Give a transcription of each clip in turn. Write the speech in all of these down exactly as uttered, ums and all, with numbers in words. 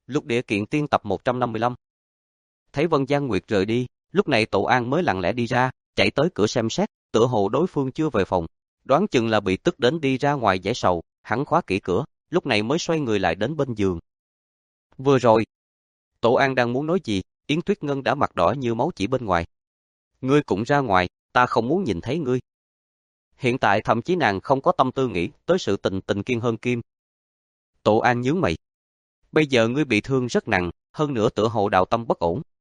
Lục Địa Kiện Tiên tập một trăm năm mươi lăm. Thấy Vân Giang Nguyệt rời đi, lúc này Tổ An mới lặng lẽ đi ra, chạy tới cửa xem xét, tựa hồ đối phương chưa về phòng, đoán chừng là bị tức đến đi ra ngoài giải sầu, hắn khóa kỹ cửa, lúc này mới xoay người lại đến bên giường. Vừa rồi, Tổ An đang muốn nói gì, Yến Tuyết Ngân đã mặt đỏ như máu chỉ bên ngoài. Ngươi cũng ra ngoài, ta không muốn nhìn thấy ngươi. Hiện tại thậm chí nàng không có tâm tư nghĩ tới sự tình tình Kiên hơn Kim. Tổ An nhướng mày. Bây giờ ngươi bị thương rất nặng, hơn nữa tựa hồ đạo tâm bất ổn.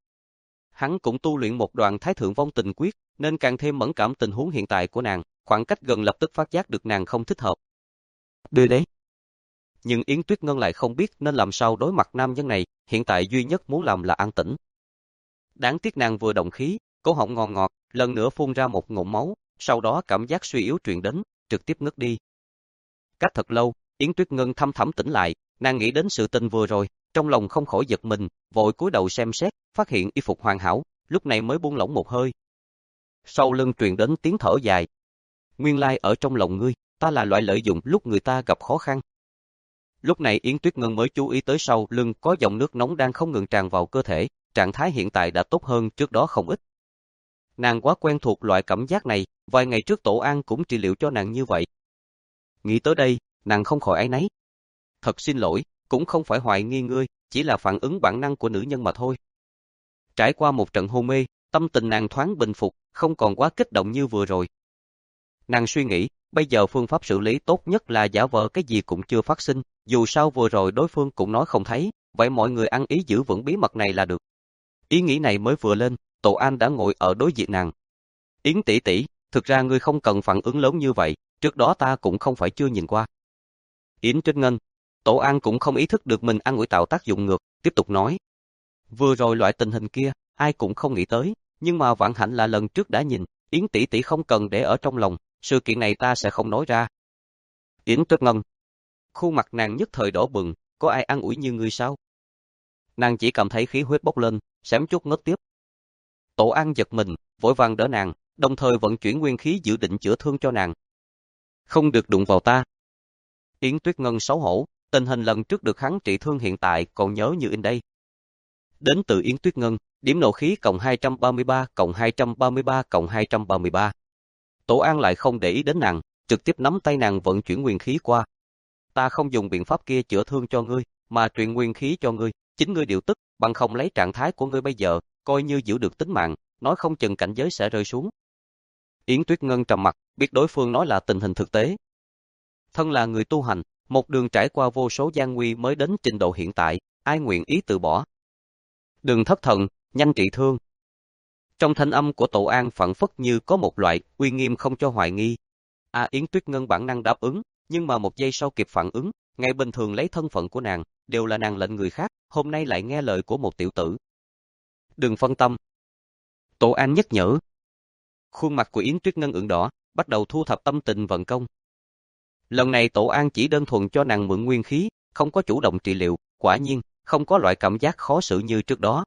Hắn cũng tu luyện một đoạn Thái Thượng Vong Tình Quyết, nên càng thêm mẫn cảm tình huống hiện tại của nàng, khoảng cách gần lập tức phát giác được nàng không thích hợp. Đưa đấy. Nhưng Yến Tuyết Ngân lại không biết nên làm sao đối mặt nam nhân này, hiện tại duy nhất muốn làm là an tĩnh. Đáng tiếc nàng vừa động khí, cổ họng ngọt ngọt, lần nữa phun ra một ngụm máu, sau đó cảm giác suy yếu truyền đến, trực tiếp ngất đi. Cách thật lâu, Yến Tuyết Ngân thâm thẳm tỉnh lại, nàng nghĩ đến sự tình vừa rồi, trong lòng không khỏi giật mình, vội cúi đầu xem xét, phát hiện y phục hoàn hảo, lúc này mới buông lỏng một hơi. Sau lưng truyền đến tiếng thở dài. Nguyên lai ở trong lòng ngươi, ta là loại lợi dụng lúc người ta gặp khó khăn. Lúc này Yến Tuyết Ngân mới chú ý tới sau lưng có dòng nước nóng đang không ngừng tràn vào cơ thể, trạng thái hiện tại đã tốt hơn trước đó không ít. Nàng quá quen thuộc loại cảm giác này, vài ngày trước Tổ An cũng trị liệu cho nàng như vậy. Nghĩ tới đây, nàng không khỏi áy náy. Thật xin lỗi, cũng không phải hoài nghi ngươi, chỉ là phản ứng bản năng của nữ nhân mà thôi. Trải qua một trận hôn mê, tâm tình nàng thoáng bình phục, không còn quá kích động như vừa rồi. Nàng suy nghĩ, bây giờ phương pháp xử lý tốt nhất là giả vờ cái gì cũng chưa phát sinh, dù sao vừa rồi đối phương cũng nói không thấy, vậy mọi người ăn ý giữ vững bí mật này là được. Ý nghĩ này mới vừa lên, Tổ An đã ngồi ở đối diện nàng. Yến tỷ tỷ, thực ra ngươi không cần phản ứng lớn như vậy, trước đó ta cũng không phải chưa nhìn qua. Yến Tuyết Ngân, Tổ An cũng không ý thức được mình ăn ủi tạo tác dụng ngược, tiếp tục nói. Vừa rồi loại tình hình kia, ai cũng không nghĩ tới, nhưng mà vạn hạnh là lần trước đã nhìn, Yến tỷ tỷ không cần để ở trong lòng, sự kiện này ta sẽ không nói ra. Yến Tuyết Ngân, khuôn mặt nàng nhất thời đỏ bừng, có ai ăn ủi như ngươi sao? Nàng chỉ cảm thấy khí huyết bốc lên, xém chút ngất tiếp. Tổ An giật mình, vội vàng đỡ nàng, đồng thời vận chuyển nguyên khí dự định chữa thương cho nàng. Không được đụng vào ta. Yến Tuyết Ngân xấu hổ, tình hình lần trước được hắn trị thương hiện tại còn nhớ như in đây. Đến từ Yến Tuyết Ngân, điểm nộ khí cộng hai trăm ba mươi ba cộng hai trăm ba mươi ba cộng hai trăm ba mươi ba. Tổ An lại không để ý đến nàng, trực tiếp nắm tay nàng vận chuyển nguyên khí qua. Ta không dùng biện pháp kia chữa thương cho ngươi, mà truyền nguyên khí cho ngươi, chính ngươi điều tức, bằng không lấy trạng thái của ngươi bây giờ, coi như giữ được tính mạng, nói không chừng cảnh giới sẽ rơi xuống. Yến Tuyết Ngân trầm mặt, biết đối phương nói là tình hình thực tế. Thân là người tu hành, một đường trải qua vô số gian nguy mới đến trình độ hiện tại, ai nguyện ý từ bỏ. Đừng thất thần, nhanh trị thương. Trong thanh âm của Tổ An phảng phất như có một loại uy nghiêm không cho hoài nghi. A Yến Tuyết Ngân bản năng đáp ứng, nhưng mà một giây sau kịp phản ứng, ngày bình thường lấy thân phận của nàng, đều là nàng lệnh người khác, hôm nay lại nghe lời của một tiểu tử. Đừng phân tâm. Tổ An nhắc nhở. Khuôn mặt của Yến Tuyết Ngân ửng đỏ, bắt đầu thu thập tâm tình vận công. Lần này Tổ An chỉ đơn thuần cho nàng mượn nguyên khí, không có chủ động trị liệu, quả nhiên, không có loại cảm giác khó xử như trước đó.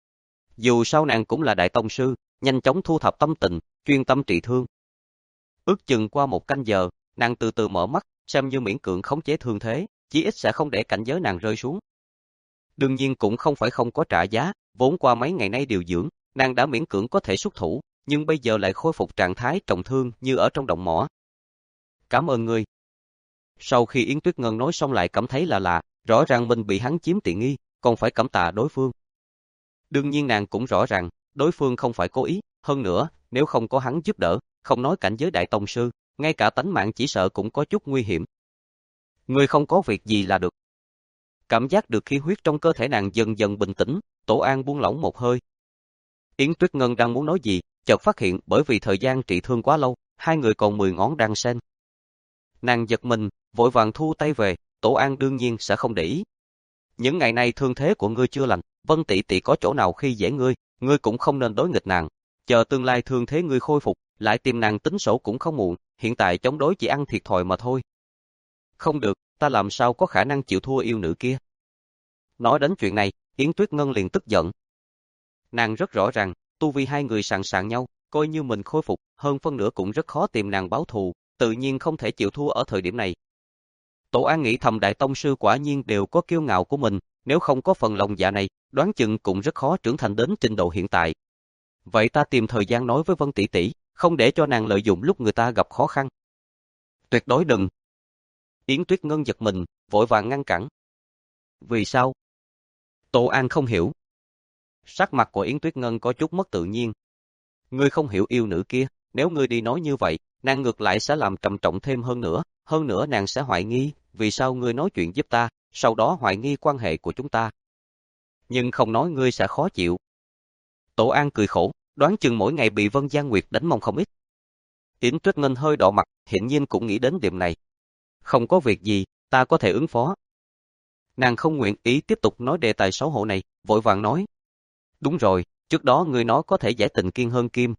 Dù sao nàng cũng là đại tông sư, nhanh chóng thu thập tâm tình, chuyên tâm trị thương. Ước chừng qua một canh giờ, nàng từ từ mở mắt, xem như miễn cưỡng khống chế thương thế, chí ít sẽ không để cảnh giới nàng rơi xuống. Đương nhiên cũng không phải không có trả giá, vốn qua mấy ngày nay điều dưỡng, nàng đã miễn cưỡng có thể xuất thủ, nhưng bây giờ lại khôi phục trạng thái trọng thương như ở trong động mỏ. Cảm ơn ngươi. Sau khi Yến Tuyết Ngân nói xong lại cảm thấy là lạ, rõ ràng mình bị hắn chiếm tiện nghi, còn phải cảm tạ đối phương. Đương nhiên nàng cũng rõ ràng, đối phương không phải cố ý, hơn nữa, nếu không có hắn giúp đỡ, không nói cảnh giới đại tông sư, ngay cả tánh mạng chỉ sợ cũng có chút nguy hiểm. Ngươi không có việc gì là được. Cảm giác được khí huyết trong cơ thể nàng dần dần bình tĩnh, Tổ An buông lỏng một hơi. Yến Tuyết Ngân đang muốn nói gì, chợt phát hiện bởi vì thời gian trị thương quá lâu, hai người còn mười ngón đang sen. Nàng giật mình, vội vàng thu tay về, Tổ An đương nhiên sẽ không để ý. Những ngày này thương thế của ngươi chưa lành, Vân tỷ tỷ có chỗ nào khi dễ ngươi, ngươi cũng không nên đối nghịch nàng. Chờ tương lai thương thế ngươi khôi phục, lại tìm nàng tính sổ cũng không muộn, hiện tại chống đối chỉ ăn thiệt thòi mà thôi. Không được, ta làm sao có khả năng chịu thua yêu nữ kia. Nói đến chuyện này, Yến Tuyết Ngân liền tức giận. Nàng rất rõ ràng, tu vi hai người sàng sàng nhau, coi như mình khôi phục, hơn phân nửa cũng rất khó tìm nàng báo thù, tự nhiên không thể chịu thua ở thời điểm này. Tổ An nghĩ thầm đại tông sư quả nhiên đều có kiêu ngạo của mình, nếu không có phần lòng dạ này, đoán chừng cũng rất khó trưởng thành đến trình độ hiện tại. Vậy ta tìm thời gian nói với Vân tỷ tỷ, không để cho nàng lợi dụng lúc người ta gặp khó khăn. Tuyệt đối đừng. Yến Tuyết Ngân giật mình, vội vàng ngăn cản. Vì sao? Tô An không hiểu. Sắc mặt của Yến Tuyết Ngân có chút mất tự nhiên. Ngươi không hiểu yêu nữ kia, nếu ngươi đi nói như vậy, nàng ngược lại sẽ làm trầm trọng thêm hơn nữa, hơn nữa nàng sẽ hoài nghi, vì sao ngươi nói chuyện giúp ta, sau đó hoài nghi quan hệ của chúng ta. Nhưng không nói ngươi sẽ khó chịu. Tổ An cười khổ, đoán chừng mỗi ngày bị Vân Giang Nguyệt đánh mông không ít. Yến Tuyết Ngân hơi đỏ mặt, hiển nhiên cũng nghĩ đến điểm này. Không có việc gì, ta có thể ứng phó. Nàng không nguyện ý tiếp tục nói đề tài xấu hổ này, vội vàng nói. Đúng rồi, trước đó ngươi nói có thể giải tình Kiên Hơn Kim.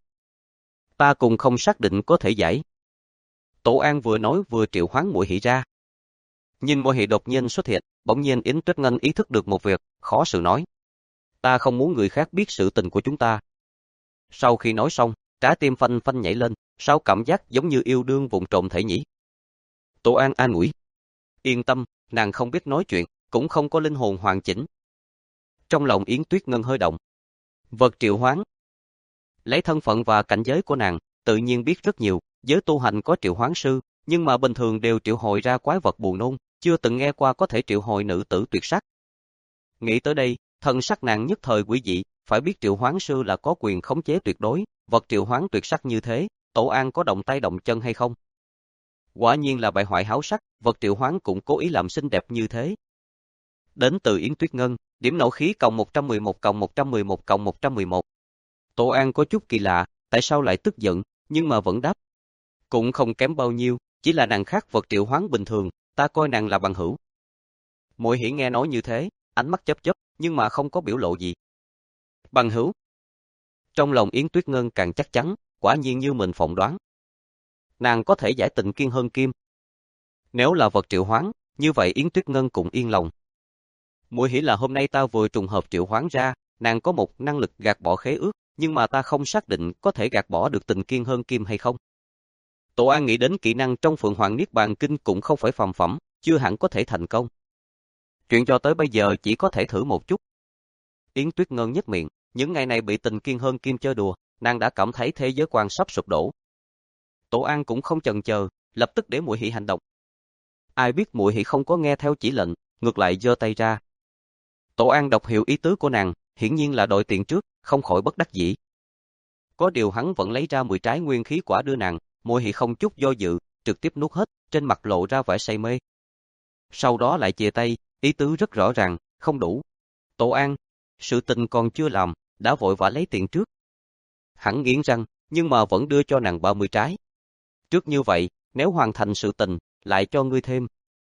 Ta cũng không xác định có thể giải. Tổ An vừa nói vừa triệu hoán Muội Hỷ ra. Nhìn Muội Hỷ đột nhiên xuất hiện, bỗng nhiên Yến Tuyết Ngân ý thức được một việc, khó xử nói. Ta không muốn người khác biết sự tình của chúng ta. Sau khi nói xong, trái tim phanh phanh nhảy lên, sao cảm giác giống như yêu đương vụng trộm thể nhỉ? Tổ An an ủi. Yên tâm, nàng không biết nói chuyện, cũng không có linh hồn hoàn chỉnh. Trong lòng Yến Tuyết Ngân hơi động. Vật triệu hoán. Lấy thân phận và cảnh giới của nàng, tự nhiên biết rất nhiều, giới tu hành có triệu hoán sư, nhưng mà bình thường đều triệu hồi ra quái vật buồn nôn, chưa từng nghe qua có thể triệu hồi nữ tử tuyệt sắc. Nghĩ tới đây, thân sắc nàng nhất thời quỷ dị, phải biết triệu hoán sư là có quyền khống chế tuyệt đối, vật triệu hoán tuyệt sắc như thế, Tổ An có động tay động chân hay không? Quả nhiên là bại hoại háo sắc, vật triệu hoán cũng cố ý làm xinh đẹp như thế. Đến từ Yến Tuyết Ngân, điểm nộ khí cộng một trăm mười một cộng một trăm mười một cộng một trăm mười một. Tổ An có chút kỳ lạ, tại sao lại tức giận, nhưng mà vẫn đáp. Cũng không kém bao nhiêu, chỉ là nàng khác vật triệu hoán bình thường, ta coi nàng là bằng hữu. Muội Hỷ nghe nói như thế, ánh mắt chớp chớp, nhưng mà không có biểu lộ gì. Bằng hữu. Trong lòng Yến Tuyết Ngân càng chắc chắn, quả nhiên như mình phỏng đoán. Nàng có thể giải tình Kiên Hơn Kim. Nếu là vật triệu hoán, như vậy Yến Tuyết Ngân cũng yên lòng. Muội Hỷ là hôm nay ta vừa trùng hợp triệu hoán ra, nàng có một năng lực gạt bỏ khế ước, nhưng mà ta không xác định có thể gạt bỏ được tình Kiên Hơn Kim hay không. Tổ An nghĩ đến kỹ năng trong Phượng Hoàng Niết Bàn Kinh cũng không phải phàm phẩm, chưa hẳn có thể thành công. Chuyện cho tới bây giờ chỉ có thể thử một chút. Yến Tuyết Ngân nhếch miệng, những ngày này bị tình Kiên Hơn Kim chơi đùa, nàng đã cảm thấy thế giới quan sắp sụp đổ. Tổ An cũng không chần chờ, lập tức để Muội Hỷ hành động. Ai biết Muội Hỷ không có nghe theo chỉ lệnh, ngược lại giơ tay ra. Tổ An đọc hiểu ý tứ của nàng, hiển nhiên là đòi tiền trước, không khỏi bất đắc dĩ. Có điều hắn vẫn lấy ra mười trái nguyên khí quả đưa nàng, Muội Hỷ không chút do dự, trực tiếp nuốt hết, trên mặt lộ ra vẻ say mê. Sau đó lại chia tay, ý tứ rất rõ ràng, không đủ. Tổ An, sự tình còn chưa làm, đã vội vã lấy tiền trước. Hắn nghiến răng, nhưng mà vẫn đưa cho nàng ba mươi trái. Trước như vậy, nếu hoàn thành sự tình, lại cho ngươi thêm.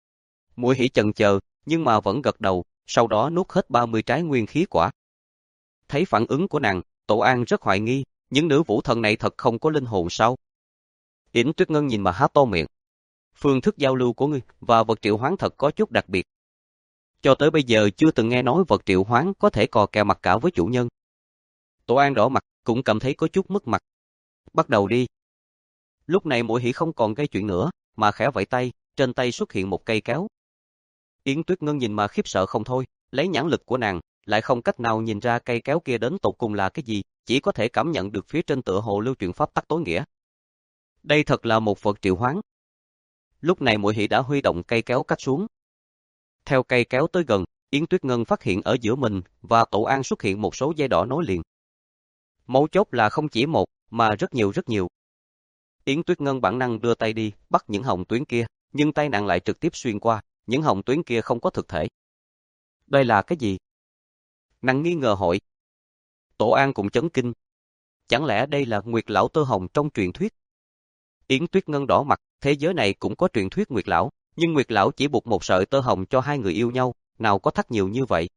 Muội Hỷ chần chờ, nhưng mà vẫn gật đầu, sau đó nuốt hết ba mươi trái nguyên khí quả. Thấy phản ứng của nàng, Tổ An rất hoài nghi, những nữ vũ thần này thật không có linh hồn sao? Yến Tuyết Ngân nhìn mà há to miệng. Phương thức giao lưu của ngươi và vật triệu hoán thật có chút đặc biệt. Cho tới bây giờ chưa từng nghe nói vật triệu hoán có thể cò kè mặt cả với chủ nhân. Tổ An đỏ mặt, cũng cảm thấy có chút mất mặt. Bắt đầu đi. Lúc này Muội Hỷ không còn gây chuyện nữa, mà khẽ vẫy tay, trên tay xuất hiện một cây kéo. Yến Tuyết Ngân nhìn mà khiếp sợ không thôi, lấy nhãn lực của nàng, lại không cách nào nhìn ra cây kéo kia đến tột cùng là cái gì, chỉ có thể cảm nhận được phía trên tựa hồ lưu chuyển pháp tắc tối nghĩa. Đây thật là một vật triệu hoán. Lúc này Muội Hỷ đã huy động cây kéo cắt xuống. Theo cây kéo tới gần, Yến Tuyết Ngân phát hiện ở giữa mình và Tổ An xuất hiện một số dây đỏ nối liền. Mấu chốt là không chỉ một, mà rất nhiều rất nhiều. Yến Tuyết Ngân bản năng đưa tay đi, bắt những hồng tuyến kia, nhưng tay nàng lại trực tiếp xuyên qua, những hồng tuyến kia không có thực thể. Đây là cái gì? Nàng nghi ngờ hỏi. Tổ An cũng chấn kinh. Chẳng lẽ đây là Nguyệt Lão Tơ Hồng trong truyền thuyết? Yến Tuyết Ngân đỏ mặt, thế giới này cũng có truyền thuyết Nguyệt Lão, nhưng Nguyệt Lão chỉ buộc một sợi tơ hồng cho hai người yêu nhau, nào có thắt nhiều như vậy.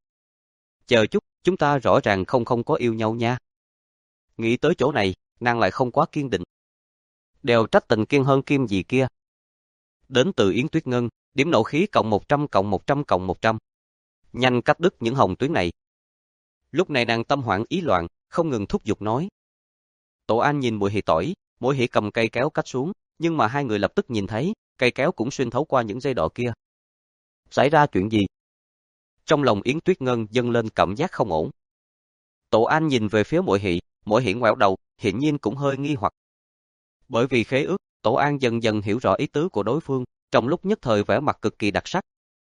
Chờ chút, chúng ta rõ ràng không không có yêu nhau nha. Nghĩ tới chỗ này, nàng lại không quá kiên định. Đều trách tình Kiên Hơn Kim gì kia. Đến từ Yến Tuyết Ngân, điểm nộ khí cộng một trăm cộng một trăm cộng một trăm. Nhanh cắt đứt những hồng tuyến này. Lúc này nàng tâm hoảng ý loạn, không ngừng thúc giục nói. Tổ An nhìn Muội Hỷ tỏi, Muội Hỷ cầm cây kéo cắt xuống, nhưng mà hai người lập tức nhìn thấy, cây kéo cũng xuyên thấu qua những dây đỏ kia. Xảy ra chuyện gì? Trong lòng Yến Tuyết Ngân dâng lên cảm giác không ổn. Tổ An nhìn về phía Mội Hỷ, Mội Hỷ ngoẹo đầu, hiển nhiên cũng hơi nghi hoặc. Bởi vì khế ước, Tổ An dần dần hiểu rõ ý tứ của đối phương, trong lúc nhất thời vẻ mặt cực kỳ đặc sắc.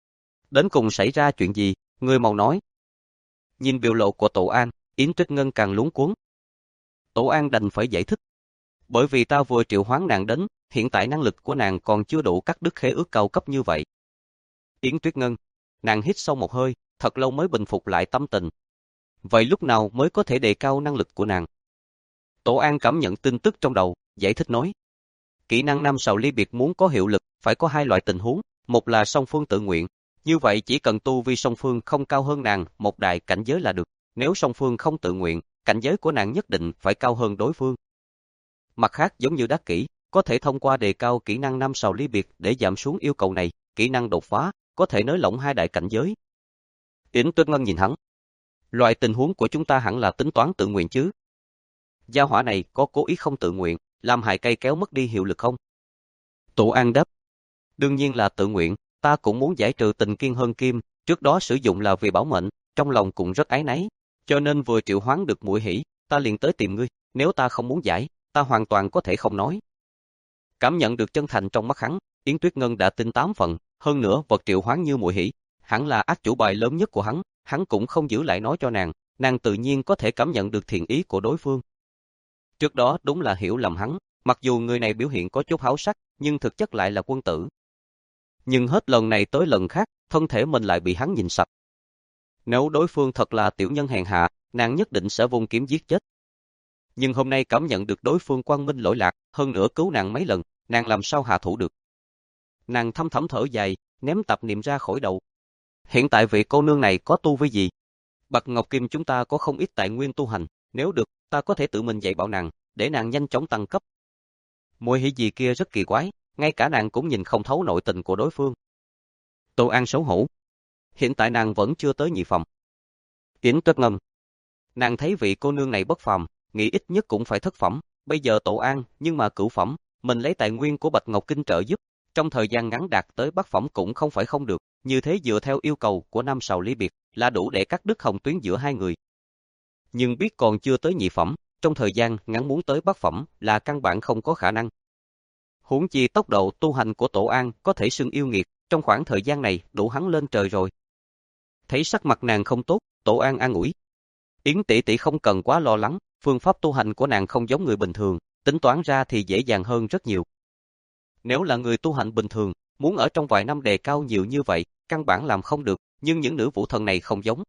Đến cùng xảy ra chuyện gì, ngươi mau nói. Nhìn biểu lộ của Tổ An, Yến Tuyết Ngân càng luống cuống. Tổ An đành phải giải thích. Bởi vì ta vừa triệu hoán nàng đến, hiện tại năng lực của nàng còn chưa đủ cắt đứt khế ước cao cấp như vậy. Yến Tuyết Ngân, nàng hít sâu một hơi, thật lâu mới bình phục lại tâm tình. Vậy lúc nào mới có thể đề cao năng lực của nàng? Tổ An cảm nhận tin tức trong đầu, giải thích nói. Kỹ năng năm sào ly biệt muốn có hiệu lực, phải có hai loại tình huống, một là song phương tự nguyện. Như vậy chỉ cần tu vi song phương không cao hơn nàng một đại cảnh giới là được. Nếu song phương không tự nguyện, cảnh giới của nàng nhất định phải cao hơn đối phương. Mặt khác giống như đắc kỹ, có thể thông qua đề cao kỹ năng năm sào ly biệt để giảm xuống yêu cầu này, kỹ năng đột phá, có thể nới lỏng hai đại cảnh giới. Yến Tuyết Ngân nhìn hắn. Loại tình huống của chúng ta hẳn là tính toán tự nguyện chứ. Gia hỏa này có cố ý không tự nguyện, làm hại cây kéo mất đi hiệu lực không? Tổ An đáp. Đương nhiên là tự nguyện, ta cũng muốn giải trừ tình kiên hơn kim, trước đó sử dụng là vì bảo mệnh, trong lòng cũng rất áy náy, cho nên vừa triệu hoán được Muội Hỷ, ta liền tới tìm ngươi, nếu ta không muốn giải, ta hoàn toàn có thể không nói. Cảm nhận được chân thành trong mắt hắn, Yến Tuyết Ngân đã tin tám phần, hơn nữa vật triệu hoán như Muội Hỷ, hẳn là ác chủ bài lớn nhất của hắn, hắn cũng không giữ lại nói cho nàng, nàng tự nhiên có thể cảm nhận được thiện ý của đối phương. Trước đó đúng là hiểu lầm hắn, mặc dù người này biểu hiện có chút háo sắc, nhưng thực chất lại là quân tử. Nhưng hết lần này tới lần khác, thân thể mình lại bị hắn nhìn sạch. Nếu đối phương thật là tiểu nhân hèn hạ, nàng nhất định sẽ vung kiếm giết chết. Nhưng hôm nay cảm nhận được đối phương quang minh lỗi lạc, hơn nữa cứu nàng mấy lần, nàng làm sao hạ thủ được. Nàng thâm thẳm thở dài, ném tạp niệm ra khỏi đầu. Hiện tại vị cô nương này có tu vi gì? Bạch Ngọc Kim chúng ta có không ít tài nguyên tu hành, nếu được, ta có thể tự mình dạy bảo nàng, để nàng nhanh chóng tăng cấp. Muội Hỷ gì kia rất kỳ quái, ngay cả nàng cũng nhìn không thấu nội tình của đối phương. Tô An xấu hổ. Hiện tại nàng vẫn chưa tới nhị phẩm. Yến Tuyết Ngân. Nàng thấy vị cô nương này bất phàm, nghĩ ít nhất cũng phải thất phẩm, bây giờ Tổ An, nhưng mà cửu phẩm, mình lấy tài nguyên của Bạch Ngọc Kinh trợ giúp, trong thời gian ngắn đạt tới bát phẩm cũng không phải không được, như thế dựa theo yêu cầu của năm sào ly biệt, là đủ để cắt đứt hồng tuyến giữa hai người. Nhưng biết còn chưa tới nhị phẩm, trong thời gian ngắn muốn tới bát phẩm là căn bản không có khả năng. Huống chi tốc độ tu hành của Tổ An có thể xưng yêu nghiệt, trong khoảng thời gian này đủ hắn lên trời rồi. Thấy sắc mặt nàng không tốt, Tổ An an ủi. Yến tỷ tỷ không cần quá lo lắng, phương pháp tu hành của nàng không giống người bình thường, tính toán ra thì dễ dàng hơn rất nhiều. Nếu là người tu hành bình thường, muốn ở trong vài năm đề cao nhiều như vậy, căn bản làm không được, nhưng những nữ vũ thần này không giống.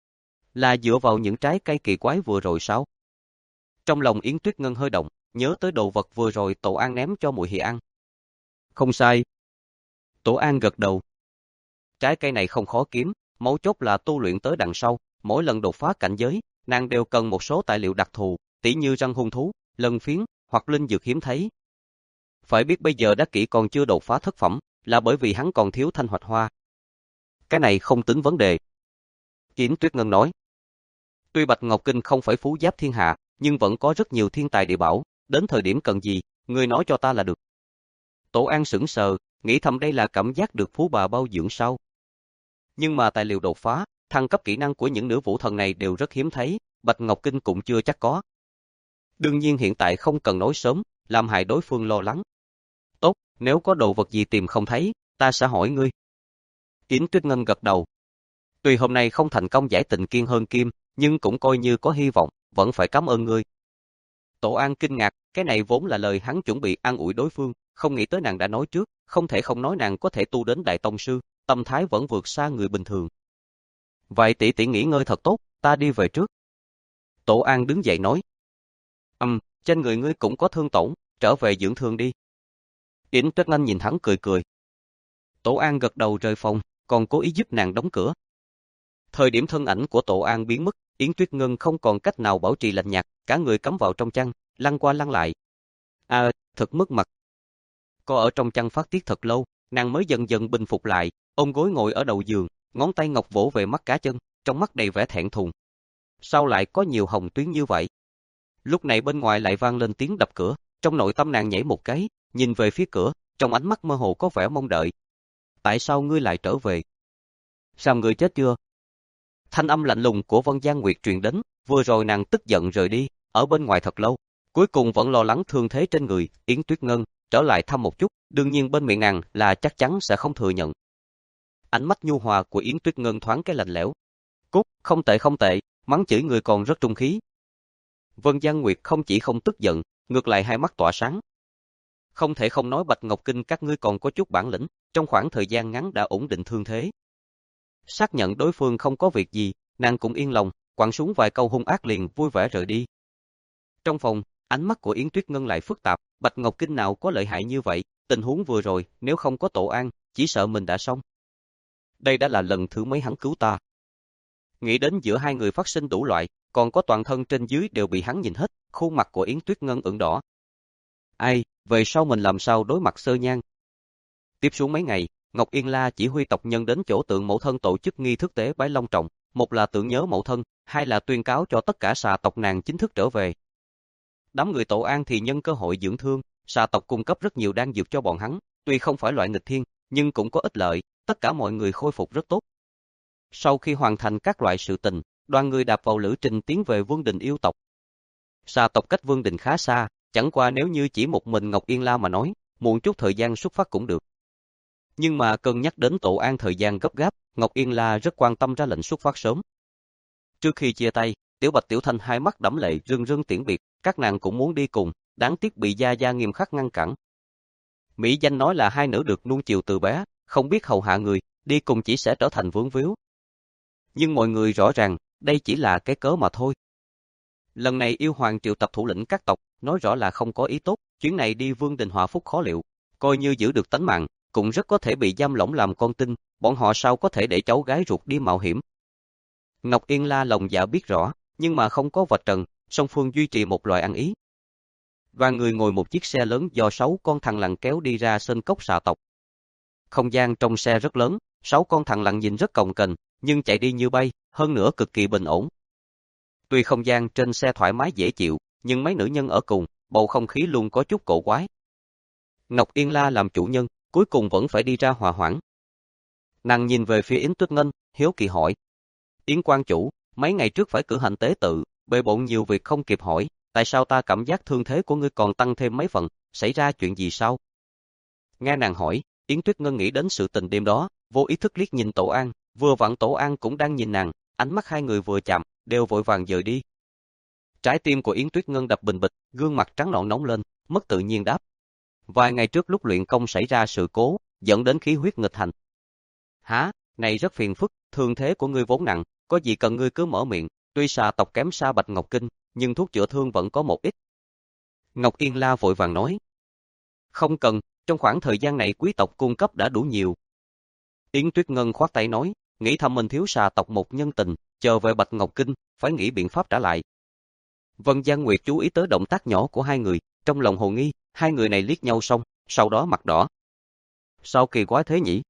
Là dựa vào những trái cây kỳ quái vừa rồi sao? Trong lòng Yến Tuyết Ngân hơi động, nhớ tới đồ vật vừa rồi Tổ An ném cho Muội Hỷ ăn. Không sai. Tổ An gật đầu. Trái cây này không khó kiếm, mấu chốt là tu luyện tới đằng sau, mỗi lần đột phá cảnh giới, nàng đều cần một số tài liệu đặc thù, tỉ như răng hung thú, lân phiến, hoặc linh dược hiếm thấy. Phải biết bây giờ Đắc Kỷ còn chưa đột phá thất phẩm, là bởi vì hắn còn thiếu thanh hoạch hoa. Cái này không tính vấn đề. Yến Tuyết Ngân nói. Tuy Bạch Ngọc Kinh không phải phú giáp thiên hạ, nhưng vẫn có rất nhiều thiên tài địa bảo, đến thời điểm cần gì, ngươi nói cho ta là được. Tổ An sững sờ, nghĩ thầm đây là cảm giác được phú bà bao dưỡng sao. Nhưng mà tài liệu đột phá, thăng cấp kỹ năng của những nữ vũ thần này đều rất hiếm thấy, Bạch Ngọc Kinh cũng chưa chắc có. Đương nhiên hiện tại không cần nói sớm, làm hại đối phương lo lắng. Tốt, nếu có đồ vật gì tìm không thấy, ta sẽ hỏi ngươi. Yến Tuyết Ngân gật đầu. Tuy hôm nay không thành công giải tình kiên hơn kim, nhưng cũng coi như có hy vọng, vẫn phải cảm ơn ngươi. Tổ An kinh ngạc, cái này vốn là lời hắn chuẩn bị an ủi đối phương, không nghĩ tới nàng đã nói trước, không thể không nói nàng có thể tu đến đại tông sư, tâm thái vẫn vượt xa người bình thường. Vậy tỷ tỷ nghỉ ngơi thật tốt, ta đi về trước. Tổ An đứng dậy nói. Ừm, um, trên người ngươi cũng có thương tổn, trở về dưỡng thương đi. Yến Tuyết Ngân nhìn hắn cười cười. Tổ An gật đầu rời phòng, còn cố ý giúp nàng đóng cửa. Thời điểm thân ảnh của Tổ An biến mất, Yến Tuyết Ngân không còn cách nào bảo trì lạnh nhạt, cả người cắm vào trong chăn, lăn qua lăn lại. À, thật mất mặt. Cô ở trong chăn phát tiết thật lâu, nàng mới dần dần bình phục lại, ôm gối ngồi ở đầu giường, ngón tay ngọc vỗ về mắt cá chân, trong mắt đầy vẻ thẹn thùng. Sao lại có nhiều hồng tuyến như vậy? Lúc này bên ngoài lại vang lên tiếng đập cửa, trong nội tâm nàng nhảy một cái, nhìn về phía cửa, trong ánh mắt mơ hồ có vẻ mong đợi. Tại sao ngươi lại trở về? Sao người chết chưa? Thanh âm lạnh lùng của Vân Giang Nguyệt truyền đến, vừa rồi nàng tức giận rời đi, ở bên ngoài thật lâu, cuối cùng vẫn lo lắng thương thế trên người, Yến Tuyết Ngân trở lại thăm một chút, đương nhiên bên miệng nàng là chắc chắn sẽ không thừa nhận. Ánh mắt nhu hòa của Yến Tuyết Ngân thoáng cái lạnh lẽo. Cút, không tệ không tệ, mắng chửi người còn rất trung khí. Vân Giang Nguyệt không chỉ không tức giận, ngược lại hai mắt tỏa sáng. Không thể không nói Bạch Ngọc Kinh các ngươi còn có chút bản lĩnh, trong khoảng thời gian ngắn đã ổn định thương thế. Xác nhận đối phương không có việc gì, nàng cũng yên lòng, quẳng xuống vài câu hung ác liền vui vẻ rời đi. Trong phòng, ánh mắt của Yến Tuyết Ngân lại phức tạp, Bạch Ngọc Kinh nào có lợi hại như vậy, tình huống vừa rồi, nếu không có Tổ An, chỉ sợ mình đã xong. Đây đã là lần thứ mấy hắn cứu ta. Nghĩ đến giữa hai người phát sinh đủ loại, còn có toàn thân trên dưới đều bị hắn nhìn hết, khuôn mặt của Yến Tuyết Ngân ửng đỏ. Ai, về sau mình làm sao đối mặt Sơ Nhan? Tiếp xuống mấy ngày, Ngọc Yên La chỉ huy tộc nhân đến chỗ tượng mẫu thân tổ chức nghi thức tế bái long trọng, một là tưởng nhớ mẫu thân, hai là tuyên cáo cho tất cả xà tộc nàng chính thức trở về. Đám người Tổ An thì nhân cơ hội dưỡng thương, xà tộc cung cấp rất nhiều đan dược cho bọn hắn, tuy không phải loại nghịch thiên, nhưng cũng có ích lợi, tất cả mọi người khôi phục rất tốt. Sau khi hoàn thành các loại sự tình, đoàn người đạp vào lữ trình tiến về Vương Đình yêu tộc. Xà tộc cách Vương Đình khá xa, chẳng qua nếu như chỉ một mình Ngọc Yên La mà nói, muộn chút thời gian xuất phát cũng được. Nhưng mà cân nhắc đến Tổ An thời gian gấp gáp, Ngọc Yên La rất quan tâm ra lệnh xuất phát sớm. Trước khi chia tay, Tiểu Bạch Tiểu Thanh hai mắt đẫm lệ rưng rưng tiễn biệt, các nàng cũng muốn đi cùng, đáng tiếc bị Gia Gia nghiêm khắc ngăn cản. Mỹ danh nói là hai nữ được nuông chiều từ bé, không biết hầu hạ người, đi cùng chỉ sẽ trở thành vướng víu. Nhưng mọi người rõ ràng, đây chỉ là cái cớ mà thôi. Lần này yêu hoàng triệu tập thủ lĩnh các tộc, nói rõ là không có ý tốt, chuyến này đi Vương Đình họa phúc khó liệu, coi như giữ được tánh mạng, cũng rất có thể bị giam lỏng làm con tin, bọn họ sao có thể để cháu gái ruột đi mạo hiểm. Ngọc Yên La lòng dạ biết rõ, nhưng mà không có vạch trần, song phương duy trì một loại ăn ý. Đoàn người ngồi một chiếc xe lớn do sáu con thằn lằn kéo đi ra sơn cốc xà tộc. Không gian trong xe rất lớn, sáu con thằn lằn nhìn rất cồng kềnh, nhưng chạy đi như bay, hơn nữa cực kỳ bình ổn. Tuy không gian trên xe thoải mái dễ chịu, nhưng mấy nữ nhân ở cùng, bầu không khí luôn có chút cổ quái. Ngọc Yên La làm chủ nhân, cuối cùng vẫn phải đi ra hòa hoãn. Nàng nhìn về phía Yến Tuyết Ngân, hiếu kỳ hỏi. Yến quan chủ, mấy ngày trước phải cử hành tế tự, bề bộn nhiều việc không kịp hỏi, tại sao ta cảm giác thương thế của ngươi còn tăng thêm mấy phần, xảy ra chuyện gì sao? Nghe nàng hỏi, Yến Tuyết Ngân nghĩ đến sự tình đêm đó, vô ý thức liếc nhìn Tổ An, vừa vặn Tổ An cũng đang nhìn nàng, ánh mắt hai người vừa chạm, đều vội vàng dời đi. Trái tim của Yến Tuyết Ngân đập bình bịch, gương mặt trắng nõn nóng lên, mất tự nhiên đáp. Vài ngày trước lúc luyện công xảy ra sự cố, dẫn đến khí huyết nghịch hành. Hả, này rất phiền phức, thương thế của ngươi vốn nặng, có gì cần ngươi cứ mở miệng, tuy xà tộc kém xa Bạch Ngọc Kinh, nhưng thuốc chữa thương vẫn có một ít. Ngọc Yên La vội vàng nói. Không cần, trong khoảng thời gian này quý tộc cung cấp đã đủ nhiều. Yến Tuyết Ngân khoát tay nói, nghĩ thầm mình thiếu xà tộc một nhân tình, chờ về Bạch Ngọc Kinh, phải nghĩ biện pháp trả lại. Vân Giang Nguyệt chú ý tới động tác nhỏ của hai người, trong lòng hồ nghi, hai người này liếc nhau xong, sau đó mặt đỏ. Sao kỳ quái thế nhỉ?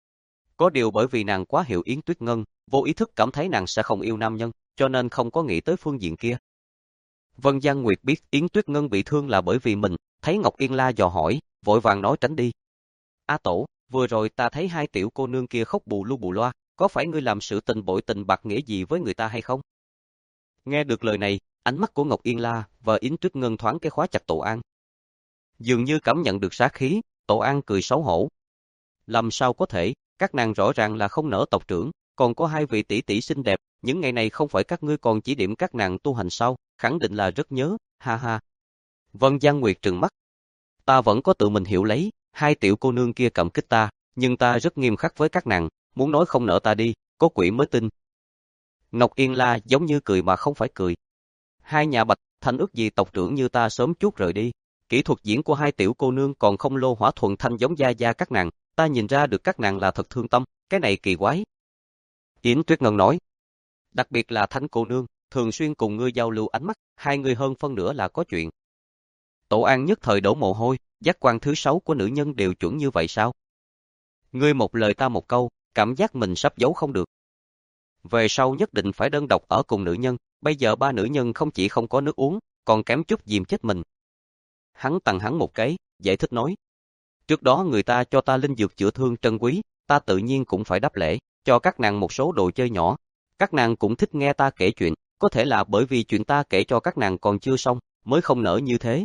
Có điều bởi vì nàng quá hiểu Yến Tuyết Ngân, vô ý thức cảm thấy nàng sẽ không yêu nam nhân, cho nên không có nghĩ tới phương diện kia. Vân Giang Nguyệt biết Yến Tuyết Ngân bị thương là bởi vì mình, thấy Ngọc Yên La dò hỏi, vội vàng nói tránh đi. A Tổ, vừa rồi ta thấy hai tiểu cô nương kia khóc bù lu bù loa, có phải ngươi làm sự tình bội tình bạc nghĩa gì với người ta hay không? Nghe được lời này, ánh mắt của Ngọc Yên La và Yến Tuyết Ngân thoáng cái khóa chặt Tổ An. Dường như cảm nhận được sát khí, Tổ An cười xấu hổ. Làm sao có thể, các nàng rõ ràng là không nỡ tộc trưởng, còn có hai vị tỷ tỷ xinh đẹp, những ngày này không phải các ngươi còn chỉ điểm các nàng tu hành sao, khẳng định là rất nhớ, ha ha. Vân Giang Nguyệt trừng mắt. Ta vẫn có tự mình hiểu lấy, hai tiểu cô nương kia cảm kích ta, nhưng ta rất nghiêm khắc với các nàng, muốn nói không nỡ ta đi, có quỷ mới tin. Ngọc Yên La giống như cười mà không phải cười. Hai nhà Bạch, Thanh ước gì tộc trưởng như ta sớm chút rời đi. Kỹ thuật diễn của hai tiểu cô nương còn không lô hỏa thuần thanh giống Gia Gia các nàng, ta nhìn ra được các nàng là thật thương tâm, cái này kỳ quái. Yến Tuyết Ngân nói, đặc biệt là Thanh cô nương, thường xuyên cùng ngươi giao lưu ánh mắt, hai người hơn phân nửa là có chuyện. Tổ An nhất thời đổ mồ hôi, giác quan thứ sáu của nữ nhân đều chuẩn như vậy sao? Ngươi một lời ta một câu, cảm giác mình sắp giấu không được. Về sau nhất định phải đơn độc ở cùng nữ nhân, bây giờ ba nữ nhân không chỉ không có nước uống, còn kém chút dìm chết mình. Hắn tặng hắn một cái, giải thích nói. Trước đó người ta cho ta linh dược chữa thương trân quý, ta tự nhiên cũng phải đáp lễ, cho các nàng một số đồ chơi nhỏ. Các nàng cũng thích nghe ta kể chuyện, có thể là bởi vì chuyện ta kể cho các nàng còn chưa xong, mới không nỡ như thế.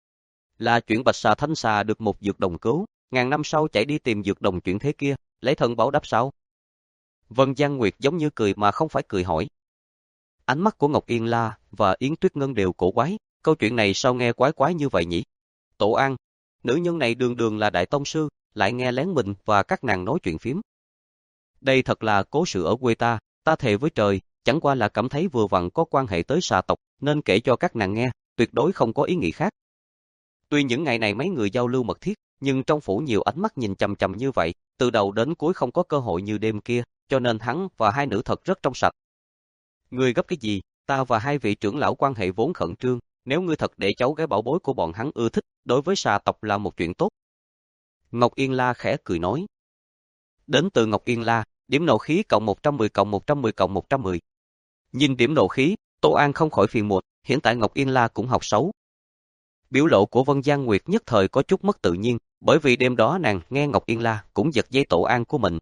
Là chuyện bạch xà thanh xà được một dược đồng cứu, ngàn năm sau chạy đi tìm dược đồng chuyển thế kia, lấy thân báo đáp sao? Vân Giang Nguyệt giống như cười mà không phải cười hỏi. Ánh mắt của Ngọc Yên La và Yến Tuyết Ngân đều cổ quái, câu chuyện này sao nghe quái quái như vậy nhỉ? Tổ An, nữ nhân này đường đường là đại tông sư, lại nghe lén mình và các nàng nói chuyện phím. Đây thật là cố sự ở quê ta, ta thề với trời, chẳng qua là cảm thấy vừa vặn có quan hệ tới xà tộc, nên kể cho các nàng nghe, tuyệt đối không có ý nghĩ khác. Tuy những ngày này mấy người giao lưu mật thiết, nhưng trong phủ nhiều ánh mắt nhìn chằm chằm như vậy, từ đầu đến cuối không có cơ hội như đêm kia, cho nên hắn và hai nữ thật rất trong sạch. Ngươi gấp cái gì, ta và hai vị trưởng lão quan hệ vốn khẩn trương, nếu ngươi thật để cháu gái bảo bối của bọn hắn ưa thích, đối với xà tộc là một chuyện tốt. Ngọc Yên La khẽ cười nói. Đến từ Ngọc Yên La, điểm nộ khí cộng một trăm mười cộng một trăm mười cộng một trăm mười. Nhìn điểm nộ khí, Tô An không khỏi phiền muộn, hiện tại Ngọc Yên La cũng học xấu. Biểu lộ của Vân Giang Nguyệt nhất thời có chút mất tự nhiên, bởi vì đêm đó nàng nghe Ngọc Yên La cũng giật dây Tổ An của mình.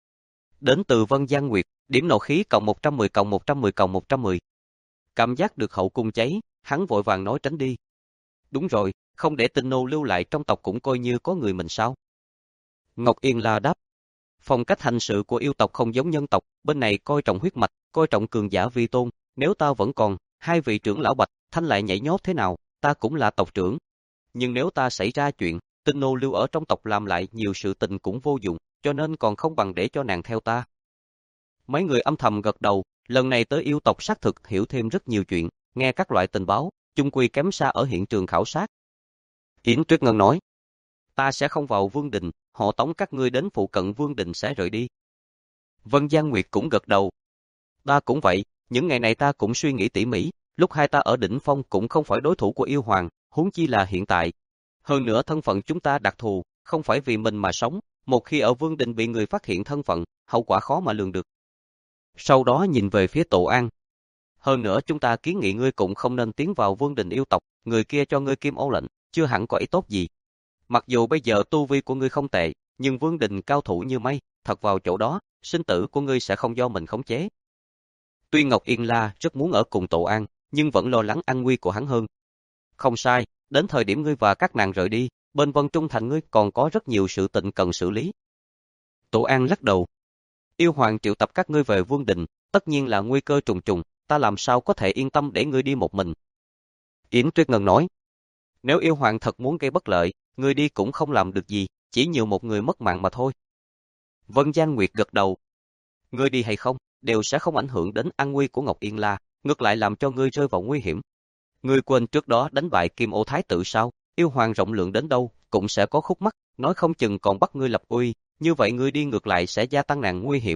Đến từ Vân Giang Nguyệt, điểm nộ khí cộng một trăm mười cộng một trăm mười cộng một trăm mười. Cảm giác được hậu cung cháy, hắn vội vàng nói tránh đi. Đúng rồi, không để tinh nô lưu lại trong tộc cũng coi như có người mình sao? Ngọc Yên La đáp. Phong cách hành sự của yêu tộc không giống nhân tộc, bên này coi trọng huyết mạch, coi trọng cường giả vi tôn, nếu ta vẫn còn, hai vị trưởng lão Bạch, Thanh lại nhảy nhót thế nào, ta cũng là tộc trưởng. Nhưng nếu ta xảy ra chuyện, tinh nô lưu ở trong tộc làm lại nhiều sự tình cũng vô dụng, cho nên còn không bằng để cho nàng theo ta. Mấy người âm thầm gật đầu, lần này tới yêu tộc xác thực hiểu thêm rất nhiều chuyện, nghe các loại tình báo, chung quy kém xa ở hiện trường khảo sát. Yến Tuyết Ngân nói, ta sẽ không vào Vương Đình, họ tống các ngươi đến phụ cận Vương Đình sẽ rời đi. Vân Giang Nguyệt cũng gật đầu. Ta cũng vậy, những ngày này ta cũng suy nghĩ tỉ mỉ, lúc hai ta ở đỉnh phong cũng không phải đối thủ của yêu hoàng, huống chi là hiện tại. Hơn nữa thân phận chúng ta đặc thù, không phải vì mình mà sống, một khi ở Vương Đình bị người phát hiện thân phận, hậu quả khó mà lường được. Sau đó nhìn về phía Tổ An. Hơn nữa chúng ta kiến nghị ngươi cũng không nên tiến vào Vương Đình yêu tộc, người kia cho ngươi kim ô lệnh, chưa hẳn có ý tốt gì. Mặc dù bây giờ tu vi của ngươi không tệ, nhưng Vương Đình cao thủ như mây, thật vào chỗ đó, sinh tử của ngươi sẽ không do mình khống chế. Tuy Ngọc Yên La rất muốn ở cùng Tổ An, nhưng vẫn lo lắng an nguy của hắn hơn. Không sai, đến thời điểm ngươi và các nàng rời đi, bên Vân Trung Thành ngươi còn có rất nhiều sự tình cần xử lý. Tổ An lắc đầu. Yêu hoàng triệu tập các ngươi về Vương Đình, tất nhiên là nguy cơ trùng trùng, ta làm sao có thể yên tâm để ngươi đi một mình. Yến Tuyết Ngân nói. Nếu yêu hoàng thật muốn gây bất lợi, ngươi đi cũng không làm được gì, chỉ nhiều một người mất mạng mà thôi. Vân Giang Nguyệt gật đầu. Ngươi đi hay không, đều sẽ không ảnh hưởng đến an nguy của Ngọc Yên La, ngược lại làm cho ngươi rơi vào nguy hiểm. Ngươi quên trước đó đánh bại Kim Ô Thái tử sao, yêu hoàng rộng lượng đến đâu, cũng sẽ có khúc mắc, nói không chừng còn bắt ngươi lập uy, như vậy ngươi đi ngược lại sẽ gia tăng nàng nguy hiểm.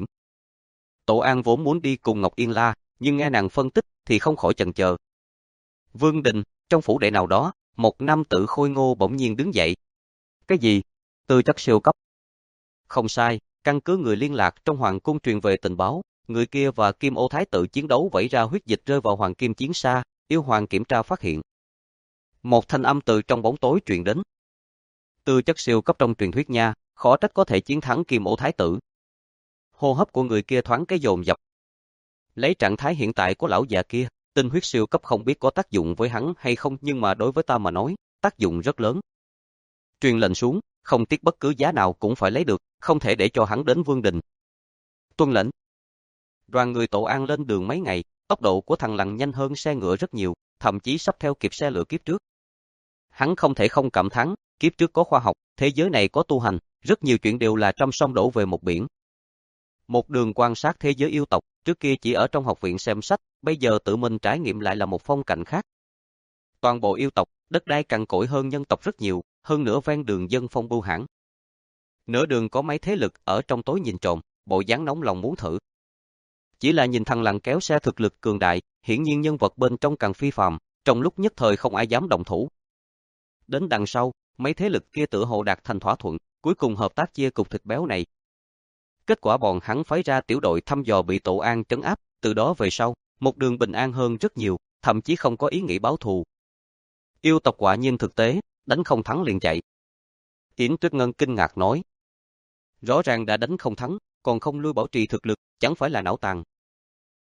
Tổ An vốn muốn đi cùng Ngọc Yên La, nhưng nghe nàng phân tích thì không khỏi chần chờ. Vương Đình, trong phủ đệ nào đó, một nam tử khôi ngô bỗng nhiên đứng dậy. Cái gì? Tư chất siêu cấp. Không sai, căn cứ người liên lạc trong hoàng cung truyền về tình báo, người kia và Kim Ô Thái tử chiến đấu vẩy ra huyết dịch rơi vào hoàng kim chiến xa, yêu hoàng kiểm tra phát hiện. Một thanh âm từ trong bóng tối truyền đến. Tư chất siêu cấp trong truyền thuyết nha, khó trách có thể chiến thắng Kim Ô Thái tử. Hô hấp của người kia thoáng cái dồn dập. Lấy trạng thái hiện tại của lão già kia, tinh huyết siêu cấp không biết có tác dụng với hắn hay không, nhưng mà đối với ta mà nói, tác dụng rất lớn. Truyền lệnh xuống, không tiếc bất cứ giá nào cũng phải lấy được, không thể để cho hắn đến Vương Đình. Tuân lệnh. Đoàn người Tổ An lên đường mấy ngày, tốc độ của thằng Lằn nhanh hơn xe ngựa rất nhiều, thậm chí sắp theo kịp xe lửa kiếp trước. Hắn không thể không cảm thán, kiếp trước có khoa học, thế giới này có tu hành, rất nhiều chuyện đều là trăm sông đổ về một biển. Một đường quan sát thế giới yêu tộc, trước kia chỉ ở trong học viện xem sách, bây giờ tự mình trải nghiệm lại là một phong cảnh khác. Toàn bộ yêu tộc, đất đai cằn cỗi hơn nhân tộc rất nhiều, hơn nữa ven đường dân phong bưu hãn. Nửa đường có mấy thế lực ở trong tối nhìn trộm, bộ dáng nóng lòng muốn thử. Chỉ là nhìn thằng Lằn kéo xe thực lực cường đại, hiển nhiên nhân vật bên trong càng phi phàm, trong lúc nhất thời không ai dám động thủ. Đến đằng sau, mấy thế lực kia tựa hồ đạt thành thỏa thuận, cuối cùng hợp tác chia cục thịt béo này. Kết quả bọn hắn phái ra tiểu đội thăm dò bị Tổ An trấn áp, từ đó về sau, một đường bình an hơn rất nhiều, thậm chí không có ý nghĩ báo thù. Yêu tộc quả nhiên thực tế, đánh không thắng liền chạy. Yến Tuyết Ngân kinh ngạc nói. Rõ ràng đã đánh không thắng, còn không lui bảo trì thực lực, chẳng phải là não tàn.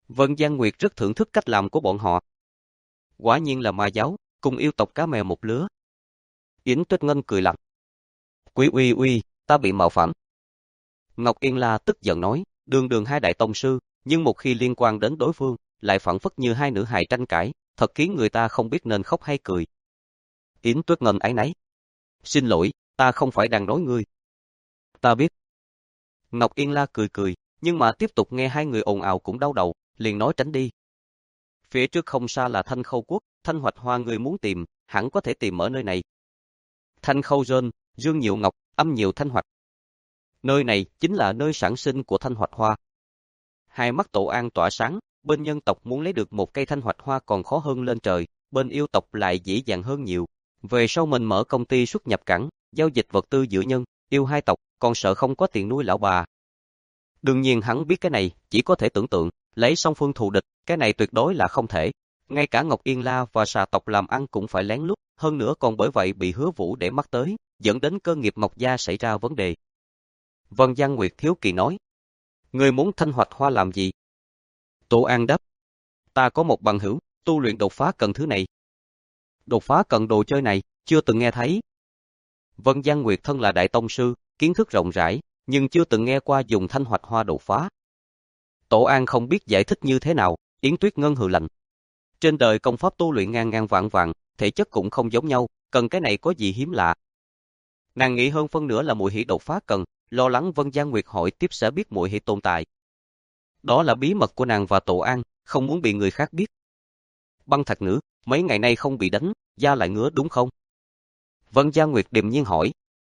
Vân Giang Nguyệt rất thưởng thức cách làm của bọn họ. Quả nhiên là ma giáo, cùng yêu tộc cá mè một lứa. Yến Tuyết Ngân cười lạnh. Quý uy uy, ta bị mạo phạm. Ngọc Yên La tức giận nói, đường đường hai đại tông sư, nhưng một khi liên quan đến đối phương, lại phản phất như hai nữ hài tranh cãi, thật khiến người ta không biết nên khóc hay cười. Yến Tuyết Ngân áy náy. Xin lỗi, ta không phải đang nói ngươi. Ta biết. Ngọc Yên La cười cười, nhưng mà tiếp tục nghe hai người ồn ào cũng đau đầu, liền nói tránh đi. Phía trước không xa là Thanh Khâu Quốc, Thanh Hoạch Hoa người muốn tìm, hẳn có thể tìm ở nơi này. Thanh Khâu Rên, Dương Nhiệu Ngọc, Âm Nhiệu Thanh Hoạch. Nơi này chính là nơi sản sinh của Thanh Hoạch Hoa. Hai mắt Tổ An tỏa sáng, bên nhân tộc muốn lấy được một cây Thanh Hoạch Hoa còn khó hơn lên trời, bên yêu tộc lại dễ dàng hơn nhiều. Về sau mình mở công ty xuất nhập cảng, giao dịch vật tư giữa nhân, yêu hai tộc, còn sợ không có tiền nuôi lão bà. Đương nhiên hắn biết cái này, chỉ có thể tưởng tượng, lấy song phương thù địch, cái này tuyệt đối là không thể. Ngay cả Ngọc Yên La và xà tộc làm ăn cũng phải lén lút, hơn nữa còn bởi vậy bị Hứa Vũ để mắt tới, dẫn đến cơ nghiệp Ngọc Gia xảy ra vấn đề. Vân Giang Nguyệt thiếu kỳ nói, người muốn Thanh Hoạch Hoa làm gì? Tổ An đáp, ta có một bằng hữu, tu luyện đột phá cần thứ này. Đột phá cần đồ chơi này, chưa từng nghe thấy. Vân Giang Nguyệt thân là đại tông sư, kiến thức rộng rãi, nhưng chưa từng nghe qua dùng Thanh Hoạch Hoa đột phá. Tổ An không biết giải thích như thế nào, Yến Tuyết Ngân hừ lạnh. Trên đời công pháp tu luyện ngàn ngàn vạn vạn, thể chất cũng không giống nhau, cần cái này có gì hiếm lạ. Nàng nghĩ hơn phân nửa là muội hỷ đột phá cần, lo lắng Vân Giang Nguyệt hỏi tiếp sẽ biết muội hỷ tồn tại. Đó là bí mật của nàng và Tổ An, không muốn bị người khác biết. Băng Thạch Nữ, mấy ngày nay không bị đánh, da lại ngứa đúng không? Vân Giang Nguyệt điềm nhiên hỏi.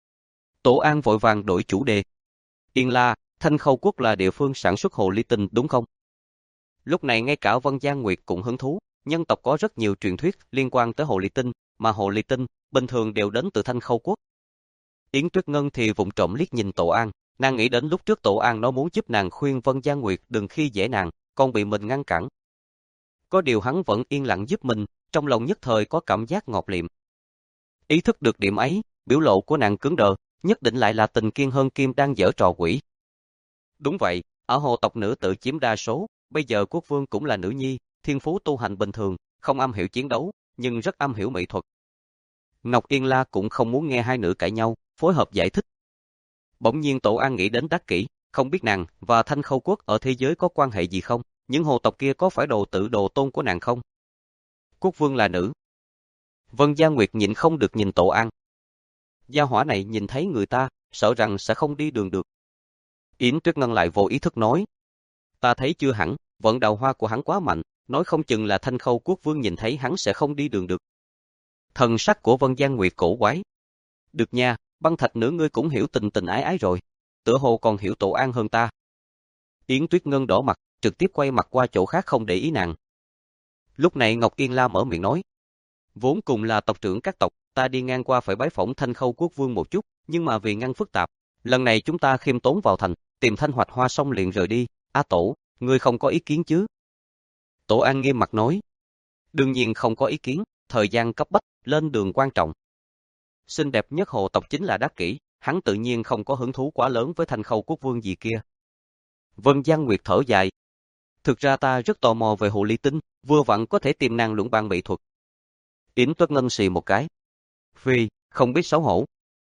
Tổ An vội vàng đổi chủ đề. Yên La, Thanh Khâu Quốc là địa phương sản xuất hồ ly tinh đúng không? Lúc này ngay cả Vân Giang Nguyệt cũng hứng thú, nhân tộc có rất nhiều truyền thuyết liên quan tới hồ ly tinh, mà hồ ly tinh bình thường đều đến từ Thanh Khâu Quốc. Yến Tuyết Ngân thì vụng trộm liếc nhìn Tổ An, nàng nghĩ đến lúc trước Tổ An nó muốn giúp nàng khuyên Vân Giang Nguyệt đừng khi dễ nàng, còn bị mình ngăn cản. Có điều hắn vẫn yên lặng giúp mình, trong lòng nhất thời có cảm giác ngọt liệm. Ý thức được điểm ấy, biểu lộ của nàng cứng đờ, nhất định lại là Tình Kiên Hơn Kim đang giở trò quỷ. Đúng vậy, ở hồ tộc nữ tự chiếm đa số, bây giờ quốc vương cũng là nữ nhi, thiên phú tu hành bình thường, không am hiểu chiến đấu, nhưng rất am hiểu mỹ thuật. Ngọc Yên La cũng không muốn nghe hai nữ cãi nhau, phối hợp giải thích. Bỗng nhiên Tổ An nghĩ đến Đắc Kỷ, không biết nàng và Thanh Khâu Quốc ở thế giới có quan hệ gì không, những hồ tộc kia có phải đồ tự đồ tôn của nàng không? Quốc vương là nữ. Vân Gia Nguyệt nhịn không được nhìn Tổ An. Gia hỏa này nhìn thấy người ta, sợ rằng sẽ không đi đường được. Yến Tuyết Ngân lại vô ý thức nói. Ta thấy chưa hẳn, vận đào hoa của hắn quá mạnh, nói không chừng là Thanh Khâu Quốc vương nhìn thấy hắn sẽ không đi đường được. Thần sắc của Vân Giang Nguyệt cổ quái. Được nha, Băng Thạch Nữ ngươi cũng hiểu tình tình ái ái rồi, tựa hồ còn hiểu Tổ An hơn ta. Yến Tuyết Ngân đỏ mặt, trực tiếp quay mặt qua chỗ khác không để ý nàng. Lúc này Ngọc Yên La mở miệng nói. Vốn cùng là tộc trưởng các tộc, ta đi ngang qua phải bái phỏng Thanh Khâu Quốc vương một chút, nhưng mà vì ngăn phức tạp, lần này chúng ta khiêm tốn vào thành, tìm Thanh Hoạch Hoa xong liền rời đi. A Tổ, ngươi không có ý kiến chứ? Tổ An nghiêm mặt nói. Đương nhiên không có ý kiến, thời gian cấp bách, lên đường quan trọng. Xinh đẹp nhất hồ tộc chính là Đắc Kỷ, hắn tự nhiên không có hứng thú quá lớn với Thanh Khâu Quốc vương gì kia. Vân Giang Nguyệt thở dài. Thực ra ta rất tò mò về hồ ly tinh, vừa vặn có thể tìm nàng luận bàn mỹ thuật. Yến Tuyết Ngân xì một cái. Phi, không biết xấu hổ.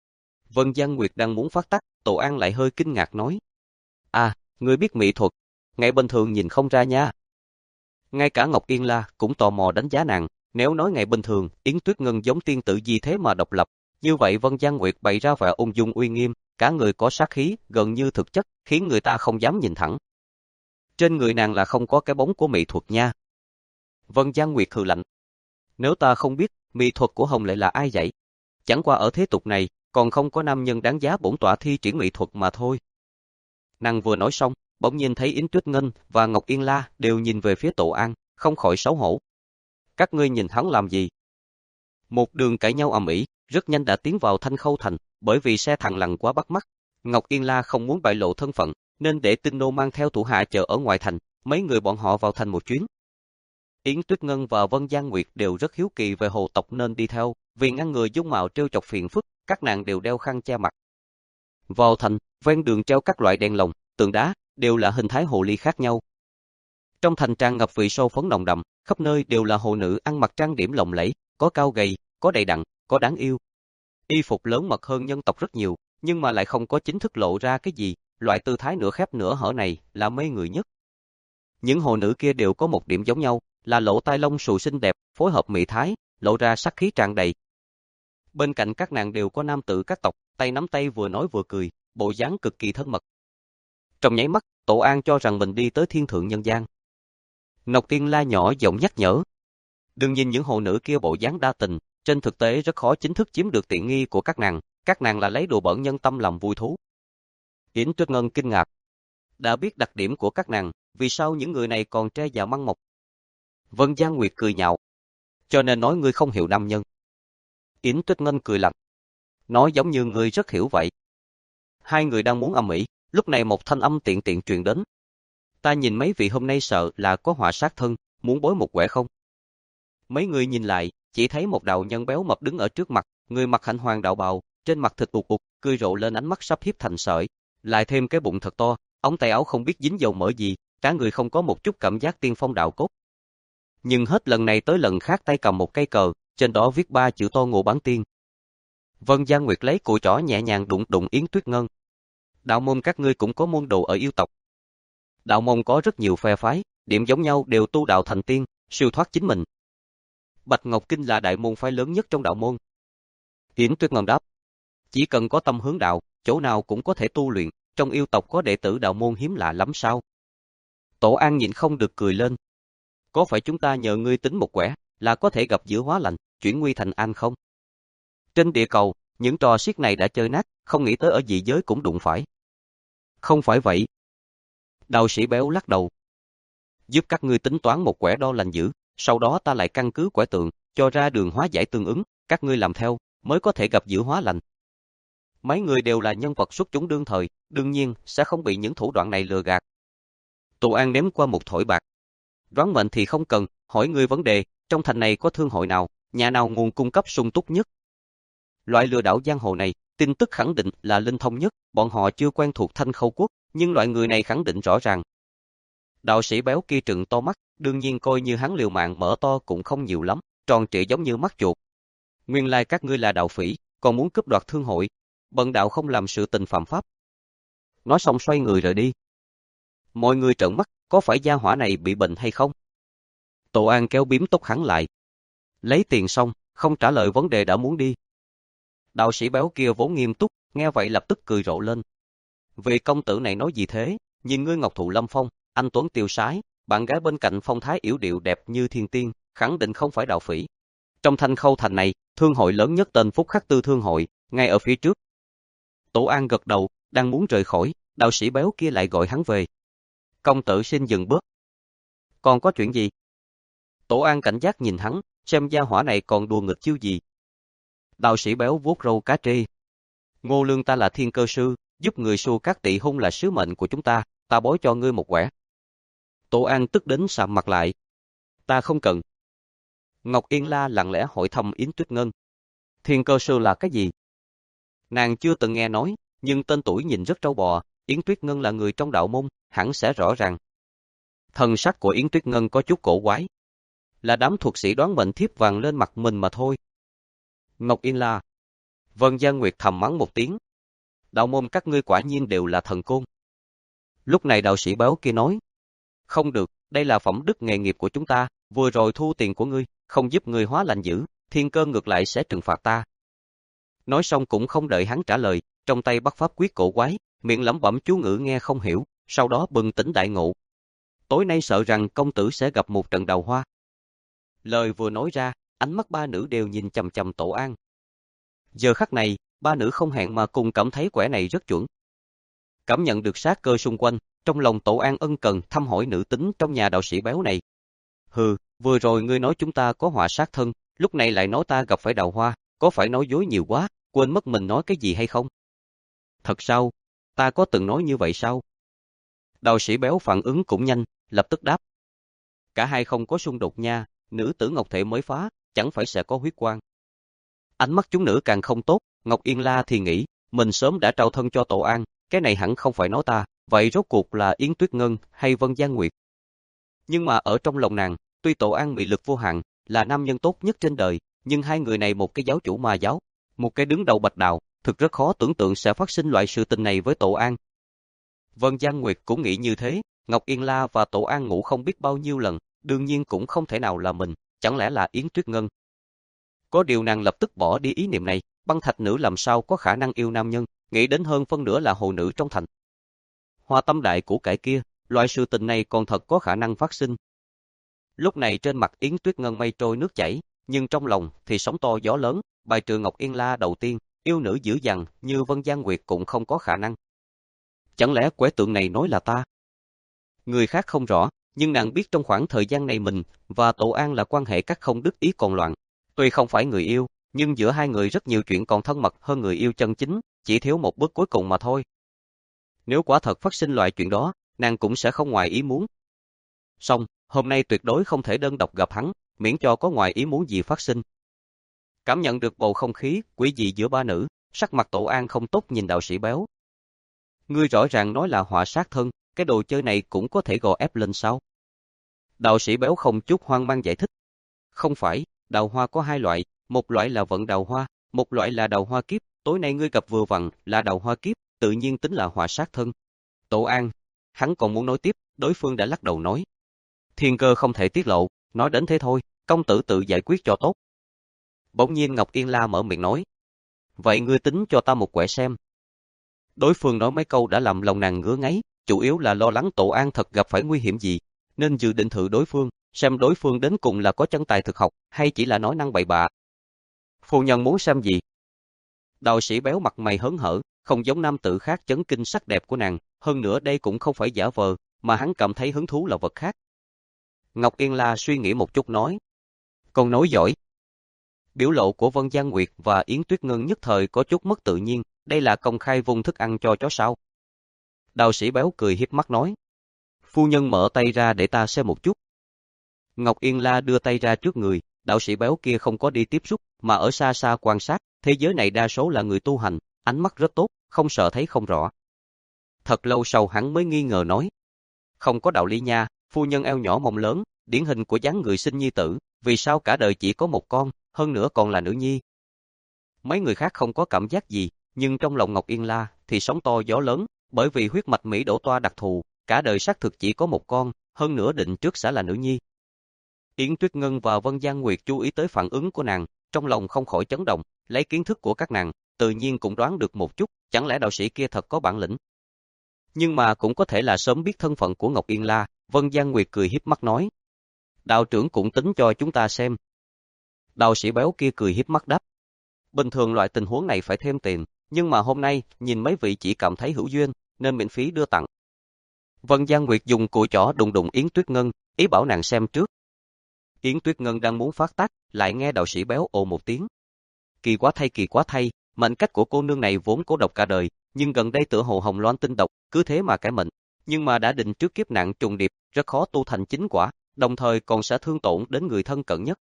Vân Giang Nguyệt đang muốn phát tắc, Tổ An lại hơi kinh ngạc nói. À, ngươi biết mỹ thuật, ngày bình thường nhìn không ra nha. Ngay cả Ngọc Yên La cũng tò mò đánh giá nàng, nếu nói ngày bình thường, Yến Tuyết Ngân giống tiên tử gì thế mà độc lập, như vậy Vân Giang Nguyệt bày ra vẻ ung dung uy nghiêm, cả người có sát khí, gần như thực chất, khiến người ta không dám nhìn thẳng. Trên người nàng là không có cái bóng của mỹ thuật nha. Vân Giang Nguyệt hừ lạnh. Nếu ta không biết, mỹ thuật của Hồng Lệ là ai vậy? Chẳng qua ở thế tục này, còn không có nam nhân đáng giá bổn tọa thi triển mỹ thuật mà thôi. Nàng vừa nói xong, bỗng nhìn thấy Yến Tuyết Ngân và Ngọc Yên La đều nhìn về phía Tổ An, không khỏi xấu hổ. Các ngươi nhìn hắn làm gì? Một đường cãi nhau ầm ĩ, rất nhanh đã tiến vào Thanh Khâu thành, bởi vì xe thằng lằn quá bắt mắt. Ngọc Yên La không muốn bại lộ thân phận, nên để Tinh Nô mang theo thủ hạ chờ ở ngoài thành, mấy người bọn họ vào thành một chuyến. Yến Tuyết Ngân và Vân Giang Nguyệt đều rất hiếu kỳ về hồ tộc nên đi theo, vì ngăn ngừa dung mạo trêu chọc phiền phức, các nàng đều đeo khăn che mặt. Vào thành, ven đường treo các loại đèn lồng, tượng đá, đều là hình thái hồ ly khác nhau. Trong thành tràn ngập vị sô phấn nồng đậm, khắp nơi đều là hồ nữ ăn mặc trang điểm lộng lẫy, có cao gầy, có đầy đặn, có đáng yêu. Y phục lớn mật hơn nhân tộc rất nhiều, nhưng mà lại không có chính thức lộ ra cái gì, loại tư thái nửa khép nửa hở này là mê người nhất. Những hồ nữ kia đều có một điểm giống nhau, là lỗ tai lông xù xinh đẹp, phối hợp mỹ thái, lộ ra sắc khí tràn đầy. Bên cạnh các nàng đều có nam tử các tộc, tay nắm tay vừa nói vừa cười, bộ dáng cực kỳ thân mật. Trong nháy mắt, Tổ An cho rằng mình đi tới thiên thượng nhân gian. Ngọc Tiên La nhỏ giọng nhắc nhở. Đừng nhìn những hồ nữ kia bộ dáng đa tình, trên thực tế rất khó chính thức chiếm được tiện nghi của các nàng, các nàng là lấy đùa bỡn nhân tâm làm vui thú. Yến Tuyết Ngân kinh ngạc. Đã biết đặc điểm của các nàng, vì sao những người này còn tre già măng mọc? Vân Giang Nguyệt cười nhạo. Cho nên nói ngươi không hiểu nam nhân. Yến Tuyết Ngân cười lạnh. Nói giống như ngươi rất hiểu vậy. Hai người đang muốn ầm ĩ, lúc này một thanh âm tiện tiện truyền đến. Ta nhìn mấy vị hôm nay sợ là có họa sát thân, muốn bối một quẻ không? Mấy người nhìn lại, chỉ thấy một đạo nhân béo mập đứng ở trước mặt, người mặc hạnh hoàng đạo bào, trên mặt thịt ục ục, cười rộ lên ánh mắt sắp hiếp thành sợi, lại thêm cái bụng thật to, ống tay áo không biết dính dầu mỡ gì, cả người không có một chút cảm giác tiên phong đạo cốt. Nhưng hết lần này tới lần khác tay cầm một cây cờ, trên đó viết ba chữ to Ngộ Bán Tiên. Vân Giang Nguyệt lấy cùi trỏ nhẹ nhàng đụng đụng Yến Tuyết Ngân. Đạo môn các ngươi cũng có môn đồ ở yêu tộc. Đạo môn có rất nhiều phe phái, điểm giống nhau đều tu đạo thành tiên, siêu thoát chính mình. Bạch Ngọc Kinh là đại môn phái lớn nhất trong đạo môn. Yến Tuyết Ngân đáp. Chỉ cần có tâm hướng đạo, chỗ nào cũng có thể tu luyện, trong yêu tộc có đệ tử đạo môn hiếm lạ lắm sao? Tổ An nhịn không được cười lên. Có phải chúng ta nhờ ngươi tính một quẻ, là có thể gặp giữa hóa lành, chuyển nguy thành an không? Trên địa cầu, những trò xiết này đã chơi nát, không nghĩ tới ở dị giới cũng đụng phải. Không phải vậy. Đạo sĩ béo lắc đầu. Giúp các ngươi tính toán một quẻ đo lành dữ, sau đó ta lại căn cứ quẻ tượng, cho ra đường hóa giải tương ứng, các ngươi làm theo, mới có thể gặp giữa hóa lành. Mấy người đều là nhân vật xuất chúng đương thời, đương nhiên sẽ không bị những thủ đoạn này lừa gạt. Tổ An ném qua một thỏi bạc. Đoán mệnh thì không cần, hỏi ngươi vấn đề, trong thành này có thương hội nào, nhà nào nguồn cung cấp sung túc nhất? Loại lừa đảo giang hồ này, tin tức khẳng định là linh thông nhất, bọn họ chưa quen thuộc Thanh Khâu Quốc, nhưng loại người này khẳng định rõ ràng. Đạo sĩ béo kia trừng to mắt, đương nhiên coi như hắn liều mạng mở to cũng không nhiều lắm, tròn trịa giống như mắt chuột. Nguyên lai các ngươi là đạo phỉ, còn muốn cướp đoạt thương hội, bần đạo không làm sự tình phạm pháp. Nói xong xoay người rời đi. Mọi người trợn mắt, có phải gia hỏa này bị bệnh hay không? Tổ An kéo bím tóc hắn lại. Lấy tiền xong, không trả lời vấn đề đã muốn đi. Đạo sĩ béo kia vốn nghiêm túc, nghe vậy lập tức cười rộ lên. Vị công tử này nói gì thế, nhìn ngươi ngọc thụ lâm phong, anh tuấn tiêu sái, bạn gái bên cạnh phong thái yểu điệu đẹp như thiên tiên, khẳng định không phải đạo phỉ. Trong Thanh Khâu thành này, thương hội lớn nhất tên Phúc Khắc Tư thương hội, ngay ở phía trước. Tổ An gật đầu, đang muốn rời khỏi, đạo sĩ béo kia lại gọi hắn về. Công tử xin dừng bước. Còn có chuyện gì? Tổ An cảnh giác nhìn hắn, xem gia hỏa này còn đùa nghịch chiêu gì. Đạo sĩ béo vuốt râu cá trê. Ngô Lương ta là thiên cơ sư, giúp người xua các tỵ hung là sứ mệnh của chúng ta, ta bối cho ngươi một quẻ. Tổ An tức đến sạm mặt lại. Ta không cần. Ngọc Yên La lặng lẽ hỏi thăm Yến Tuyết Ngân. Thiên cơ sư là cái gì? Nàng chưa từng nghe nói, nhưng tên tuổi nhìn rất trâu bò, Yến Tuyết Ngân là người trong đạo môn, hẳn sẽ rõ ràng. Thần sắc của Yến Tuyết Ngân có chút cổ quái. Là đám thuật sĩ đoán mệnh thiếp vàng lên mặt mình mà thôi. Ngọc Yên La. Vân Giang Nguyệt thầm mắng một tiếng. Đạo môn các ngươi quả nhiên đều là thần côn. Lúc này đạo sĩ béo kia nói. Không được, đây là phẩm đức nghề nghiệp của chúng ta, vừa rồi thu tiền của ngươi, không giúp ngươi hóa lành dữ, thiên cơ ngược lại sẽ trừng phạt ta. Nói xong cũng không đợi hắn trả lời, trong tay bắt pháp quyết cổ quái, miệng lẩm bẩm chú ngữ nghe không hiểu, sau đó bừng tỉnh đại ngộ. Tối nay sợ rằng công tử sẽ gặp một trận đào hoa. Lời vừa nói ra, ánh mắt ba nữ đều nhìn chằm chằm Tổ An. Giờ khắc này, ba nữ không hẹn mà cùng cảm thấy quẻ này rất chuẩn. Cảm nhận được sát cơ xung quanh, trong lòng Tổ An ân cần thăm hỏi nữ tính trong nhà đạo sĩ béo này. Hừ, vừa rồi ngươi nói chúng ta có họa sát thân, lúc này lại nói ta gặp phải đào hoa, có phải nói dối nhiều quá, quên mất mình nói cái gì hay không? Thật sao? Ta có từng nói như vậy sao? Đạo sĩ béo phản ứng cũng nhanh, lập tức đáp. Cả hai không có xung đột nha, nữ tử Ngọc Thể mới phá, chẳng phải sẽ có huyết quang. Ánh mắt chúng nữ càng không tốt, Ngọc Yên La thì nghĩ, mình sớm đã trao thân cho Tổ An, cái này hẳn không phải nói ta, vậy rốt cuộc là Yến Tuyết Ngân hay Vân Giang Nguyệt? Nhưng mà ở trong lòng nàng, tuy Tổ An mị lực vô hạn, là nam nhân tốt nhất trên đời, nhưng hai người này một cái giáo chủ ma giáo, một cái đứng đầu bạch đạo, thực rất khó tưởng tượng sẽ phát sinh loại sự tình này với Tổ An. Vân Giang Nguyệt cũng nghĩ như thế, Ngọc Yên La và Tổ An ngủ không biết bao nhiêu lần, đương nhiên cũng không thể nào là mình, chẳng lẽ là Yến Tuyết Ngân. Có điều nàng lập tức bỏ đi ý niệm này, băng thạch nữ làm sao có khả năng yêu nam nhân, nghĩ đến hơn phân nửa là hồ nữ trong thành. Hoa tâm đại của cải kia, loại sự tình này còn thật có khả năng phát sinh. Lúc này trên mặt Yến Tuyết Ngân mây trôi nước chảy, nhưng trong lòng thì sóng to gió lớn, bài trừ Ngọc Yên La đầu tiên, yêu nữ dữ dằn như Vân Giang Nguyệt cũng không có khả năng. Chẳng lẽ quẻ tượng này nói là ta? Người khác không rõ, nhưng nàng biết trong khoảng thời gian này mình và Tổ An là quan hệ cắt không đứt ý còn loạn. Tuy không phải người yêu, nhưng giữa hai người rất nhiều chuyện còn thân mật hơn người yêu chân chính, chỉ thiếu một bước cuối cùng mà thôi. Nếu quả thật phát sinh loại chuyện đó, nàng cũng sẽ không ngoài ý muốn. Song, hôm nay tuyệt đối không thể đơn độc gặp hắn, miễn cho có ngoài ý muốn gì phát sinh. Cảm nhận được bầu không khí quỷ dị giữa ba nữ, sắc mặt Tổ An không tốt nhìn đạo sĩ béo. Ngươi rõ ràng nói là họa sát thân, cái đồ chơi này cũng có thể gò ép lên sao? Đạo sĩ béo không chút hoang mang giải thích. Không phải, đào hoa có hai loại, một loại là vận đào hoa, một loại là đào hoa kiếp, tối nay ngươi gặp vừa vặn là đào hoa kiếp, tự nhiên tính là họa sát thân. Tổ An, hắn còn muốn nói tiếp, đối phương đã lắc đầu nói. Thiên cơ không thể tiết lộ, nói đến thế thôi, công tử tự giải quyết cho tốt. Bỗng nhiên Ngọc Yên La mở miệng nói. Vậy ngươi tính cho ta một quẻ xem. Đối phương nói mấy câu đã làm lòng nàng ngứa ngáy, chủ yếu là lo lắng Tổ An thật gặp phải nguy hiểm gì, nên dự định thử đối phương, xem đối phương đến cùng là có chân tài thực học hay chỉ là nói năng bậy bạ. Phu nhân muốn xem gì? Đạo sĩ béo mặt mày hớn hở, không giống nam tử khác chấn kinh sắc đẹp của nàng, hơn nữa đây cũng không phải giả vờ, mà hắn cảm thấy hứng thú là vật khác. Ngọc Yên La suy nghĩ một chút nói. Con nói giỏi. Biểu lộ của Vân Giang Nguyệt và Yến Tuyết Ngân nhất thời có chút mất tự nhiên, đây là công khai vung thức ăn cho chó sao? Đạo sĩ béo cười hiếp mắt nói. Phu nhân mở tay ra để ta xem một chút. Ngọc Yên La đưa tay ra trước người, đạo sĩ béo kia không có đi tiếp xúc, mà ở xa xa quan sát, thế giới này đa số là người tu hành, ánh mắt rất tốt, không sợ thấy không rõ. Thật lâu sau hắn mới nghi ngờ nói. Không có đạo lý nha, phu nhân eo nhỏ mông lớn, điển hình của dáng người sinh nhi tử, vì sao cả đời chỉ có một con, hơn nữa còn là nữ nhi. Mấy người khác không có cảm giác gì, nhưng trong lòng Ngọc Yên La thì sóng to gió lớn, bởi vì huyết mạch Mỹ đổ toa đặc thù, cả đời xác thực chỉ có một con, hơn nữa định trước sẽ là nữ nhi. Yến Tuyết Ngân và Vân Giang Nguyệt chú ý tới phản ứng của nàng, trong lòng không khỏi chấn động, lấy kiến thức của các nàng, tự nhiên cũng đoán được một chút, chẳng lẽ đạo sĩ kia thật có bản lĩnh. Nhưng mà cũng có thể là sớm biết thân phận của Ngọc Yên La, Vân Giang Nguyệt cười hiếp mắt nói. Đạo trưởng cũng tính cho chúng ta xem. Đạo sĩ béo kia cười hiếp mắt đáp. Bình thường loại tình huống này phải thêm tiền, nhưng mà hôm nay, nhìn mấy vị chỉ cảm thấy hữu duyên, nên miễn phí đưa tặng. Vân Giang Nguyệt dùng cùi chỏ đùng đùng Yến Tuyết Ngân, ý bảo nàng xem trước. Yến Tuyết Ngân đang muốn phát tác, lại nghe đạo sĩ béo ồ một tiếng. Kỳ quá thay kỳ quá thay, mệnh cách của cô nương này vốn cố độc cả đời, nhưng gần đây tựa hồ hồng loan tinh độc, cứ thế mà cải mệnh. Nhưng mà đã định trước kiếp nạn trùng điệp, rất khó tu thành chính quả, đồng thời còn sẽ thương tổn đến người thân cận nhất.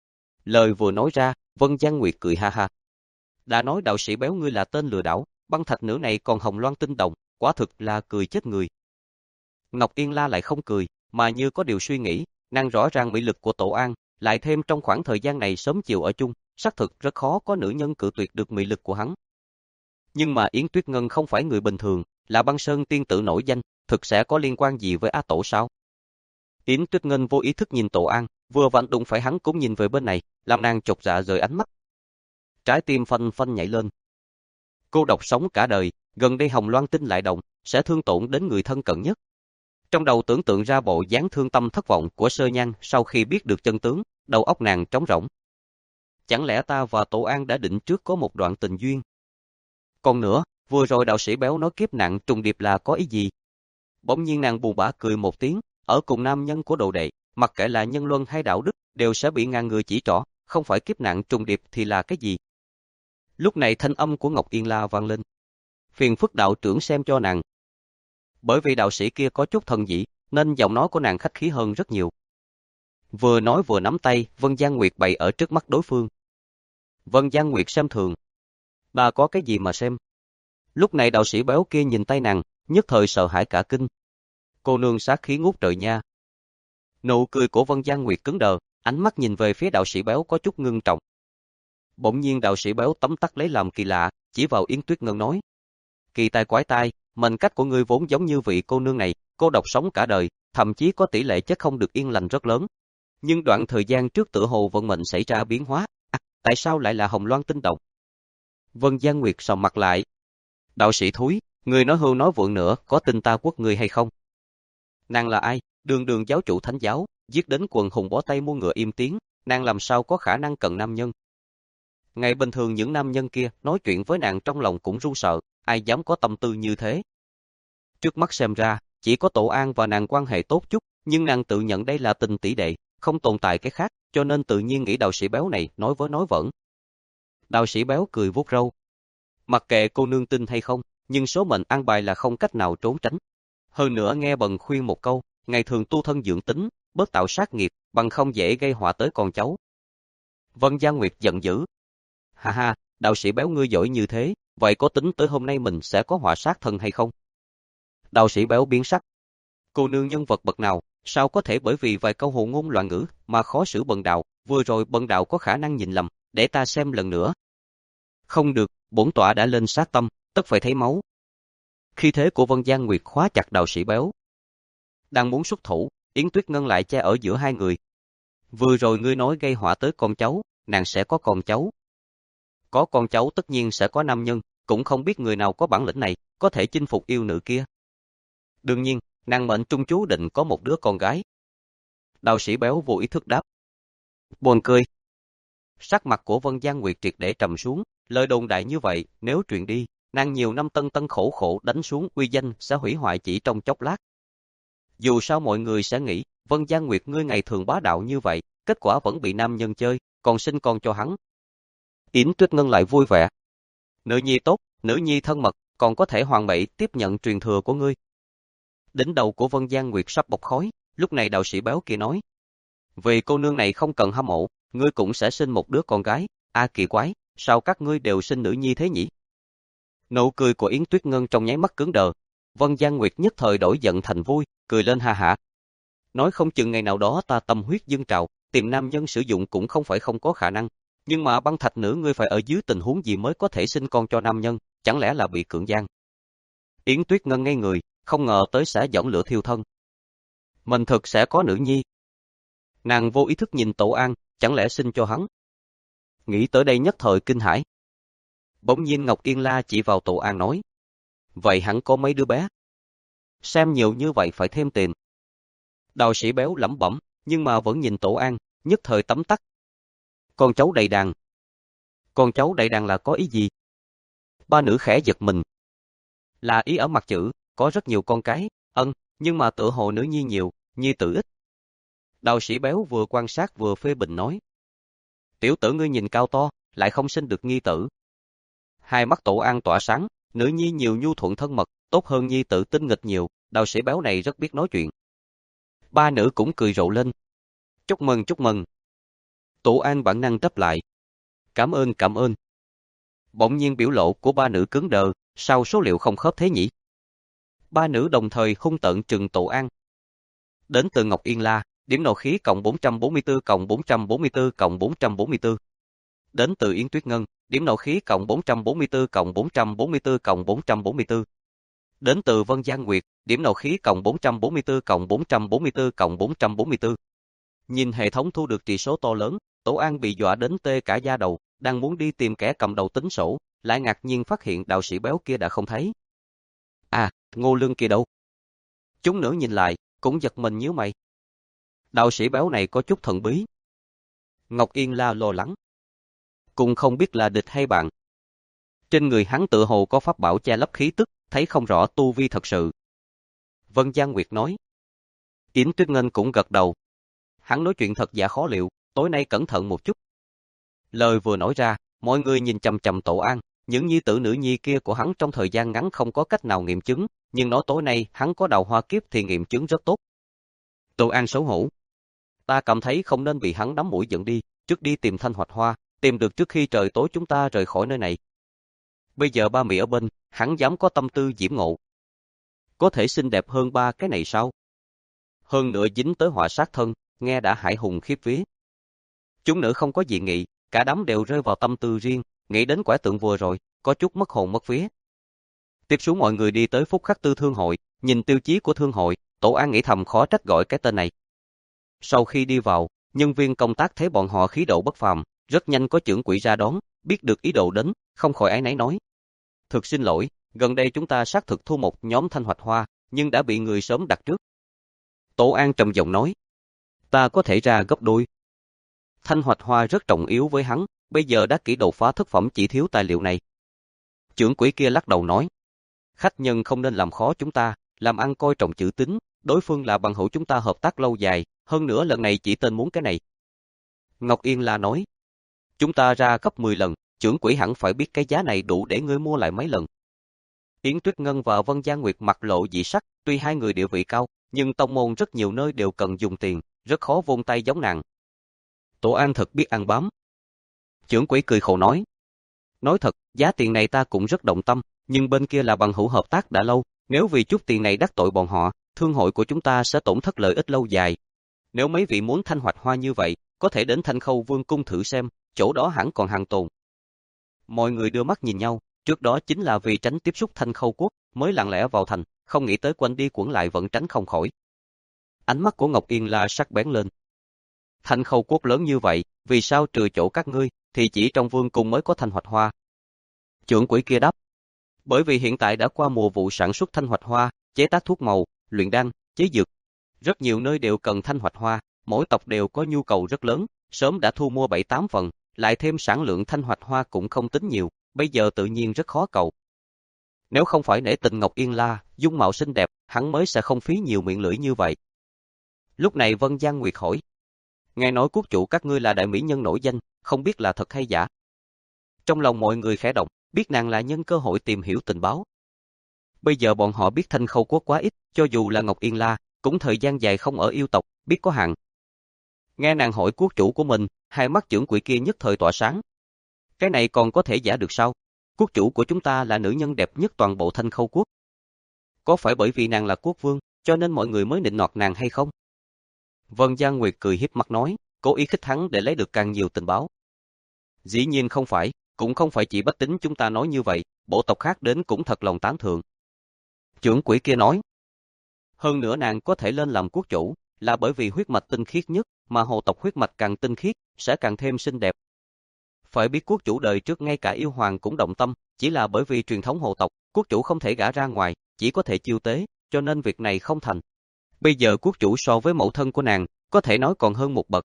Lời vừa nói ra, Vân Giang Nguyệt cười ha ha. Đã nói đạo sĩ béo ngươi là tên lừa đảo, băng thạch nữ này còn hồng loan tinh đồng, quả thực là cười chết người. Ngọc Yên La lại không cười, mà như có điều suy nghĩ, nàng rõ ràng mỹ lực của Tổ An, lại thêm trong khoảng thời gian này sớm chiều ở chung, xác thực rất khó có nữ nhân cự tuyệt được mỹ lực của hắn. Nhưng mà Yến Tuyết Ngân không phải người bình thường, là băng sơn tiên tử nổi danh, thực sẽ có liên quan gì với A Tổ sao? Yến Tuyết Ngân vô ý thức nhìn Tổ An, vừa vặn đụng phải hắn cũng nhìn về bên này, làm nàng chột dạ rời ánh mắt. Trái tim phanh phanh nhảy lên. Cô độc sống cả đời, gần đây hồng loan tinh lại động, sẽ thương tổn đến người thân cận nhất. Trong đầu tưởng tượng ra bộ dáng thương tâm thất vọng của Sơ Nhan sau khi biết được chân tướng, đầu óc nàng trống rỗng. Chẳng lẽ ta và Tổ An đã định trước có một đoạn tình duyên? Còn nữa, vừa rồi đạo sĩ béo nói kiếp nạn trùng điệp là có ý gì? Bỗng nhiên nàng buồn bã cười một tiếng, ở cùng nam nhân của đồ đệ, mặc kệ là nhân luân hay đạo đức, đều sẽ bị ngàn người chỉ trỏ, không phải kiếp nạn trùng điệp thì là cái gì? Lúc này thanh âm của Ngọc Yên La vang lên. Phiền phức đạo trưởng xem cho nàng. Bởi vì đạo sĩ kia có chút thần dị, nên giọng nói của nàng khách khí hơn rất nhiều. Vừa nói vừa nắm tay, Vân Giang Nguyệt bày ở trước mắt đối phương. Vân Giang Nguyệt xem thường. Bà có cái gì mà xem? Lúc này đạo sĩ béo kia nhìn tay nàng, nhất thời sợ hãi cả kinh. Cô nương sát khí ngút trời nha. Nụ cười của Vân Giang Nguyệt cứng đờ, ánh mắt nhìn về phía đạo sĩ béo có chút ngưng trọng. Bỗng nhiên đạo sĩ béo tấm tắc lấy làm kỳ lạ, chỉ vào Yến Tuyết Ngân nói. Kỳ tai quái tai, mệnh cách của ngươi vốn giống như vị cô nương này, cô độc sống cả đời, thậm chí có tỷ lệ chết không được yên lành rất lớn. Nhưng đoạn thời gian trước tựa hồ vận mệnh xảy ra biến hóa, à, tại sao lại là hồng loan tinh độc? Vân Giang Nguyệt sầm mặt lại. Đạo sĩ thúi, người nói hưu nói vượng nữa, có tin ta quất người hay không? Nàng là ai? Đường đường giáo chủ thánh giáo, giết đến quần hùng bó tay mua ngựa im tiếng, nàng làm sao có khả năng cần nam nhân? Ngày bình thường những nam nhân kia nói chuyện với nàng trong lòng cũng run sợ, ai dám có tâm tư như thế? Trước mắt xem ra, chỉ có Tổ An và nàng quan hệ tốt chút, nhưng nàng tự nhận đây là tình tỷ đệ, không tồn tại cái khác, cho nên tự nhiên nghĩ đạo sĩ béo này nói với nói vẩn. Đạo sĩ béo cười vuốt râu. Mặc kệ cô nương tin hay không, nhưng số mệnh an bài là không cách nào trốn tránh. Hơn nữa nghe bần khuyên một câu, ngày thường tu thân dưỡng tính, bớt tạo sát nghiệp, bằng không dễ gây họa tới con cháu. Vân Giang Nguyệt giận dữ. Ha ha, đạo sĩ béo ngươi giỏi như thế, vậy có tính tới hôm nay mình sẽ có họa sát thân hay không? Đạo sĩ béo biến sắc. Cô nương nhân vật bậc nào, sao có thể bởi vì vài câu hồ ngôn loạn ngữ mà khó xử bần đạo, vừa rồi bần đạo có khả năng nhìn lầm, để ta xem lần nữa. Không được, bổn tọa đã lên sát tâm, tất phải thấy máu. Khi thế của Vân Giang Nguyệt khóa chặt đạo sĩ béo. Đang muốn xuất thủ, Yến Tuyết Ngân lại che ở giữa hai người. Vừa rồi ngươi nói gây họa tới con cháu, nàng sẽ có con cháu. Có con cháu tất nhiên sẽ có nam nhân, cũng không biết người nào có bản lĩnh này, có thể chinh phục yêu nữ kia. Đương nhiên, nàng mệnh trung chú định có một đứa con gái. Đạo sĩ béo vô ý thức đáp. Buồn cười. Sắc mặt của Vân Giang Nguyệt triệt để trầm xuống, lời đồn đại như vậy, nếu truyền đi, nàng nhiều năm tân tân khổ khổ đánh xuống uy danh sẽ hủy hoại chỉ trong chốc lát. Dù sao mọi người sẽ nghĩ, Vân Giang Nguyệt ngươi ngày thường bá đạo như vậy, kết quả vẫn bị nam nhân chơi, còn sinh con cho hắn. Yến Tuyết Ngân lại vui vẻ. Nữ nhi tốt, nữ nhi thân mật, còn có thể hoàn mỹ tiếp nhận truyền thừa của ngươi. Đỉnh đầu của Vân Giang Nguyệt sắp bốc khói, lúc này đạo sĩ béo kia nói. Vì cô nương này không cần hâm mộ, ngươi cũng sẽ sinh một đứa con gái, a à, kỳ quái, sao các ngươi đều sinh nữ nhi thế nhỉ? Nụ cười của Yến Tuyết Ngân trong nháy mắt cứng đờ, Vân Giang Nguyệt nhất thời đổi giận thành vui, cười lên ha hả. Nói không chừng ngày nào đó ta tâm huyết dâng trào, tìm nam nhân sử dụng cũng không phải không có khả năng, nhưng mà băng thạch nữ ngươi phải ở dưới tình huống gì mới có thể sinh con cho nam nhân, chẳng lẽ là bị cưỡng gian? Yến Tuyết Ngân ngây người, không ngờ tới sẽ giọng lửa thiêu thân. Mình thực sẽ có nữ nhi. Nàng vô ý thức nhìn Tổ An, chẳng lẽ sinh cho hắn? Nghĩ tới đây nhất thời kinh hãi. Bỗng nhiên Ngọc Yên La chỉ vào Tổ An nói. Vậy hắn có mấy đứa bé? Xem nhiều như vậy phải thêm tiền. Đạo sĩ béo lẩm bẩm, nhưng mà vẫn nhìn Tổ An, nhất thời tấm tắc. Con cháu đầy đàn. Con cháu đầy đàn là có ý gì? Ba nữ khẽ giật mình. Là ý ở mặt chữ, có rất nhiều con cái, ân, nhưng mà tựa hồ nữ nhi nhiều, nhi tử ít. Đạo sĩ béo vừa quan sát vừa phê bình nói. Tiểu tử ngươi nhìn cao to, lại không sinh được nhi tử. Hai mắt Tổ An tỏa sáng, nữ nhi nhiều nhu thuận thân mật, tốt hơn nhi tử tinh nghịch nhiều, đạo sĩ béo này rất biết nói chuyện. Ba nữ cũng cười rộ lên. Chúc mừng chúc mừng. Tổ An bản năng đáp lại. Cảm ơn cảm ơn. Bỗng nhiên biểu lộ của ba nữ cứng đờ, sao số liệu không khớp thế nhỉ? Ba nữ đồng thời hung tợn trừng Tổ An. Đến từ Ngọc Yên La, điểm nộ khí cộng bốn trăm bốn mươi tư cộng bốn trăm bốn mươi tư cộng bốn trăm bốn mươi tư. Đến từ Yến Tuyết Ngân, điểm nộ khí cộng bốn trăm bốn mươi tư cộng bốn trăm bốn mươi tư cộng bốn trăm bốn mươi tư. Đến từ Vân Giang Nguyệt, điểm nộ khí cộng bốn trăm bốn mươi tư cộng bốn trăm bốn mươi tư cộng bốn trăm bốn mươi tư. Nhìn hệ thống thu được trị số to lớn, Tổ An bị dọa đến tê cả da đầu, đang muốn đi tìm kẻ cầm đầu tính sổ, lại ngạc nhiên phát hiện đạo sĩ béo kia đã không thấy. À, Ngô Lương kia đâu? Chúng nữ nhìn lại, cũng giật mình nhíu mày. Đạo sĩ béo này có chút thần bí. Ngọc Yên La lo lắng. Cũng không biết là địch hay bạn. Trên người hắn tự hồ có pháp bảo che lấp khí tức, thấy không rõ tu vi thật sự. Vân Giang Nguyệt nói. Yến Tuyết Ngân cũng gật đầu. Hắn nói chuyện thật giả khó liệu, tối nay cẩn thận một chút. Lời vừa nói ra, mọi người nhìn chằm chằm Tổ An, những nhi tử nữ nhi kia của hắn trong thời gian ngắn không có cách nào nghiệm chứng, nhưng nói tối nay hắn có đào hoa kiếp thì nghiệm chứng rất tốt. Tổ An xấu hổ. Ta cảm thấy không nên bị hắn nắm mũi dẫn đi, trước đi tìm Thanh Hoạch Hoa, tìm được trước khi trời tối chúng ta rời khỏi nơi này. Bây giờ ba Mỹ ở bên, hắn dám có tâm tư diễm ngộ. Có thể xinh đẹp hơn ba cái này sao? hơn nữa dính tới họa sát thân, nghe đã hãi hùng khiếp vía. Chúng nữ không có dị nghị, cả đám đều rơi vào tâm tư riêng, nghĩ đến quẻ tượng vừa rồi, có chút mất hồn mất vía. Tiếp xuống mọi người đi tới Phúc Khắc Tư Thương hội, nhìn tiêu chí của thương hội, Tổ An nghĩ thầm khó trách gọi cái tên này. Sau khi đi vào, nhân viên công tác thấy bọn họ khí độ bất phàm, rất nhanh có trưởng quỹ ra đón, biết được ý đồ đến, không khỏi áy náy nói. Thực xin lỗi, gần đây chúng ta xác thực thu một nhóm thanh hoạch hoa, nhưng đã bị người sớm đặt trước. Tổ An trầm giọng nói. Ta có thể ra gấp đôi. Thanh hoạch hoa rất trọng yếu với hắn, bây giờ đã kỹ đột phá thất phẩm chỉ thiếu tài liệu này. Trưởng quỹ kia lắc đầu nói. Khách nhân không nên làm khó chúng ta, làm ăn coi trọng chữ tín, đối phương là bằng hữu chúng ta hợp tác lâu dài, hơn nữa lần này chỉ tên muốn cái này. Ngọc Yên La nói. Chúng ta ra gấp mười lần, trưởng quỹ hẳn phải biết cái giá này đủ để ngươi mua lại mấy lần. Yến Tuyết Ngân và Vân Gia Nguyệt mặt lộ dị sắc, tuy hai người địa vị cao, nhưng tông môn rất nhiều nơi đều cần dùng tiền, rất khó vung tay giống nàng. Tổ An thật biết ăn bám. Trưởng quỹ cười khổ nói. Nói thật, giá tiền này ta cũng rất động tâm, nhưng bên kia là bằng hữu hợp tác đã lâu, nếu vì chút tiền này đắc tội bọn họ, thương hội của chúng ta sẽ tổn thất lợi ích lâu dài. Nếu mấy vị muốn thanh hoạch hoa như vậy, có thể đến Thanh Khâu Vương cung thử xem, chỗ đó hẳn còn hàng tồn. Mọi người đưa mắt nhìn nhau, trước đó chính là vì tránh tiếp xúc Thanh Khâu quốc, mới lặng lẽ vào thành, không nghĩ tới quanh đi quẩn lại vẫn tránh không khỏi. Ánh mắt của Ngọc Yên La sắc bén lên. Thanh Khâu quốc lớn như vậy, vì sao trừ chỗ các ngươi, thì chỉ trong vương cung mới có thanh hoạch hoa? Trưởng quỹ kia đáp. Bởi vì hiện tại đã qua mùa vụ sản xuất thanh hoạch hoa, chế tác thuốc màu, luyện đan, chế dược. Rất nhiều nơi đều cần thanh hoạch hoa, mỗi tộc đều có nhu cầu rất lớn, sớm đã thu mua bảy tám phần, lại thêm sản lượng thanh hoạch hoa cũng không tính nhiều, bây giờ tự nhiên rất khó cầu. Nếu không phải nể tình Ngọc Yên La, dung mạo xinh đẹp, hắn mới sẽ không phí nhiều miệng lưỡi như vậy. Lúc này Vân Giang Nguyệt hỏi. Nghe nói quốc chủ các ngươi là đại mỹ nhân nổi danh, không biết là thật hay giả. Trong lòng mọi người khẽ động, biết nàng là nhân cơ hội tìm hiểu tình báo. Bây giờ bọn họ biết Thanh Khâu quốc quá ít, cho dù là Ngọc Yên La, cũng thời gian dài không ở yêu tộc, biết có hạn. Nghe nàng hỏi quốc chủ của mình, hai mắt trưởng quỹ kia nhất thời tỏa sáng. Cái này còn có thể giả được sao? Quốc chủ của chúng ta là nữ nhân đẹp nhất toàn bộ Thanh Khâu quốc. Có phải bởi vì nàng là quốc vương, cho nên mọi người mới nịnh nọt nàng hay không? Vân Giang Nguyệt cười hiếp mắt nói, cố ý khích hắn để lấy được càng nhiều tình báo. Dĩ nhiên không phải, cũng không phải chỉ Bách Tính chúng ta nói như vậy, bộ tộc khác đến cũng thật lòng tán thưởng. Trưởng quỹ kia nói. Hơn nữa nàng có thể lên làm quốc chủ, là bởi vì huyết mạch tinh khiết nhất, mà hồ tộc huyết mạch càng tinh khiết, sẽ càng thêm xinh đẹp. Phải biết quốc chủ đời trước ngay cả yêu hoàng cũng động tâm, chỉ là bởi vì truyền thống hồ tộc, quốc chủ không thể gả ra ngoài, chỉ có thể chiêu tế, cho nên việc này không thành. Bây giờ quốc chủ so với mẫu thân của nàng, có thể nói còn hơn một bậc.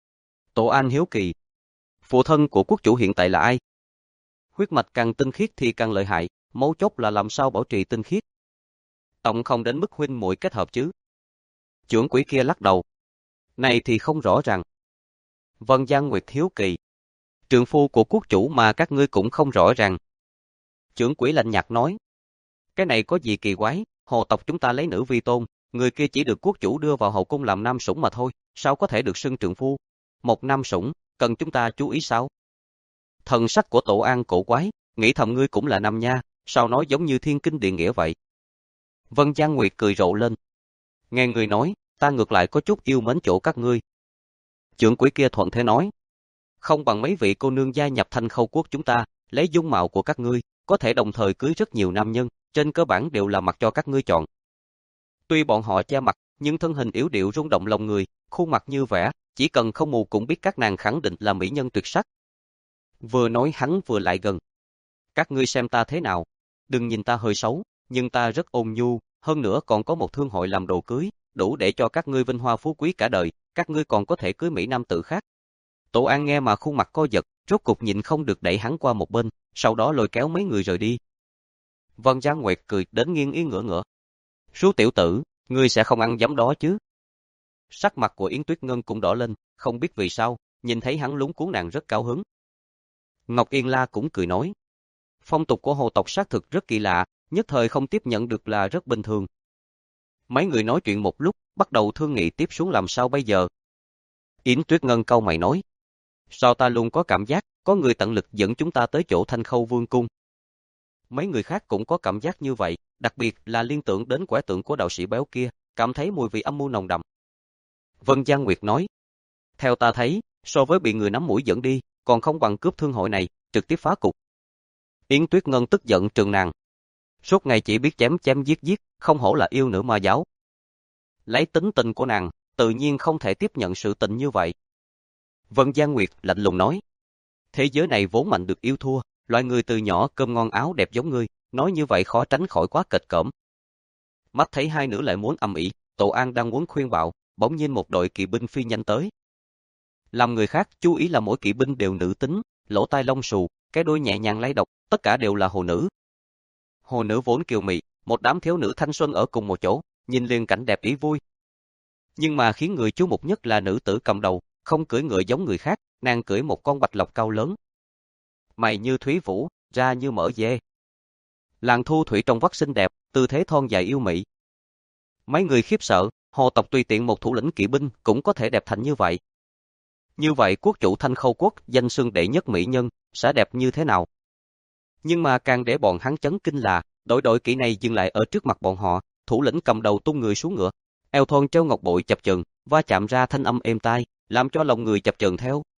Tổ An hiếu kỳ. Phụ thân của quốc chủ hiện tại là ai? Huyết mạch càng tinh khiết thì càng lợi hại, mấu chốt là làm sao bảo trì tinh khiết. Tổng không đến mức huynh muội kết hợp chứ. Trưởng quỹ kia lắc đầu. Này thì không rõ ràng. Vân Giang Nguyệt hiếu kỳ. Trượng phu của quốc chủ mà các ngươi cũng không rõ ràng. Trưởng quỹ lạnh nhạt nói. Cái này có gì kỳ quái, hồ tộc chúng ta lấy nữ vi tôn, người kia chỉ được quốc chủ đưa vào hậu cung làm nam sủng mà thôi, sao có thể được xưng trượng phu? Một nam sủng, cần chúng ta chú ý sao? Thần sắc của Tổ An cổ quái, nghĩ thầm ngươi cũng là nam nha, sao nói giống như thiên kinh địa nghĩa vậy? Vân Giang Nguyệt cười rộ lên. Nghe người nói, ta ngược lại có chút yêu mến chỗ các ngươi. Trưởng quỹ kia thuận thế nói. Không bằng mấy vị cô nương gia nhập Thanh Khâu quốc chúng ta, lấy dung mạo của các ngươi, có thể đồng thời cưới rất nhiều nam nhân, trên cơ bản đều là mặt cho các ngươi chọn. Tuy bọn họ che mặt, nhưng thân hình yếu điệu rung động lòng người, khuôn mặt như vẽ, chỉ cần không mù cũng biết các nàng khẳng định là mỹ nhân tuyệt sắc. Vừa nói hắn vừa lại gần. Các ngươi xem ta thế nào? Đừng nhìn ta hơi xấu, nhưng ta rất ôn nhu, hơn nữa còn có một thương hội làm đồ cưới, đủ để cho các ngươi vinh hoa phú quý cả đời, các ngươi còn có thể cưới mỹ nam tử khác. Tổ An nghe mà khuôn mặt co giật, rốt cục nhịn không được đẩy hắn qua một bên, sau đó lôi kéo mấy người rời đi. Vân Giang Nguyệt cười đến nghiêng ý ngửa ngửa. Sú tiểu tử, ngươi sẽ không ăn giấm đó chứ? Sắc mặt của Yến Tuyết Ngân cũng đỏ lên, không biết vì sao, nhìn thấy hắn lúng cuốn nàng rất cao hứng. Ngọc Yên La cũng cười nói. Phong tục của hồ tộc xác thực rất kỳ lạ, nhất thời không tiếp nhận được là rất bình thường. Mấy người nói chuyện một lúc, bắt đầu thương nghị tiếp xuống làm sao bây giờ. Yến Tuyết Ngân cau mày nói. Sao ta luôn có cảm giác, có người tận lực dẫn chúng ta tới chỗ Thanh Khâu Vương cung. Mấy người khác cũng có cảm giác như vậy, đặc biệt là liên tưởng đến quẻ tượng của đạo sĩ béo kia, cảm thấy mùi vị âm mưu nồng đậm, Vân Giang Nguyệt nói. Theo ta thấy, so với bị người nắm mũi dẫn đi, còn không bằng cướp thương hội này, trực tiếp phá cục. Yến Tuyết Ngân tức giận trừng nàng. Suốt ngày chỉ biết chém chém giết giết, không hổ là yêu nữ ma giáo. Lấy tính tình của nàng, tự nhiên không thể tiếp nhận sự tình như vậy. Vân Giang Nguyệt lạnh lùng nói. Thế giới này vốn mạnh được yêu thua, loại người từ nhỏ cơm ngon áo đẹp giống ngươi, nói như vậy khó tránh khỏi quá kịch cỡm. Mắt thấy hai nữ lại muốn ầm ĩ, Tổ An đang muốn khuyên bảo, bỗng nhiên một đội kỵ binh phi nhanh tới. Làm người khác chú ý là mỗi kỵ binh đều nữ tính, lỗ tai lông xù, cái đuôi nhẹ nhàng lay động, tất cả đều là hồ nữ. Hồ nữ vốn kiều mị, một đám thiếu nữ thanh xuân ở cùng một chỗ, nhìn liền cảnh đẹp ý vui. Nhưng mà khiến người chú mục nhất là nữ tử cầm đầu, không cưỡi ngựa giống người khác, nàng cưỡi một con bạch lộc cao lớn. Mày như thúy vũ, da như mỡ dê. Làn thu thủy trong vắt xinh đẹp, tư thế thon dài yêu mị. Mấy người khiếp sợ, hồ tộc tùy tiện một thủ lĩnh kỵ binh cũng có thể đẹp thành như vậy. Như vậy quốc chủ Thanh Khâu quốc danh xưng đệ nhất mỹ nhân, sẽ đẹp như thế nào? Nhưng mà càng để bọn hắn chấn kinh là, đội đội kỵ này dừng lại ở trước mặt bọn họ, thủ lĩnh cầm đầu tung người xuống ngựa, eo thon treo ngọc bội chập chờn, va chạm ra thanh âm êm tai, làm cho lòng người chập chờn theo.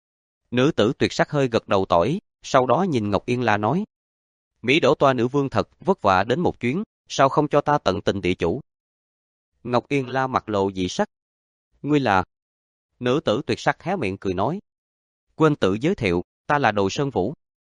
Nữ tử tuyệt sắc hơi gật đầu tỏi, sau đó nhìn Ngọc Yên La nói: Mỹ đổ toa nữ vương thật vất vả đến một chuyến, sao không cho ta tận tình địa chủ? Ngọc Yên La mặt lộ dị sắc. Ngươi là? Nữ tử tuyệt sắc hé miệng cười nói. Quên tự giới thiệu, ta là Đồ Sơn Vũ.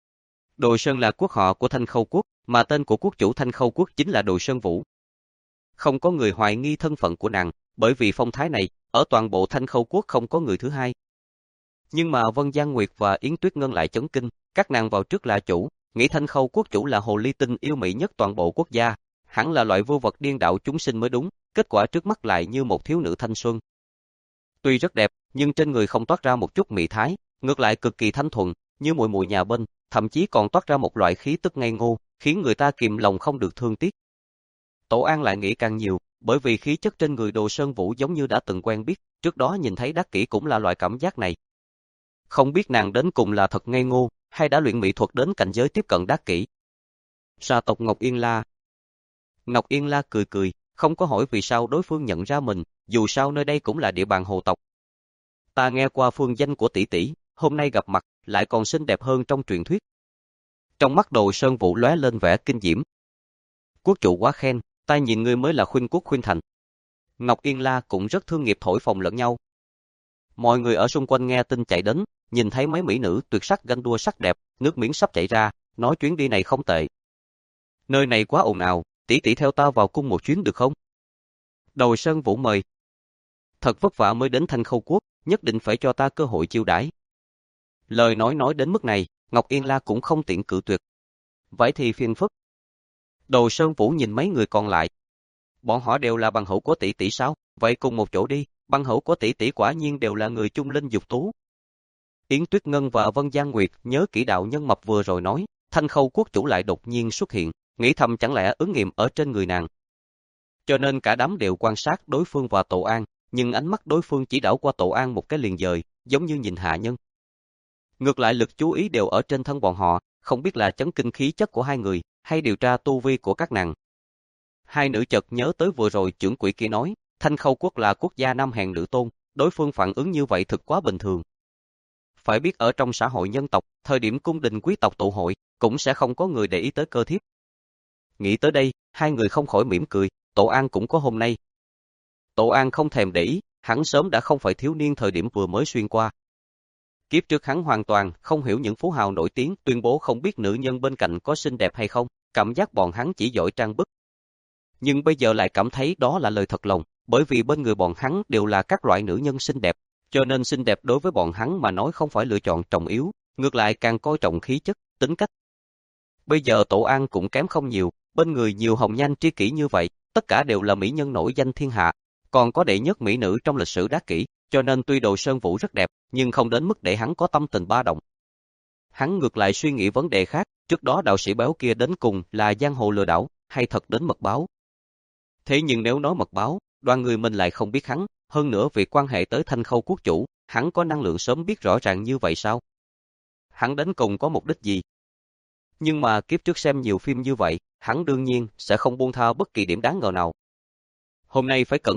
Đồ Sơn là quốc họ của Thanh Khâu quốc, mà tên của quốc chủ Thanh Khâu quốc chính là Đồ Sơn Vũ. Không có người hoài nghi thân phận của nàng, bởi vì phong thái này, ở toàn bộ Thanh Khâu quốc không có người thứ hai. Nhưng mà Vân Giang Nguyệt và Yến Tuyết Ngân lại chấn kinh, các nàng vào trước là chủ, nghĩ Thanh Khâu quốc chủ là hồ ly tinh yêu mỹ nhất toàn bộ quốc gia, hẳn là loại vô vật điên đạo chúng sinh mới đúng, kết quả trước mắt lại như một thiếu nữ thanh xuân. Tuy rất đẹp, nhưng trên người không toát ra một chút mỹ thái, ngược lại cực kỳ thanh thuần, như mùi mùi nhà bên, thậm chí còn toát ra một loại khí tức ngây ngô, khiến người ta kìm lòng không được thương tiếc. Tổ An lại nghĩ càng nhiều, bởi vì khí chất trên người Đồ Sơn Vũ giống như đã từng quen biết, trước đó nhìn thấy Đắc Kỷ cũng là loại cảm giác này. Không biết nàng đến cùng là thật ngây ngô, hay đã luyện mỹ thuật đến cảnh giới tiếp cận Đắc Kỷ. Sa tộc Ngọc Yên La. Ngọc Yên La cười cười, không có hỏi vì sao đối phương nhận ra mình, dù sao nơi đây cũng là địa bàn hồ tộc. Ta nghe qua phương danh của tỷ tỷ, hôm nay gặp mặt, lại còn xinh đẹp hơn trong truyền thuyết. Trong mắt Đồ Sơn Vũ lóe lên vẻ kinh diễm. Quốc chủ quá khen, ta nhìn ngươi mới là khuynh quốc khuynh thành. Ngọc Yên La cũng rất thương nghiệp thổi phồng lẫn nhau. Mọi người ở xung quanh nghe tin chạy đến, nhìn thấy mấy mỹ nữ tuyệt sắc ganh đua sắc đẹp, nước miếng sắp chảy ra, nói chuyến đi này không tệ. Nơi này quá ồn ào, tỷ tỷ theo ta vào cung một chuyến được không? Đồ Sơn Vũ mời. Thật vất vả mới đến Thanh Khâu quốc, nhất định phải cho ta cơ hội chiêu đãi. Lời nói nói đến mức này, Ngọc Yên La cũng không tiện cự tuyệt. Vậy thì phiền phức. Đồ Sơn Vũ nhìn mấy người còn lại. Bọn họ đều là bằng hữu của tỷ tỷ sao? Vậy cùng một chỗ đi, bằng hữu của tỷ tỷ quả nhiên đều là người trung linh dục tú. Yến Tuyết Ngân và Vân Giang Nguyệt nhớ kỹ đạo nhân mập vừa rồi nói, Thanh Khâu quốc chủ lại đột nhiên xuất hiện, nghĩ thầm chẳng lẽ ứng nghiệm ở trên người nàng. Cho nên cả đám đều quan sát đối phương và Tổ An, nhưng ánh mắt đối phương chỉ đảo qua Tổ An một cái liền dời, giống như nhìn hạ nhân. Ngược lại lực chú ý đều ở trên thân bọn họ, không biết là chấn kinh khí chất của hai người, hay điều tra tu vi của các nàng. Hai nữ chợt nhớ tới vừa rồi trưởng quỹ kia nói, Thanh Khâu quốc là quốc gia nam hèn nữ tôn, đối phương phản ứng như vậy thực quá bình thường. Phải biết ở trong xã hội nhân tộc, thời điểm cung đình quý tộc tụ hội, cũng sẽ không có người để ý tới cơ thiếp. Nghĩ tới đây, hai người không khỏi mỉm cười, Tổ An cũng có hôm nay. Tổ An không thèm để ý, hắn sớm đã không phải thiếu niên thời điểm vừa mới xuyên qua. Kiếp trước hắn hoàn toàn không hiểu những phú hào nổi tiếng tuyên bố không biết nữ nhân bên cạnh có xinh đẹp hay không, cảm giác bọn hắn chỉ giỏi trang bức. Nhưng bây giờ lại cảm thấy đó là lời thật lòng, bởi vì bên người bọn hắn đều là các loại nữ nhân xinh đẹp, cho nên xinh đẹp đối với bọn hắn mà nói không phải lựa chọn trọng yếu, ngược lại càng coi trọng khí chất, tính cách. Bây giờ Tổ An cũng kém không nhiều, bên người nhiều hồng nhan tri kỷ như vậy, tất cả đều là mỹ nhân nổi danh thiên hạ, còn có đệ nhất mỹ nữ trong lịch sử Đắc Kỷ, cho nên tuy Đồ Sơn Vũ rất đẹp, nhưng không đến mức để hắn có tâm tình ba động. Hắn ngược lại suy nghĩ vấn đề khác, trước đó đạo sĩ béo kia đến cùng là giang hồ lừa đảo, hay thật đến mật báo. Thế nhưng nếu nói mật báo, đoàn người mình lại không biết hắn, hơn nữa vì quan hệ tới Thanh Khâu quốc chủ, hắn có năng lượng sớm biết rõ ràng như vậy sao? Hắn đến cùng có mục đích gì? Nhưng mà kiếp trước xem nhiều phim như vậy, hắn đương nhiên sẽ không buông tha bất kỳ điểm đáng ngờ nào. Hôm nay phải cẩn thận,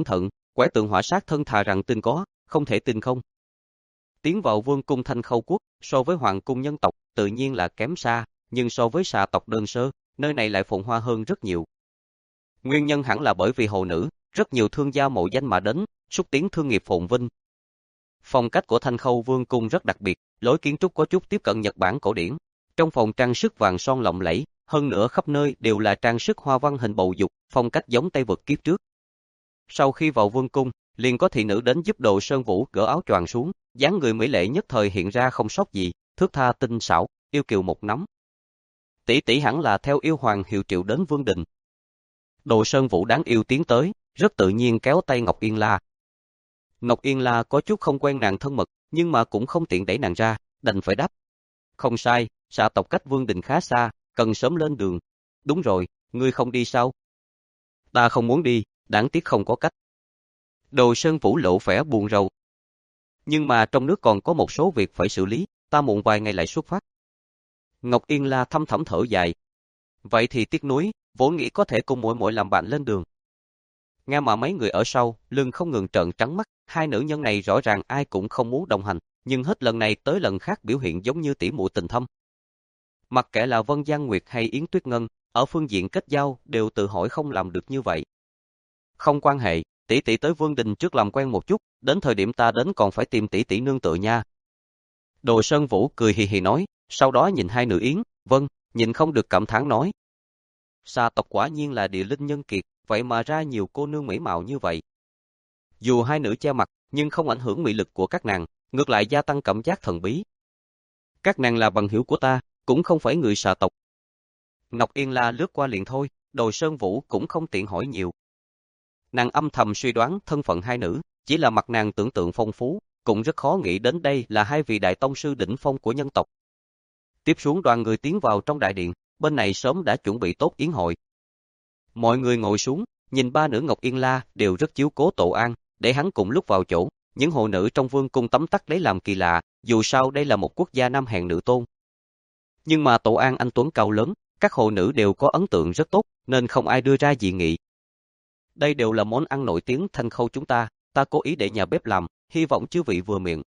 quẻ tượng hỏa sát thân thà rằng tin có, không thể tin không. Tiến vào vương cung Thanh Khâu quốc, so với hoàng cung nhân tộc, tự nhiên là kém xa, nhưng so với xà tộc đơn sơ, nơi này lại phồn hoa hơn rất nhiều. Nguyên nhân hẳn là bởi vì hồ nữ, rất nhiều thương gia mộ danh mà đến, xúc tiến thương nghiệp phồn vinh. Phong cách của Thanh Khâu vương cung rất đặc biệt, lối kiến trúc có chút tiếp cận Nhật Bản cổ điển. Trong phòng trang sức vàng son lộng lẫy, hơn nữa khắp nơi đều là trang sức hoa văn hình bầu dục, phong cách giống Tây vực kiếp trước. Sau khi vào vương cung, liền có thị nữ đến giúp Đồ Sơn Vũ gỡ áo choàng xuống, dáng người mỹ lệ nhất thời hiện ra không sót gì, thước tha tinh xảo, yêu kiều một nắm. Tỷ tỷ hẳn là theo yêu hoàng hiệu triệu đến vương đình. Đồ Sơn Vũ đáng yêu tiến tới, rất tự nhiên kéo tay Ngọc Yên La. Ngọc Yên La có chút không quen nàng thân mật, nhưng mà cũng không tiện đẩy nàng ra, đành phải đáp. Không sai, xà tộc cách vương đình khá xa, cần sớm lên đường. Đúng rồi, ngươi không đi sao? Ta không muốn đi, đáng tiếc không có cách. Đồ Sơn Vũ lộ vẻ buồn rầu. Nhưng mà trong nước còn có một số việc phải xử lý, ta muộn vài ngày lại xuất phát. Ngọc Yên La thâm thẳm thở dài. Vậy thì tiếc nuối, vốn nghĩ có thể cùng muội muội làm bạn lên đường. Nghe mà mấy người ở sau, lưng không ngừng trợn trắng mắt, hai nữ nhân này rõ ràng ai cũng không muốn đồng hành, nhưng hết lần này tới lần khác biểu hiện giống như tỉ muội tình thâm. Mặc kệ là Vân Giang Nguyệt hay Yến Tuyết Ngân, ở phương diện kết giao đều tự hỏi không làm được như vậy. Không quan hệ, tỷ tỷ tới Vương Đình trước làm quen một chút, đến thời điểm ta đến còn phải tìm tỷ tỷ nương tựa nha. Đồ Sơn Vũ cười hì hì nói, sau đó nhìn hai nữ Yến, vâng, nhìn không được cảm thán nói. Xà tộc quả nhiên là địa linh nhân kiệt, vậy mà ra nhiều cô nương mỹ mạo như vậy. Dù hai nữ che mặt, nhưng không ảnh hưởng mị lực của các nàng, ngược lại gia tăng cảm giác thần bí. Các nàng là bằng hữu của ta, cũng không phải người xà tộc. Ngọc Yên La lướt qua liền thôi, Đồ Sơn Vũ cũng không tiện hỏi nhiều. Nàng âm thầm suy đoán thân phận hai nữ, chỉ là mặt nàng tưởng tượng phong phú, cũng rất khó nghĩ đến đây là hai vị đại tông sư đỉnh phong của nhân tộc. Tiếp xuống đoàn người tiến vào trong đại điện, bên này sớm đã chuẩn bị tốt yến hội. Mọi người ngồi xuống, nhìn ba nữ Ngọc Yên La đều rất chiếu cố Tổ An, để hắn cùng lúc vào chỗ. Những hộ nữ trong vương cung tấm tắc lấy làm kỳ lạ, dù sao đây là một quốc gia nam hèn nữ tôn. Nhưng mà Tổ An anh tuấn cao lớn, các hộ nữ đều có ấn tượng rất tốt, nên không ai đưa ra dị nghị. Đây đều là món ăn nổi tiếng Thanh Khâu chúng ta, ta cố ý để nhà bếp làm, hy vọng chư vị vừa miệng.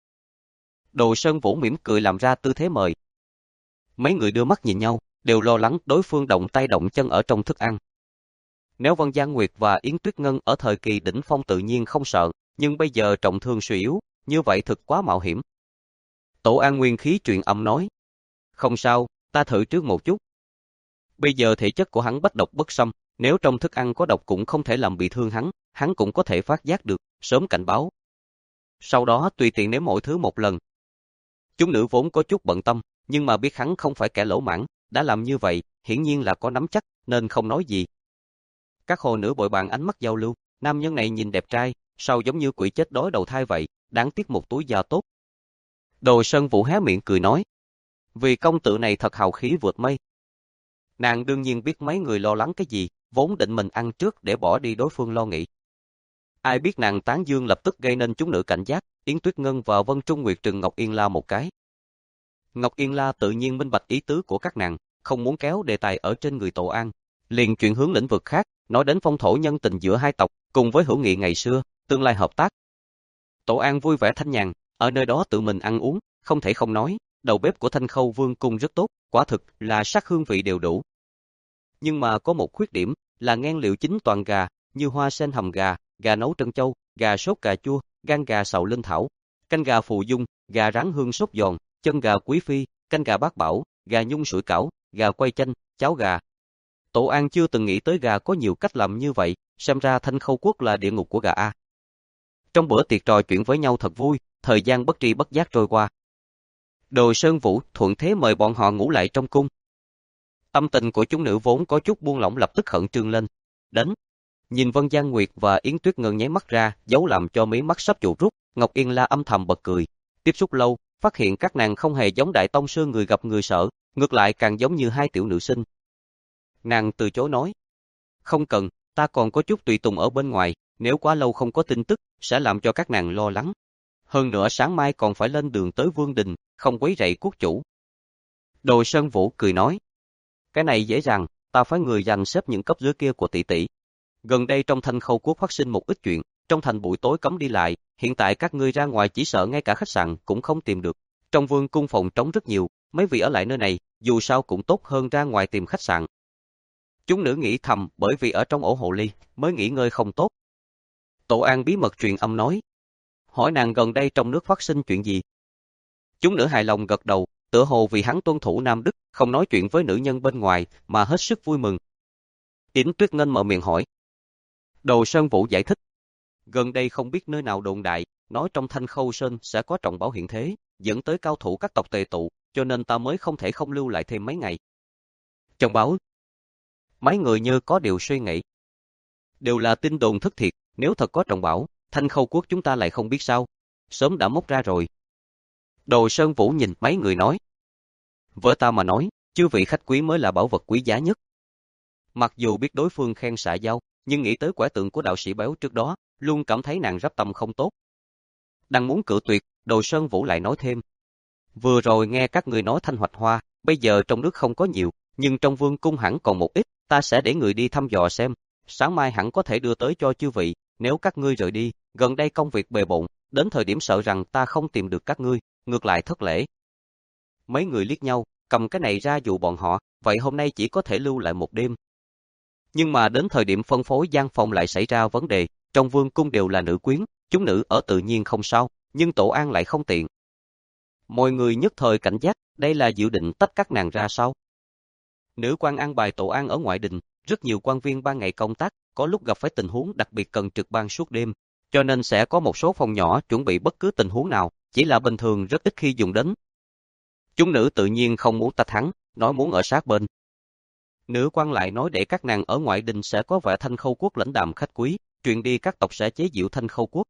Đồ Sơn Vũ mỉm cười làm ra tư thế mời. Mấy người đưa mắt nhìn nhau, đều lo lắng đối phương động tay động chân ở trong thức ăn. Nếu Vân Giang Nguyệt và Yến Tuyết Ngân ở thời kỳ đỉnh phong tự nhiên không sợ, nhưng bây giờ trọng thương suy yếu, như vậy thực quá mạo hiểm. Tổ An nguyên khí truyền âm nói. Không sao, ta thử trước một chút. Bây giờ thể chất của hắn bất độc bất xâm, nếu trong thức ăn có độc cũng không thể làm bị thương hắn, hắn cũng có thể phát giác được, sớm cảnh báo. Sau đó tùy tiện nếm mọi thứ một lần. Chúng nữ vốn có chút bận tâm, nhưng mà biết hắn không phải kẻ lỗ mãng, đã làm như vậy, hiển nhiên là có nắm chắc, nên không nói gì. Các hồ nữ bội bàn ánh mắt giao lưu, nam nhân này nhìn đẹp trai, sao giống như quỷ chết đói đầu thai vậy, đáng tiếc một túi da tốt. Đồ Sơn Vũ hé miệng cười nói, vì công tử này thật hào khí vượt mây. Nàng đương nhiên biết mấy người lo lắng cái gì, vốn định mình ăn trước để bỏ đi đối phương lo nghĩ. Ai biết nàng tán dương lập tức gây nên chúng nữ cảnh giác, Yến Tuyết Ngân và Vân Trung Nguyệt trừng Ngọc Yên La một cái. Ngọc Yên La tự nhiên minh bạch ý tứ của các nàng, không muốn kéo đề tài ở trên người Tổ An, liền chuyển hướng lĩnh vực khác, nói đến phong thổ nhân tình giữa hai tộc, cùng với hữu nghị ngày xưa, tương lai hợp tác. Tổ An vui vẻ thanh nhàn, ở nơi đó tự mình ăn uống, không thể không nói, đầu bếp của Thanh Khâu Vương cung rất tốt, quả thực là sắc hương vị đều đủ. Nhưng mà có một khuyết điểm, là nguyên liệu chính toàn gà, như hoa sen hầm gà, gà nấu trân châu, gà sốt cà chua, gan gà xào linh thảo, canh gà phù dung, gà rán hương sốt giòn, chân gà quý phi, canh gà bát bảo, gà nhung sủi cảo, gà quay chanh, cháo gà. Tổ An chưa từng nghĩ tới gà có nhiều cách làm như vậy, xem ra Thanh Khâu quốc là địa ngục của gà a. Trong bữa tiệc trò chuyện với nhau thật vui, thời gian bất tri bất giác trôi qua. Đồ Sơn Vũ thuận thế mời bọn họ ngủ lại trong cung. Tâm tình của chúng nữ vốn có chút buông lỏng lập tức khẩn trương lên. Đến, nhìn Vân Giang Nguyệt và Yến Tuyết Ngân nháy mắt ra, dấu làm cho mí mắt sắp chuột rút, Ngọc Yên La âm thầm bật cười. Tiếp xúc lâu, phát hiện các nàng không hề giống đại tông sư người gặp người sợ, ngược lại càng giống như hai tiểu nữ sinh. Nàng từ chối nói, không cần, ta còn có chút tùy tùng ở bên ngoài, nếu quá lâu không có tin tức, sẽ làm cho các nàng lo lắng. Hơn nữa sáng mai còn phải lên đường tới Vương Đình, không quấy rầy quốc chủ. Đồ Sơn Vũ cười nói, cái này dễ dàng, ta phái người dành xếp những cấp dưới kia của tỷ tỷ. Gần đây trong Thanh Khâu quốc phát sinh một ít chuyện, trong thành buổi tối cấm đi lại, hiện tại các ngươi ra ngoài chỉ sợ ngay cả khách sạn cũng không tìm được. Trong vương cung phòng trống rất nhiều, mấy vị ở lại nơi này, dù sao cũng tốt hơn ra ngoài tìm khách sạn. Chúng nữ nghĩ thầm, bởi vì ở trong ổ hồ ly, mới nghỉ ngơi không tốt. Tổ An bí mật truyền âm nói, hỏi nàng gần đây trong nước phát sinh chuyện gì. Chúng nữ hài lòng gật đầu, tựa hồ vì hắn tuân thủ Nam Đức, không nói chuyện với nữ nhân bên ngoài, mà hết sức vui mừng. Yến Tuyết Ngân mở miệng hỏi. Đồ Sơn Vũ giải thích, gần đây không biết nơi nào đồn đại, nói trong Thanh Khâu Sơn sẽ có trọng bảo hiện thế, dẫn tới cao thủ các tộc tề tụ, cho nên ta mới không thể không lưu lại thêm mấy ngày. Trọng bảo, mấy người như có điều suy nghĩ. Đều là tin đồn thất thiệt, nếu thật có trọng bảo, Thanh Khâu quốc chúng ta lại không biết sao, sớm đã móc ra rồi. Đồ Sơn Vũ nhìn mấy người nói. Với ta mà nói, chư vị khách quý mới là bảo vật quý giá nhất. Mặc dù biết đối phương khen xạ giao, nhưng nghĩ tới quả tượng của đạo sĩ béo trước đó, luôn cảm thấy nàng rắp tâm không tốt. Đang muốn cự tuyệt, Đồ Sơn Vũ lại nói thêm. Vừa rồi nghe các người nói thanh hoạch hoa, bây giờ trong nước không có nhiều, nhưng trong vương cung hẳn còn một ít, ta sẽ để người đi thăm dò xem, sáng mai hẳn có thể đưa tới cho chư vị, nếu các ngươi rời đi, gần đây công việc bề bộn, đến thời điểm sợ rằng ta không tìm được các ngươi, ngược lại thất lễ. Mấy người liếc nhau, cầm cái này ra dụ bọn họ, vậy hôm nay chỉ có thể lưu lại một đêm. Nhưng mà đến thời điểm phân phối gian phòng lại xảy ra vấn đề, trong vương cung đều là nữ quyến, chúng nữ ở tự nhiên không sao, nhưng Tổ An lại không tiện. Mọi người nhất thời cảnh giác, đây là dự định tách các nàng ra sao? Nữ quan an bài Tổ An ở ngoại đình, rất nhiều quan viên ban ngày công tác, có lúc gặp phải tình huống đặc biệt cần trực ban suốt đêm, cho nên sẽ có một số phòng nhỏ chuẩn bị bất cứ tình huống nào, chỉ là bình thường rất ít khi dùng đến. Chúng nữ tự nhiên không muốn tách hắn, nói muốn ở sát bên. Nữ quan lại nói để các nàng ở ngoại đình sẽ có vẻ Thanh Khâu quốc lãnh đạm khách quý, truyền đi các tộc sẽ chế giễu Thanh Khâu quốc.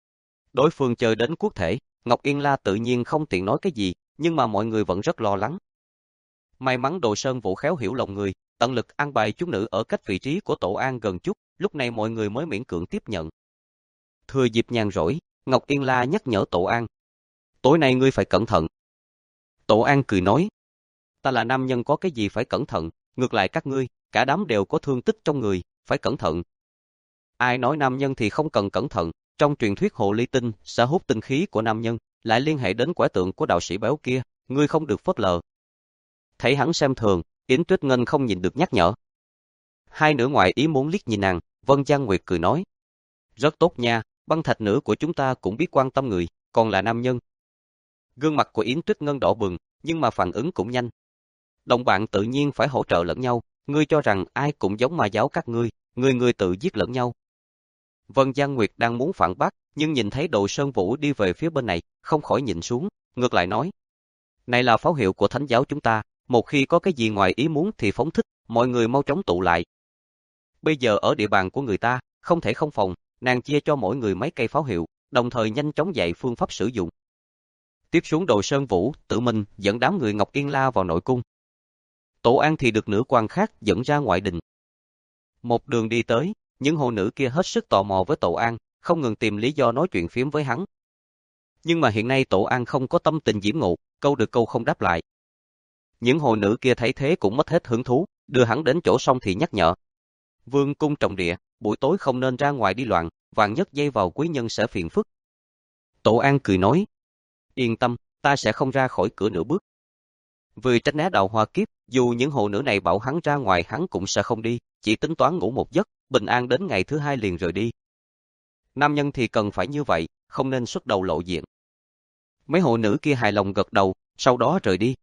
Đối phương chơi đến quốc thể, Ngọc Yên La tự nhiên không tiện nói cái gì, nhưng mà mọi người vẫn rất lo lắng. May mắn Đồ Sơn Vũ khéo hiểu lòng người, tận lực an bài chúng nữ ở cách vị trí của Tổ An gần chút, lúc này mọi người mới miễn cưỡng tiếp nhận. Thừa dịp nhàn rỗi, Ngọc Yên La nhắc nhở Tổ An. Tối nay ngươi phải cẩn thận. Tổ An cười nói. Ta là nam nhân có cái gì phải cẩn thận, ngược lại các ngươi, cả đám đều có thương tích trong người, phải cẩn thận. Ai nói nam nhân thì không cần cẩn thận, trong truyền thuyết hồ ly tinh sẽ hút tinh khí của nam nhân, lại liên hệ đến quả tượng của đạo sĩ béo kia, ngươi không được phớt lờ. Thấy hắn xem thường, Yến Tuyết Ngân không nhìn được nhắc nhở. Hai nữ ngoại ý muốn liếc nhìn nàng, Vân Giang Nguyệt cười nói. Rất tốt nha, băng thạch nữ của chúng ta cũng biết quan tâm người, còn là nam nhân. Gương mặt của Yến Tuyết Ngân đỏ bừng, nhưng mà phản ứng cũng nhanh. Đồng bạn tự nhiên phải hỗ trợ lẫn nhau, ngươi cho rằng ai cũng giống ma giáo các ngươi, người người tự giết lẫn nhau. Vân Giang Nguyệt đang muốn phản bác, nhưng nhìn thấy Đồ Sơn Vũ đi về phía bên này, không khỏi nhìn xuống, ngược lại nói. Này là pháo hiệu của thánh giáo chúng ta, một khi có cái gì ngoài ý muốn thì phóng thích, mọi người mau chóng tụ lại. Bây giờ ở địa bàn của người ta, không thể không phòng, nàng chia cho mỗi người mấy cây pháo hiệu, đồng thời nhanh chóng dạy phương pháp sử dụng. Tiếp xuống Đồ Sơn Vũ tự mình dẫn đám người Ngọc Yên La vào nội cung. Tổ An thì được nữ quan khác dẫn ra ngoại đình. Một đường đi tới, những hồ nữ kia hết sức tò mò với Tổ An, không ngừng tìm lý do nói chuyện phiếm với hắn. Nhưng mà hiện nay Tổ An không có tâm tình diễm ngộ, câu được câu không đáp lại. Những hồ nữ kia thấy thế cũng mất hết hứng thú, đưa hắn đến chỗ xong thì nhắc nhở. Vương cung trọng địa, buổi tối không nên ra ngoài đi loạn, vạn nhất dây vào quý nhân sẽ phiền phức. Tổ An cười nói. Yên tâm, ta sẽ không ra khỏi cửa nửa bước. Vì tránh né đạo hoa kiếp, dù những hồ nữ này bảo hắn ra ngoài hắn cũng sẽ không đi, chỉ tính toán ngủ một giấc, bình an đến ngày thứ hai liền rời đi. Nam nhân thì cần phải như vậy, không nên xuất đầu lộ diện. Mấy hồ nữ kia hài lòng gật đầu, sau đó rời đi.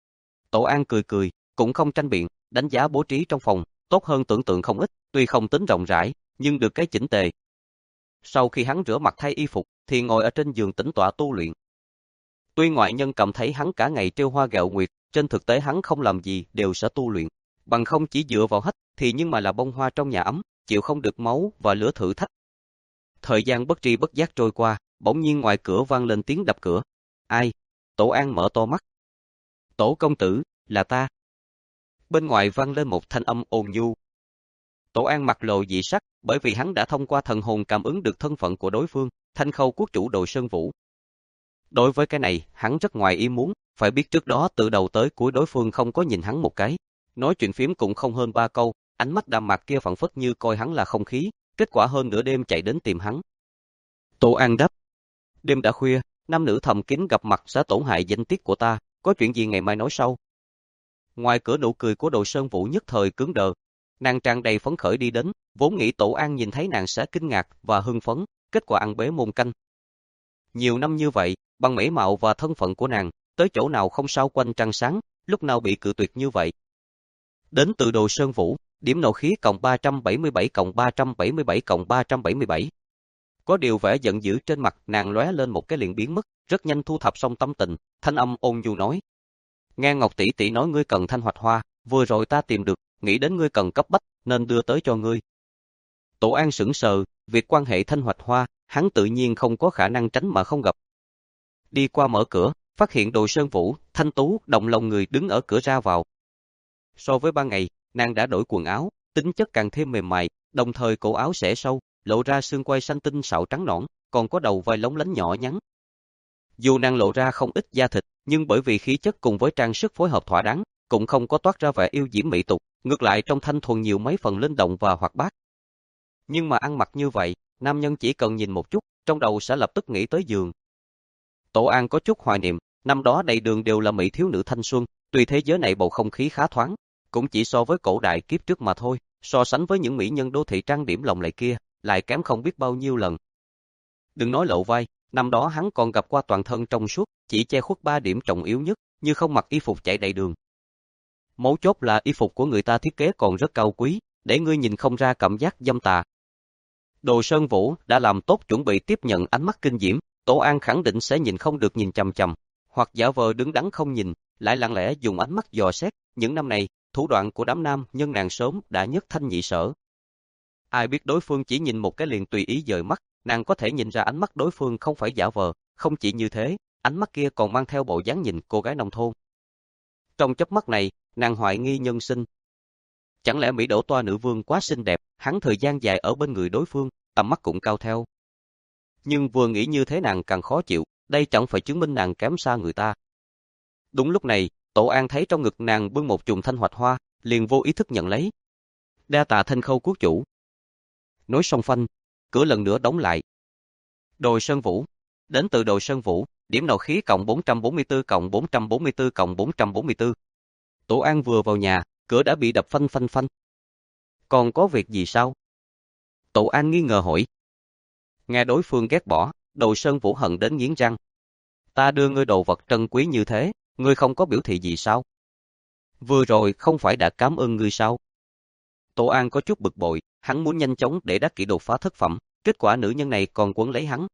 Tổ An cười cười, cũng không tranh biện, đánh giá bố trí trong phòng, tốt hơn tưởng tượng không ít, tuy không tính rộng rãi, nhưng được cái chỉnh tề. Sau khi hắn rửa mặt thay y phục, thì ngồi ở trên giường tĩnh tọa tu luyện. Tuy ngoại nhân cảm thấy hắn cả ngày trêu hoa gẹo nguyệt, trên thực tế hắn không làm gì đều sẽ tu luyện, bằng không chỉ dựa vào hách thì nhưng mà là bông hoa trong nhà ấm, chịu không được máu và lửa thử thách. Thời gian bất tri bất giác trôi qua, bỗng nhiên ngoài cửa vang lên tiếng đập cửa. Ai? Tổ An mở to mắt. Tổ công tử, là ta. Bên ngoài vang lên một thanh âm ôn nhu. Tổ An mặt lộ dị sắc, bởi vì hắn đã thông qua thần hồn cảm ứng được thân phận của đối phương, Thanh Khâu quốc chủ Đồ Sơn Vũ. Đối với cái này, hắn rất ngoài ý muốn, phải biết trước đó từ đầu tới cuối đối phương không có nhìn hắn một cái. Nói chuyện phiếm cũng không hơn ba câu, ánh mắt đạm mạc kia phảng phất như coi hắn là không khí, kết quả hơn nửa đêm chạy đến tìm hắn. Tổ An đáp. Đêm đã khuya, nam nữ thầm kín gặp mặt sẽ tổn hại danh tiết của ta, có chuyện gì ngày mai nói sau. Ngoài cửa nụ cười của Đồ Sơn Vũ nhất thời cứng đờ. Nàng tràn đầy phấn khởi đi đến, vốn nghĩ Tổ An nhìn thấy nàng sẽ kinh ngạc và hưng phấn, kết quả ăn bế môn canh. Nhiều năm như vậy, bằng mỹ mạo và thân phận của nàng, tới chỗ nào không sao quanh trăng sáng, lúc nào bị cự tuyệt như vậy. Đến từ Đồ Sơn Vũ, điểm nộ khí cộng ba trăm bảy mươi bảy cộng ba trăm bảy mươi bảy cộng ba trăm bảy mươi bảy. Có điều vẻ giận dữ trên mặt nàng lóe lên một cái liền biến mất, rất nhanh thu thập xong tâm tình, thanh âm ôn nhu nói. Nghe Ngọc tỷ tỷ nói ngươi cần thanh hoạch hoa, vừa rồi ta tìm được, nghĩ đến ngươi cần cấp bách, nên đưa tới cho ngươi. Tổ An sững sờ, việc quan hệ thanh hoạch hoa, hắn tự nhiên không có khả năng tránh mà không gặp. Đi qua mở cửa, phát hiện Đồ Sơn Vũ, thanh tú, động lòng người đứng ở cửa ra vào. So với ban ngày, nàng đã đổi quần áo, tính chất càng thêm mềm mại, đồng thời cổ áo xẻ sâu, lộ ra xương quai xanh tinh xảo trắng nõn, còn có đầu vai lóng lánh nhỏ nhắn. Dù nàng lộ ra không ít da thịt, nhưng bởi vì khí chất cùng với trang sức phối hợp thỏa đáng, cũng không có toát ra vẻ yêu diễm mỹ tục, ngược lại trong thanh thuần nhiều mấy phần linh động và hoạt bát. Nhưng mà ăn mặc như vậy, nam nhân chỉ cần nhìn một chút, trong đầu sẽ lập tức nghĩ tới giường. Tổ An có chút hoài niệm, năm đó đầy đường đều là mỹ thiếu nữ thanh xuân, tuy thế giới này bầu không khí khá thoáng, cũng chỉ so với cổ đại kiếp trước mà thôi, so sánh với những mỹ nhân đô thị trang điểm lộng lẫy kia, lại kém không biết bao nhiêu lần. Đừng nói lộ vai, năm đó hắn còn gặp qua toàn thân trong suốt, chỉ che khuất ba điểm trọng yếu nhất, như không mặc y phục chạy đầy đường. Mấu chốt là y phục của người ta thiết kế còn rất cao quý, để ngươi nhìn không ra cảm giác dâm tà. Đồ Sơn Vũ đã làm tốt chuẩn bị tiếp nhận ánh mắt kinh diễm, Tổ An khẳng định sẽ nhìn không được nhìn chằm chằm, hoặc giả vờ đứng đắn không nhìn, lại lặng lẽ dùng ánh mắt dò xét. Những năm này, thủ đoạn của đám nam nhân nàng sớm đã nhất thanh nhị sở. Ai biết đối phương chỉ nhìn một cái liền tùy ý dời mắt, nàng có thể nhìn ra ánh mắt đối phương không phải giả vờ, không chỉ như thế, ánh mắt kia còn mang theo bộ dáng nhìn cô gái nông thôn. Trong chớp mắt này, nàng hoài nghi nhân sinh. Chẳng lẽ Mỹ Đỗ Toa nữ vương quá xinh đẹp, hắn thời gian dài ở bên người đối phương, tầm mắt cũng cao theo. Nhưng vừa nghĩ như thế nàng càng khó chịu, đây chẳng phải chứng minh nàng kém xa người ta. Đúng lúc này, Tổ An thấy trong ngực nàng bưng một chùm thanh hoạch hoa, liền vô ý thức nhận lấy. Đa tạ Thanh Khâu quốc chủ. Nói xong phanh, cửa lần nữa đóng lại. Đồ Sơn Vũ, đến từ Đồ Sơn Vũ, điểm nộ khí cộng bốn trăm bốn mươi tư cộng bốn trăm bốn mươi tư cộng bốn trăm bốn mươi tư. Tổ An vừa vào nhà, cửa đã bị đập phanh phanh phanh. Còn có việc gì sao? Tổ An nghi ngờ hỏi. Nghe đối phương ghét bỏ, Đồ Sơn Vũ hận đến nghiến răng. Ta đưa ngươi đồ vật trân quý như thế, ngươi không có biểu thị gì sao? Vừa rồi không phải đã cảm ơn ngươi sao? Tổ An có chút bực bội, hắn muốn nhanh chóng để đắc kỷ đột phá thất phẩm, kết quả nữ nhân này còn quấn lấy hắn.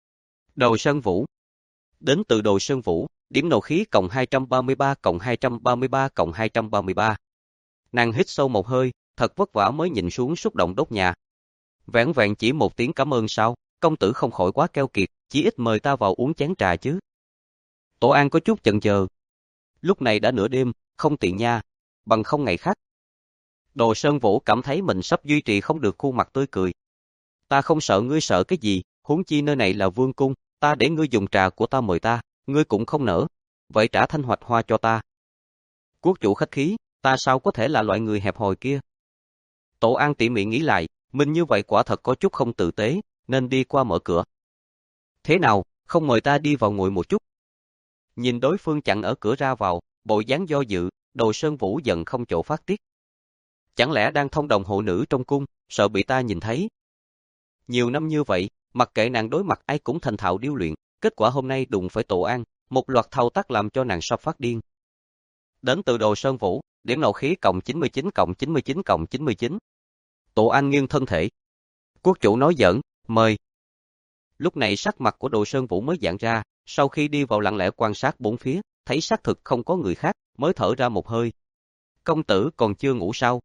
Đồ Sơn Vũ, đến từ Đồ Sơn Vũ, điểm nộ khí cộng hai trăm ba mươi ba cộng hai trăm ba mươi ba cộng hai trăm ba mươi ba. Nàng hít sâu một hơi, thật vất vả mới nhìn xuống xúc động đốt nhà. Vẻn vẹn chỉ một tiếng cảm ơn sao, công tử không khỏi quá keo kiệt, chỉ ít mời ta vào uống chén trà chứ. Tổ An có chút chần chờ. Lúc này đã nửa đêm, không tiện nha, bằng không ngày khác. Đồ Sơn Vũ cảm thấy mình sắp duy trì không được khuôn mặt tươi cười. Ta không sợ ngươi sợ cái gì, huống chi nơi này là vương cung, ta để ngươi dùng trà của ta mời ta, ngươi cũng không nỡ. Vậy trả thanh hoạch hoa cho ta. Quốc chủ khách khí, ta sao có thể là loại người hẹp hòi kia. Tổ An tỉ mỉ nghĩ lại, mình như vậy quả thật có chút không tử tế, nên đi qua mở cửa. Thế nào, không mời ta đi vào ngồi một chút. Nhìn đối phương chặn ở cửa ra vào, bộ dáng do dự, Đồ Sơn Vũ giận không chỗ phát tiết. Chẳng lẽ đang thông đồng hộ nữ trong cung, sợ bị ta nhìn thấy. Nhiều năm như vậy, mặc kệ nàng đối mặt ai cũng thành thạo điêu luyện, kết quả hôm nay đụng phải Tổ An, một loạt thao tác làm cho nàng sắp phát điên. Đến từ Đồ Sơn Vũ, điểm nộ khí cộng chín mươi chín cộng chín mươi chín cộng chín mươi chín. Tổ An nghiêng thân thể. Quốc chủ nói giỡn, mời. Lúc này sắc mặt của Đồ Sơn Vũ mới giãn ra, sau khi đi vào lặng lẽ quan sát bốn phía, thấy xác thực không có người khác, mới thở ra một hơi. Công tử còn chưa ngủ sao?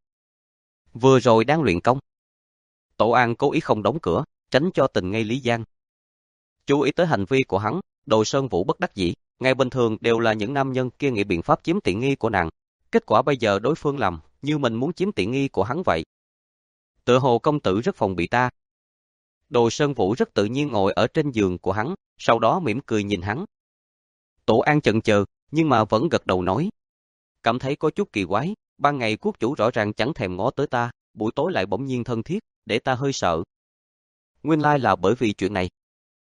Vừa rồi đang luyện công. Tổ An cố ý không đóng cửa, tránh cho tình ngay lý gian. Chú ý tới hành vi của hắn, Đồ Sơn Vũ bất đắc dĩ, ngày bình thường đều là những nam nhân kia nghĩ biện pháp chiếm tiện nghi của nàng, kết quả bây giờ đối phương làm như mình muốn chiếm tiện nghi của hắn vậy. Tựa hồ công tử rất phòng bị ta. Đồ Sơn Vũ rất tự nhiên ngồi ở trên giường của hắn, sau đó mỉm cười nhìn hắn. Tổ An chần chờ, nhưng mà vẫn gật đầu nói. Cảm thấy có chút kỳ quái, ban ngày quốc chủ rõ ràng chẳng thèm ngó tới ta, buổi tối lại bỗng nhiên thân thiết, để ta hơi sợ. Nguyên lai là bởi vì chuyện này.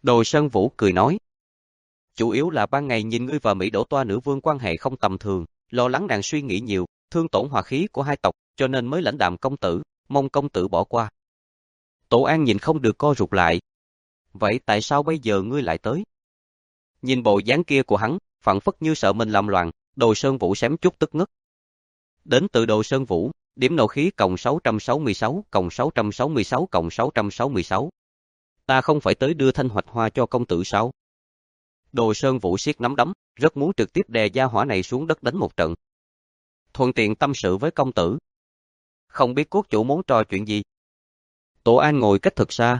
Đồ Sơn Vũ cười nói. Chủ yếu là ban ngày nhìn ngươi và Mỹ Đỗ Toa nữ vương quan hệ không tầm thường, lo lắng nàng suy nghĩ nhiều, thương tổn hòa khí của hai tộc, cho nên mới lãnh đạm công tử, mong công tử bỏ qua. Tổ An nhìn không được co rụt lại. Vậy tại sao bây giờ ngươi lại tới? Nhìn bộ dáng kia của hắn, phảng phất như sợ mình làm loạn, Đồ Sơn Vũ xém chút tức ngất. Đến từ Đồ Sơn Vũ, điểm nộ khí cộng sáu trăm sáu mươi sáu, cộng sáu trăm sáu mươi sáu, cộng sáu trăm sáu mươi sáu. Ta không phải tới đưa thanh hoạch hoa cho công tử sao? Đồ Sơn Vũ siết nắm đấm, rất muốn trực tiếp đè gia hỏa này xuống đất đánh một trận. Thuận tiện tâm sự với công tử. Không biết cốt chủ muốn trò chuyện gì? Tổ An ngồi cách thật xa.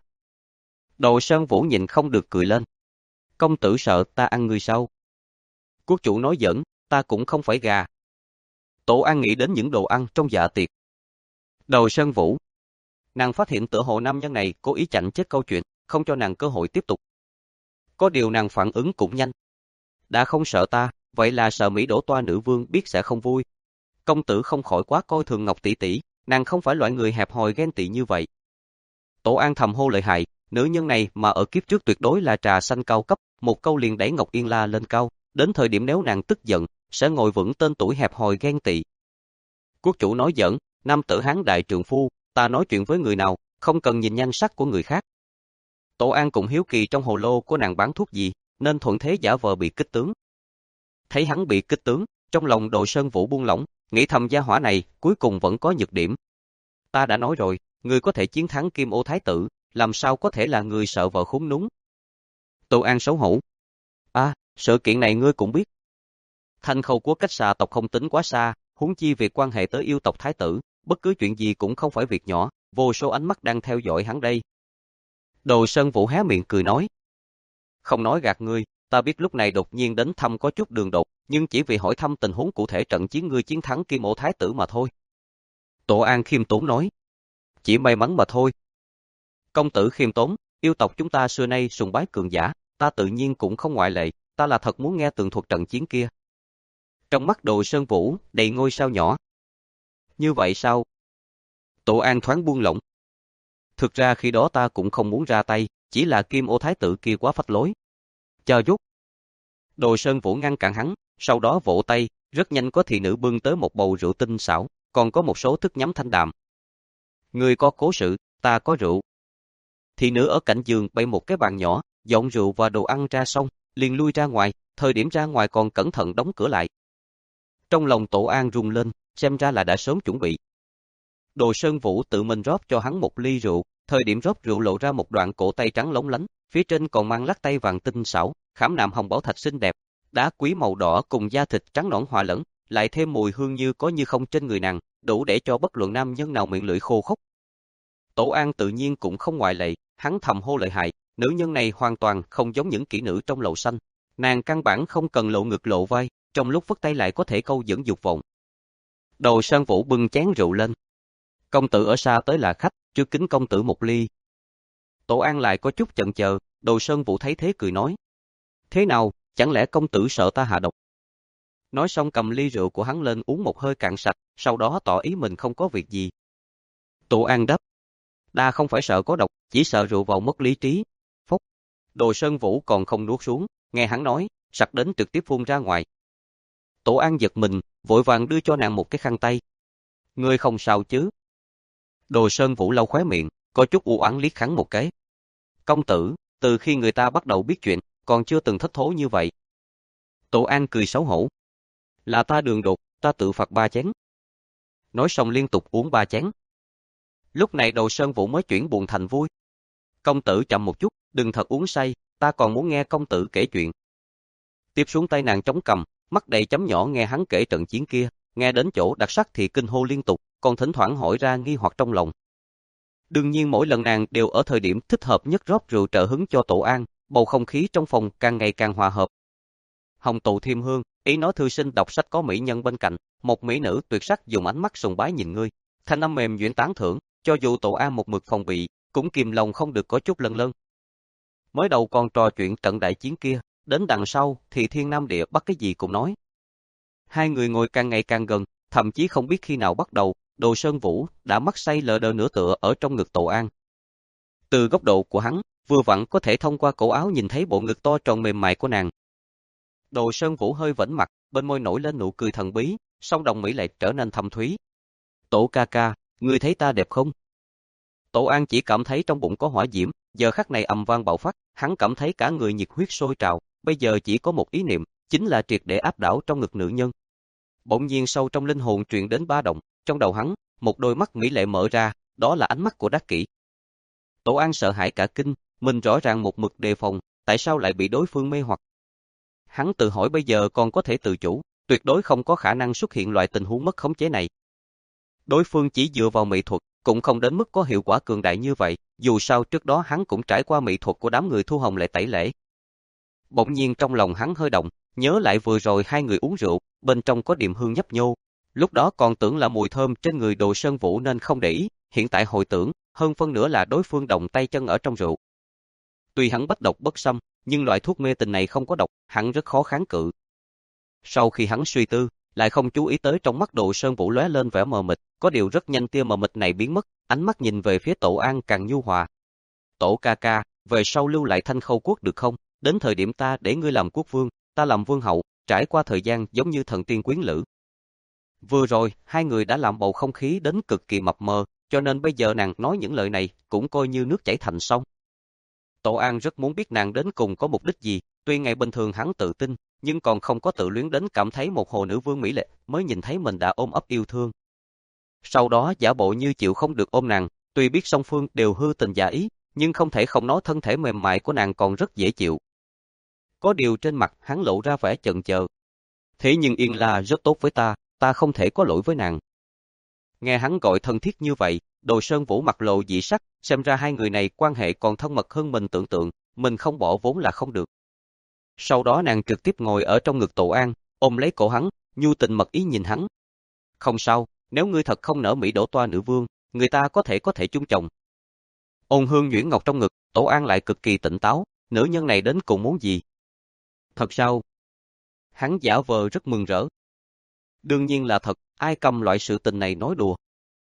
Đồ Sơn Vũ nhìn không được cười lên. Công tử sợ ta ăn người sao? Cốt chủ nói giỡn, ta cũng không phải gà. Tổ An nghĩ đến những đồ ăn trong dạ tiệc. Đồ Sơn Vũ. Nàng phát hiện tựa hồ nam nhân này cố ý chặn chết câu chuyện, không cho nàng cơ hội tiếp tục. Có điều nàng phản ứng cũng nhanh. Đã không sợ ta, vậy là sợ Mỹ Đỗ Toa nữ vương biết sẽ không vui. Công tử không khỏi quá coi thường Ngọc tỷ tỷ, nàng không phải loại người hẹp hòi ghen tị như vậy. Tổ An thầm hô lợi hại, nữ nhân này mà ở kiếp trước tuyệt đối là trà xanh cao cấp, một câu liền đẩy Ngọc Yên La lên cao, đến thời điểm nếu nàng tức giận, sẽ ngồi vững tên tuổi hẹp hòi ghen tị. Quốc chủ nói giỡn, nam tử hán đại trượng phu, ta nói chuyện với người nào, không cần nhìn nhan sắc của người khác. Tổ An cũng hiếu kỳ trong hồ lô của nàng bán thuốc gì, nên thuận thế giả vờ bị kích tướng. Thấy hắn bị kích tướng, trong lòng Đồ Sơn Vũ buông lỏng, nghĩ thầm gia hỏa này cuối cùng vẫn có nhược điểm. Ta đã nói rồi, người có thể chiến thắng Kim Ô Thái tử, làm sao có thể là người sợ vợ khốn núng. Tổ An xấu hổ. À, sự kiện này ngươi cũng biết. Thanh Khâu Quốc cách xà tộc không tính quá xa, huống chi việc quan hệ tới yêu tộc Thái tử, bất cứ chuyện gì cũng không phải việc nhỏ, vô số ánh mắt đang theo dõi hắn đây. Đồ Sơn Vũ hé miệng cười nói. Không nói gạt ngươi, ta biết lúc này đột nhiên đến thăm có chút đường đột, nhưng chỉ vì hỏi thăm tình huống cụ thể trận chiến ngươi chiến thắng Kim Ô Thái tử mà thôi. Tổ An khiêm tốn nói. Chỉ may mắn mà thôi. Công tử khiêm tốn, yêu tộc chúng ta xưa nay sùng bái cường giả, ta tự nhiên cũng không ngoại lệ, ta là thật muốn nghe tường thuật trận chiến kia. Trong mắt Đồ Sơn Vũ đầy ngôi sao nhỏ. Như vậy sao? Tổ An thoáng buông lỏng. Thực ra khi đó ta cũng không muốn ra tay, chỉ là Kim Ô Thái tử kia quá phách lối. Chờ chút. Đồ Sơn Vũ ngăn cản hắn, sau đó vỗ tay, rất nhanh có thị nữ bưng tới một bầu rượu tinh xảo, còn có một số thức nhắm thanh đạm. Ngươi có cố sự, ta có rượu. Thị nữ ở cạnh giường bày một cái bàn nhỏ, dọn rượu và đồ ăn ra xong, liền lui ra ngoài, thời điểm ra ngoài còn cẩn thận đóng cửa lại. Trong lòng Tổ An rung lên, xem ra là đã sớm chuẩn bị. Đồ Sơn Vũ tự mình rót cho hắn một ly rượu, thời điểm rót rượu lộ ra một đoạn cổ tay trắng lóng lánh, phía trên còn mang lắc tay vàng tinh xảo, khảm nạm hồng bảo thạch xinh đẹp, đá quý màu đỏ cùng da thịt trắng nõn hòa lẫn, lại thêm mùi hương như có như không trên người nàng, đủ để cho bất luận nam nhân nào miệng lưỡi khô khốc. Tổ An tự nhiên cũng không ngoại lệ, hắn thầm hô lợi hại, nữ nhân này hoàn toàn không giống những kỹ nữ trong lầu xanh, nàng căn bản không cần lộ ngực lộ vai, trong lúc vất tay lại có thể câu dẫn dục vọng. Đồ Sơn Vũ bưng chén rượu lên. Công tử ở xa tới là khách, trước kính công tử một ly. Tổ An lại có chút chần chờ, Đồ Sơn Vũ thấy thế cười nói. Thế nào, chẳng lẽ công tử sợ ta hạ độc? Nói xong cầm ly rượu của hắn lên uống một hơi cạn sạch, sau đó tỏ ý mình không có việc gì. Tổ An đáp. Đa không phải sợ có độc, chỉ sợ rượu vào mất lý trí. Phốc. Đồ Sơn Vũ còn không nuốt xuống, nghe hắn nói, sặc đến trực tiếp phun ra ngoài. Tổ An giật mình, vội vàng đưa cho nàng một cái khăn tay. Ngươi không sao chứ? Đồ Sơn Vũ lau khóe miệng, có chút u oán liếc hắn một cái. Công tử, từ khi người ta bắt đầu biết chuyện, còn chưa từng thất thố như vậy. Tổ An cười xấu hổ. Là ta đường đột, ta tự phạt ba chén. Nói xong liên tục uống ba chén. Lúc này Đồ Sơn Vũ mới chuyển buồn thành vui. Công tử chậm một chút, đừng thật uống say, ta còn muốn nghe công tử kể chuyện. Tiếp xuống tay nàng chống cằm, mắt đầy chấm nhỏ nghe hắn kể trận chiến kia, nghe đến chỗ đặc sắc thì kinh hô liên tục, còn thỉnh thoảng hỏi ra nghi hoặc trong lòng. Đương nhiên mỗi lần nàng đều ở thời điểm thích hợp nhất rót rượu trợ hứng cho Tổ An, bầu không khí trong phòng càng ngày càng hòa hợp. Hồng tụ thêm hương, ý nói thư sinh đọc sách có mỹ nhân bên cạnh, một mỹ nữ tuyệt sắc dùng ánh mắt sùng bái nhìn ngươi, thanh âm mềm nhuyễn tán thưởng, cho dù Tổ An một mực phòng bị, cũng kìm lòng không được có chút lân lân. Mới đầu còn trò chuyện trận đại chiến kia, đến đằng sau thì thiên nam địa bắc cái gì cũng nói. Hai người ngồi càng ngày càng gần, thậm chí không biết khi nào bắt đầu, Đồ Sơn Vũ đã mắt say lờ đờ nửa tựa ở trong ngực Tổ An. Từ góc độ của hắn, vừa vặn có thể thông qua cổ áo nhìn thấy bộ ngực to tròn mềm mại của nàng. Đồ Sơn Vũ hơi vẫn mặt, bên môi nổi lên nụ cười thần bí, song đồng mỹ lại trở nên thâm thúy. Tổ ca ca, ngươi thấy ta đẹp không? Tổ An chỉ cảm thấy trong bụng có hỏa diễm, giờ khắc này ầm vang bạo phát, hắn cảm thấy cả người nhiệt huyết sôi trào, bây giờ chỉ có một ý niệm, chính là triệt để áp đảo trong ngực nữ nhân. Bỗng nhiên sâu trong linh hồn truyền đến ba động, trong đầu hắn, một đôi mắt mỹ lệ mở ra, đó là ánh mắt của Đắc Kỷ. Tổ An sợ hãi cả kinh, mình rõ ràng một mực đề phòng, tại sao lại bị đối phương mê hoặc? Hắn tự hỏi bây giờ còn có thể tự chủ, tuyệt đối không có khả năng xuất hiện loại tình huống mất khống chế này. Đối phương chỉ dựa vào mỹ thuật, cũng không đến mức có hiệu quả cường đại như vậy, dù sao trước đó hắn cũng trải qua mỹ thuật của đám người Thu Hồng Lệ tẩy lễ. Bỗng nhiên trong lòng hắn hơi động, nhớ lại vừa rồi hai người uống rượu, bên trong có điềm hương nhấp nhô. Lúc đó còn tưởng là mùi thơm trên người Đồ Sơn Vũ nên không để ý, hiện tại hồi tưởng, hơn phân nửa là đối phương động tay chân ở trong rượu. Tuy hắn bất độc bất xâm, nhưng loại thuốc mê tình này không có độc, hắn rất khó kháng cự. Sau khi hắn suy tư, lại không chú ý tới trong mắt Đồ Sơn Vũ lóe lên vẻ mờ mịt, có điều rất nhanh tia mờ mịt này biến mất, ánh mắt nhìn về phía Tổ An càng nhu hòa. Tổ ca ca, về sau lưu lại Thanh Khâu quốc được không? Đến thời điểm ta để ngươi làm quốc vương, ta làm vương hậu, trải qua thời gian giống như thần tiên quyến lữ. Vừa rồi, hai người đã làm bầu không khí đến cực kỳ mập mờ, cho nên bây giờ nàng nói những lời này cũng coi như nước chảy thành sông. Tổ An rất muốn biết nàng đến cùng có mục đích gì, tuy ngày bình thường hắn tự tin, nhưng còn không có tự luyến đến cảm thấy một hồ nữ vương mỹ lệ, mới nhìn thấy mình đã ôm ấp yêu thương. Sau đó giả bộ như chịu không được ôm nàng, tuy biết song phương đều hư tình giả ý, nhưng không thể không nói thân thể mềm mại của nàng còn rất dễ chịu. Có điều trên mặt hắn lộ ra vẻ chần chờ. Thế nhưng Yên La rất tốt với ta, ta không thể có lỗi với nàng. Nghe hắn gọi thân thiết như vậy, Đồ Sơn Vũ mặt lộ dị sắc, xem ra hai người này quan hệ còn thân mật hơn mình tưởng tượng, mình không bỏ vốn là không được. Sau đó nàng trực tiếp ngồi ở trong ngực Tổ An, ôm lấy cổ hắn, nhu tình mật ý nhìn hắn. Không sao, nếu ngươi thật không nỡ Mỹ đổ toa nữ vương, người ta có thể có thể chung chồng. Ôn hương nhuyễn ngọc trong ngực, Tổ An lại cực kỳ tỉnh táo, nữ nhân này đến cùng muốn gì? Thật sao? Hắn giả vờ rất mừng rỡ. Đương nhiên là thật, ai cầm loại sự tình này nói đùa.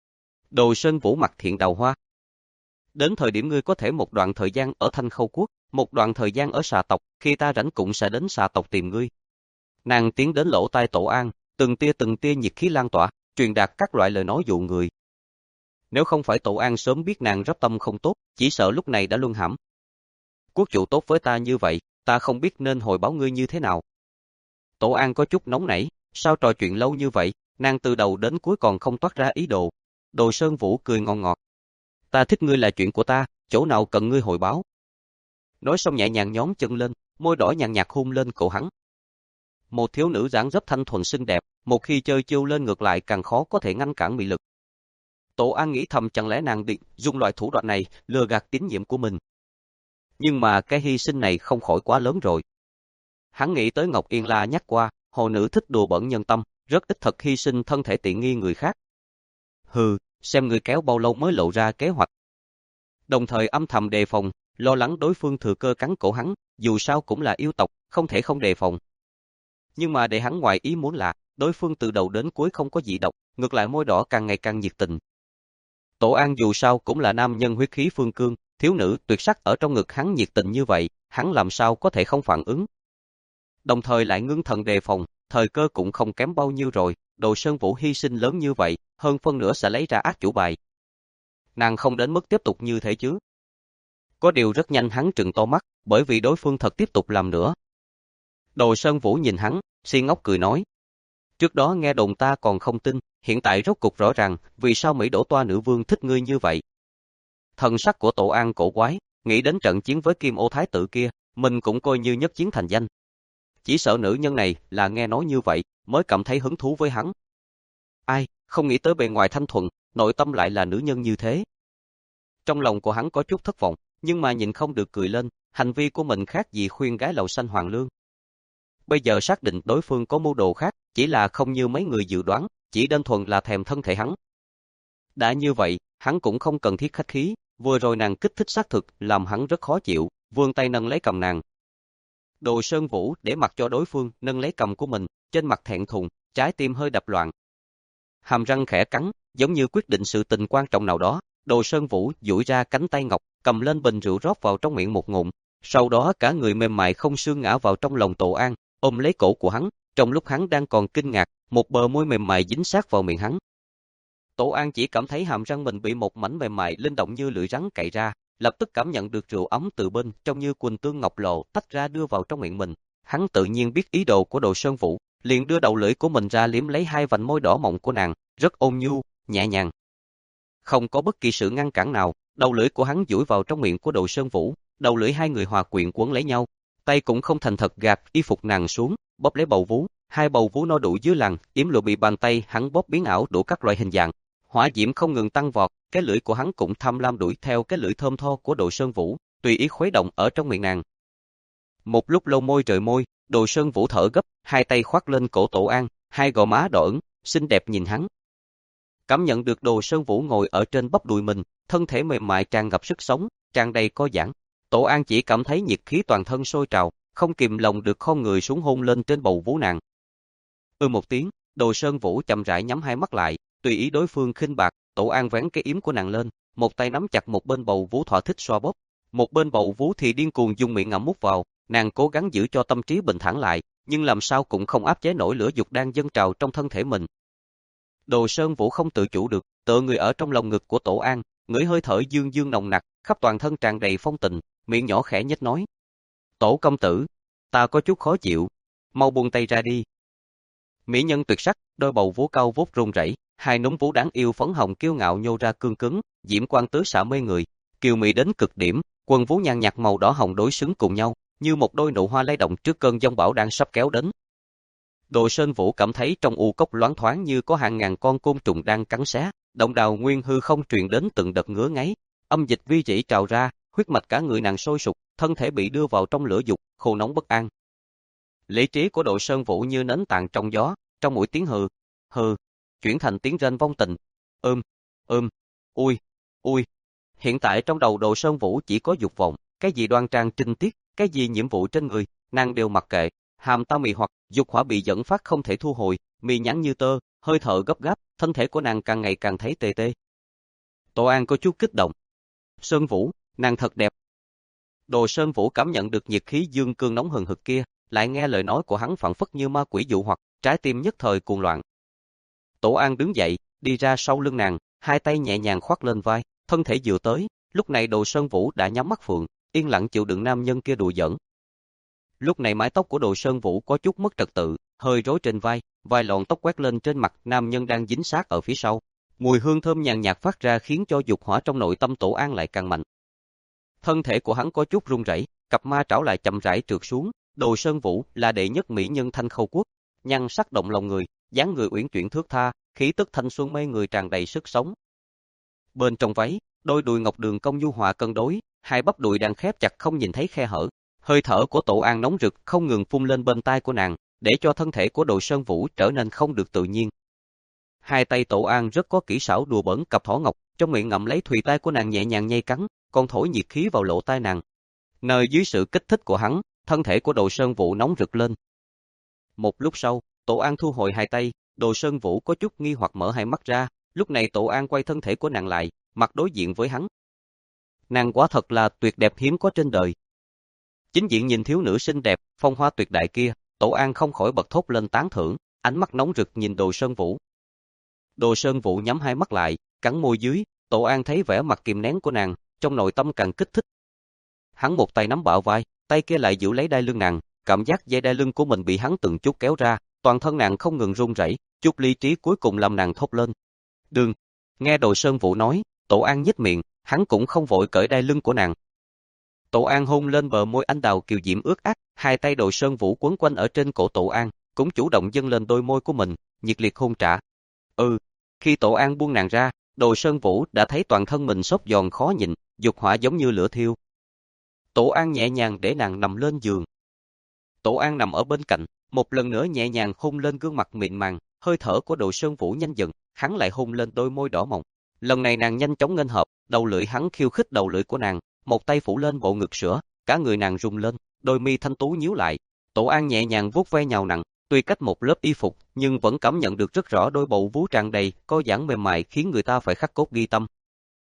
Đồ Sơn Vũ mặt thiện đào hoa. Đến thời điểm ngươi có thể một đoạn thời gian ở Thanh Khâu quốc, một đoạn thời gian ở xà tộc, khi ta rảnh cũng sẽ đến xà tộc tìm ngươi. Nàng tiến đến lỗ tai Tổ An, từng tia từng tia nhiệt khí lan tỏa, truyền đạt các loại lời nói dụ người. Nếu không phải Tổ An sớm biết nàng rất tâm không tốt, chỉ sợ lúc này đã luân hãm. Quốc chủ tốt với ta như vậy, ta không biết nên hồi báo ngươi như thế nào. Tổ An có chút nóng nảy, sao trò chuyện lâu như vậy, nàng từ đầu đến cuối còn không toát ra ý đồ. Đồ Sơn Vũ cười ngon ngọt. Ta thích ngươi là chuyện của ta, chỗ nào cần ngươi hồi báo. Nói xong nhẹ nhàng nhón chân lên, môi đỏ nhàn nhạt hôn lên cổ hắn. Một thiếu nữ dáng dấp thanh thuần xinh đẹp, một khi chơi chiêu lên ngược lại càng khó có thể ngăn cản mị lực. Tổ An nghĩ thầm chẳng lẽ nàng định dùng loại thủ đoạn này lừa gạt tín nhiệm của mình. Nhưng mà cái hy sinh này không khỏi quá lớn rồi. Hắn nghĩ tới Ngọc Yên La nhắc qua, hồ nữ thích đùa bẩn nhân tâm, rất ít thật hy sinh thân thể tiện nghi người khác. Hừ, xem người kéo bao lâu mới lộ ra kế hoạch. Đồng thời âm thầm đề phòng, lo lắng đối phương thừa cơ cắn cổ hắn, dù sao cũng là yêu tộc, không thể không đề phòng. Nhưng mà để hắn ngoài ý muốn là, đối phương từ đầu đến cuối không có dị độc, ngược lại môi đỏ càng ngày càng nhiệt tình. Tổ An dù sao cũng là nam nhân huyết khí phương cương, thiếu nữ tuyệt sắc ở trong ngực hắn nhiệt tình như vậy, hắn làm sao có thể không phản ứng. Đồng thời lại ngưng thần đề phòng, thời cơ cũng không kém bao nhiêu rồi, Đồ Sơn Vũ hy sinh lớn như vậy, hơn phân nửa sẽ lấy ra ác chủ bài. Nàng không đến mức tiếp tục như thế chứ. Có điều rất nhanh hắn trừng to mắt, bởi vì đối phương thật tiếp tục làm nữa. Đồ Sơn Vũ nhìn hắn, si ngốc cười nói. Trước đó nghe đồn ta còn không tin, hiện tại rốt cục rõ ràng, vì sao Mỹ đổ toa nữ vương thích ngươi như vậy. Thần sắc của Tổ An cổ quái, nghĩ đến trận chiến với Kim Ô Thái tử kia, mình cũng coi như nhất chiến thành danh. Chỉ sợ nữ nhân này là nghe nói như vậy, mới cảm thấy hứng thú với hắn. Ai, không nghĩ tới bề ngoài thanh thuần, nội tâm lại là nữ nhân như thế. Trong lòng của hắn có chút thất vọng, nhưng mà nhịn không được cười lên, hành vi của mình khác gì khuyên gái lầu xanh hoàng lương. Bây giờ xác định đối phương có mưu đồ khác, chỉ là không như mấy người dự đoán, chỉ đơn thuần là thèm thân thể hắn. Đã như vậy, hắn cũng không cần thiết khách khí, vừa rồi nàng kích thích xác thực làm hắn rất khó chịu, vươn tay nâng lấy cầm nàng. Đồ Sơn Vũ để mặc cho đối phương nâng lấy cầm của mình, trên mặt thẹn thùng, trái tim hơi đập loạn. Hàm răng khẽ cắn, giống như quyết định sự tình quan trọng nào đó, Đồ Sơn Vũ duỗi ra cánh tay ngọc, cầm lên bình rượu rót vào trong miệng một ngụm, sau đó cả người mềm mại không xương ngã vào trong lòng Tổ An, ôm lấy cổ của hắn, trong lúc hắn đang còn kinh ngạc, một bờ môi mềm mại dính sát vào miệng hắn. Tổ An chỉ cảm thấy hàm răng mình bị một mảnh mềm mại linh động như lưỡi rắn cạy ra, lập tức cảm nhận được rượu ấm từ bên trong như quỳnh tương ngọc lộ tách ra đưa vào trong miệng mình. Hắn tự nhiên biết ý đồ của Đồ Sơn Vũ, liền đưa đầu lưỡi của mình ra liếm lấy hai vành môi đỏ mọng của nàng, rất ôn nhu, nhẹ nhàng. Không có bất kỳ sự ngăn cản nào, đầu lưỡi của hắn duỗi vào trong miệng của Đồ Sơn Vũ, đầu lưỡi hai người hòa quyện quấn lấy nhau, tay cũng không thành thật gạt y phục nàng xuống, bóp lấy bầu vú, hai bầu vú no đủ dưới làn, yếm lụa bị bàn tay hắn bóp biến ảo đủ các loại hình dạng. Hỏa diễm không ngừng tăng vọt, cái lưỡi của hắn cũng tham lam đuổi theo cái lưỡi thơm tho của Đồ Sơn Vũ, tùy ý khuấy động ở trong miệng nàng. Một lúc lâu môi rời môi, Đồ Sơn Vũ thở gấp, hai tay khoác lên cổ Tổ An, hai gò má đỏ ửng, xinh đẹp nhìn hắn. Cảm nhận được Đồ Sơn Vũ ngồi ở trên bắp đùi mình, thân thể mềm mại tràn ngập sức sống, tràn đầy co giãn. Tổ An chỉ cảm thấy nhiệt khí toàn thân sôi trào, không kìm lòng được khom người xuống hôn lên trên bầu vú nàng. Ừ một tiếng, Đồ Sơn Vũ chậm rãi nhắm hai mắt lại, tùy ý đối phương khinh bạc. Tổ An vén cái yếm của nàng lên, một tay nắm chặt một bên bầu vú thỏa thích xoa bóp, một bên bầu vú thì điên cuồng dùng miệng ngậm mút vào. Nàng cố gắng giữ cho tâm trí bình thản lại, nhưng làm sao cũng không áp chế nổi lửa dục đang dâng trào trong thân thể mình. Đồ Sơn Vũ không tự chủ được, tựa người ở trong lòng ngực của Tổ An, ngửi hơi thở dương dương nồng nặc, khắp toàn thân tràn đầy phong tình, miệng nhỏ khẽ nhếch nói: "Tổ công tử, ta có chút khó chịu, mau buông tay ra đi." Mỹ nhân tuyệt sắc, đôi bầu vú cao vút run rẩy, hai núm vú đáng yêu phấn hồng kiêu ngạo nhô ra cương cứng, diễm quang tứ xạ mê người, kiều mỹ đến cực điểm, quần vú nhàn nhạt màu đỏ hồng đối xứng cùng nhau, như một đôi nụ hoa lay động trước cơn giông bão đang sắp kéo đến. Đồ Sơn Vũ cảm thấy trong u cốc loáng thoáng như có hàng ngàn con côn trùng đang cắn xé, động đào nguyên hư không truyền đến từng đợt ngứa ngáy, âm dịch vi rỉ trào ra, huyết mạch cả người nàng sôi sục, thân thể bị đưa vào trong lửa dục, khô nóng bất an. Lý trí của Đồ Sơn Vũ như nến tàn trong gió, trong mũi tiếng hừ, hừ, chuyển thành tiếng rên vong tình. Ưm, ưm, ui, ui. Hiện tại trong đầu Đồ Sơn Vũ chỉ có dục vọng, cái gì đoan trang trinh tiết, cái gì nhiệm vụ trên người, nàng đều mặc kệ. Hàm ta mì hoặc dục hỏa bị dẫn phát không thể thu hồi, mì nhẵn như tơ, hơi thở gấp gáp, thân thể của nàng càng ngày càng thấy tê tê. Tổ An có chút kích động. Sơn Vũ, nàng thật đẹp. Đồ Sơn Vũ cảm nhận được nhiệt khí dương cương nóng hừng hực kia, lại nghe lời nói của hắn phảng phất như ma quỷ dụ hoặc, trái tim nhất thời cuồng loạn. Tổ An đứng dậy, đi ra sau lưng nàng, hai tay nhẹ nhàng khoác lên vai, thân thể dựa tới. Lúc này Đồ Sơn Vũ đã nhắm mắt phượng, yên lặng chịu đựng nam nhân kia đùa giỡn. Lúc này mái tóc của Đồ Sơn Vũ có chút mất trật tự, hơi rối trên vai, vài lọn tóc quét lên trên mặt nam nhân đang dính sát ở phía sau. Mùi hương thơm nhàn nhạt phát ra khiến cho dục hỏa trong nội tâm Tổ An lại càng mạnh. Thân thể của hắn có chút run rẩy, cặp ma trảo lại chậm rãi trượt xuống. Đồ Sơn Vũ là đệ nhất mỹ nhân Thanh Khâu Quốc, nhan sắc động lòng người, dáng người uyển chuyển thướt tha, khí tức thanh xuân mê người tràn đầy sức sống. Bên trong váy, đôi đùi ngọc đường cong nhu hòa cân đối, hai bắp đùi đang khép chặt không nhìn thấy khe hở. Hơi thở của Tổ An nóng rực không ngừng phun lên bên tai của nàng, để cho thân thể của Đồ Sơn Vũ trở nên không được tự nhiên. Hai tay Tổ An rất có kỹ xảo đùa bỡn cặp thỏ ngọc, trong miệng ngậm lấy thùy tai của nàng nhẹ nhàng nhai cắn, còn thổi nhiệt khí vào lỗ tai nàng. Nơi dưới sự kích thích của hắn, thân thể của Đồ Sơn Vũ nóng rực lên. Một lúc sau, Tổ An thu hồi hai tay, Đồ Sơn Vũ có chút nghi hoặc mở hai mắt ra, lúc này Tổ An quay thân thể của nàng lại, mặt đối diện với hắn. Nàng quả thật là tuyệt đẹp hiếm có trên đời. Chính diện nhìn thiếu nữ xinh đẹp, phong hoa tuyệt đại kia, Tổ An không khỏi bật thốt lên tán thưởng, ánh mắt nóng rực nhìn Đồ Sơn Vũ. Đồ Sơn Vũ nhắm hai mắt lại, cắn môi dưới, Tổ An thấy vẻ mặt kìm nén của nàng, trong nội tâm càng kích thích. Hắn một tay nắm bạo vai, tay kia lại giữ lấy đai lưng nàng, cảm giác dây đai lưng của mình bị hắn từng chút kéo ra, toàn thân nàng không ngừng run rẩy, chút lý trí cuối cùng làm nàng thốt lên. Đừng! Nghe Đồ Sơn Vũ nói, Tổ An nhếch miệng, hắn cũng không vội cởi đai lưng của nàng. Tổ An hôn lên bờ môi anh đào kiều diễm ướt át, hai tay Đồ Sơn Vũ quấn quanh ở trên cổ Tổ An, cũng chủ động dâng lên đôi môi của mình, nhiệt liệt hôn trả. Ừ, khi Tổ An buông nàng ra, Đồ Sơn Vũ đã thấy toàn thân mình xốp giòn khó nhịn, dục hỏa giống như lửa thiêu. Tổ An nhẹ nhàng để nàng nằm lên giường. Tổ An nằm ở bên cạnh, một lần nữa nhẹ nhàng hôn lên gương mặt mịn màng, hơi thở của Đồ Sơn Vũ nhanh dần, hắn lại hôn lên đôi môi đỏ mọng. Lần này nàng nhanh chóng nghênh hợp, đầu lưỡi hắn khiêu khích đầu lưỡi của nàng, một tay phủ lên bộ ngực sữa, cả người nàng rung lên, đôi mi thanh tú nhíu lại. Tổ An nhẹ nhàng vuốt ve nhào nặng, tuy cách một lớp y phục, nhưng vẫn cảm nhận được rất rõ đôi bầu vú tràn đầy, có giãn mềm mại khiến người ta phải khắc cốt ghi tâm.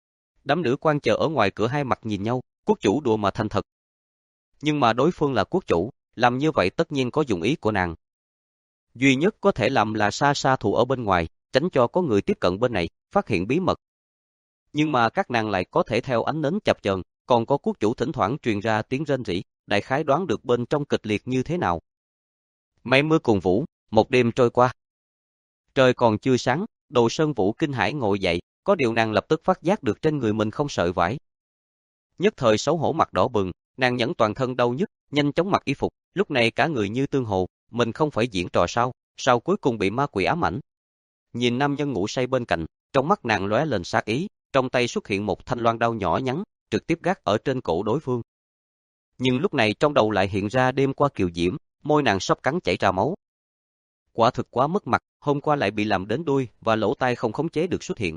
Đám nữ quan chờ ở ngoài cửa hai mặt nhìn nhau, quốc chủ đùa mà thành thật. Nhưng mà đối phương là quốc chủ, làm như vậy tất nhiên có dụng ý của nàng. Duy nhất có thể làm là xa xa thủ ở bên ngoài, tránh cho có người tiếp cận bên này, phát hiện bí mật. Nhưng mà các nàng lại có thể theo ánh nến chập chờn, còn có quốc chủ thỉnh thoảng truyền ra tiếng rên rỉ, đại khái đoán được bên trong kịch liệt như thế nào. Mây mưa cùng vũ, một đêm trôi qua. Trời còn chưa sáng, Đồ Sơn Vũ kinh hãi ngồi dậy, có điều nàng lập tức phát giác được trên người mình không sợi vải. Nhất thời xấu hổ mặt đỏ bừng, nàng nhẫn toàn thân đau nhức, nhanh chóng mặc y phục, lúc này cả người như tương hồ, mình không phải diễn trò sao, sao cuối cùng bị ma quỷ ám ảnh. Nhìn nam nhân ngủ say bên cạnh, trong mắt nàng lóe lên sát ý, trong tay xuất hiện một thanh loan đao nhỏ nhắn, trực tiếp gác ở trên cổ đối phương. Nhưng lúc này trong đầu lại hiện ra đêm qua kiều diễm, môi nàng sắp cắn chảy ra máu. Quả thực quá mất mặt, hôm qua lại bị làm đến đuôi và lỗ tai không khống chế được xuất hiện.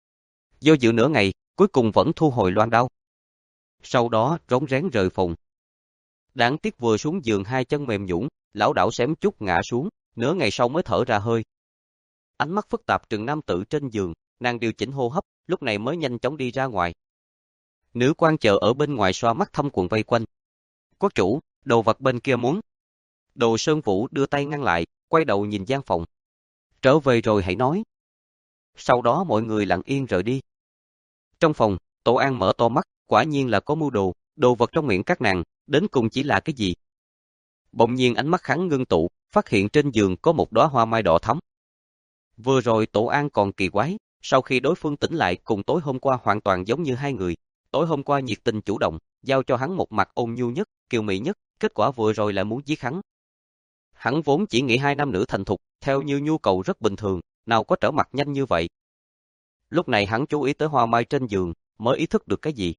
Do dự nửa ngày, cuối cùng vẫn thu hồi loan đao. Sau đó rón rén rời phòng. Đáng tiếc vừa xuống giường hai chân mềm nhũn, lão đảo xém chút ngã xuống, nửa ngày sau mới thở ra hơi. Ánh mắt phức tạp trừng nam tử trên giường, nàng điều chỉnh hô hấp, lúc này mới nhanh chóng đi ra ngoài. Nữ quan chờ ở bên ngoài xoa mắt thâm quần vây quanh. Quốc chủ, đồ vật bên kia muốn. Đồ Sơn Vũ đưa tay ngăn lại, quay đầu nhìn gian phòng. Trở về rồi hãy nói. Sau đó mọi người lặng yên rời đi. Trong phòng, Tổ An mở to mắt, quả nhiên là có mưu đồ, đồ vật trong miệng các nàng, đến cùng chỉ là cái gì? Bỗng nhiên ánh mắt hắn ngưng tụ, phát hiện trên giường có một đóa hoa mai đỏ thắm. Vừa rồi Tổ An còn kỳ quái, sau khi đối phương tỉnh lại cùng tối hôm qua hoàn toàn giống như hai người. Tối hôm qua nhiệt tình chủ động, giao cho hắn một mặt ôn nhu nhất, kiều mỹ nhất, kết quả vừa rồi lại muốn giết hắn. Hắn vốn chỉ nghĩ hai nam nữ thành thục, theo như nhu cầu rất bình thường, nào có trở mặt nhanh như vậy. Lúc này hắn chú ý tới hoa mai trên giường, mới ý thức được cái gì.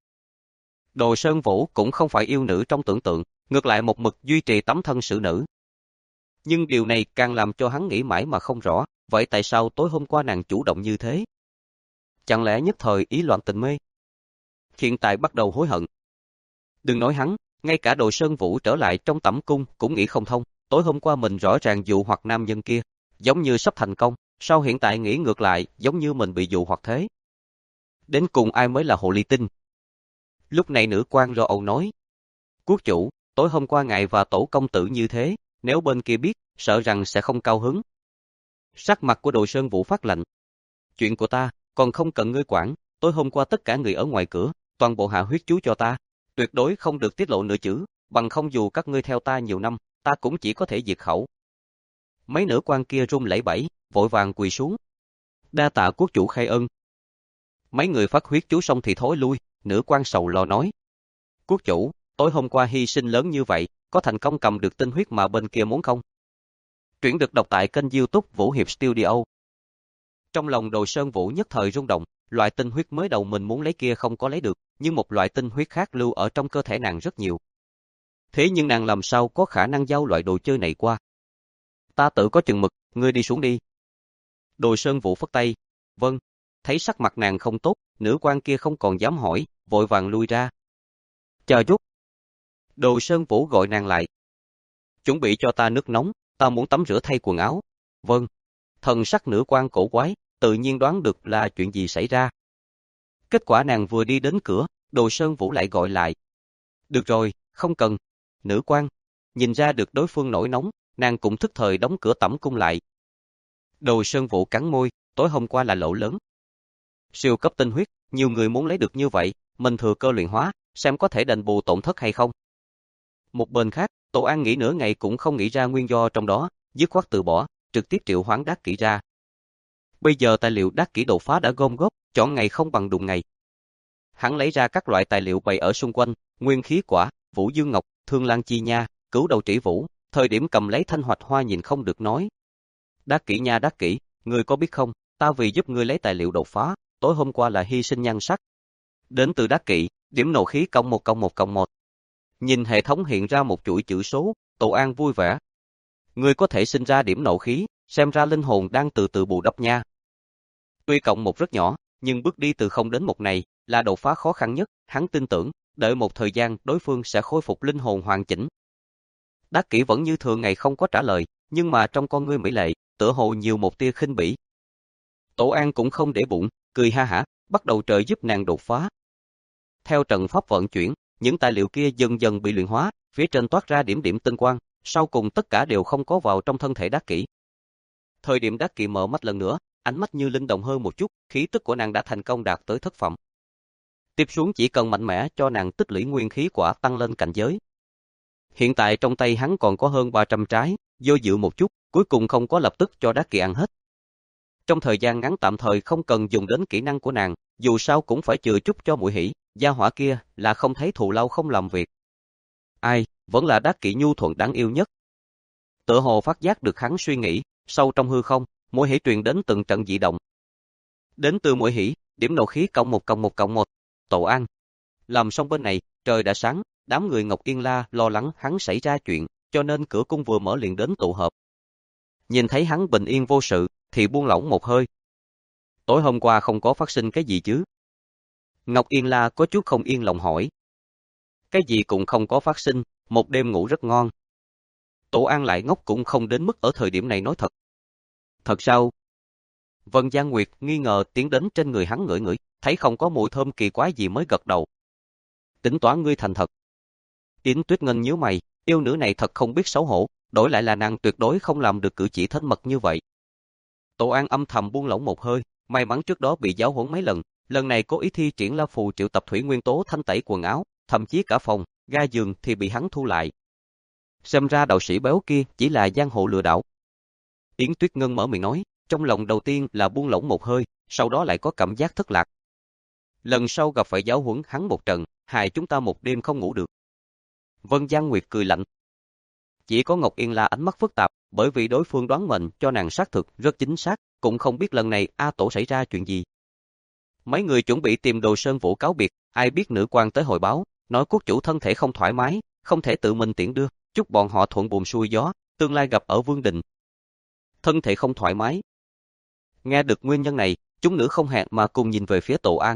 Đồ Sơn Vũ cũng không phải yêu nữ trong tưởng tượng, ngược lại một mực duy trì tấm thân xử nữ. Nhưng điều này càng làm cho hắn nghĩ mãi mà không rõ, vậy tại sao tối hôm qua nàng chủ động như thế? Chẳng lẽ nhất thời ý loạn tình mê? Hiện tại bắt đầu hối hận. Đừng nói hắn, ngay cả Đồ Sơn Vũ trở lại trong tẩm cung cũng nghĩ không thông, tối hôm qua mình rõ ràng dụ hoặc nam nhân kia, giống như sắp thành công, sao hiện tại nghĩ ngược lại, giống như mình bị dụ hoặc thế. Đến cùng ai mới là hồ ly tinh? Lúc này nữ quan rồ ầu nói, quốc chủ, tối hôm qua ngài và tổ công tử như thế, nếu bên kia biết, sợ rằng sẽ không cao hứng. Sắc mặt của Đồ Sơn Vũ phát lạnh. Chuyện của ta, còn không cần ngươi quản, tối hôm qua tất cả người ở ngoài cửa, toàn bộ hạ huyết chú cho ta, tuyệt đối không được tiết lộ nửa chữ, bằng không dù các ngươi theo ta nhiều năm, ta cũng chỉ có thể diệt khẩu. Mấy nữ quan kia run lẩy bẩy, vội vàng quỳ xuống. Đa tạ quốc chủ khai ân. Mấy người phát huyết chú xong thì thối lui, nữ quan sầu lo nói. Quốc chủ, tối hôm qua hy sinh lớn như vậy, có thành công cầm được tinh huyết mà bên kia muốn không? Truyện được đọc tại kênh YouTube Vũ Hiệp Studio. Trong lòng Đồ Sơn Vũ nhất thời rung động, loại tinh huyết mới đầu mình muốn lấy kia không có lấy được, nhưng một loại tinh huyết khác lưu ở trong cơ thể nàng rất nhiều. Thế nhưng nàng làm sao có khả năng giao loại đồ chơi này qua? Ta tự có chừng mực, ngươi đi xuống đi. Đồ Sơn Vũ phất tay. Vâng. Thấy sắc mặt nàng không tốt, nữ quan kia không còn dám hỏi, vội vàng lui ra. Chờ chút. Đồ Sơn Vũ gọi nàng lại. Chuẩn bị cho ta nước nóng, ta muốn tắm rửa thay quần áo. Vâng. Thần sắc nữ quan cổ quái, tự nhiên đoán được là chuyện gì xảy ra. Kết quả nàng vừa đi đến cửa, Đồ Sơn Vũ lại gọi lại. Được rồi, không cần. Nữ quan, nhìn ra được đối phương nổi nóng, nàng cũng thức thời đóng cửa tẩm cung lại. Đồ Sơn Vũ cắn môi, tối hôm qua là lỗ lớn. Siêu cấp tinh huyết, nhiều người muốn lấy được như vậy, mình thừa cơ luyện hóa, xem có thể đền bù tổn thất hay không. Một bên khác, Tổ An nghĩ nửa ngày cũng không nghĩ ra nguyên do trong đó, dứt khoát từ bỏ, trực tiếp triệu hoán Đắc Kỷ ra. Bây giờ tài liệu Đắc Kỷ đột phá đã gom góp, chọn ngày không bằng đụng ngày. Hắn lấy ra các loại tài liệu bày ở xung quanh, nguyên khí quả, Vũ Dương Ngọc, Thương Lan Chi Nha, Cửu Đầu Trĩ Vũ, thời điểm cầm lấy thanh hoạch hoa nhìn không được nói. Đắc Kỷ nha Đắc Kỷ, ngươi có biết không, ta vì giúp ngươi lấy tài liệu đột phá, tối hôm qua là hy sinh nhan sắc. Đến từ Đắc Kỷ, điểm nộ khí cộng một cộng một cộng một. Nhìn hệ thống hiện ra một chuỗi chữ số, Tổ An vui vẻ. Ngươi có thể sinh ra điểm nộ khí, xem ra linh hồn đang từ từ bù đắp nha. Tuy cộng một rất nhỏ, nhưng bước đi từ không đến một này là đột phá khó khăn nhất, hắn tin tưởng, đợi một thời gian đối phương sẽ khôi phục linh hồn hoàn chỉnh. Đắc Kỷ vẫn như thường ngày không có trả lời, nhưng mà trong con ngươi mỹ lệ, tựa hồ nhiều một tia khinh bỉ. Tổ An cũng không để bụng, cười ha hả, bắt đầu trợ giúp nàng đột phá, Theo trận pháp vận chuyển, những tài liệu kia dần dần bị luyện hóa, phía trên toát ra điểm điểm tinh quang, sau cùng tất cả đều không có vào trong thân thể Đắc Kỷ. Thời điểm Đắc Kỷ mở mắt lần nữa, ánh mắt như linh động hơn một chút, khí tức của nàng đã thành công đạt tới thất phẩm. Tiếp xuống chỉ cần mạnh mẽ cho nàng tích lũy nguyên khí quả tăng lên cảnh giới. Hiện tại trong tay hắn còn có hơn ba trăm trái, do dự một chút, cuối cùng không có lập tức cho Đắc Kỷ ăn hết. Trong thời gian ngắn tạm thời không cần dùng đến kỹ năng của nàng, dù sao cũng phải chừa chút cho Muội Hỷ, gia hỏa kia là không thấy thù lao không làm việc. Ai, vẫn là Đắc Kỷ nhu thuận đáng yêu nhất. Tựa hồ phát giác được hắn suy nghĩ, sâu trong hư không, Muội Hỷ truyền đến từng trận dị động. Đến từ Muội Hỷ, điểm nộ khí cộng một cộng một cộng một. Tổ An. Làm xong bên này, trời đã sáng, đám người Ngọc Yên La lo lắng hắn xảy ra chuyện, cho nên cửa cung vừa mở liền đến tụ họp. Nhìn thấy hắn bình yên vô sự, thì buông lỏng một hơi. Tối hôm qua không có phát sinh cái gì chứ? Ngọc Yên La có chút không yên lòng hỏi. Cái gì cũng không có phát sinh, một đêm ngủ rất ngon. Tổ An lại ngốc cũng không đến mức ở thời điểm này nói thật. Thật sao? Vân Giang Nguyệt nghi ngờ tiến đến trên người hắn ngửi ngửi, thấy không có mùi thơm kỳ quái gì mới gật đầu. Tính toán ngươi thành thật. Yến Tuyết Ngân nhíu mày, yêu nữ này thật không biết xấu hổ, đổi lại là nàng tuyệt đối không làm được cử chỉ thân mật như vậy. Tổ An âm thầm buông lỏng một hơi, may mắn trước đó bị giáo huấn mấy lần, lần này cố ý thi triển La Phù triệu tập thủy nguyên tố thanh tẩy quần áo, thậm chí cả phòng, ga giường thì bị hắn thu lại. Xem ra đạo sĩ béo kia chỉ là giang hồ lừa đảo. Yến Tuyết Ngân mở miệng nói, trong lòng đầu tiên là buông lỏng một hơi, sau đó lại có cảm giác thất lạc. Lần sau gặp phải giáo huấn hắn một trận, hại chúng ta một đêm không ngủ được. Vân Giang Nguyệt cười lạnh. Chỉ có Ngọc Yên La ánh mắt phức tạp, bởi vì đối phương đoán mệnh cho nàng xác thực rất chính xác, cũng không biết lần này A Tổ xảy ra chuyện gì. Mấy người chuẩn bị tìm Đồ Sơn Vũ cáo biệt, ai biết nữ quan tới hồi báo, nói quốc chủ thân thể không thoải mái, không thể tự mình tiễn đưa, chúc bọn họ thuận buồm xuôi gió, tương lai gặp ở Vương Đình. Thân thể không thoải mái. Nghe được nguyên nhân này, chúng nữ không hẹn mà cùng nhìn về phía Tổ An.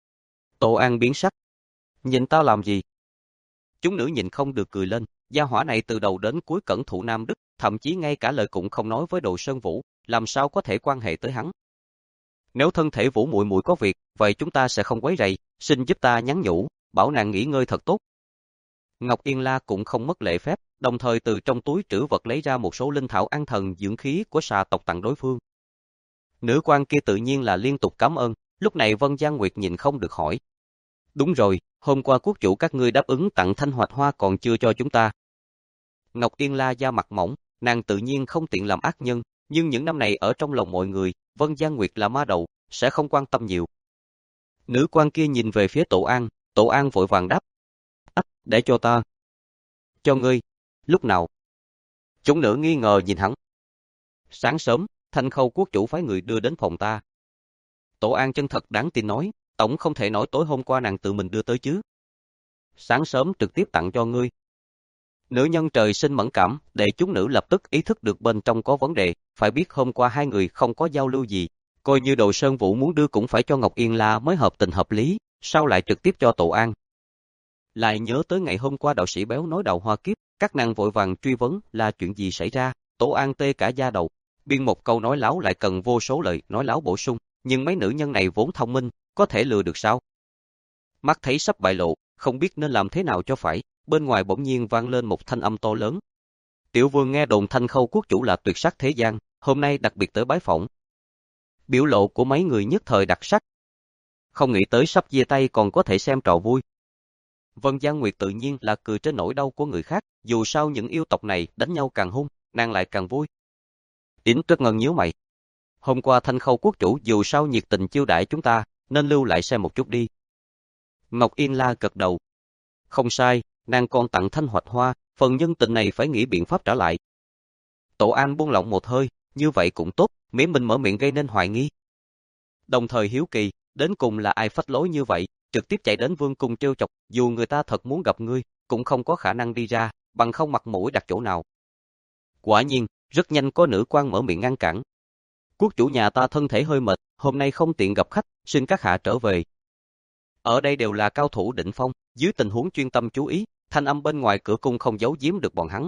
Tổ An biến sắc. Nhìn tao làm gì? Chúng nữ nhìn không được cười lên, gia hỏa này từ đầu đến cuối cẩn thụ Nam Đức, thậm chí ngay cả lời cũng không nói với Đồ Sơn Vũ, làm sao có thể quan hệ tới hắn. Nếu thân thể Vũ muội muội có việc, vậy chúng ta sẽ không quấy rầy, xin giúp ta nhắn nhủ, bảo nàng nghỉ ngơi thật tốt. Ngọc Yên La cũng không mất lễ phép, đồng thời từ trong túi trữ vật lấy ra một số linh thảo an thần dưỡng khí của xà tộc tặng đối phương. Nữ quan kia tự nhiên là liên tục cảm ơn, lúc này Vân Giang Nguyệt nhìn không được hỏi. Đúng rồi, hôm qua quốc chủ các ngươi đáp ứng tặng thanh hoạch hoa còn chưa cho chúng ta. Ngọc Yên La da mặt mỏng, nàng tự nhiên không tiện làm ác nhân, nhưng những năm này ở trong lòng mọi người, Vân Giang Nguyệt là ma đầu, sẽ không quan tâm nhiều. Nữ quan kia nhìn về phía Tổ An, Tổ An vội vàng đáp. Ách, để cho ta. Cho ngươi. Lúc nào? Chúng nữ nghi ngờ nhìn hắn. Sáng sớm, Thanh Khâu quốc chủ phái người đưa đến phòng ta. Tổ An chân thật đáng tin nói, tổng không thể nói tối hôm qua nàng tự mình đưa tới chứ. Sáng sớm trực tiếp tặng cho ngươi. Nữ nhân trời sinh mẫn cảm, để chúng nữ lập tức ý thức được bên trong có vấn đề, phải biết hôm qua hai người không có giao lưu gì, coi như Đồ Sơn Vũ muốn đưa cũng phải cho Ngọc Yên La mới hợp tình hợp lý, sao lại trực tiếp cho Tổ An. Lại nhớ tới ngày hôm qua đạo sĩ béo nói đầu hoa kiếp, các nàng vội vàng truy vấn là chuyện gì xảy ra, Tổ An tê cả da đầu, biên một câu nói láo lại cần vô số lời nói láo bổ sung, nhưng mấy nữ nhân này vốn thông minh, có thể lừa được sao? Mắt thấy sắp bại lộ, không biết nên làm thế nào cho phải, bên ngoài bỗng nhiên vang lên một thanh âm to lớn. Tiểu Vương nghe đồn Thanh Khâu quốc chủ là tuyệt sắc thế gian, hôm nay đặc biệt tới bái phỏng. Biểu lộ của mấy người nhất thời đặc sắc. Không nghĩ tới sắp chia tay còn có thể xem trò vui. Vân Giang Nguyệt tự nhiên là cười trên nỗi đau của người khác, dù sao những yêu tộc này đánh nhau càng hung, nàng lại càng vui. Yến Tuyết Ngân nhíu mày. Hôm qua Thanh Khâu quốc chủ dù sao nhiệt tình chiêu đãi chúng ta, nên lưu lại xem một chút đi. Ngọc Yên La gật đầu. Không sai, nàng còn tặng thanh hoạch hoa, phần nhân tình này phải nghĩ biện pháp trả lại. Tổ An buông lỏng một hơi, như vậy cũng tốt, miễn mình mở miệng gây nên hoài nghi. Đồng thời hiếu kỳ, đến cùng là ai phách lối như vậy, trực tiếp chạy đến vương cung trêu chọc, dù người ta thật muốn gặp ngươi, cũng không có khả năng đi ra, bằng không mặt mũi đặt chỗ nào. Quả nhiên, rất nhanh có nữ quan mở miệng ngăn cản. Quốc chủ nhà ta thân thể hơi mệt, hôm nay không tiện gặp khách, xin các hạ trở về. Ở đây đều là cao thủ đỉnh phong, dưới tình huống chuyên tâm chú ý, thanh âm bên ngoài cửa cung không giấu giếm được bọn hắn.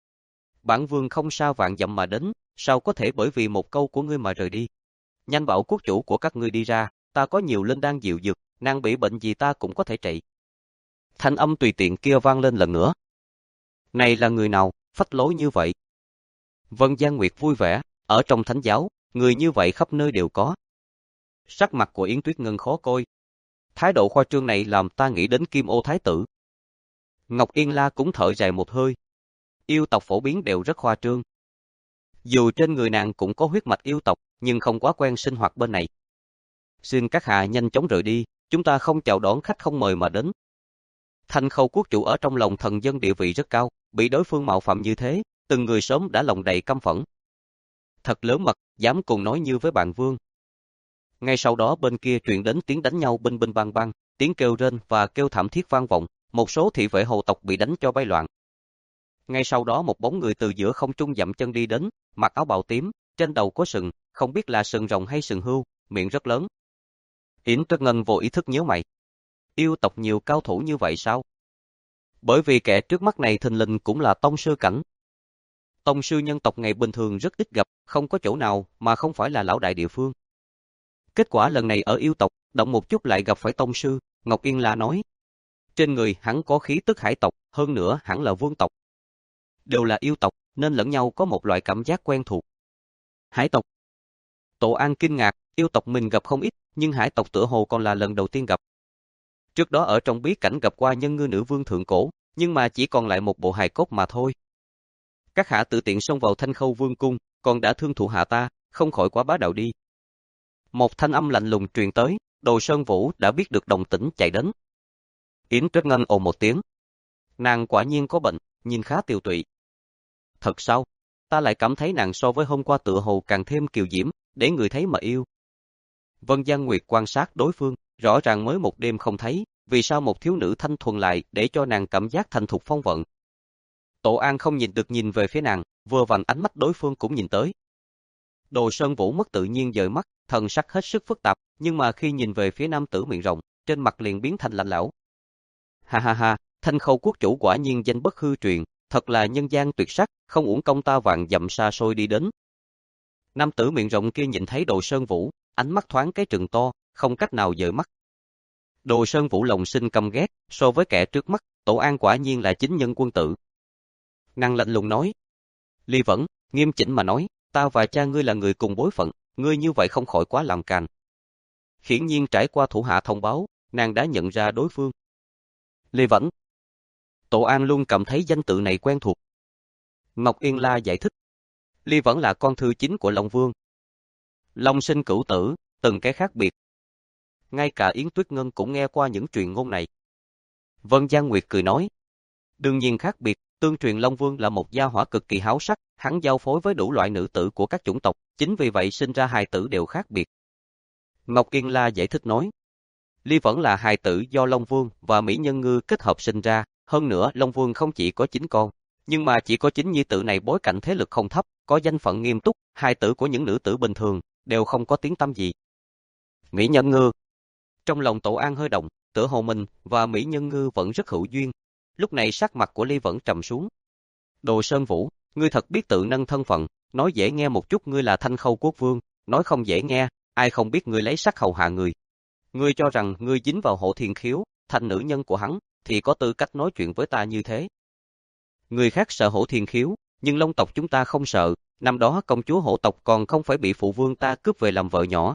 Bản vương không sao vạn dặm mà đến, sao có thể bởi vì một câu của ngươi mà rời đi. Nhanh bảo quốc chủ của các ngươi đi ra, ta có nhiều linh đan diệu dược, nàng bị bệnh gì ta cũng có thể trị. Thanh âm tùy tiện kia vang lên lần nữa. Này là người nào, phách lối như vậy? Vân Giang Nguyệt vui vẻ, ở trong thánh giáo, người như vậy khắp nơi đều có. Sắc mặt của Yến Tuyết Ngân khó coi. Thái độ khoa trương này làm ta nghĩ đến Kim Ô Thái tử. Ngọc Yên La cũng thở dài một hơi. Yêu tộc phổ biến đều rất khoa trương. Dù trên người nàng cũng có huyết mạch yêu tộc, nhưng không quá quen sinh hoạt bên này. Xin các hạ nhanh chóng rời đi, chúng ta không chào đón khách không mời mà đến. Thanh Khâu quốc chủ ở trong lòng thần dân địa vị rất cao, bị đối phương mạo phạm như thế, từng người sớm đã lòng đầy căm phẫn. Thật lớn mật, dám cùng nói như với bạn vương. Ngay sau đó bên kia truyền đến tiếng đánh nhau binh binh bang bang, tiếng kêu rên và kêu thảm thiết vang vọng, một số thị vệ hầu tộc bị đánh cho bay loạn. Ngay sau đó một bóng người từ giữa không trung dậm chân đi đến, mặc áo bào tím, trên đầu có sừng, không biết là sừng rồng hay sừng hươu, miệng rất lớn. Yến Tuyết Ngân vô ý thức nhíu mày. Yêu tộc nhiều cao thủ như vậy sao? Bởi vì kẻ trước mắt này thình lình cũng là tông sư cảnh. Tông sư nhân tộc ngày bình thường rất ít gặp, không có chỗ nào mà không phải là lão đại địa phương. Kết quả lần này ở yêu tộc, động một chút lại gặp phải tông sư, Ngọc Yên La nói. Trên người hắn có khí tức hải tộc, hơn nữa hẳn là vương tộc. Đều là yêu tộc, nên lẫn nhau có một loại cảm giác quen thuộc. Hải tộc. Tổ An kinh ngạc, yêu tộc mình gặp không ít, nhưng hải tộc tựa hồ còn là lần đầu tiên gặp. Trước đó ở trong bí cảnh gặp qua nhân ngư nữ vương thượng cổ, nhưng mà chỉ còn lại một bộ hài cốt mà thôi. Các hạ tự tiện xông vào Thanh Khâu vương cung, còn đã thương thụ hạ ta, không khỏi quá bá đạo đi. Một thanh âm lạnh lùng truyền tới, Đồ Sơn Vũ đã biết được đồng tĩnh chạy đến. Yến Tuyết Ngân ồ một tiếng. Nàng quả nhiên có bệnh, nhìn khá tiều tụy. Thật sao? Ta lại cảm thấy nàng so với hôm qua tựa hồ càng thêm kiều diễm, để người thấy mà yêu. Vân Giang Nguyệt quan sát đối phương, rõ ràng mới một đêm không thấy, vì sao một thiếu nữ thanh thuần lại để cho nàng cảm giác thành thục phong vận. Tổ An không nhìn được nhìn về phía nàng, vừa vặn ánh mắt đối phương cũng nhìn tới. Đồ Sơn Vũ mất tự nhiên dời mắt, thần sắc hết sức phức tạp, nhưng mà khi nhìn về phía nam tử miệng rộng, trên mặt liền biến thành lạnh lẽo. Ha ha ha, Thanh Khâu quốc chủ quả nhiên danh bất hư truyền, thật là nhân gian tuyệt sắc, không uổng công ta vạn dặm xa xôi đi đến. Nam tử miệng rộng kia nhìn thấy Đồ Sơn Vũ, ánh mắt thoáng cái trừng to, không cách nào dời mắt. Đồ Sơn Vũ lòng sinh căm ghét, so với kẻ trước mắt, Tổ An quả nhiên là chính nhân quân tử. Nàng lạnh lùng nói. Ly Vẫn, nghiêm chỉnh mà nói, ta và cha ngươi là người cùng bối phận, ngươi như vậy không khỏi quá làm càn. Hiển nhiên trải qua thủ hạ thông báo, nàng đã nhận ra đối phương. Ly Vẫn. Tổ An luôn cảm thấy danh tự này quen thuộc. Ngọc Yên La giải thích. Ly Vẫn là con thư chính của Long Vương. Long sinh cửu tử, từng cái khác biệt. Ngay cả Yến Tuyết Ngân cũng nghe qua những truyền ngôn này. Vân Giang Nguyệt cười nói. Đương nhiên khác biệt, tương truyền Long Vương là một gia hỏa cực kỳ háo sắc, hắn giao phối với đủ loại nữ tử của các chủng tộc, chính vì vậy sinh ra hài tử đều khác biệt. Ngọc Yên La giải thích nói. Ly Vẫn là hài tử do Long Vương và Mỹ Nhân Ngư kết hợp sinh ra, hơn nữa Long Vương không chỉ có chín con, nhưng mà chỉ có chín nhi tử này bối cảnh thế lực không thấp, có danh phận nghiêm túc, hài tử của những nữ tử bình thường, đều không có tiếng tăm gì. Mỹ Nhân Ngư. Trong lòng Tổ An hơi động, tựa hồ mình và Mỹ Nhân Ngư vẫn rất hữu duyên. Lúc này sắc mặt của Ly Vẫn trầm xuống. Đồ Sơn Vũ, ngươi thật biết tự nâng thân phận, nói dễ nghe một chút ngươi là Thanh Khâu quốc vương, nói không dễ nghe, ai không biết ngươi lấy sắc hầu hạ người. Ngươi cho rằng ngươi dính vào Hổ Thiên Khiếu, thành nữ nhân của hắn, thì có tư cách nói chuyện với ta như thế. Người khác sợ Hổ Thiên Khiếu, nhưng Long tộc chúng ta không sợ, năm đó công chúa Hổ tộc còn không phải bị phụ vương ta cướp về làm vợ nhỏ.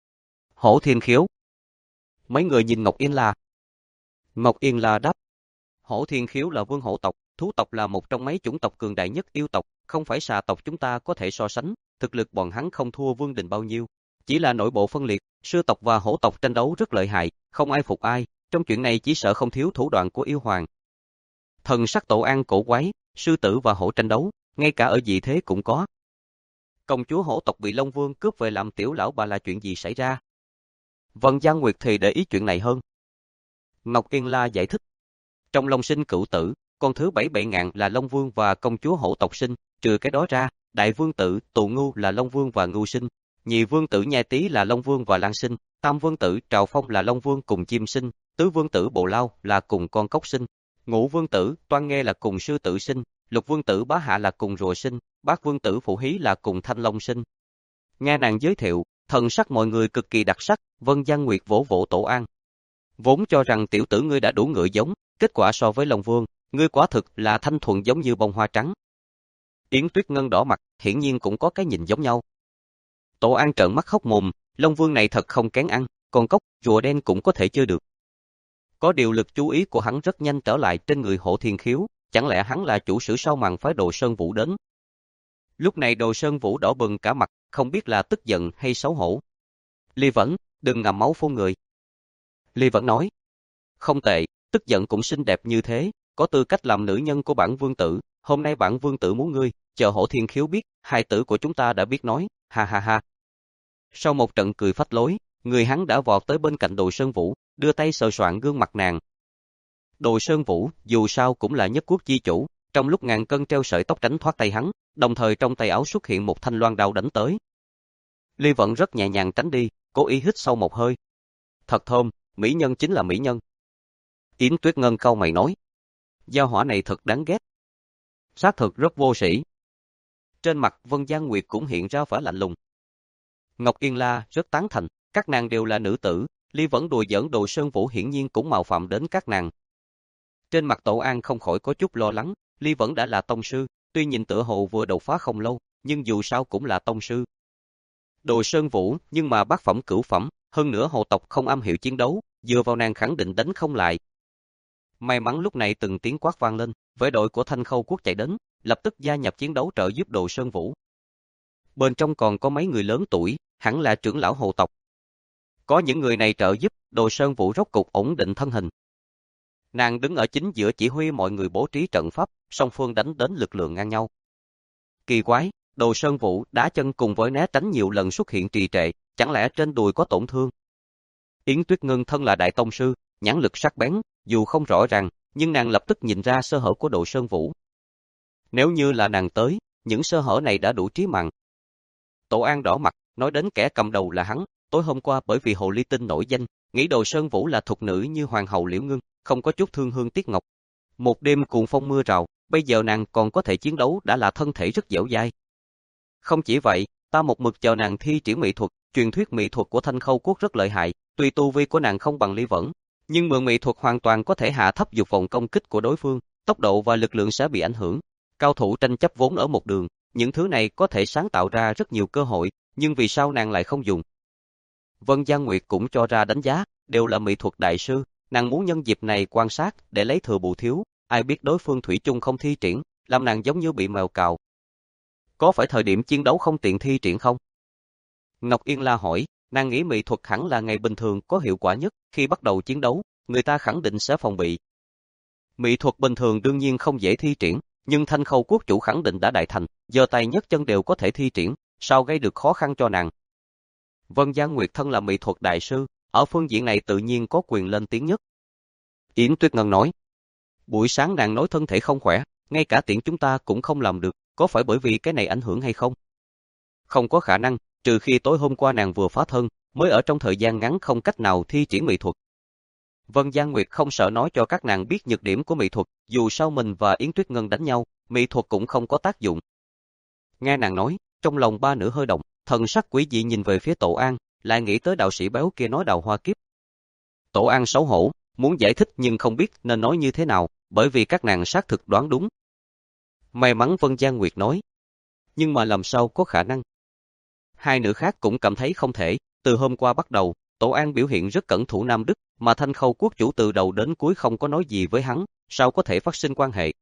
Hổ Thiên Khiếu. Mấy người nhìn Ngọc Yên La. Ngọc Yên La đáp. Hổ Thiên Khiếu là vương hổ tộc, thú tộc là một trong mấy chủng tộc cường đại nhất yêu tộc, không phải xà tộc chúng ta có thể so sánh, thực lực bọn hắn không thua vương đình bao nhiêu. Chỉ là nội bộ phân liệt, sư tộc và hổ tộc tranh đấu rất lợi hại, không ai phục ai, trong chuyện này chỉ sợ không thiếu thủ đoạn của yêu hoàng. Thần sắc Tổ An cổ quái, sư tử và hổ tranh đấu, ngay cả ở dị thế cũng có. Công chúa hổ tộc bị Long Vương cướp về làm tiểu lão bà là chuyện gì xảy ra? Vân Giang Nguyệt thì để ý chuyện này hơn. Ngọc Yên La giải thích. Trong Long sinh cửu tử, con thứ bảy bảy ngàn là Long Vương và công chúa hổ tộc sinh, trừ cái đó ra, đại vương tử Tù Ngưu là Long Vương và Ngưu sinh, nhị vương tử Nha Tý là Long Vương và Lan sinh, tam vương tử Trào Phong là Long Vương cùng chim sinh, tứ vương tử Bồ Lao là cùng con cốc sinh, ngũ vương tử Toan Nghê là cùng sư tử sinh, lục vương tử Bá Hạ là cùng rùa sinh, bát vương tử Phụ Hí là cùng thanh long sinh. Nghe nàng giới thiệu, thần sắc mọi người cực kỳ đặc sắc, Vân Giang Nguyệt vỗ vỗ Tổ An. Vốn cho rằng tiểu tử ngươi đã đủ ngựa giống, kết quả so với Long Vương, ngươi quả thực là thanh thuần giống như bông hoa trắng. Yến Tuyết Ngân đỏ mặt, hiển nhiên cũng có cái nhìn giống nhau. Tổ An trợn mắt hốc mồm, Long Vương này thật không kén ăn, con cốc, rùa đen cũng có thể chơi được. Có điều lực chú ý của hắn rất nhanh trở lại trên người Hộ Thiên Khiếu, chẳng lẽ hắn là chủ sử sau màn phái Đồ Sơn Vũ đến. Lúc này Đồ Sơn Vũ đỏ bừng cả mặt, không biết là tức giận hay xấu hổ. Ly Vẫn, đừng ngậm máu phun người. Ly Vẫn nói, không tệ, tức giận cũng xinh đẹp như thế, có tư cách làm nữ nhân của bản vương tử, hôm nay bản vương tử muốn ngươi, chờ Hộ Thiên Khiếu biết, hai tử của chúng ta đã biết nói, ha ha ha. Sau một trận cười phách lối, người hắn đã vọt tới bên cạnh Đồ Sơn Vũ, đưa tay sờ soạn gương mặt nàng. Đồ Sơn Vũ, dù sao cũng là nhất quốc chi chủ, trong lúc ngàn cân treo sợi tóc tránh thoát tay hắn, đồng thời trong tay áo xuất hiện một thanh loan đao đánh tới. Ly Vẫn rất nhẹ nhàng tránh đi, cố ý hít sâu một hơi. Thật thơm, mỹ nhân chính là mỹ nhân. Yến Tuyết Ngân cau mày nói, gia hỏa này thật đáng ghét. Xác thực rất vô sĩ. Trên mặt Vân Giang Nguyệt cũng hiện ra vẻ lạnh lùng. Ngọc Yên La rất tán thành, các nàng đều là nữ tử, Ly Vẫn đùa giỡn Đồ Sơn Vũ hiển nhiên cũng mạo phạm đến các nàng. Trên mặt Tổ An không khỏi có chút lo lắng, Ly Vẫn đã là tông sư, tuy nhìn tựa hồ vừa đột phá không lâu, nhưng dù sao cũng là tông sư. Đồ Sơn Vũ, nhưng mà bát phẩm cửu phẩm, hơn nữa hồ tộc không am hiểu chiến đấu, dựa vào nàng khẳng định đánh không lại. May mắn lúc này từng tiếng quát vang lên, vệ đội của Thanh Khâu Quốc chạy đến, lập tức gia nhập chiến đấu trợ giúp Đồ Sơn Vũ. Bên trong còn có mấy người lớn tuổi, hẳn là trưởng lão hồ tộc. Có những người này trợ giúp, Đồ Sơn Vũ rốt cục ổn định thân hình. Nàng đứng ở chính giữa chỉ huy mọi người bố trí trận pháp, song phương đánh đến lực lượng ngang nhau. Kỳ quái, Đồ Sơn Vũ đá chân cùng với né tránh nhiều lần xuất hiện trì trệ, chẳng lẽ trên đùi có tổn thương? Yến Tuyết Ngân thân là đại tông sư, nhãn lực sắc bén, dù không rõ ràng, nhưng nàng lập tức nhìn ra sơ hở của Đồ Sơn Vũ. Nếu như là nàng tới, những sơ hở này đã đủ trí mạng. Tổ An đỏ mặt, nói đến kẻ cầm đầu là hắn, tối hôm qua bởi vì hồ ly tinh nổi danh, nghĩ Đồ Sơn Vũ là thục nữ như hoàng hậu Liễu Ngưng, không có chút thương hương tiếc ngọc. Một đêm cuồng phong mưa rào, bây giờ nàng còn có thể chiến đấu đã là thân thể rất dẻo dai. Không chỉ vậy, ta một mực chờ nàng thi triển mỹ thuật, truyền thuyết mỹ thuật của Thanh Khâu Quốc rất lợi hại, tuy tu vi của nàng không bằng Ly Vẫn, nhưng mượn mỹ thuật hoàn toàn có thể hạ thấp dục vọng công kích của đối phương, tốc độ và lực lượng sẽ bị ảnh hưởng. Cao thủ tranh chấp vốn ở một đường, những thứ này có thể sáng tạo ra rất nhiều cơ hội, nhưng vì sao nàng lại không dùng? Vân Giang Nguyệt cũng cho ra đánh giá, đều là mỹ thuật đại sư, nàng muốn nhân dịp này quan sát để lấy thừa bù thiếu, ai biết đối phương thủy chung không thi triển, làm nàng giống như bị mèo cào. Có phải thời điểm chiến đấu không tiện thi triển không? Ngọc Yên La hỏi, nàng nghĩ mỹ thuật hẳn là ngày bình thường có hiệu quả nhất, khi bắt đầu chiến đấu, người ta khẳng định sẽ phòng bị. Mỹ thuật bình thường đương nhiên không dễ thi triển, nhưng Thanh Khâu Quốc chủ khẳng định đã đại thành, giờ tay nhất chân đều có thể thi triển, sao gây được khó khăn cho nàng? Vân Giang Nguyệt thân là mỹ thuật đại sư, ở phương diện này tự nhiên có quyền lên tiếng nhất. Yến Tuyết Ngân nói, buổi sáng nàng nói thân thể không khỏe, ngay cả tiện chúng ta cũng không làm được, có phải bởi vì cái này ảnh hưởng hay không? Không có khả năng, trừ khi tối hôm qua nàng vừa phá thân, mới ở trong thời gian ngắn không cách nào thi triển mỹ thuật. Vân Giang Nguyệt không sợ nói cho các nàng biết nhược điểm của mỹ thuật, dù sao mình và Yến Tuyết Ngân đánh nhau, mỹ thuật cũng không có tác dụng. Nghe nàng nói, trong lòng ba nữ hơi động, thần sắc quỷ dị nhìn về phía Tổ An, lại nghĩ tới đạo sĩ béo kia nói đào hoa kiếp. Tổ An xấu hổ, muốn giải thích nhưng không biết nên nói như thế nào, bởi vì các nàng xác thực đoán đúng. May mắn Vân Giang Nguyệt nói, nhưng mà làm sao có khả năng? Hai nữ khác cũng cảm thấy không thể, từ hôm qua bắt đầu, Tổ An biểu hiện rất cẩn thủ Nam Đức, mà Thanh Khâu Quốc chủ từ đầu đến cuối không có nói gì với hắn, sao có thể phát sinh quan hệ?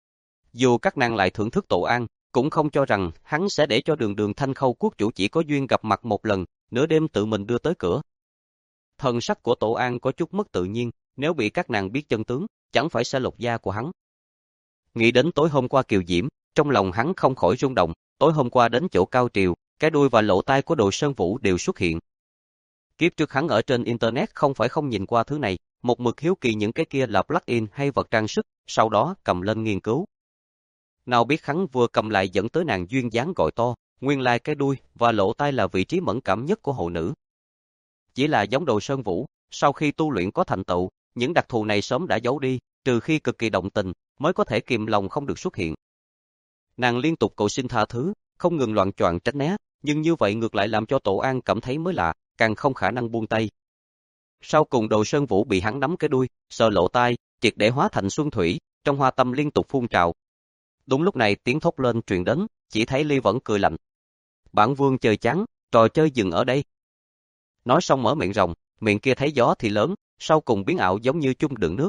Dù các nàng lại thưởng thức Tổ An, cũng không cho rằng hắn sẽ để cho đường đường Thanh Khâu Quốc chủ chỉ có duyên gặp mặt một lần, nửa đêm tự mình đưa tới cửa. Thần sắc của Tổ An có chút mất tự nhiên, nếu bị các nàng biết chân tướng, chẳng phải sẽ lột da của hắn. Nghĩ đến tối hôm qua Kiều Diễm, trong lòng hắn không khỏi rung động, tối hôm qua đến chỗ cao triều, cái đuôi và lỗ tai của Đồ Sơn Vũ đều xuất hiện. Kiếp trước hắn ở trên Internet không phải không nhìn qua thứ này, một mực hiếu kỳ những cái kia là plug-in hay vật trang sức, sau đó cầm lên nghiên cứu. Nào biết hắn vừa cầm lại dẫn tới nàng duyên dáng gọi to, nguyên lai cái đuôi và lỗ tai là vị trí mẫn cảm nhất của hộ nữ. Chỉ là giống Đồ Sơn Vũ, sau khi tu luyện có thành tựu, những đặc thù này sớm đã giấu đi, trừ khi cực kỳ động tình, mới có thể kìm lòng không được xuất hiện. Nàng liên tục cầu xin tha thứ, không ngừng loạn choạng tránh né, nhưng như vậy ngược lại làm cho Tổ An cảm thấy mới lạ, càng không khả năng buông tay. Sau cùng Đồ Sơn Vũ bị hắn nắm cái đuôi, sờ lỗ tai, triệt để hóa thành xuân thủy, trong hoa tâm liên tục phun trào. Đúng lúc này tiếng thốt lên truyền đến, chỉ thấy Ly vẫn cười lạnh. Bản vương chơi chán, trò chơi dừng ở đây. Nói xong mở miệng rồng, miệng kia thấy gió thì lớn, sau cùng biến ảo giống như chung đựng nước.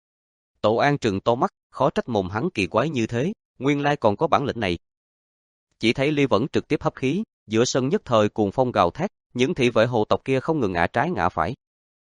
Tổ An trừng to mắt, khó trách mồm hắn kỳ quái như thế, nguyên lai còn có bản lĩnh này. Chỉ thấy Ly vẫn trực tiếp hấp khí, giữa sân nhất thời cuồng phong gào thét, những thị vệ hồ tộc kia không ngừng ngã trái ngã phải.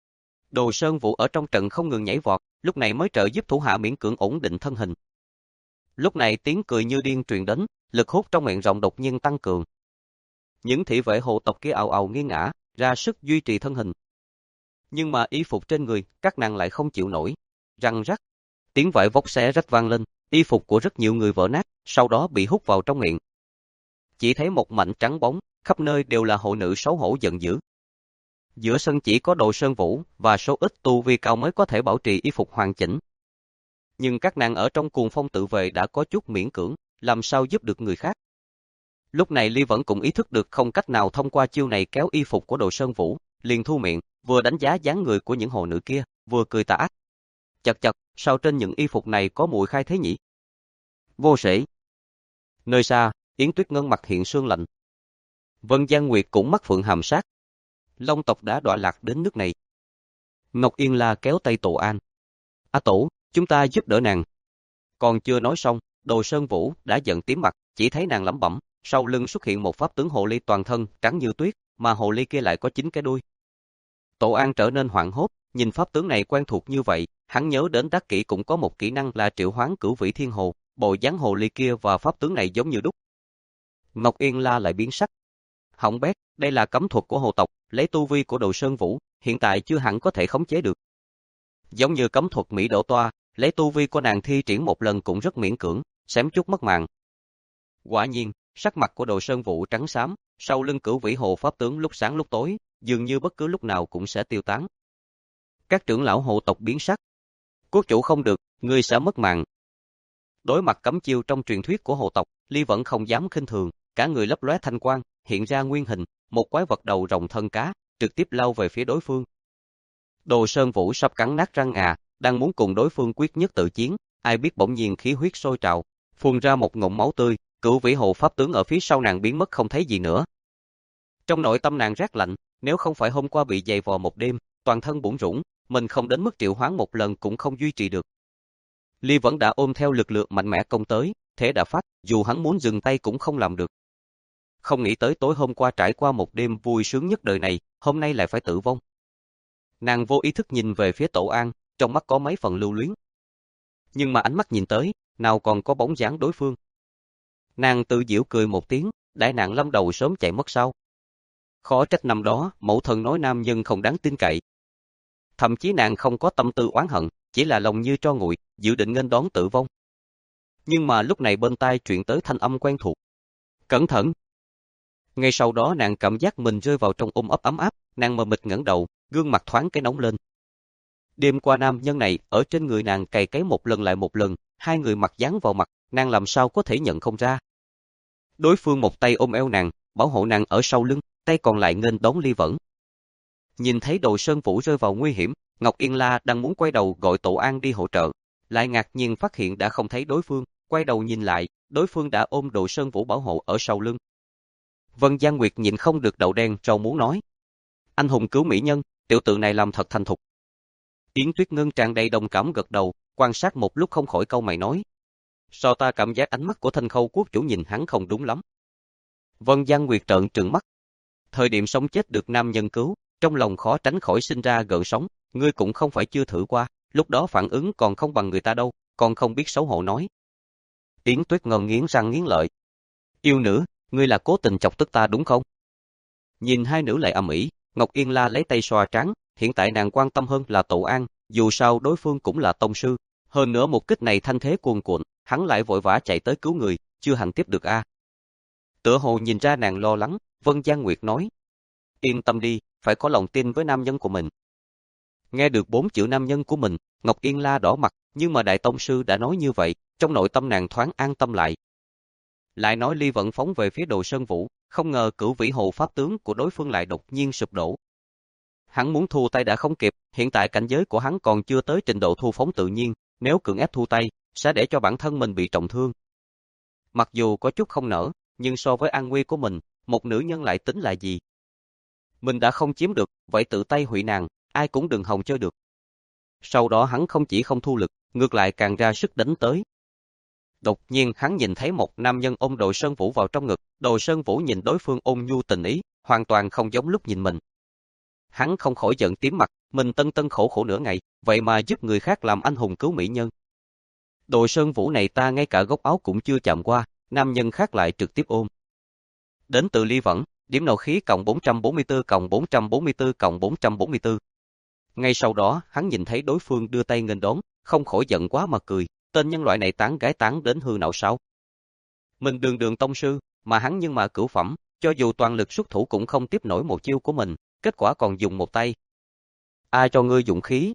Đồ Sơn Vũ ở trong trận không ngừng nhảy vọt, lúc này mới trợ giúp thủ hạ miễn cưỡng ổn định thân hình. Lúc này tiếng cười như điên truyền đến, lực hút trong miệng rồng đột nhiên tăng cường. Những thị vệ hồ tộc kia ào ào nghiêng ngã, ra sức duy trì thân hình. Nhưng mà y phục trên người, các nàng lại không chịu nổi. Răng rắc, tiếng vải vóc xé rách vang lên, y phục của rất nhiều người vỡ nát, sau đó bị hút vào trong miệng. Chỉ thấy một mảnh trắng bóng, khắp nơi đều là hộ nữ xấu hổ giận dữ. Giữa sân chỉ có Đồ Sơn Vũ và số ít tu vi cao mới có thể bảo trì y phục hoàn chỉnh. Nhưng các nàng ở trong cuồng phong tự vệ đã có chút miễn cưỡng, làm sao giúp được người khác. Lúc này Ly vẫn cũng ý thức được không cách nào thông qua chiêu này kéo y phục của Đồ Sơn Vũ, liền thu miệng, vừa đánh giá dáng người của những hồ nữ kia, vừa cười tà ác. Chật chật, sao trên những y phục này có mùi khai thế nhỉ? Vô sĩ. Nơi xa, Yến Tuyết Ngân mặt hiện sương lạnh. Vân Giang Nguyệt cũng mắt phượng hàm sát. Long tộc đã đọa lạc đến nước này. Ngọc Yên La kéo tay Tổ An. A Tổ, chúng ta giúp đỡ nàng. Còn chưa nói xong, Đồ Sơn Vũ đã giận tím mặt, chỉ thấy nàng lẩm bẩm, sau lưng xuất hiện một pháp tướng hồ ly toàn thân trắng như tuyết, mà hồ ly kia lại có chín cái đuôi. Tổ An trở nên hoảng hốt, nhìn pháp tướng này quen thuộc như vậy, hắn nhớ đến Đắc Kỷ cũng có một kỹ năng là triệu hoán cửu vĩ thiên hồ, bộ dáng hồ ly kia và pháp tướng này giống như đúc. Ngọc Yên La lại biến sắc. Hỏng bét, đây là cấm thuật của hồ tộc, lấy tu vi của Đồ Sơn Vũ, hiện tại chưa hẳn có thể khống chế được. Giống như cấm thuật Mỹ Độ Toa, lấy tu vi của nàng thi triển một lần cũng rất miễn cưỡng, xém chút mất mạng. Quả nhiên, sắc mặt của Đồ Sơn Vũ trắng xám, sau lưng cửu vĩ hồ pháp tướng lúc sáng lúc tối, dường như bất cứ lúc nào cũng sẽ tiêu tán. Các trưởng lão hồ tộc biến sắc. Cốt chủ không được, ngươi sẽ mất mạng. Đối mặt cấm chiêu trong truyền thuyết của hồ tộc, Ly vẫn không dám khinh thường, cả người lấp lóe thanh quang, hiện ra nguyên hình, một quái vật đầu rồng thân cá, trực tiếp lao về phía đối phương. Đồ Sơn Vũ sắp cắn nát răng à, đang muốn cùng đối phương quyết nhất tự chiến, ai biết bỗng nhiên khí huyết sôi trào, phun ra một ngụm máu tươi, cửu vĩ hồ pháp tướng ở phía sau nàng biến mất không thấy gì nữa. Trong nội tâm nàng rét lạnh, nếu không phải hôm qua bị giày vò một đêm, toàn thân bủn rủn, mình không đến mức triệu hoán một lần cũng không duy trì được. Ly vẫn đã ôm theo lực lượng mạnh mẽ công tới, thế đã phát, dù hắn muốn dừng tay cũng không làm được. Không nghĩ tới tối hôm qua trải qua một đêm vui sướng nhất đời này, hôm nay lại phải tử vong. Nàng vô ý thức nhìn về phía Tổ An, trong mắt có mấy phần lưu luyến. Nhưng mà ánh mắt nhìn tới, nào còn có bóng dáng đối phương. Nàng tự giễu cười một tiếng, đại nạn lâm đầu sớm chạy mất sao. Khó trách năm đó, mẫu thân nói nam nhân không đáng tin cậy. Thậm chí nàng không có tâm tư oán hận, chỉ là lòng như tro nguội, dự định nghênh đón tử vong. Nhưng mà lúc này bên tai truyền tới thanh âm quen thuộc. Cẩn thận! Ngay sau đó nàng cảm giác mình rơi vào trong ôm ấp ấm áp, nàng mờ mịt ngẩng đầu, gương mặt thoáng cái nóng lên. Đêm qua nam nhân này ở trên người nàng cày cấy một lần lại một lần, hai người mặt dán vào mặt, nàng làm sao có thể nhận không ra. Đối phương một tay ôm eo nàng, bảo hộ nàng ở sau lưng, tay còn lại nghênh đón Ly Vẫn. Nhìn thấy Đồ Sơn Vũ rơi vào nguy hiểm, Ngọc Yên La đang muốn quay đầu gọi Tổ An đi hỗ trợ, lại ngạc nhiên phát hiện đã không thấy đối phương, quay đầu nhìn lại, đối phương đã ôm Đồ Sơn Vũ bảo hộ ở sau lưng. Vân Giang Nguyệt nhìn không được đầu đen trâu muốn nói. Anh hùng cứu mỹ nhân, tiểu tử này làm thật thành thục. Yến Tuyết Ngân tràn đầy đồng cảm gật đầu, quan sát một lúc không khỏi câu mày nói. Sao ta cảm giác ánh mắt của Thanh Khâu quốc chủ nhìn hắn không đúng lắm. Vân Giang Nguyệt trợn trừng mắt. Thời điểm sống chết được nam nhân cứu, trong lòng khó tránh khỏi sinh ra gợn sóng, ngươi cũng không phải chưa thử qua, lúc đó phản ứng còn không bằng người ta đâu, còn không biết xấu hổ nói. Yến Tuyết Ngân nghiến răng nghiến lợi. Yêu nữ, ngươi là cố tình chọc tức ta đúng không? Nhìn hai nữ lại ầm ĩ, Ngọc Yên La lấy tay xoa trán, hiện tại nàng quan tâm hơn là Tổ An, dù sao đối phương cũng là tông sư, hơn nữa một kích này thanh thế cuồn cuộn, hắn lại vội vã chạy tới cứu người, chưa hẳn tiếp được a. À. Tựa hồ nhìn ra nàng lo lắng, Vân Giang Nguyệt nói: "Yên tâm đi, phải có lòng tin với nam nhân của mình." Nghe được bốn chữ nam nhân của mình, Ngọc Yên La đỏ mặt, nhưng mà đại tông sư đã nói như vậy, trong nội tâm nàng thoáng an tâm lại. Lại nói Ly Vận phóng về phía Đồ Sơn Vũ, không ngờ cửu vĩ hồ pháp tướng của đối phương lại đột nhiên sụp đổ. Hắn muốn thu tay đã không kịp, hiện tại cảnh giới của hắn còn chưa tới trình độ thu phóng tự nhiên, nếu cưỡng ép thu tay, sẽ để cho bản thân mình bị trọng thương. Mặc dù có chút không nỡ, nhưng so với an nguy của mình, một nữ nhân lại tính là gì? Mình đã không chiếm được, vậy tự tay hủy nàng, ai cũng đừng hòng chơi được. Sau đó hắn không chỉ không thu lực, ngược lại càng ra sức đánh tới. Đột nhiên hắn nhìn thấy một nam nhân ôm Đồ Sơn Vũ vào trong ngực, Đồ Sơn Vũ nhìn đối phương ôn nhu tình ý, hoàn toàn không giống lúc nhìn mình. Hắn không khỏi giận tím mặt, mình tân tân khổ khổ nửa ngày, vậy mà giúp người khác làm anh hùng cứu mỹ nhân. Đồ Sơn Vũ này ta ngay cả góc áo cũng chưa chạm qua, nam nhân khác lại trực tiếp ôm. Đến từ Ly Vẫn, điểm nộ khí cộng bốn trăm bốn mươi tư cộng bốn trăm bốn mươi tư cộng bốn trăm bốn mươi tư. Ngay sau đó, hắn nhìn thấy đối phương đưa tay nghênh đón, không khỏi giận quá mà cười, tên nhân loại này tán gái tán đến hư não sao? Mình đường đường tông sư, mà hắn nhưng mà cửu phẩm, cho dù toàn lực xuất thủ cũng không tiếp nổi một chiêu của mình, kết quả còn dùng một tay. Ai cho ngươi dụng khí?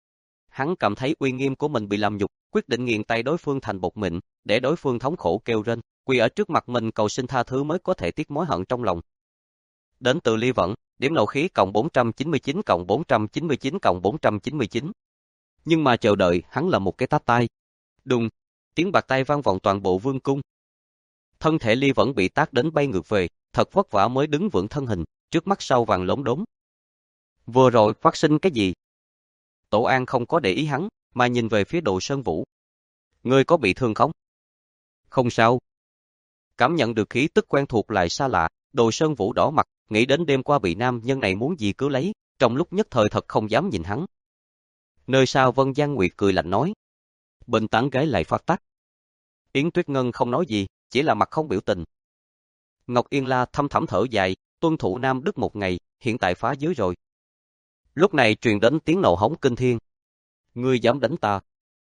Hắn cảm thấy uy nghiêm của mình bị làm nhục, quyết định nghiền tay đối phương thành bột mịn, để đối phương thống khổ kêu rên, quỳ ở trước mặt mình cầu xin tha thứ mới có thể tiết mối hận trong lòng. Đến từ Ly Vẫn, điểm nộ khí cộng bốn trăm chín mươi chín cộng bốn trăm chín mươi chín cộng bốn trăm chín mươi chín. Nhưng mà chờ đợi, hắn là một cái tát tai. Đùng, tiếng bạt tay vang vọng toàn bộ vương cung. Thân thể Ly Vẫn bị tát đến bay ngược về, thật vất vả mới đứng vững thân hình, trước mắt sau vàng lốm đốm. Vừa rồi phát sinh cái gì? Tổ An không có để ý hắn, mà nhìn về phía Đồ Sơn Vũ. Ngươi có bị thương không? Không sao. Cảm nhận được khí tức quen thuộc lại xa lạ, Đồ Sơn Vũ đỏ mặt, nghĩ đến đêm qua bị nam nhân này muốn gì cứ lấy, trong lúc nhất thời thật không dám nhìn hắn. Nơi sau Vân Giang Nguyệt cười lạnh nói. Bệnh tán gái lại phát tắc. Yến Tuyết Ngân không nói gì, chỉ là mặt không biểu tình. Ngọc Yên La thâm thẳm thở dài, tuân thủ Nam Đức một ngày, hiện tại phá giới rồi. Lúc này truyền đến tiếng nộ hống kinh thiên. Ngươi dám đánh ta?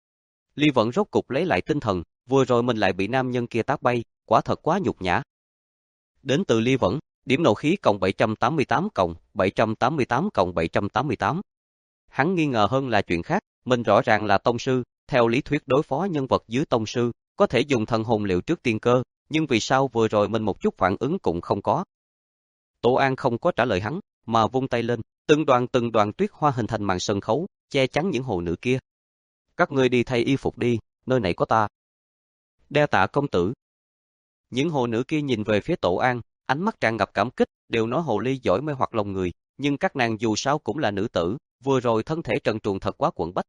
Ly Vẫn rốt cục lấy lại tinh thần, vừa rồi mình lại bị nam nhân kia tát bay, quả thật quá nhục nhã. Đến từ Ly Vẫn, điểm nộ khí cộng bảy trăm tám mươi tám cộng bảy trăm tám mươi tám cộng bảy trăm tám mươi tám. Hắn nghi ngờ hơn là chuyện khác, mình rõ ràng là tông sư, theo lý thuyết đối phó nhân vật dưới tông sư, có thể dùng thần hồn liệu trước tiên cơ, nhưng vì sao vừa rồi mình một chút phản ứng cũng không có. Tổ An không có trả lời hắn, mà vung tay lên, từng đoàn từng đoàn tuyết hoa hình thành màn sân khấu, che chắn những hồ nữ kia. Các ngươi đi thay y phục đi, nơi này có ta. Đa tạ công tử. Những hồ nữ kia nhìn về phía Tổ An, ánh mắt tràn ngập cảm kích, đều nói hồ ly giỏi mê hoặc lòng người, nhưng các nàng dù sao cũng là nữ tử, vừa rồi thân thể trần truồng thật quá quẫn bách.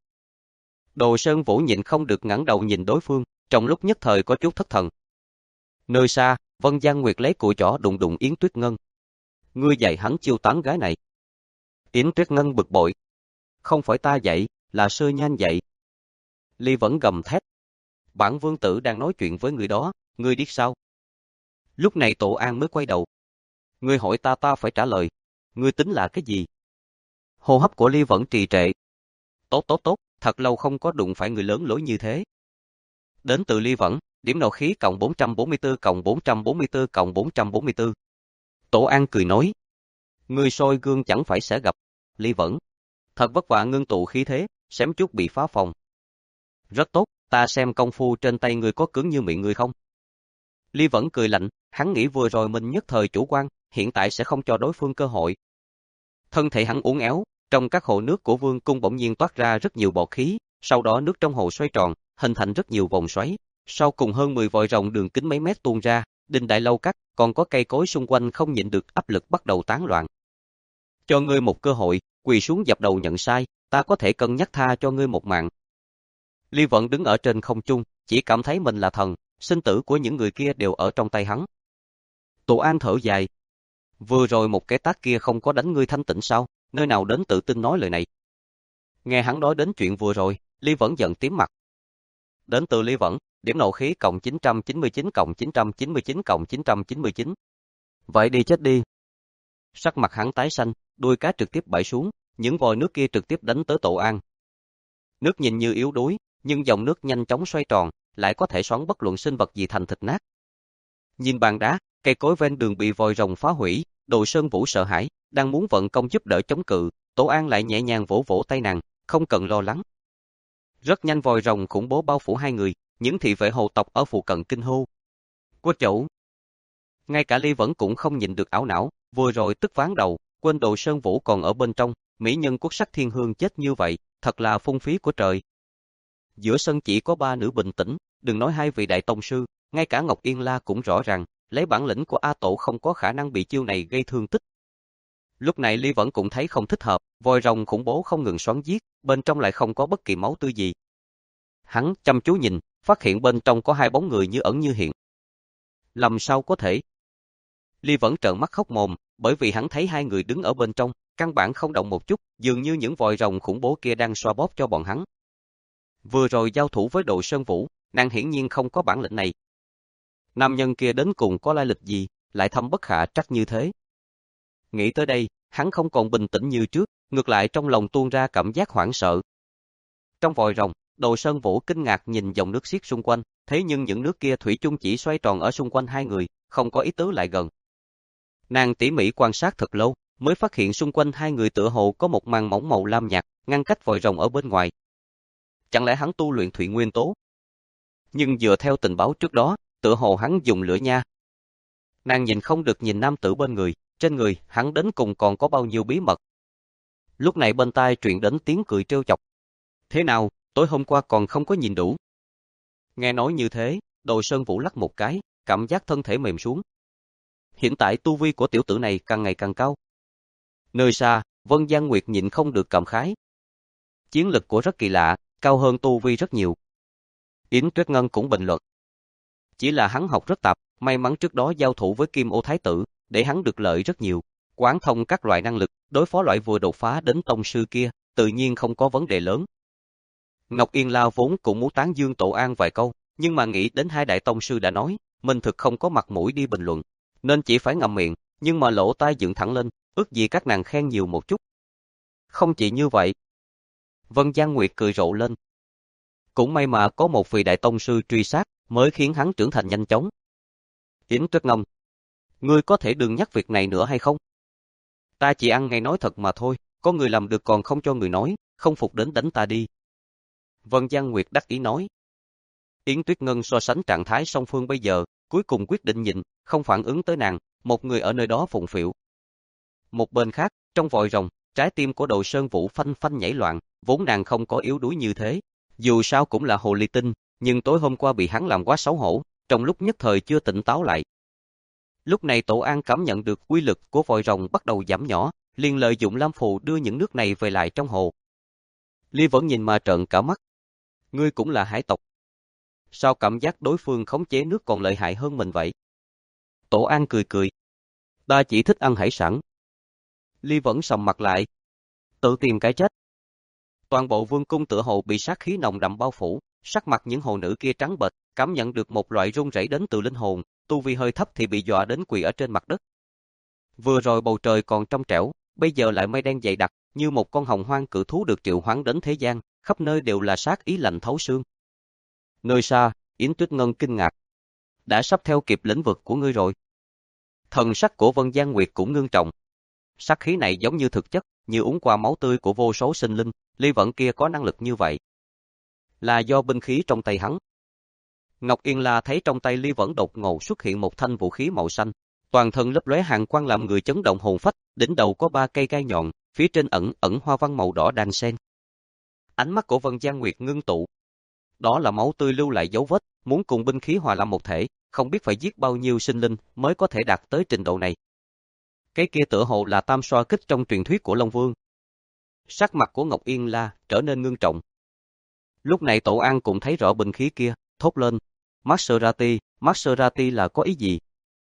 Đồ Sơn Vũ nhịn không được ngẩng đầu nhìn đối phương, trong lúc nhất thời có chút thất thần. Nơi xa, Vân Giang Nguyệt lấy cùi chỏ đụng đụng Yến Tuyết Ngân. Ngươi dạy hắn chiêu tán gái này. Yến Tuyết Ngân bực bội. Không phải ta dạy, là Sơ Nhan dạy. Ly Vẫn gầm thét. Bản vương tử đang nói chuyện với người đó, ngươi biết sao? Lúc này Tổ An mới quay đầu. Ngươi hỏi ta ta phải trả lời. Ngươi tính là cái gì? Hô hấp của Ly Vẫn trì trệ. Tốt tốt tốt, thật lâu không có đụng phải người lớn lối như thế. Đến từ Ly Vẫn, điểm nộ khí cộng bốn trăm bốn mươi tư cộng bốn trăm bốn mươi tư cộng bốn trăm bốn mươi tư. Tổ An cười nói. Ngươi soi gương chẳng phải sẽ gặp. Ly Vẫn. Thật vất vả ngưng tụ khí thế, xém chút bị phá phòng. Rất tốt, ta xem công phu trên tay ngươi có cứng như miệng ngươi không? Ly Vẫn cười lạnh, hắn nghĩ vừa rồi mình nhất thời chủ quan, hiện tại sẽ không cho đối phương cơ hội. Thân thể hắn uốn éo, trong các hồ nước của vương cung bỗng nhiên toát ra rất nhiều bọt khí, sau đó nước trong hồ xoay tròn, hình thành rất nhiều vòng xoáy, sau cùng hơn mười vòi rồng đường kính mấy mét tuôn ra, đình đại lâu cắt, còn có cây cối xung quanh không nhịn được áp lực bắt đầu tán loạn. Cho ngươi một cơ hội, quỳ xuống dập đầu nhận sai, ta có thể cân nhắc tha cho ngươi một mạng. Ly Vận đứng ở trên không trung, chỉ cảm thấy mình là thần, sinh tử của những người kia đều ở trong tay hắn. Tổ An thở dài. Vừa rồi một cái tát kia không có đánh ngươi thanh tịnh sao, nơi nào đến tự tin nói lời này. Nghe hắn nói đến chuyện vừa rồi, Ly Vẫn giận tím mặt. Đến từ Ly Vẫn, điểm nộ khí cộng chín trăm chín mươi chín cộng chín trăm chín mươi chín cộng chín trăm chín mươi chín. Vậy đi chết đi. Sắc mặt hắn tái xanh, đuôi cá trực tiếp bãi xuống, những vòi nước kia trực tiếp đánh tới Tổ An. Nước nhìn như yếu đuối, nhưng dòng nước nhanh chóng xoay tròn, lại có thể xoắn bất luận sinh vật gì thành thịt nát. Nhìn bàn đá, cây cối ven đường bị vòi rồng phá hủy, Đồ Sơn Vũ sợ hãi, đang muốn vận công giúp đỡ chống cự, Tổ An lại nhẹ nhàng vỗ vỗ tay nàng, không cần lo lắng. Rất nhanh vòi rồng khủng bố bao phủ hai người, những thị vệ hồ tộc ở phụ cận kinh hô. Cô chủ! Ngay cả Ly Vẫn cũng không nhịn được ảo não, vừa rồi tức ván đầu, quên Đồ Sơn Vũ còn ở bên trong, mỹ nhân quốc sắc thiên hương chết như vậy, thật là phung phí của trời. Giữa sân chỉ có ba nữ bình tĩnh, đừng nói hai vị đại tông sư, ngay cả Ngọc Yên La cũng rõ ràng, lấy bản lĩnh của A Tổ không có khả năng bị chiêu này gây thương tích. Lúc này Ly vẫn cũng thấy không thích hợp, voi rồng khủng bố không ngừng xoắn giết, bên trong lại không có bất kỳ máu tươi gì. Hắn chăm chú nhìn, phát hiện bên trong có hai bóng người như ẩn như hiện. Làm sao có thể? Ly vẫn trợn mắt khóc mồm, bởi vì hắn thấy hai người đứng ở bên trong, căn bản không động một chút, dường như những vòi rồng khủng bố kia đang xoa bóp cho bọn hắn. Vừa rồi giao thủ với Đồ Sơn Vũ, nàng hiển nhiên không có bản lĩnh này. Nam nhân kia đến cùng có lai lịch gì, lại thâm bất khả trắc như thế. Nghĩ tới đây, hắn không còn bình tĩnh như trước, ngược lại trong lòng tuôn ra cảm giác hoảng sợ. Trong vòi rồng, Đồ Sơn Vũ kinh ngạc nhìn dòng nước xiết xung quanh, thế nhưng những nước kia thủy chung chỉ xoay tròn ở xung quanh hai người, không có ý tứ lại gần. Nàng tỉ mỉ quan sát thật lâu, mới phát hiện xung quanh hai người tựa hồ có một màn mỏng màu lam nhạt, ngăn cách vòi rồng ở bên ngoài. Chẳng lẽ hắn tu luyện thủy nguyên tố? Nhưng dựa theo tình báo trước đó, tựa hồ hắn dùng lửa nha. Nàng nhìn không được nhìn nam tử bên người, trên người hắn đến cùng còn có bao nhiêu bí mật. Lúc này bên tai truyền đến tiếng cười trêu chọc. Thế nào, tối hôm qua còn không có nhìn đủ. Nghe nói như thế, Đồ Sơn Vũ lắc một cái, cảm giác thân thể mềm xuống. Hiện tại tu vi của tiểu tử này càng ngày càng cao. Nơi xa, Vân Giang Nguyệt nhịn không được cảm khái. Chiến lực của rất kỳ lạ, cao hơn tu vi rất nhiều. Yến Tuyết Ngân cũng bình luận. Chỉ là hắn học rất tạp, may mắn trước đó giao thủ với Kim Ô Thái Tử, để hắn được lợi rất nhiều. Quán thông các loại năng lực, đối phó loại vừa đột phá đến tông sư kia, tự nhiên không có vấn đề lớn. Ngọc Yên La vốn cũng muốn tán dương Tổ An vài câu, nhưng mà nghĩ đến hai đại tông sư đã nói, mình thực không có mặt mũi đi bình luận, nên chỉ phải ngậm miệng, nhưng mà lỗ tai dựng thẳng lên, ước gì các nàng khen nhiều một chút. Không chỉ như vậy. Vân Giang Nguyệt cười rộ lên. Cũng may mà có một vị đại tông sư truy sát, mới khiến hắn trưởng thành nhanh chóng. Yến Tuyết Ngân, ngươi có thể đừng nhắc việc này nữa hay không? Ta chỉ ăn ngay nói thật mà thôi, có người làm được còn không cho người nói, không phục đến đánh ta đi. Vân Giang Nguyệt đắc ý nói. Yến Tuyết Ngân so sánh trạng thái song phương bây giờ, cuối cùng quyết định nhịn, không phản ứng tới nàng, một người ở nơi đó phụng phịu. Một bên khác, trong vòi rồng, trái tim của Đồ Sơn Vũ phanh phanh nhảy loạn, vốn nàng không có yếu đuối như thế. Dù sao cũng là hồ ly tinh, nhưng tối hôm qua bị hắn làm quá xấu hổ, trong lúc nhất thời chưa tỉnh táo lại. Lúc này Tổ An cảm nhận được uy lực của vòi rồng bắt đầu giảm nhỏ, liền lợi dụng Lam Phù đưa những nước này về lại trong hồ. Ly vẫn nhìn mà trợn cả mắt. Ngươi cũng là hải tộc. Sao cảm giác đối phương khống chế nước còn lợi hại hơn mình vậy? Tổ An cười cười. Ta chỉ thích ăn hải sản. Ly vẫn sầm mặt lại. Tự tìm cái chết. Toàn bộ vương cung tựa hồ bị sát khí nồng đậm bao phủ, sắc mặt những hồ nữ kia trắng bệch, cảm nhận được một loại run rẩy đến từ linh hồn, tu vi hơi thấp thì bị dọa đến quỳ ở trên mặt đất. Vừa rồi bầu trời còn trong trẻo, bây giờ lại mây đen dày đặc, như một con hồng hoang cự thú được triệu hoán đến thế gian, khắp nơi đều là sát ý lạnh thấu xương. Nơi xa, Yến Tuyết Ngân kinh ngạc. Đã sắp theo kịp lĩnh vực của ngươi rồi. Thần sắc của Vân Giang Nguyệt cũng ngưng trọng. Sát khí này giống như thực chất, như uống qua máu tươi của vô số sinh linh, Ly Vẫn kia có năng lực như vậy. Là do binh khí trong tay hắn. Ngọc Yên La thấy trong tay Ly Vẫn đột ngột xuất hiện một thanh vũ khí màu xanh, toàn thân lấp lóe hàn quang làm người chấn động hồn phách, đỉnh đầu có ba cây gai nhọn, phía trên ẩn ẩn hoa văn màu đỏ đan xen. Ánh mắt của Vân Giang Nguyệt ngưng tụ. Đó là máu tươi lưu lại dấu vết, muốn cùng binh khí hòa làm một thể, không biết phải giết bao nhiêu sinh linh mới có thể đạt tới trình độ này. Cái kia tựa hồ là tam xoa kích trong truyền thuyết của Long Vương. Sắc mặt của Ngọc Yên La trở nên ngưng trọng. Lúc này Tổ An cũng thấy rõ binh khí kia, thốt lên. Maserati, Maserati là có ý gì?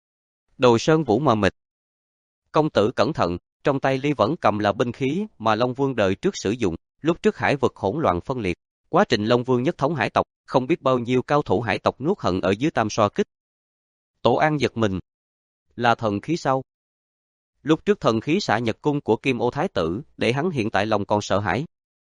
Đồ Sơn Vũ mờ mịt. Công tử cẩn thận, trong tay Ly Vẫn cầm là binh khí mà Long Vương đời trước sử dụng, lúc trước hải vực hỗn loạn phân liệt. Quá trình Long Vương nhất thống hải tộc, không biết bao nhiêu cao thủ hải tộc nuốt hận ở dưới tam xoa kích. Tổ An giật mình. Là thần khí sao? Lúc trước thần khí xạ nhật cung của Kim Ô Thái Tử, để hắn hiện tại lòng còn sợ hãi.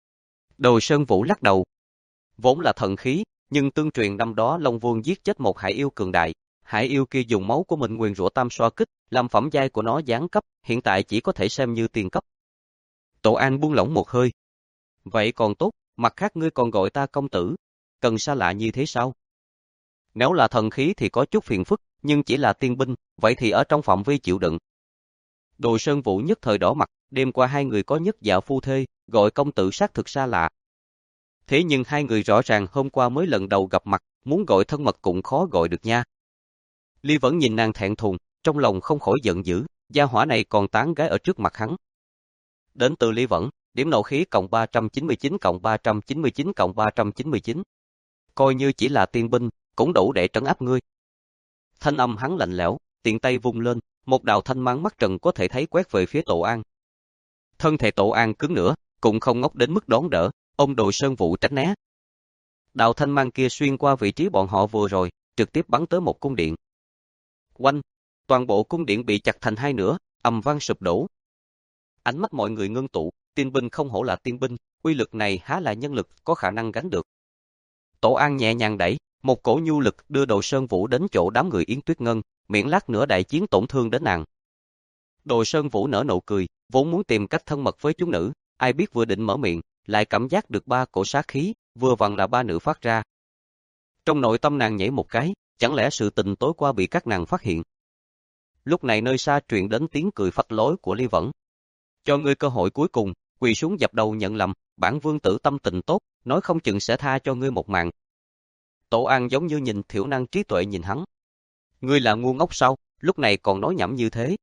Đồ Sơn Vũ lắc đầu. Vốn là thần khí, nhưng tương truyền năm đó Long Vương giết chết một hải yêu cường đại. Hải yêu kia dùng máu của mình nguyền rủa tam xoa kích, làm phẩm giai của nó giáng cấp, hiện tại chỉ có thể xem như tiền cấp. Tổ An buông lỏng một hơi. Vậy còn tốt, mặt khác ngươi còn gọi ta công tử. Cần xa lạ như thế sao? Nếu là thần khí thì có chút phiền phức, nhưng chỉ là tiên binh, vậy thì ở trong phạm vi chịu đựng. Đồ Sơn Vũ nhất thời đỏ mặt, đêm qua hai người có nhất dạ phu thê, gọi công tử xác thực xa lạ. Thế nhưng hai người rõ ràng hôm qua mới lần đầu gặp mặt, muốn gọi thân mật cũng khó gọi được nha. Ly vẫn nhìn nàng thẹn thùng, trong lòng không khỏi giận dữ, gia hỏa này còn tán gái ở trước mặt hắn. Đến từ Ly Vẫn, điểm nộ khí cộng ba trăm chín mươi chín cộng ba trăm chín mươi chín cộng ba trăm chín mươi chín. Coi như chỉ là tiên binh, cũng đủ để trấn áp ngươi. Thanh âm hắn lạnh lẽo, tiện tay vung lên, một đạo thanh mang mắt trần có thể thấy quét về phía Tổ An. Thân thể Tổ An cứng nữa, cũng không ngốc đến mức đón đỡ, ôm Đồ Sơn Vũ tránh né. Đạo thanh mang kia xuyên qua vị trí bọn họ vừa rồi, trực tiếp bắn tới một cung điện. Oanh, toàn bộ cung điện bị chặt thành hai nửa, ầm vang sụp đổ. Ánh mắt mọi người ngưng tụ, tiên binh không hổ là tiên binh, uy lực này há là nhân lực có khả năng gánh được. Tổ An nhẹ nhàng đẩy, một cổ nhu lực đưa Đồ Sơn Vũ đến chỗ đám người Yến Tuyết Ngân, miễn lát nữa đại chiến tổn thương đến nàng. Đồ Sơn Vũ nở nụ cười, vốn muốn tìm cách thân mật với chúng nữ, ai biết vừa định mở miệng, lại cảm giác được ba cổ sát khí, vừa vặn là ba nữ phát ra. Trong nội tâm nàng nhảy một cái, chẳng lẽ sự tình tối qua bị các nàng phát hiện. Lúc này nơi xa truyền đến tiếng cười phách lối của Ly Vẫn. Cho ngươi cơ hội cuối cùng, quỳ xuống dập đầu nhận lầm, bản vương tử tâm tình tốt, nói không chừng sẽ tha cho ngươi một mạng. Tổ An giống như nhìn thiểu năng trí tuệ nhìn hắn. Ngươi là ngu ngốc sao, lúc này còn nói nhảm như thế.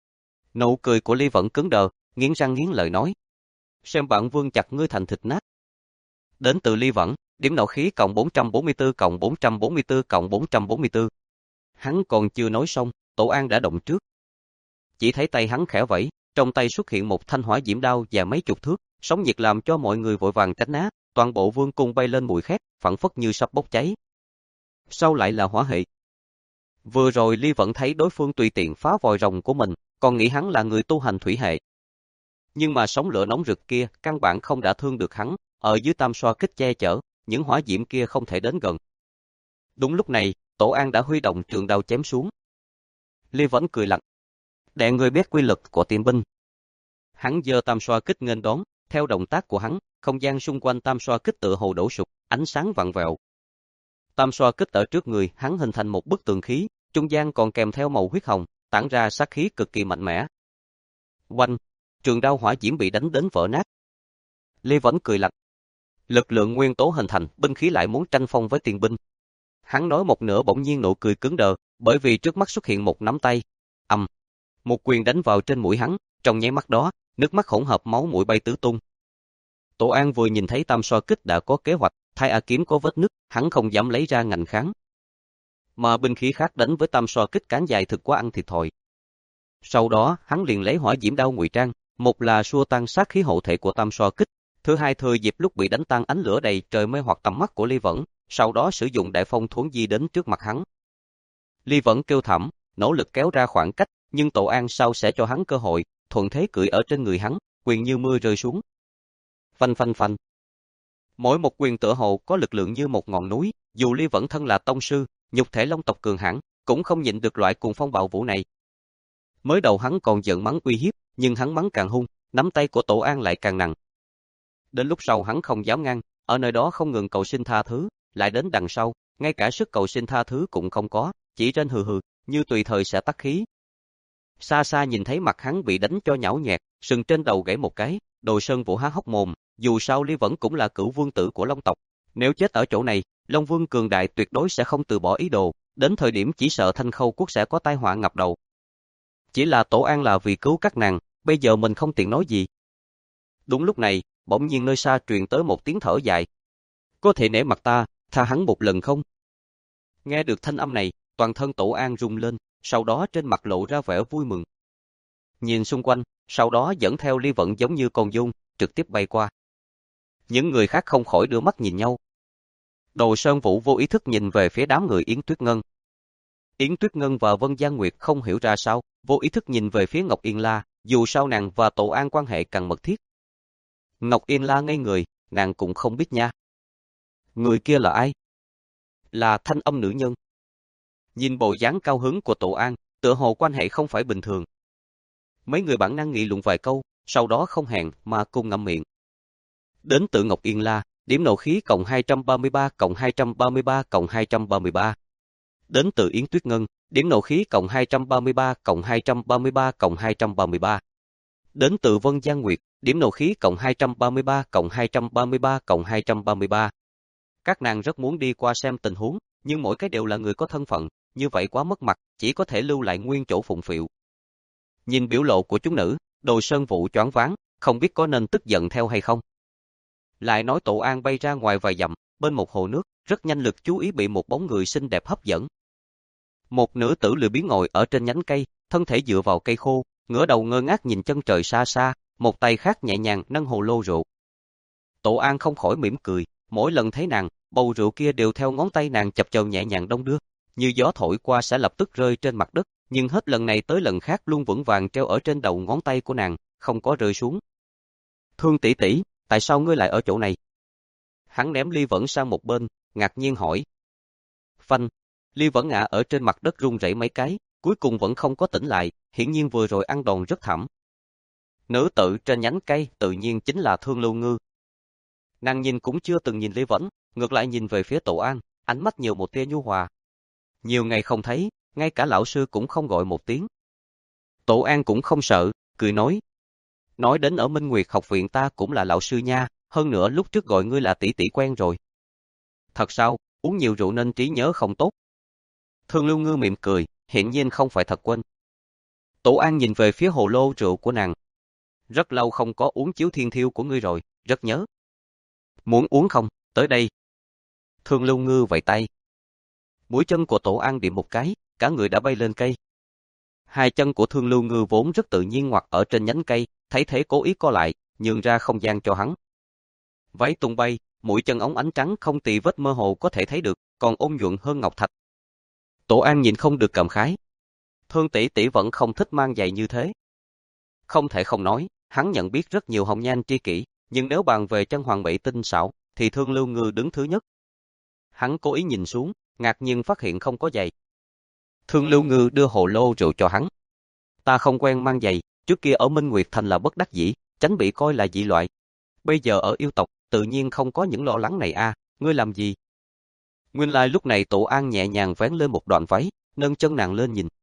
Nụ cười của Ly Vẫn cứng đờ, nghiến răng nghiến lợi nói. Xem bản vương chặt ngươi thành thịt nát. Đến từ Ly Vẫn, điểm nộ khí cộng bốn trăm bốn mươi tư cộng bốn trăm bốn mươi tư cộng bốn trăm bốn mươi tư. Hắn còn chưa nói xong, Tổ An đã động trước. Chỉ thấy tay hắn khẽ vẫy, trong tay xuất hiện một thanh hỏa diễm đao và mấy chục thước, sóng nhiệt làm cho mọi người vội vàng tránh né, toàn bộ vương cung bay lên bụi khét, phảng phất như sắp bốc cháy. Sau lại là hỏa hệ. Vừa rồi Ly Vẫn thấy đối phương tùy tiện phá vòi rồng của mình, còn nghĩ hắn là người tu hành thủy hệ. Nhưng mà sóng lửa nóng rực kia căn bản không đã thương được hắn, ở dưới tam xoa kích che chở, những hỏa diễm kia không thể đến gần. Đúng lúc này, Tổ An đã huy động trường đao chém xuống. Ly Vẫn cười lạnh. Để người biết quy lực của tiên binh. Hắn giơ tam xoa kích nghênh đón, theo động tác của hắn, không gian xung quanh tam xoa kích tựa hồ đổ sụp, ánh sáng vặn vẹo. Tam xoa kích ở trước người, hắn hình thành một bức tường khí, trung gian còn kèm theo màu huyết hồng, tản ra sát khí cực kỳ mạnh mẽ. Oanh, trường đao hỏa diễm bị đánh đến vỡ nát. Lê Vẫn cười lạnh. Lực lượng nguyên tố hình thành, binh khí lại muốn tranh phong với tiền binh. Hắn nói một nửa bỗng nhiên nụ cười cứng đờ, bởi vì trước mắt xuất hiện một nắm tay. Ầm, um, một quyền đánh vào trên mũi hắn, trong nháy mắt đó, nước mắt hỗn hợp máu mũi bay tứ tung. Tổ An vừa nhìn thấy tam xoa kích đã có kế hoạch, thay A kiếm có vết nứt, hắn không dám lấy ra ngạnh kháng. Mà binh khí khác đánh với tam xoa kích cán dài thực quá ăn thịt thòi. Sau đó, hắn liền lấy hỏa diễm đao ngụy trang, một là xua tan sát khí hộ thể của tam xoa kích, thứ hai thừa dịp lúc bị đánh tan ánh lửa đầy trời mê hoặc tầm mắt của Ly Vẫn, sau đó sử dụng đại phong thuấn di đến trước mặt hắn. Ly Vẫn kêu thảm, nỗ lực kéo ra khoảng cách, nhưng Tổ An sau sẽ cho hắn cơ hội, thuận thế cưỡi ở trên người hắn, quyền như mưa rơi xuống. Phanh phanh phanh. Mỗi một quyền tựa hồ có lực lượng như một ngọn núi, dù Ly Vẫn thân là tông sư, nhục thể long tộc cường hãn, cũng không nhịn được loại cuồng phong bạo vũ này. Mới đầu hắn còn giận mắng uy hiếp, nhưng hắn mắng càng hung, nắm tay của Tổ An lại càng nặng. Đến lúc sau hắn không dám ngăn, ở nơi đó không ngừng cầu xin tha thứ, lại đến đằng sau, ngay cả sức cầu xin tha thứ cũng không có, chỉ trên hừ hừ, như tùy thời sẽ tắt khí. Xa xa nhìn thấy mặt hắn bị đánh cho nhão nhẹt, sừng trên đầu gãy một cái, Đồ Sơn Vũ há hốc mồm, dù sao Ly Vẫn cũng là cửu vương tử của Long tộc, nếu chết ở chỗ này, Long Vương cường đại tuyệt đối sẽ không từ bỏ ý đồ, đến thời điểm chỉ sợ Thanh Khâu quốc sẽ có tai họa ngập đầu. Chỉ là Tổ An là vì cứu các nàng, bây giờ mình không tiện nói gì. Đúng lúc này, bỗng nhiên nơi xa truyền tới một tiếng thở dài. Có thể nể mặt ta, tha hắn một lần không? Nghe được thanh âm này, toàn thân Tổ An rung lên, sau đó trên mặt lộ ra vẻ vui mừng. Nhìn xung quanh, sau đó dẫn theo Ly Vận giống như con giun, trực tiếp bay qua. Những người khác không khỏi đưa mắt nhìn nhau. Đồ Sơn Vũ vô ý thức nhìn về phía đám người Yến Tuyết Ngân. Yến Tuyết Ngân và Vân Giang Nguyệt không hiểu ra sao, vô ý thức nhìn về phía Ngọc Yên La, dù sao nàng và Tổ An quan hệ càng mật thiết. Ngọc Yên La ngây người, nàng cũng không biết nha. Người kia là ai? Là thanh âm nữ nhân. Nhìn bộ dáng cao hứng của Tổ An, tựa hồ quan hệ không phải bình thường. Mấy người bản năng nghị luận vài câu, sau đó không hẹn mà cùng ngậm miệng. Đến từ Ngọc Yên La, điểm nộ khí cộng hai trăm ba mươi ba cộng hai trăm ba mươi ba cộng hai trăm ba mươi ba. Đến từ Yến Tuyết Ngân, Điểm nộ khí cộng hai trăm ba mươi ba cộng hai trăm ba mươi ba cộng hai trăm ba mươi ba. Đến từ Vân Giang Nguyệt, điểm nộ khí cộng hai trăm ba mươi ba cộng hai trăm ba mươi ba cộng hai trăm ba mươi ba. Các nàng rất muốn đi qua xem tình huống, nhưng mỗi cái đều là người có thân phận, như vậy quá mất mặt, chỉ có thể lưu lại nguyên chỗ phụng phịu. Nhìn biểu lộ của chúng nữ, Đồ Sơn Vũ choáng váng, không biết có nên tức giận theo hay không. Lại nói Tổ An bay ra ngoài vài dặm, bên một hồ nước, rất nhanh lực chú ý bị một bóng người xinh đẹp hấp dẫn. Một nữ tử lười biếng ngồi ở trên nhánh cây, thân thể dựa vào cây khô, ngửa đầu ngơ ngác nhìn chân trời xa xa, một tay khác nhẹ nhàng nâng hồ lô rượu. Tổ An không khỏi mỉm cười, mỗi lần thấy nàng, bầu rượu kia đều theo ngón tay nàng chập chờn nhẹ nhàng đong đưa, như gió thổi qua sẽ lập tức rơi trên mặt đất, nhưng hết lần này tới lần khác luôn vững vàng treo ở trên đầu ngón tay của nàng, không có rơi xuống. Thương tỷ tỷ, tại sao ngươi lại ở chỗ này? Hắn ném ly vẫn sang một bên, ngạc nhiên hỏi. Phanh, ly vẫn ngã ở trên mặt đất run rẩy mấy cái, cuối cùng vẫn không có tỉnh lại, hiển nhiên vừa rồi ăn đòn rất thảm. Nữ tử trên nhánh cây tự nhiên chính là Thương Lưu Ngư. Nàng nhìn cũng chưa từng nhìn Ly Vẫn, ngược lại nhìn về phía Tổ An, ánh mắt nhiều một tia nhu hòa. Nhiều ngày không thấy, ngay cả lão sư cũng không gọi một tiếng. Tổ An cũng không sợ, cười nói. Nói đến ở Minh Nguyệt học viện ta cũng là lão sư nha, hơn nữa lúc trước gọi ngươi là tỷ tỷ quen rồi. Thật sao, uống nhiều rượu nên trí nhớ không tốt. Thương Lưu Ngư mỉm cười, hiển nhiên không phải thật quên. Tổ An nhìn về phía hồ lô rượu của nàng. Rất lâu không có uống chiếu thiên thiêu của ngươi rồi, rất nhớ. Muốn uống không, tới đây. Thương Lưu Ngư vẫy tay. Mũi chân của Tổ An điểm một cái, cả người đã bay lên cây. Hai chân của Thương Lưu Ngư vốn rất tự nhiên ngoặt ở trên nhánh cây, thấy thế cố ý co lại, nhường ra không gian cho hắn. Váy tung bay, mũi chân óng ánh trắng không tì vết mơ hồ có thể thấy được, còn ôn nhuận hơn ngọc thạch. Tổ An nhìn không được cảm khái. Thương tỷ tỷ vẫn không thích mang giày như thế. Không thể không nói, hắn nhận biết rất nhiều hồng nhan tri kỷ, nhưng nếu bàn về chân hoàng mỹ tinh xảo, thì Thương Lưu Ngư đứng thứ nhất. Hắn cố ý nhìn xuống, ngạc nhiên phát hiện không có giày. Thương Lưu Ngư đưa hồ lô rượu cho hắn. Ta không quen mang giày, trước kia ở Minh Nguyệt Thành là bất đắc dĩ, tránh bị coi là dị loại. Bây giờ ở yêu tộc, tự nhiên không có những lo lắng này a. À, ngươi làm gì? Nguyên lai lúc này Tổ An nhẹ nhàng vén lên một đoạn váy, nâng chân nàng lên nhìn.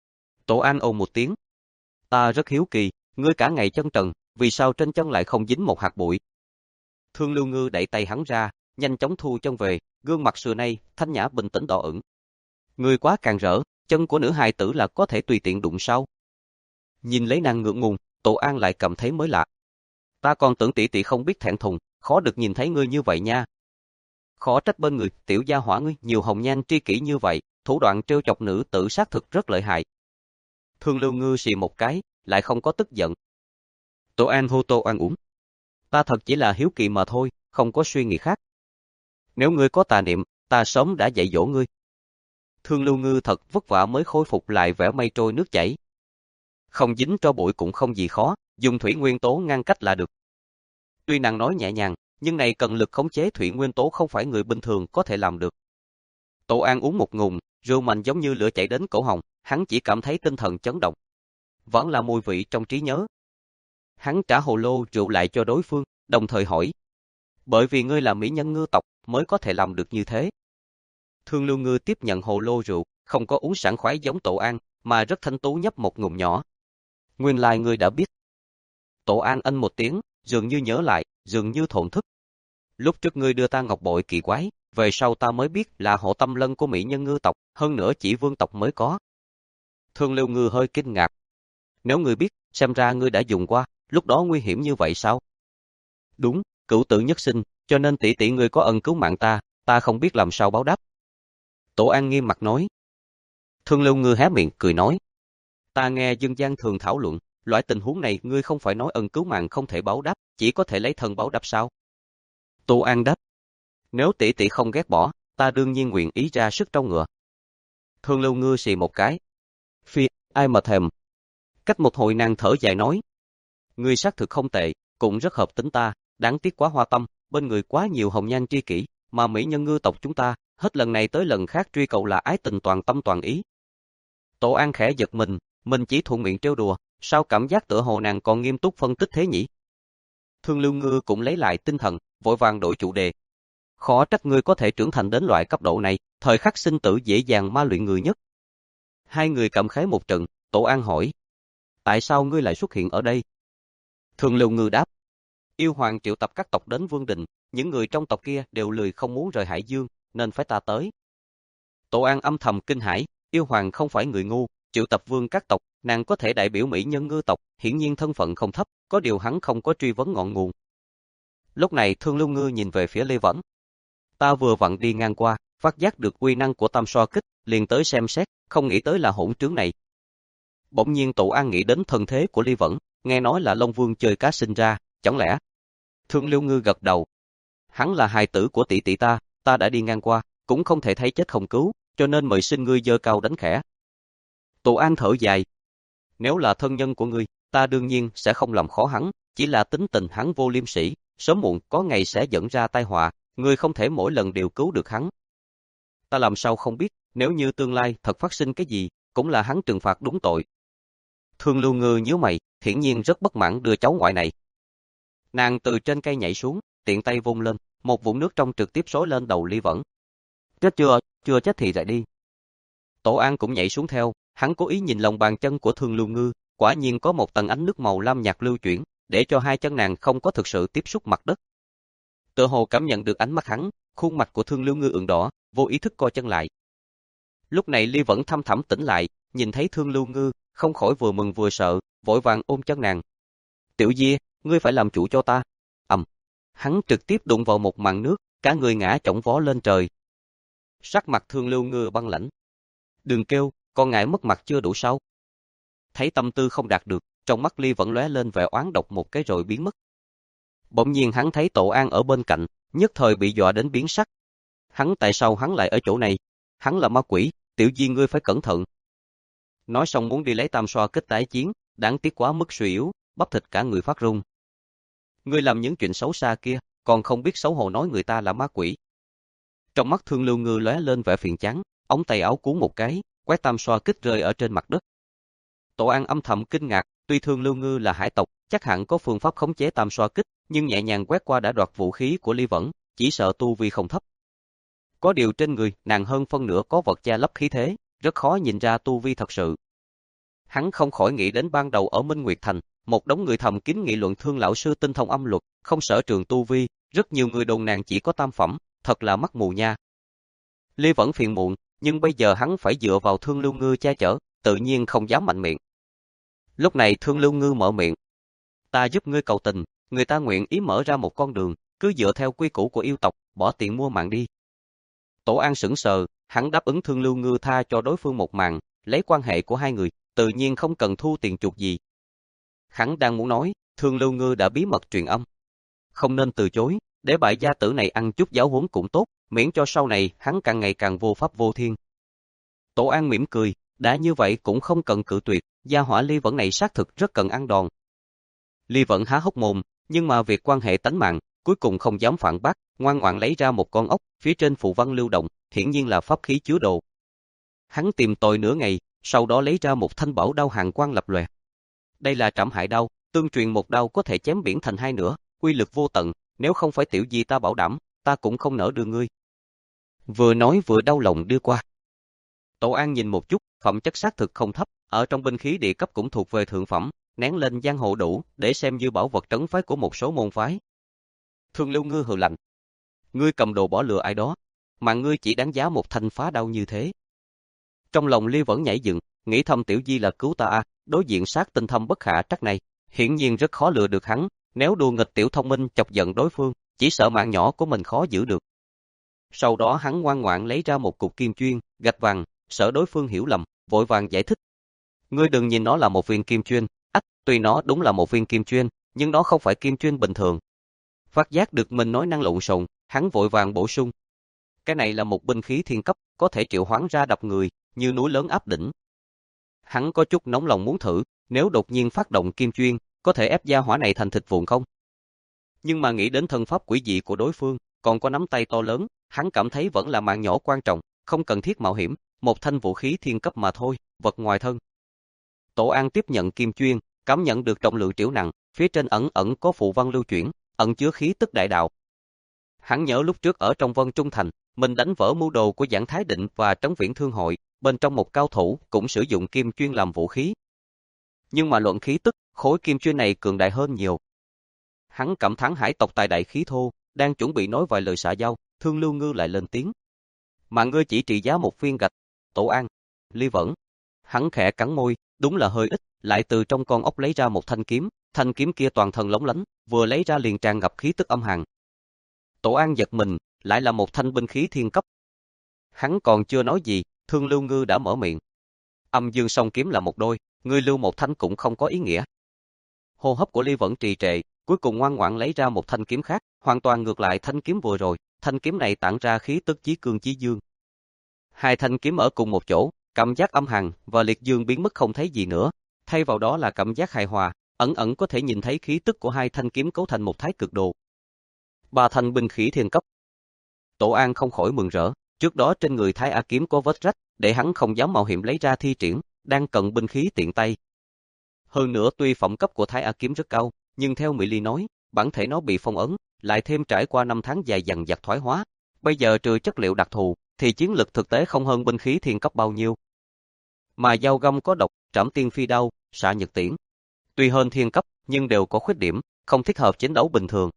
Tổ An ồ một tiếng. Ta rất hiếu kỳ, ngươi cả ngày chân trần, vì sao trên chân lại không dính một hạt bụi? Thương Lưu Ngư đẩy tay hắn ra, nhanh chóng thu chân về, gương mặt xưa nay, thanh nhã bình tĩnh đỏ ửng. Ngươi quá càng rỡ, chân của nữ hài tử là có thể tùy tiện đụng sao? Nhìn lấy nàng ngượng ngùng, Tổ An lại cảm thấy mới lạ. Ta còn tưởng tỷ tỷ không biết thẹn thùng, khó được nhìn thấy ngươi như vậy nha. Khó trách bên người, tiểu gia hỏa ngươi nhiều hồng nhan tri kỷ như vậy, thủ đoạn trêu chọc nữ tử xác thực rất lợi hại. Thương Lưu Ngư xì một cái, lại không có tức giận. Tổ An hô Tô An uống. Ta thật chỉ là hiếu kỳ mà thôi, không có suy nghĩ khác. Nếu ngươi có tà niệm, ta sớm đã dạy dỗ ngươi. Thương Lưu Ngư thật vất vả mới khôi phục lại vẻ mây trôi nước chảy. Không dính tro bụi cũng không gì khó, dùng thủy nguyên tố ngăn cách là được. Tuy nàng nói nhẹ nhàng, nhưng này cần lực khống chế thủy nguyên tố không phải người bình thường có thể làm được. Tổ An uống một ngụm, rượu mạnh giống như lửa chảy đến cổ họng, hắn chỉ cảm thấy tinh thần chấn động. Vẫn là mùi vị trong trí nhớ. Hắn trả hồ lô rượu lại cho đối phương, đồng thời hỏi. Bởi vì ngươi là mỹ nhân ngư tộc, mới có thể làm được như thế. Thương Lưu Ngư tiếp nhận hồ lô rượu, không có uống sảng khoái giống Tổ An, mà rất thanh tú nhấp một ngụm nhỏ. Nguyên lai ngươi đã biết. Tổ An ân một tiếng, dường như nhớ lại, dường như thổn thức. Lúc trước ngươi đưa ta ngọc bội kỳ quái, về sau ta mới biết là hộ tâm lân của mỹ nhân ngư tộc, hơn nữa chỉ vương tộc mới có. Thương Lưu Ngư hơi kinh ngạc. Nếu ngươi biết, xem ra ngươi đã dùng qua, lúc đó nguy hiểm như vậy sao? Đúng, cửu tử nhất sinh, cho nên tỷ tỷ ngươi có ân cứu mạng ta, ta không biết làm sao báo đáp. Tổ An nghiêm mặt nói. Thương Lưu Ngư hé miệng cười nói. Ta nghe dân gian thường thảo luận, loại tình huống này ngươi không phải nói ân cứu mạng không thể báo đáp, chỉ có thể lấy thân báo đáp sao? Tổ An đáp. Nếu tỷ tỷ không ghét bỏ, ta đương nhiên nguyện ý ra sức trâu ngựa. Thương Lưu Ngư xì một cái. Phi, ai mà thèm. Cách một hồi nàng thở dài nói. Ngươi xác thực không tệ, cũng rất hợp tính ta, đáng tiếc quá hoa tâm, bên người quá nhiều hồng nhan tri kỷ, mà mỹ nhân ngư tộc chúng ta, hết lần này tới lần khác truy cầu là ái tình toàn tâm toàn ý. Tổ An khẽ giật mình, mình chỉ thuận miệng trêu đùa, sao cảm giác tựa hồ nàng còn nghiêm túc phân tích thế nhỉ? Thương Lưu Ngư cũng lấy lại tinh thần, vội vàng đổi chủ đề. Khó trách ngươi có thể trưởng thành đến loại cấp độ này, thời khắc sinh tử dễ dàng ma luyện người nhất. Hai người cảm khái một trận, Tổ An hỏi. Tại sao ngươi lại xuất hiện ở đây? Thương Lưu Ngư đáp. Yêu hoàng triệu tập các tộc đến Vương Đình, những người trong tộc kia đều lười không muốn rời Hải Dương, nên phải ta tới. Tổ An âm thầm kinh hãi, yêu hoàng không phải người ngu, triệu tập vương các tộc, nàng có thể đại biểu mỹ nhân ngư tộc, hiển nhiên thân phận không thấp, có điều hắn không có truy vấn ngọn nguồn. Lúc này Thương Lưu Ngư nhìn về phía Lê Vẫn. Ta vừa vặn đi ngang qua, phát giác được uy năng của tam xoa kích, liền tới xem xét, không nghĩ tới là hỗn trướng này. Bỗng nhiên Tổ An nghĩ đến thân thế của Lê Vẫn, nghe nói là Long Vương chơi cá sinh ra, chẳng lẽ? Thương Lưu Ngư gật đầu. Hắn là hài tử của tỷ tỷ ta, ta đã đi ngang qua, cũng không thể thấy chết không cứu, cho nên mời xin ngươi giơ cao đánh khẽ. Tổ An thở dài. Nếu là thân nhân của ngươi, ta đương nhiên sẽ không làm khó hắn, chỉ là tính tình hắn vô liêm sỉ, sớm muộn có ngày sẽ dẫn ra tai họa, ngươi không thể mỗi lần đều cứu được hắn. Ta làm sao không biết, nếu như tương lai thật phát sinh cái gì, cũng là hắn trừng phạt đúng tội. Thương Lưu Ngư nhíu mày, hiển nhiên rất bất mãn đưa cháu ngoại này. Nàng từ trên cây nhảy xuống, tiện tay vung lên, một vũng nước trong trực tiếp xối lên đầu Ly Vẫn. Chết chưa, chưa chết thì dậy đi. Tổ An cũng nhảy xuống theo, hắn cố ý nhìn lòng bàn chân của Thương Lưu Ngư, quả nhiên có một tầng ánh nước màu lam nhạt lưu chuyển, để cho hai chân nàng không có thực sự tiếp xúc mặt đất. Tựa hồ cảm nhận được ánh mắt hắn, khuôn mặt của Thương Lưu Ngư ửng đỏ, vô ý thức co chân lại. Lúc này Ly Vẫn thăm thẳm tỉnh lại, nhìn thấy Thương Lưu Ngư, không khỏi vừa mừng vừa sợ, vội vàng ôm chân nàng. Tiểu Di, ngươi phải làm chủ cho ta. Ầm, hắn trực tiếp đụng vào một màn nước, cả người ngã chỏng vó lên trời. Sắc mặt Thương Lưu Ngư băng lãnh. Đừng kêu, con ngại mất mặt chưa đủ sao? Thấy tâm tư không đạt được, trong mắt Ly Vẫn lóe lên vẻ oán độc một cái rồi biến mất. Bỗng nhiên hắn thấy Tổ An ở bên cạnh, nhất thời bị dọa đến biến sắc. Hắn tại sao hắn lại ở chỗ này? Hắn là ma quỷ, Tiểu Di ngươi phải cẩn thận. Nói xong muốn đi lấy tam xoa kích tái chiến, đáng tiếc quá mức suy yếu, bắp thịt cả người phát run. Ngươi làm những chuyện xấu xa kia, còn không biết xấu hổ nói người ta là ma quỷ. Trong mắt Thương Lưu Ngư lóe lên vẻ phiền chán, ống tay áo cuốn một cái, quét tam xoa kích rơi ở trên mặt đất. Tổ An âm thầm kinh ngạc, tuy Thương Lưu Ngư là hải tộc, chắc hẳn có phương pháp khống chế tam xoa kích, nhưng nhẹ nhàng quét qua đã đoạt vũ khí của Ly Vẫn, chỉ sợ tu vi không thấp. Có điều trên người, nàng hơn phân nửa có vật che lấp khí thế, rất khó nhìn ra tu vi thật sự. Hắn không khỏi nghĩ đến ban đầu ở Minh Nguyệt Thành, một đống người thầm kín nghị luận Thương lão sư tinh thông âm luật, không sở trường tu vi, rất nhiều người đồn nàng chỉ có tam phẩm, thật là mắt mù nha. Ly Vẫn phiền muộn, nhưng bây giờ hắn phải dựa vào Thương Lưu Ngư che chở, tự nhiên không dám mạnh miệng. Lúc này Thương Lưu Ngư mở miệng. Ta giúp ngươi cầu tình, người ta nguyện ý mở ra một con đường, cứ dựa theo quy củ của yêu tộc, bỏ tiền mua mạng đi. Tổ An sững sờ, hắn đáp ứng Thương Lưu Ngư tha cho đối phương một mạng, lấy quan hệ của hai người, tự nhiên không cần thu tiền chuộc gì. Hắn đang muốn nói, Thương Lưu Ngư đã bí mật truyền âm. Không nên từ chối, để bại gia tử này ăn chút giáo huấn cũng tốt, miễn cho sau này hắn càng ngày càng vô pháp vô thiên. Tổ An mỉm cười, đã như vậy cũng không cần cự tuyệt, gia hỏa Ly Vẫn này xác thực rất cần ăn đòn. Ly Vẫn há hốc mồm, nhưng mà việc quan hệ tánh mạng, cuối cùng không dám phản bác, ngoan ngoãn lấy ra một con ốc, phía trên phù văn lưu động, hiển nhiên là pháp khí chứa đồ. Hắn tìm tòi nửa ngày, sau đó lấy ra một thanh bảo đao hàn quang lập lòe. Đây là Trảm Hại Đao, tương truyền một đao có thể chém biển thành hai nửa, uy lực vô tận, nếu không phải Tiểu Di ta bảo đảm, ta cũng không nỡ đưa ngươi. Vừa nói vừa đau lòng đưa qua. Tổ An nhìn một chút, phẩm chất xác thực không thấp, ở trong binh khí địa cấp cũng thuộc về thượng phẩm, nén lên giang hồ đủ, để xem như bảo vật trấn phái của một số môn phái. Thương Lưu Ngư hừ lạnh. Ngươi cầm đồ bỏ lừa ai đó, mà ngươi chỉ đáng giá một thanh phá đao như thế. Trong lòng Ly Vẫn nhảy dựng, nghĩ thầm Tiểu Di là cứu ta a, đối diện sát tinh thâm bất khả trắc này, hiển nhiên rất khó lừa được hắn, nếu đùa nghịch tiểu thông minh chọc giận đối phương, chỉ sợ mạng nhỏ của mình khó giữ được. Sau đó hắn ngoan ngoãn lấy ra một cục kim chuyên, gạch vàng, sợ đối phương hiểu lầm, vội vàng giải thích. Ngươi đừng nhìn nó là một viên kim chuyên, ách, tuy nó đúng là một viên kim chuyên, nhưng nó không phải kim chuyên bình thường. Phát giác được mình nói năng lộn xộn, hắn vội vàng bổ sung. Cái này là một binh khí thiên cấp, có thể triệu hoán ra đập người, như núi lớn áp đỉnh. Hắn có chút nóng lòng muốn thử, nếu đột nhiên phát động kim chuyên, có thể ép gia hỏa này thành thịt vụn không? Nhưng mà nghĩ đến thân pháp quỷ dị của đối phương, còn có nắm tay to lớn, hắn cảm thấy vẫn là mạng nhỏ quan trọng, không cần thiết mạo hiểm, một thanh vũ khí thiên cấp mà thôi, vật ngoài thân. Tổ An tiếp nhận kim chuyên, cảm nhận được trọng lượng triểu nặng, phía trên ẩn ẩn có phù văn lưu chuyển, ẩn chứa khí tức đại đạo. Hắn nhớ lúc trước ở trong Vân Trung Thành, mình đánh vỡ mưu đồ của Giảng Thái Định và Trấn Viễn Thương Hội, bên trong một cao thủ cũng sử dụng kim chuyên làm vũ khí. Nhưng mà luận khí tức, khối kim chuyên này cường đại hơn nhiều. Hắn cảm thán hải tộc tài đại khí thô, đang chuẩn bị nói vài lời xã giao, Thương Lưu Ngư lại lên tiếng. Mà ngươi chỉ trị giá một viên gạch, Tổ An, Ly Vẫn. Hắn khẽ cắn môi, đúng là hơi ít, lại từ trong con ốc lấy ra một thanh kiếm, thanh kiếm kia toàn thân lóng lánh, vừa lấy ra liền tràn ngập khí tức âm hàn. Tổ An giật mình, lại là một thanh binh khí thiên cấp. Hắn còn chưa nói gì, Thương Lưu Ngư đã mở miệng. Âm dương song kiếm là một đôi, ngươi lưu một thanh cũng không có ý nghĩa. Hô hấp của Ly Vẫn trì trệ, cuối cùng ngoan ngoãn lấy ra một thanh kiếm khác, hoàn toàn ngược lại thanh kiếm vừa rồi, thanh kiếm này tản ra khí tức chí cương chí dương. Hai thanh kiếm ở cùng một chỗ, cảm giác âm hàn và liệt dương biến mất không thấy gì nữa, thay vào đó là cảm giác hài hòa, ẩn ẩn có thể nhìn thấy khí tức của hai thanh kiếm cấu thành một thái cực đồ. Ba thanh binh khí thiên cấp. Tổ An không khỏi mừng rỡ, trước đó trên người Thái A kiếm có vết rách, để hắn không dám mạo hiểm lấy ra thi triển, đang cận binh khí tiện tay. Hơn nữa tuy phẩm cấp của Thái A kiếm rất cao, nhưng theo Mỹ Ly nói, bản thể nó bị phong ấn, lại thêm trải qua năm tháng dài dằng dặc thoái hóa, bây giờ trừ chất liệu đặc thù, thì chiến lực thực tế không hơn binh khí thiên cấp bao nhiêu. Mà dao găm có độc, trảm tiên phi đao, xạ nhật tiễn. Tuy hơn thiên cấp, nhưng đều có khuyết điểm, không thích hợp chiến đấu bình thường.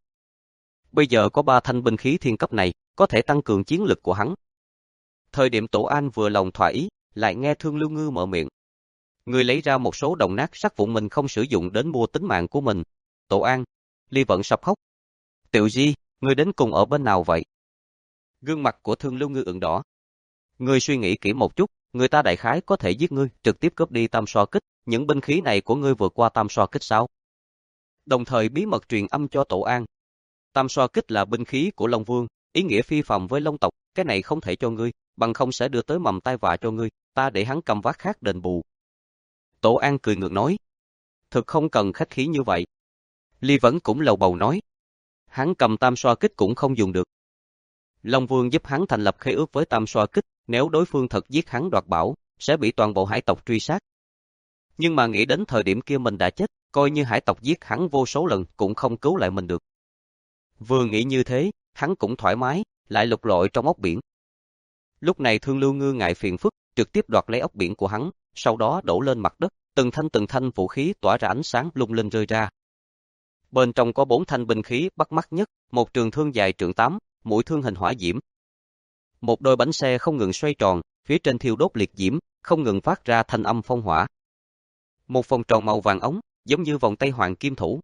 Bây giờ có ba thanh binh khí thiên cấp này, có thể tăng cường chiến lực của hắn. Thời điểm Tổ An vừa lòng thỏa ý, lại nghe Thương Lưu Ngư mở miệng. Người lấy ra một số đồng nát sắt vụn mình không sử dụng đến mua tính mạng của mình. Tổ An, Ly Vận sắp khóc. Tiểu Di, người đến cùng ở bên nào vậy? Gương mặt của Thương Lưu Ngư ửng đỏ. Ngươi suy nghĩ kỹ một chút, người ta đại khái có thể giết ngươi, trực tiếp cướp đi tam xoa kích, những binh khí này của ngươi vượt qua tam xoa kích sao? Đồng thời bí mật truyền âm cho Tổ An. Tam xoa kích là binh khí của Long Vương, ý nghĩa phi phàm với Long tộc, cái này không thể cho ngươi, bằng không sẽ đưa tới mầm tai vạ cho ngươi, ta để hắn cầm vác khác đền bù. Tổ An cười ngược nói. Thực không cần khách khí như vậy. Ly Vẫn cũng lầu bầu nói. Hắn cầm tam xoa kích cũng không dùng được. Long Vương giúp hắn thành lập khế ước với tam xoa kích, nếu đối phương thật giết hắn đoạt bảo, sẽ bị toàn bộ hải tộc truy sát. Nhưng mà nghĩ đến thời điểm kia mình đã chết, coi như hải tộc giết hắn vô số lần cũng không cứu lại mình được. Vừa nghĩ như thế, hắn cũng thoải mái, lại lục lọi trong ốc biển. Lúc này Thương Lưu Ngư ngại phiền phức, trực tiếp đoạt lấy ốc biển của hắn, sau đó đổ lên mặt đất, từng thanh từng thanh vũ khí tỏa ra ánh sáng lung linh rơi ra. Bên trong có bốn thanh binh khí bắt mắt nhất, một trường thương dài trượng tám, mũi thương hình hỏa diễm. Một đôi bánh xe không ngừng xoay tròn, phía trên thiêu đốt liệt diễm, không ngừng phát ra thanh âm phong hỏa. Một vòng tròn màu vàng ống, giống như vòng tay hoàng kim thủ.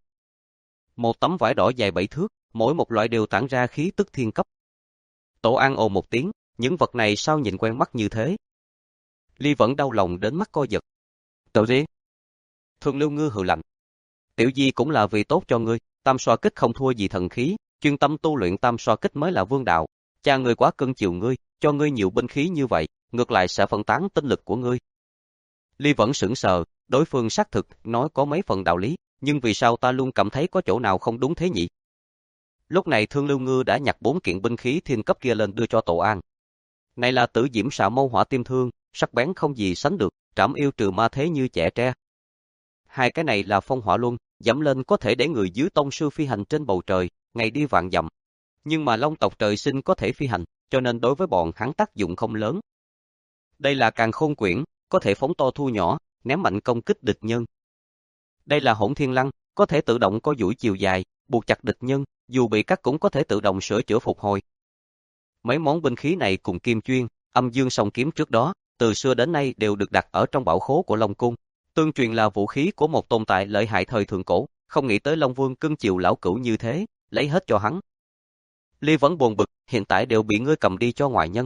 Một tấm vải đỏ dài bảy thước, mỗi một loại đều tản ra khí tức thiên cấp. Tổ An ồ một tiếng, những vật này sao nhìn quen mắt như thế? Ly Vẫn đau lòng đến mắt co giật. Tiểu Di. Thương Lưu Ngư hừ lạnh. Tiểu Di cũng là vì tốt cho ngươi, tam xoa kích không thua gì thần khí, chuyên tâm tu luyện tam xoa kích mới là vương đạo. Cha ngươi quá cưng chiều ngươi, cho ngươi nhiều binh khí như vậy, ngược lại sẽ phân tán tinh lực của ngươi. Ly Vẫn sững sờ, đối phương xác thực nói có mấy phần đạo lý, nhưng vì sao ta luôn cảm thấy có chỗ nào không đúng thế nhỉ? Lúc này Thương Lưu Ngư đã nhặt bốn kiện binh khí thiên cấp kia lên đưa cho Tổ An. Này là Tử Diễm Xạ Mâu Hỏa Tiêm Thương, sắc bén không gì sánh được, trảm yêu trừ ma thế như chẻ tre. Hai cái này là Phong Hỏa Luân, dẫm lên có thể để người dưới tông sư phi hành trên bầu trời, ngày đi vạn dặm. Nhưng mà Long tộc trời sinh có thể phi hành, cho nên đối với bọn hắn tác dụng không lớn. Đây là Càn Khôn Quyển, có thể phóng to thu nhỏ, ném mạnh công kích địch nhân. Đây là Hỗn Thiên Lăng, có thể tự động co duỗi chiều dài, buộc chặt địch nhân, dù bị cắt cũng có thể tự động sửa chữa phục hồi. Mấy món binh khí này cùng kim chuyên, âm dương song kiếm trước đó, từ xưa đến nay đều được đặt ở trong bảo khố của Long Cung, tương truyền là vũ khí của một tồn tại lợi hại thời thượng cổ, không nghĩ tới Long Vương cưng chiều lão cửu như thế, lấy hết cho hắn. Ly Vẫn buồn bực, hiện tại đều bị ngươi cầm đi cho ngoại nhân.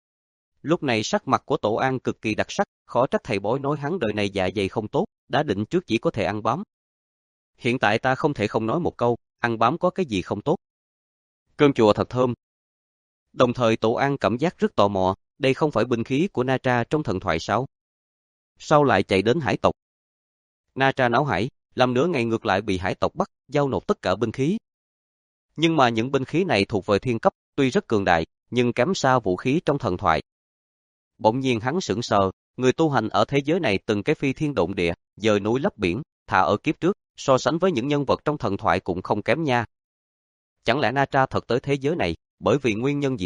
Lúc này sắc mặt của Tổ An cực kỳ đặc sắc, khó trách thầy bói nói hắn đời này dạ dày không tốt, đã định trước chỉ có thể ăn bám. Hiện tại ta không thể không nói một câu, ăn bám có cái gì không tốt. Cơm chùa thật thơm. Đồng thời Tổ An cảm giác rất tò mò, đây không phải binh khí của Na Tra trong thần thoại sao? Sao lại chạy đến hải tộc? Na Tra náo hải, làm nửa ngày ngược lại bị hải tộc bắt, giao nộp tất cả binh khí. Nhưng mà những binh khí này thuộc về thiên cấp, tuy rất cường đại, nhưng kém xa vũ khí trong thần thoại. Bỗng nhiên hắn sững sờ, người tu hành ở thế giới này từng cái phi thiên động địa, dời núi lấp biển, thà ở kiếp trước, so sánh với những nhân vật trong thần thoại cũng không kém nha. Chẳng lẽ Na Tra thật tới thế giới này, bởi vì nguyên nhân gì đó,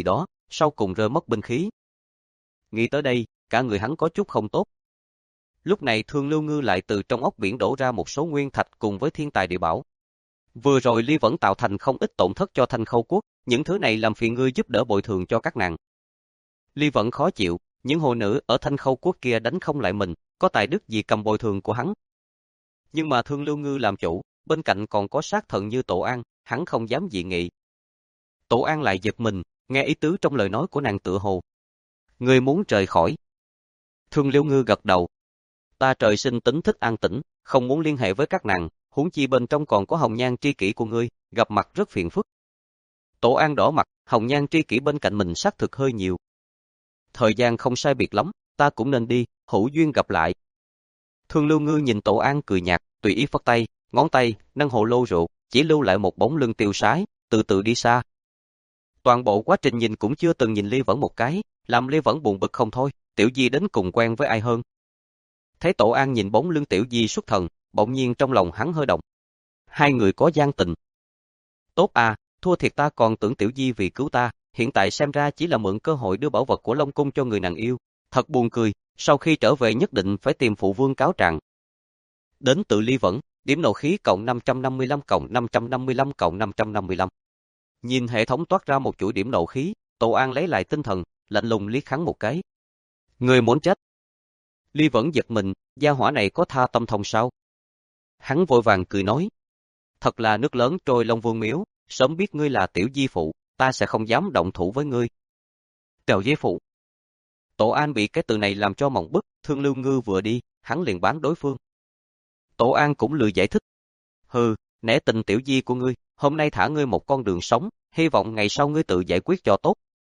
sau cùng rơi mất binh khí. Nghĩ tới đây, cả người hắn có chút không tốt. Lúc này Thương Lưu Ngư lại từ trong ốc biển đổ ra một số nguyên thạch cùng với thiên tài địa bảo. Vừa rồi Ly vẫn tạo thành không ít tổn thất cho Thanh Khâu Quốc, những thứ này làm phiền ngươi giúp đỡ bồi thường cho các nàng. Ly vẫn khó chịu, những hồ nữ ở Thanh Khâu Quốc kia đánh không lại mình, có tài đức gì cầm bồi thường của hắn. Nhưng mà Thương Lưu Ngư làm chủ, bên cạnh còn có sát thần như Tổ An, hắn không dám dị nghị. Tổ An lại giật mình, nghe ý tứ trong lời nói của nàng tựa hồ. Ngươi muốn rời khỏi. Thương Lưu Ngư gật đầu. Ta trời sinh tính thích an tĩnh, không muốn liên hệ với các nàng, huống chi bên trong còn có hồng nhan tri kỷ của ngươi, gặp mặt rất phiền phức. Tổ An đỏ mặt, hồng nhan tri kỷ bên cạnh mình xác thực hơi nhiều. Thời gian không sai biệt lắm, ta cũng nên đi, hữu duyên gặp lại. Thương Lưu Ngư nhìn Tổ An cười nhạt, tùy ý phất tay, ngón tay, nâng hồ lô rượu, chỉ lưu lại một bóng lưng tiêu sái, từ từ đi xa. Toàn bộ quá trình nhìn cũng chưa từng nhìn Ly Vẫn một cái, làm Ly Vẫn buồn bực không thôi, Tiểu Di đến cùng quen với ai hơn. Thấy Tổ An nhìn bóng lưng Tiểu Di xuất thần, bỗng nhiên trong lòng hắn hơi động. Hai người có gian tình. Tốt à, thua thiệt ta còn tưởng Tiểu Di vì cứu ta, hiện tại xem ra chỉ là mượn cơ hội đưa bảo vật của Long Cung cho người nàng yêu. Thật buồn cười, sau khi trở về nhất định phải tìm phụ vương cáo trạng. Đến tự Ly Vẫn, điểm nộ khí cộng năm trăm năm mươi lăm cộng năm trăm năm mươi lăm cộng năm trăm năm mươi lăm. Nhìn hệ thống toát ra một chuỗi điểm nộ khí, Tổ An lấy lại tinh thần, lạnh lùng liếc hắn một cái. Người muốn chết. Ly Vẫn giật mình, gia hỏa này có tha tâm thông sao? Hắn vội vàng cười nói. Thật là nước lớn trôi Long Vương miếu, sớm biết ngươi là Tiểu Di phụ, ta sẽ không dám động thủ với ngươi. Tiểu Di phụ. Tổ An bị cái từ này làm cho mộng bức, Thương Lưu Ngư vừa đi, hắn liền bán đối phương. Tổ An cũng lười giải thích. Hừ, nể tình Tiểu Di của ngươi, hôm nay thả ngươi một con đường sống, hy vọng ngày sau ngươi tự giải quyết cho tốt.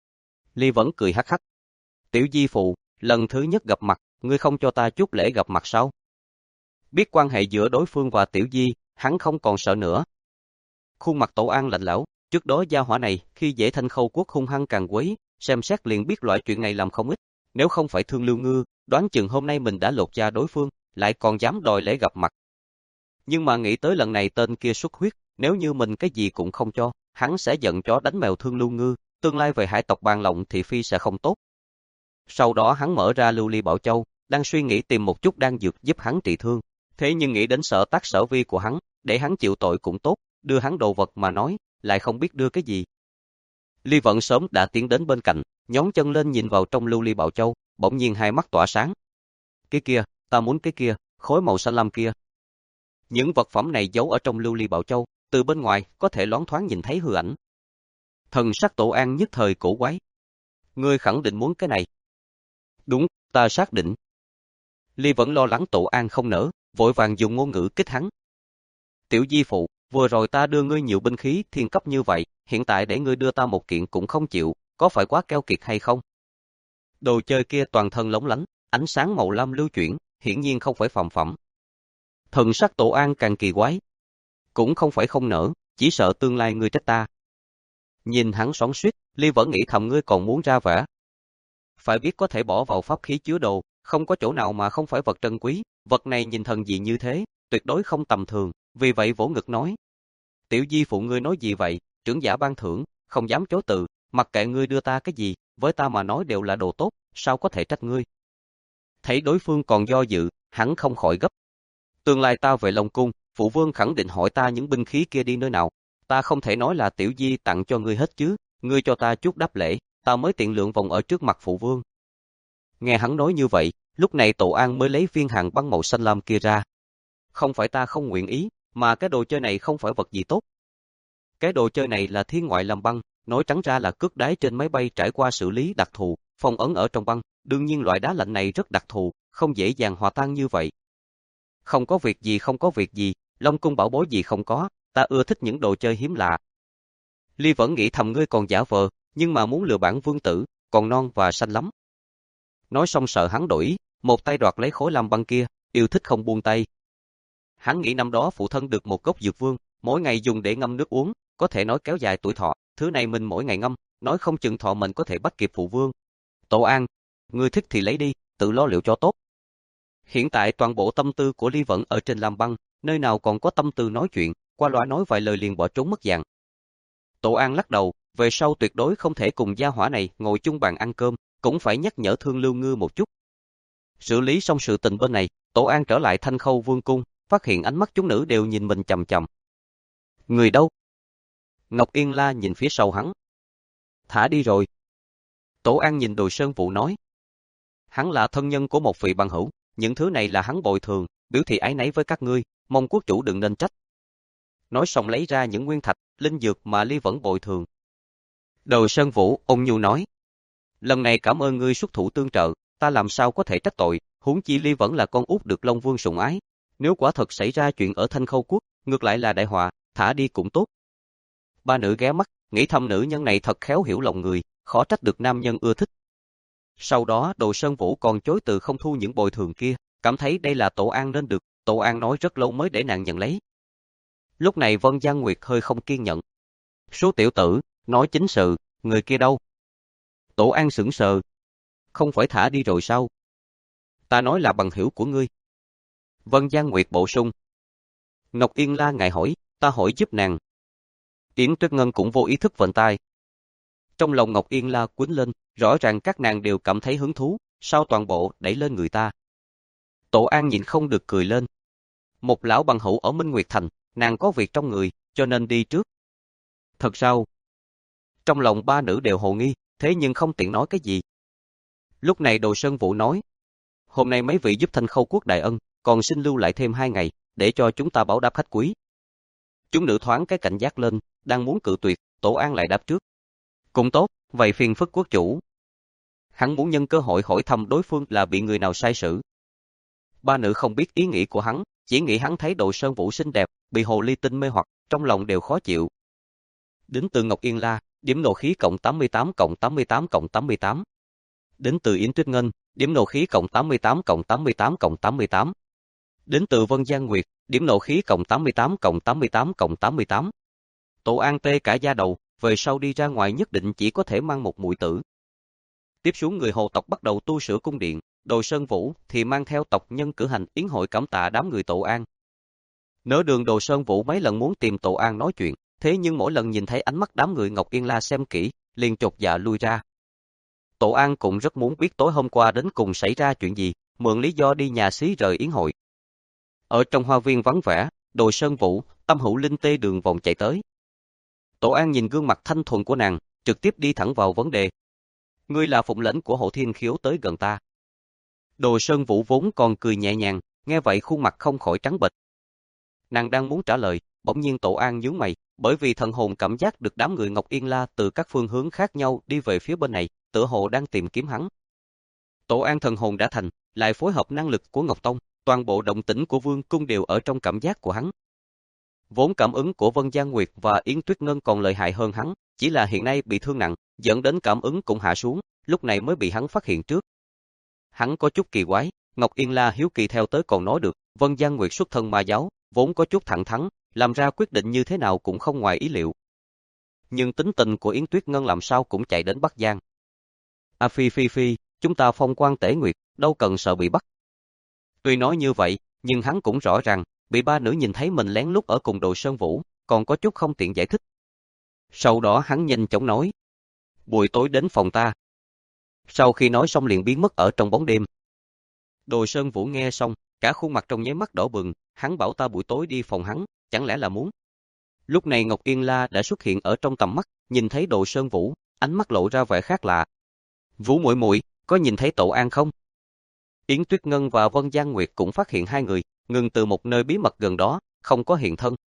Ly Vẫn cười hắc hắc. Tiểu Di phụ, lần thứ nhất gặp mặt, ngươi không cho ta chút lễ gặp mặt sao? Biết quan hệ giữa đối phương và Tiểu Di, hắn không còn sợ nữa. Khuôn mặt Tổ An lạnh lẽo, trước đó gia hỏa này, khi dễ Thanh Khâu Quốc hung hăng càng quấy, xem xét liền biết loại chuyện này làm không ít. Nếu không phải Thương Lưu Ngư, đoán chừng hôm nay mình đã lột da đối phương, lại còn dám đòi lễ gặp mặt. Nhưng mà nghĩ tới lần này tên kia xuất huyết, nếu như mình cái gì cũng không cho, hắn sẽ giận chó đánh mèo Thương Lưu Ngư, tương lai về hải tộc bàn lộng thị phi sẽ không tốt. Sau đó hắn mở ra Lưu Ly Bảo Châu, đang suy nghĩ tìm một chút đan dược giúp hắn trị thương. Thế nhưng nghĩ đến sở tác sở vi của hắn, để hắn chịu tội cũng tốt, đưa hắn đồ vật mà nói, lại không biết đưa cái gì. Ly Vận sớm đã tiến đến bên cạnh, nhón chân lên nhìn vào trong Lưu Ly Bảo Châu, bỗng nhiên hai mắt tỏa sáng. Cái kia, ta muốn cái kia, khối màu xanh lam kia. Những vật phẩm này giấu ở trong Lưu Ly Bảo Châu, từ bên ngoài có thể loáng thoáng nhìn thấy hư ảnh. Thần sắc Tổ An nhất thời cổ quái. Ngươi khẳng định muốn cái này. Đúng, ta xác định. Ly vẫn lo lắng Tổ An không nỡ, vội vàng dùng ngôn ngữ kích hắn. Tiểu Di phụ, vừa rồi ta đưa ngươi nhiều binh khí thiên cấp như vậy, hiện tại để ngươi đưa ta một kiện cũng không chịu, có phải quá keo kiệt hay không? Đồ chơi kia toàn thân lóng lánh, ánh sáng màu lam lưu chuyển, hiển nhiên không phải phàm phẩm. Thần sắc Tổ An càng kỳ quái. Cũng không phải không nỡ, chỉ sợ tương lai ngươi trách ta. Nhìn hắn xoắn xuýt, Ly vẫn nghĩ thầm ngươi còn muốn ra vẻ. Phải biết có thể bỏ vào pháp khí chứa đồ, không có chỗ nào mà không phải vật trân quý, vật này nhìn thần dị như thế, tuyệt đối không tầm thường, vì vậy vỗ ngực nói. Tiểu Di phụ ngươi nói gì vậy, trưởng giả ban thưởng, không dám chối từ, mặc kệ ngươi đưa ta cái gì, với ta mà nói đều là đồ tốt, sao có thể trách ngươi. Thấy đối phương còn do dự, hắn không khỏi gấp. Tương lai ta về Long Cung, phụ vương khẳng định hỏi ta những binh khí kia đi nơi nào, ta không thể nói là Tiểu Di tặng cho ngươi hết chứ, ngươi cho ta chút đáp lễ, ta mới tiện lượng vòng ở trước mặt phụ vương. Nghe hắn nói như vậy, lúc này Tổ An mới lấy viên hàng băng màu xanh lam kia ra. Không phải ta không nguyện ý, mà cái đồ chơi này không phải vật gì tốt. Cái đồ chơi này là thiên ngoại làm băng, nói trắng ra là cước đáy trên máy bay trải qua xử lý đặc thù, phong ấn ở trong băng, đương nhiên loại đá lạnh này rất đặc thù, không dễ dàng hòa tan như vậy. Không có việc gì không có việc gì, Long Cung bảo bối gì không có, ta ưa thích những đồ chơi hiếm lạ. Ly vẫn nghĩ thầm ngươi còn giả vờ, nhưng mà muốn lừa bản vương tử, còn non và xanh lắm. Nói xong sợ hắn đổi ý, một tay đoạt lấy khối lam băng kia, yêu thích không buông tay. Hắn nghĩ năm đó phụ thân được một gốc dược vương, mỗi ngày dùng để ngâm nước uống, có thể nói kéo dài tuổi thọ, thứ này mình mỗi ngày ngâm, nói không chừng thọ mình có thể bắt kịp phụ vương. Tổ An, ngươi thích thì lấy đi, tự lo liệu cho tốt. Hiện tại toàn bộ tâm tư của Ly vẫn ở trên lam băng, nơi nào còn có tâm tư nói chuyện, qua loa nói vài lời liền bỏ trốn mất dạng. Tổ An lắc đầu, về sau tuyệt đối không thể cùng gia hỏa này ngồi chung bàn ăn cơm, cũng phải nhắc nhở Thương Lưu Ngư một chút. Xử lý xong sự tình bên này, Tổ An trở lại Thanh Khâu Vương cung, phát hiện ánh mắt chúng nữ đều nhìn mình chằm chằm. Người đâu? Ngọc Yên La nhìn phía sau hắn. Thả đi rồi. Tổ An nhìn Đồi Sơn Vũ nói. Hắn là thân nhân của một vị bằng hữu, những thứ này là hắn bồi thường, biểu thị ái náy với các ngươi, mong quốc chủ đừng nên trách. Nói xong lấy ra những nguyên thạch, linh dược mà Ly vẫn bồi thường. Đồi Sơn Vũ ôn nhu nói. Lần này cảm ơn ngươi xuất thủ tương trợ, ta làm sao có thể trách tội, huống chi Ly vẫn là con út được Long Vương sủng ái. Nếu quả thật xảy ra chuyện ở Thanh Khâu Quốc, ngược lại là đại họa, thả đi cũng tốt. Ba nữ ghé mắt, nghĩ thầm nữ nhân này thật khéo hiểu lòng người, khó trách được nam nhân ưa thích. Sau đó Đồ Sơn Vũ còn chối từ không thu những bồi thường kia, cảm thấy đây là Tổ An nên được, Tổ An nói rất lâu mới để nàng nhận lấy. Lúc này Vân Giang Nguyệt hơi không kiên nhẫn. Số tiểu tử, nói chính sự, người kia đâu? Tổ An sững sờ. Không phải thả đi rồi sao? Ta nói là bằng hữu của ngươi. Vân Giang Nguyệt bổ sung. Ngọc Yên La ngại hỏi, ta hỏi giúp nàng. Yến Tuyết Ngân cũng vô ý thức vểnh tai. Trong lòng Ngọc Yên La quýnh lên, rõ ràng các nàng đều cảm thấy hứng thú, sao toàn bộ đẩy lên người ta. Tổ An nhìn không được cười lên. Một lão bằng hữu ở Minh Nguyệt Thành, nàng có việc trong người, cho nên đi trước. Thật sao? Trong lòng ba nữ đều hồ nghi, thế nhưng không tiện nói cái gì. Lúc này Đồ Sơn Vũ nói, hôm nay mấy vị giúp Thanh Khâu Quốc đại ân, còn xin lưu lại thêm hai ngày, để cho chúng ta báo đáp khách quý. Chúng nữ thoáng cái cảnh giác lên, đang muốn cự tuyệt, Tổ An lại đáp trước. Cũng tốt, vậy phiền phức quốc chủ. Hắn muốn nhân cơ hội hỏi thăm đối phương là bị người nào sai xử. Ba nữ không biết ý nghĩ của hắn, chỉ nghĩ hắn thấy Đồ Sơn Vũ xinh đẹp, bị hồ ly tinh mê hoặc, trong lòng đều khó chịu. Đến từ Ngọc Yên La, điểm nộ khí cộng tám mươi tám cộng tám mươi tám cộng tám mươi tám. Đến từ Yến Tuyết Ngân, điểm nộ khí cộng tám mươi tám cộng tám mươi tám cộng tám mươi tám. Đến từ Vân Giang Nguyệt, điểm nộ khí cộng tám mươi tám cộng tám mươi tám cộng tám mươi tám. Tổ An tê cả da đầu, về sau đi ra ngoài nhất định chỉ có thể mang một muội tử. Tiếp xuống người Hồ tộc bắt đầu tu sửa cung điện, Đồ Sơn Vũ thì mang theo tộc nhân cử hành yến hội cảm tạ đám người Tổ An. Nửa đường Đồ Sơn Vũ mấy lần muốn tìm Tổ An nói chuyện, thế nhưng mỗi lần nhìn thấy ánh mắt đám người Ngọc Yên La xem kỹ, liền chột dạ lui ra. Tổ An cũng rất muốn biết tối hôm qua đến cùng xảy ra chuyện gì, mượn lý do đi nhà xí rời yến hội. Ở trong hoa viên vắng vẻ, Đồ Sơn Vũ, Tâm Hữu Linh tê đường vòng chạy tới. Tổ An nhìn gương mặt thanh thuần của nàng, trực tiếp đi thẳng vào vấn đề. Ngươi là phụng lệnh của Hộ Thiên Khiếu tới gần ta. Đồ Sơn Vũ vốn còn cười nhẹ nhàng, nghe vậy khuôn mặt không khỏi trắng bệch. Nàng đang muốn trả lời, bỗng nhiên Tổ An nhướng mày, bởi vì thần hồn cảm giác được đám người Ngọc Yên La từ các phương hướng khác nhau đi về phía bên này, tựa hồ đang tìm kiếm hắn. Tổ An thần hồn đã thành, lại phối hợp năng lực của Ngọc Tông, toàn bộ động tĩnh của Vương cung đều ở trong cảm giác của hắn. Vốn cảm ứng của Vân Giang Nguyệt và Yến Tuyết Ngân còn lợi hại hơn hắn, chỉ là hiện nay bị thương nặng, dẫn đến cảm ứng cũng hạ xuống, lúc này mới bị hắn phát hiện trước. Hắn có chút kỳ quái, Ngọc Yên La hiếu kỳ theo tới còn nói được, Vân Giang Nguyệt xuất thân ma giáo, vốn có chút thẳng thắn, làm ra quyết định như thế nào cũng không ngoài ý liệu. Nhưng tính tình của Yến Tuyết Ngân làm sao cũng chạy đến Bắc Giang. À phi phi phi, chúng ta phong quan tể nguyệt, đâu cần sợ bị bắt. Tuy nói như vậy, nhưng hắn cũng rõ ràng, bị ba nữ nhìn thấy mình lén lút ở cùng Đồ Sơn Vũ, còn có chút không tiện giải thích. Sau đó hắn nhanh chóng nói, buổi tối đến phòng ta. Sau khi nói xong liền biến mất ở trong bóng đêm. Đồ Sơn Vũ nghe xong, cả khuôn mặt trong nháy mắt đỏ bừng, hắn bảo ta buổi tối đi phòng hắn, chẳng lẽ là muốn. Lúc này Ngọc Yên La đã xuất hiện ở trong tầm mắt, nhìn thấy Đồ Sơn Vũ, ánh mắt lộ ra vẻ khác lạ. Vũ muội muội, có nhìn thấy Tổ An không? Yến Tuyết Ngân và Vân Giang Nguyệt cũng phát hiện hai người, ngừng từ một nơi bí mật gần đó, không có hiện thân.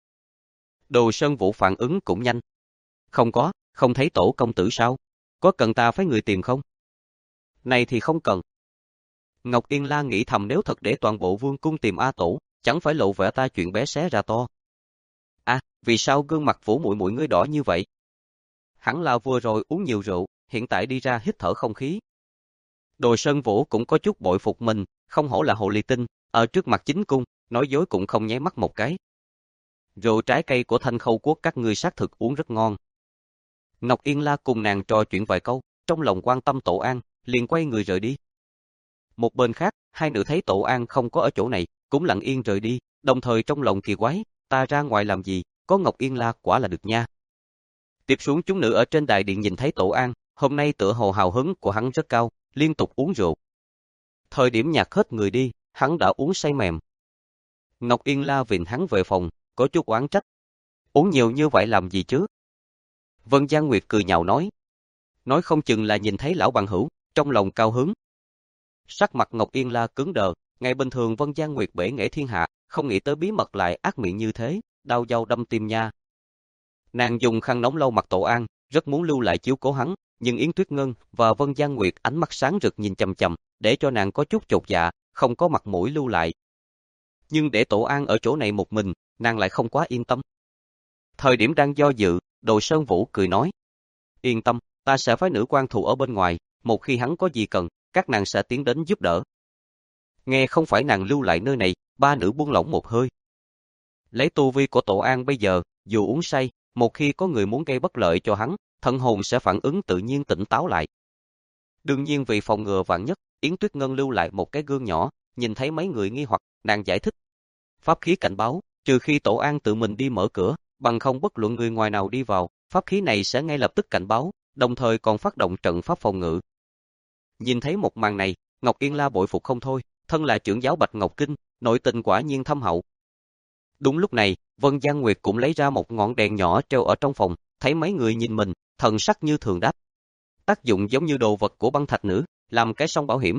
Đồ Sơn Vũ phản ứng cũng nhanh. Không có, không thấy Tổ công tử sao? Có cần ta phái người tìm không? Này thì không cần. Ngọc Yên La nghĩ thầm nếu thật để toàn bộ vương cung tìm A Tổ, chẳng phải lộ vẻ ta chuyện bé xé ra to. À, vì sao gương mặt Vũ muội muội ngươi đỏ như vậy? Hẳn là vừa rồi uống nhiều rượu, hiện tại đi ra hít thở không khí. Đồ Sơn Vũ cũng có chút bội phục mình, không hổ là hồ ly tinh, ở trước mặt chính cung, nói dối cũng không nháy mắt một cái. Rượu trái cây của Thanh Khâu Quốc các ngươi xác thực uống rất ngon. Ngọc Yên La cùng nàng trò chuyện vài câu, trong lòng quan tâm Tổ An, liền quay người rời đi. Một bên khác, hai nữ thấy Tổ An không có ở chỗ này, cũng lặng yên rời đi, đồng thời trong lòng kỳ quái, ta ra ngoài làm gì, có Ngọc Yên La quả là được nha. Tiếp xuống chúng nữ ở trên đại điện nhìn thấy Tổ An, hôm nay tựa hồ hào hứng của hắn rất cao, liên tục uống rượu. Thời điểm nhạc hết người đi, hắn đã uống say mềm. Ngọc Yên La vịn hắn về phòng, có chút oán trách. Uống nhiều như vậy làm gì chứ? Vân Giang Nguyệt cười nhạo nói. Nói không chừng là nhìn thấy lão bằng hữu, trong lòng cao hứng. Sắc mặt Ngọc Yên La cứng đờ, ngày bình thường Vân Giang Nguyệt bể nghệ thiên hạ, không nghĩ tới bí mật lại ác miệng như thế, đau dao đâm tim nha. Nàng dùng khăn nóng lau mặt Tổ An, rất muốn lưu lại chiếu cố hắn, nhưng Yến Tuyết Ngân và Vân Giang Nguyệt ánh mắt sáng rực nhìn chằm chằm, để cho nàng có chút chột dạ, không có mặt mũi lưu lại. Nhưng để Tổ An ở chỗ này một mình, nàng lại không quá yên tâm. Thời điểm đang do dự, Đồ Sơn Vũ cười nói. Yên tâm, ta sẽ phái nữ quan thủ ở bên ngoài, một khi hắn có gì cần, các nàng sẽ tiến đến giúp đỡ. Nghe không phải nàng lưu lại nơi này, ba nữ buông lỏng một hơi. Lấy tu vi của Tổ An bây giờ, dù uống say, một khi có người muốn gây bất lợi cho hắn, thần hồn sẽ phản ứng tự nhiên tỉnh táo lại. Đương nhiên vì phòng ngừa vạn nhất, Yến Tuyết Ngân lưu lại một cái gương nhỏ, nhìn thấy mấy người nghi hoặc, nàng giải thích. Pháp khí cảnh báo, trừ khi Tổ An tự mình đi mở cửa, bằng không bất luận người ngoài nào đi vào, pháp khí này sẽ ngay lập tức cảnh báo, đồng thời còn phát động trận pháp phòng ngự. Nhìn thấy một màn này, Ngọc Yên La bội phục không thôi, thân là trưởng giáo Bạch Ngọc Kinh, nội tình quả nhiên thâm hậu. Đúng lúc này, Vân Giang Nguyệt cũng lấy ra một ngọn đèn nhỏ treo ở trong phòng, thấy mấy người nhìn mình, thần sắc như thường đáp. Tác dụng giống như đồ vật của băng thạch nữ, làm cái song bảo hiểm.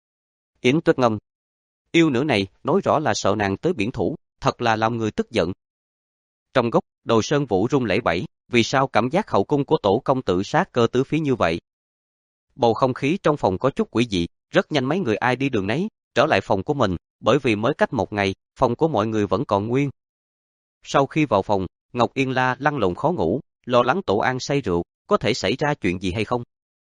Yến Tuyết Ngân, yêu nữ này, nói rõ là sợ nàng tới biển thủ, thật là làm người tức giận. Trong góc, Đồ Sơn Vũ run lẩy bẩy, vì sao cảm giác hậu cung của Tổ công tử sát cơ tứ phía như vậy? Bầu không khí trong phòng có chút quỷ dị, rất nhanh mấy người ai đi đường nấy, trở lại phòng của mình, bởi vì mới cách một ngày, phòng của mọi người vẫn còn nguyên. Sau khi vào phòng, Ngọc Yên La lăn lộn khó ngủ, lo lắng Tổ An say rượu, có thể xảy ra chuyện gì hay không.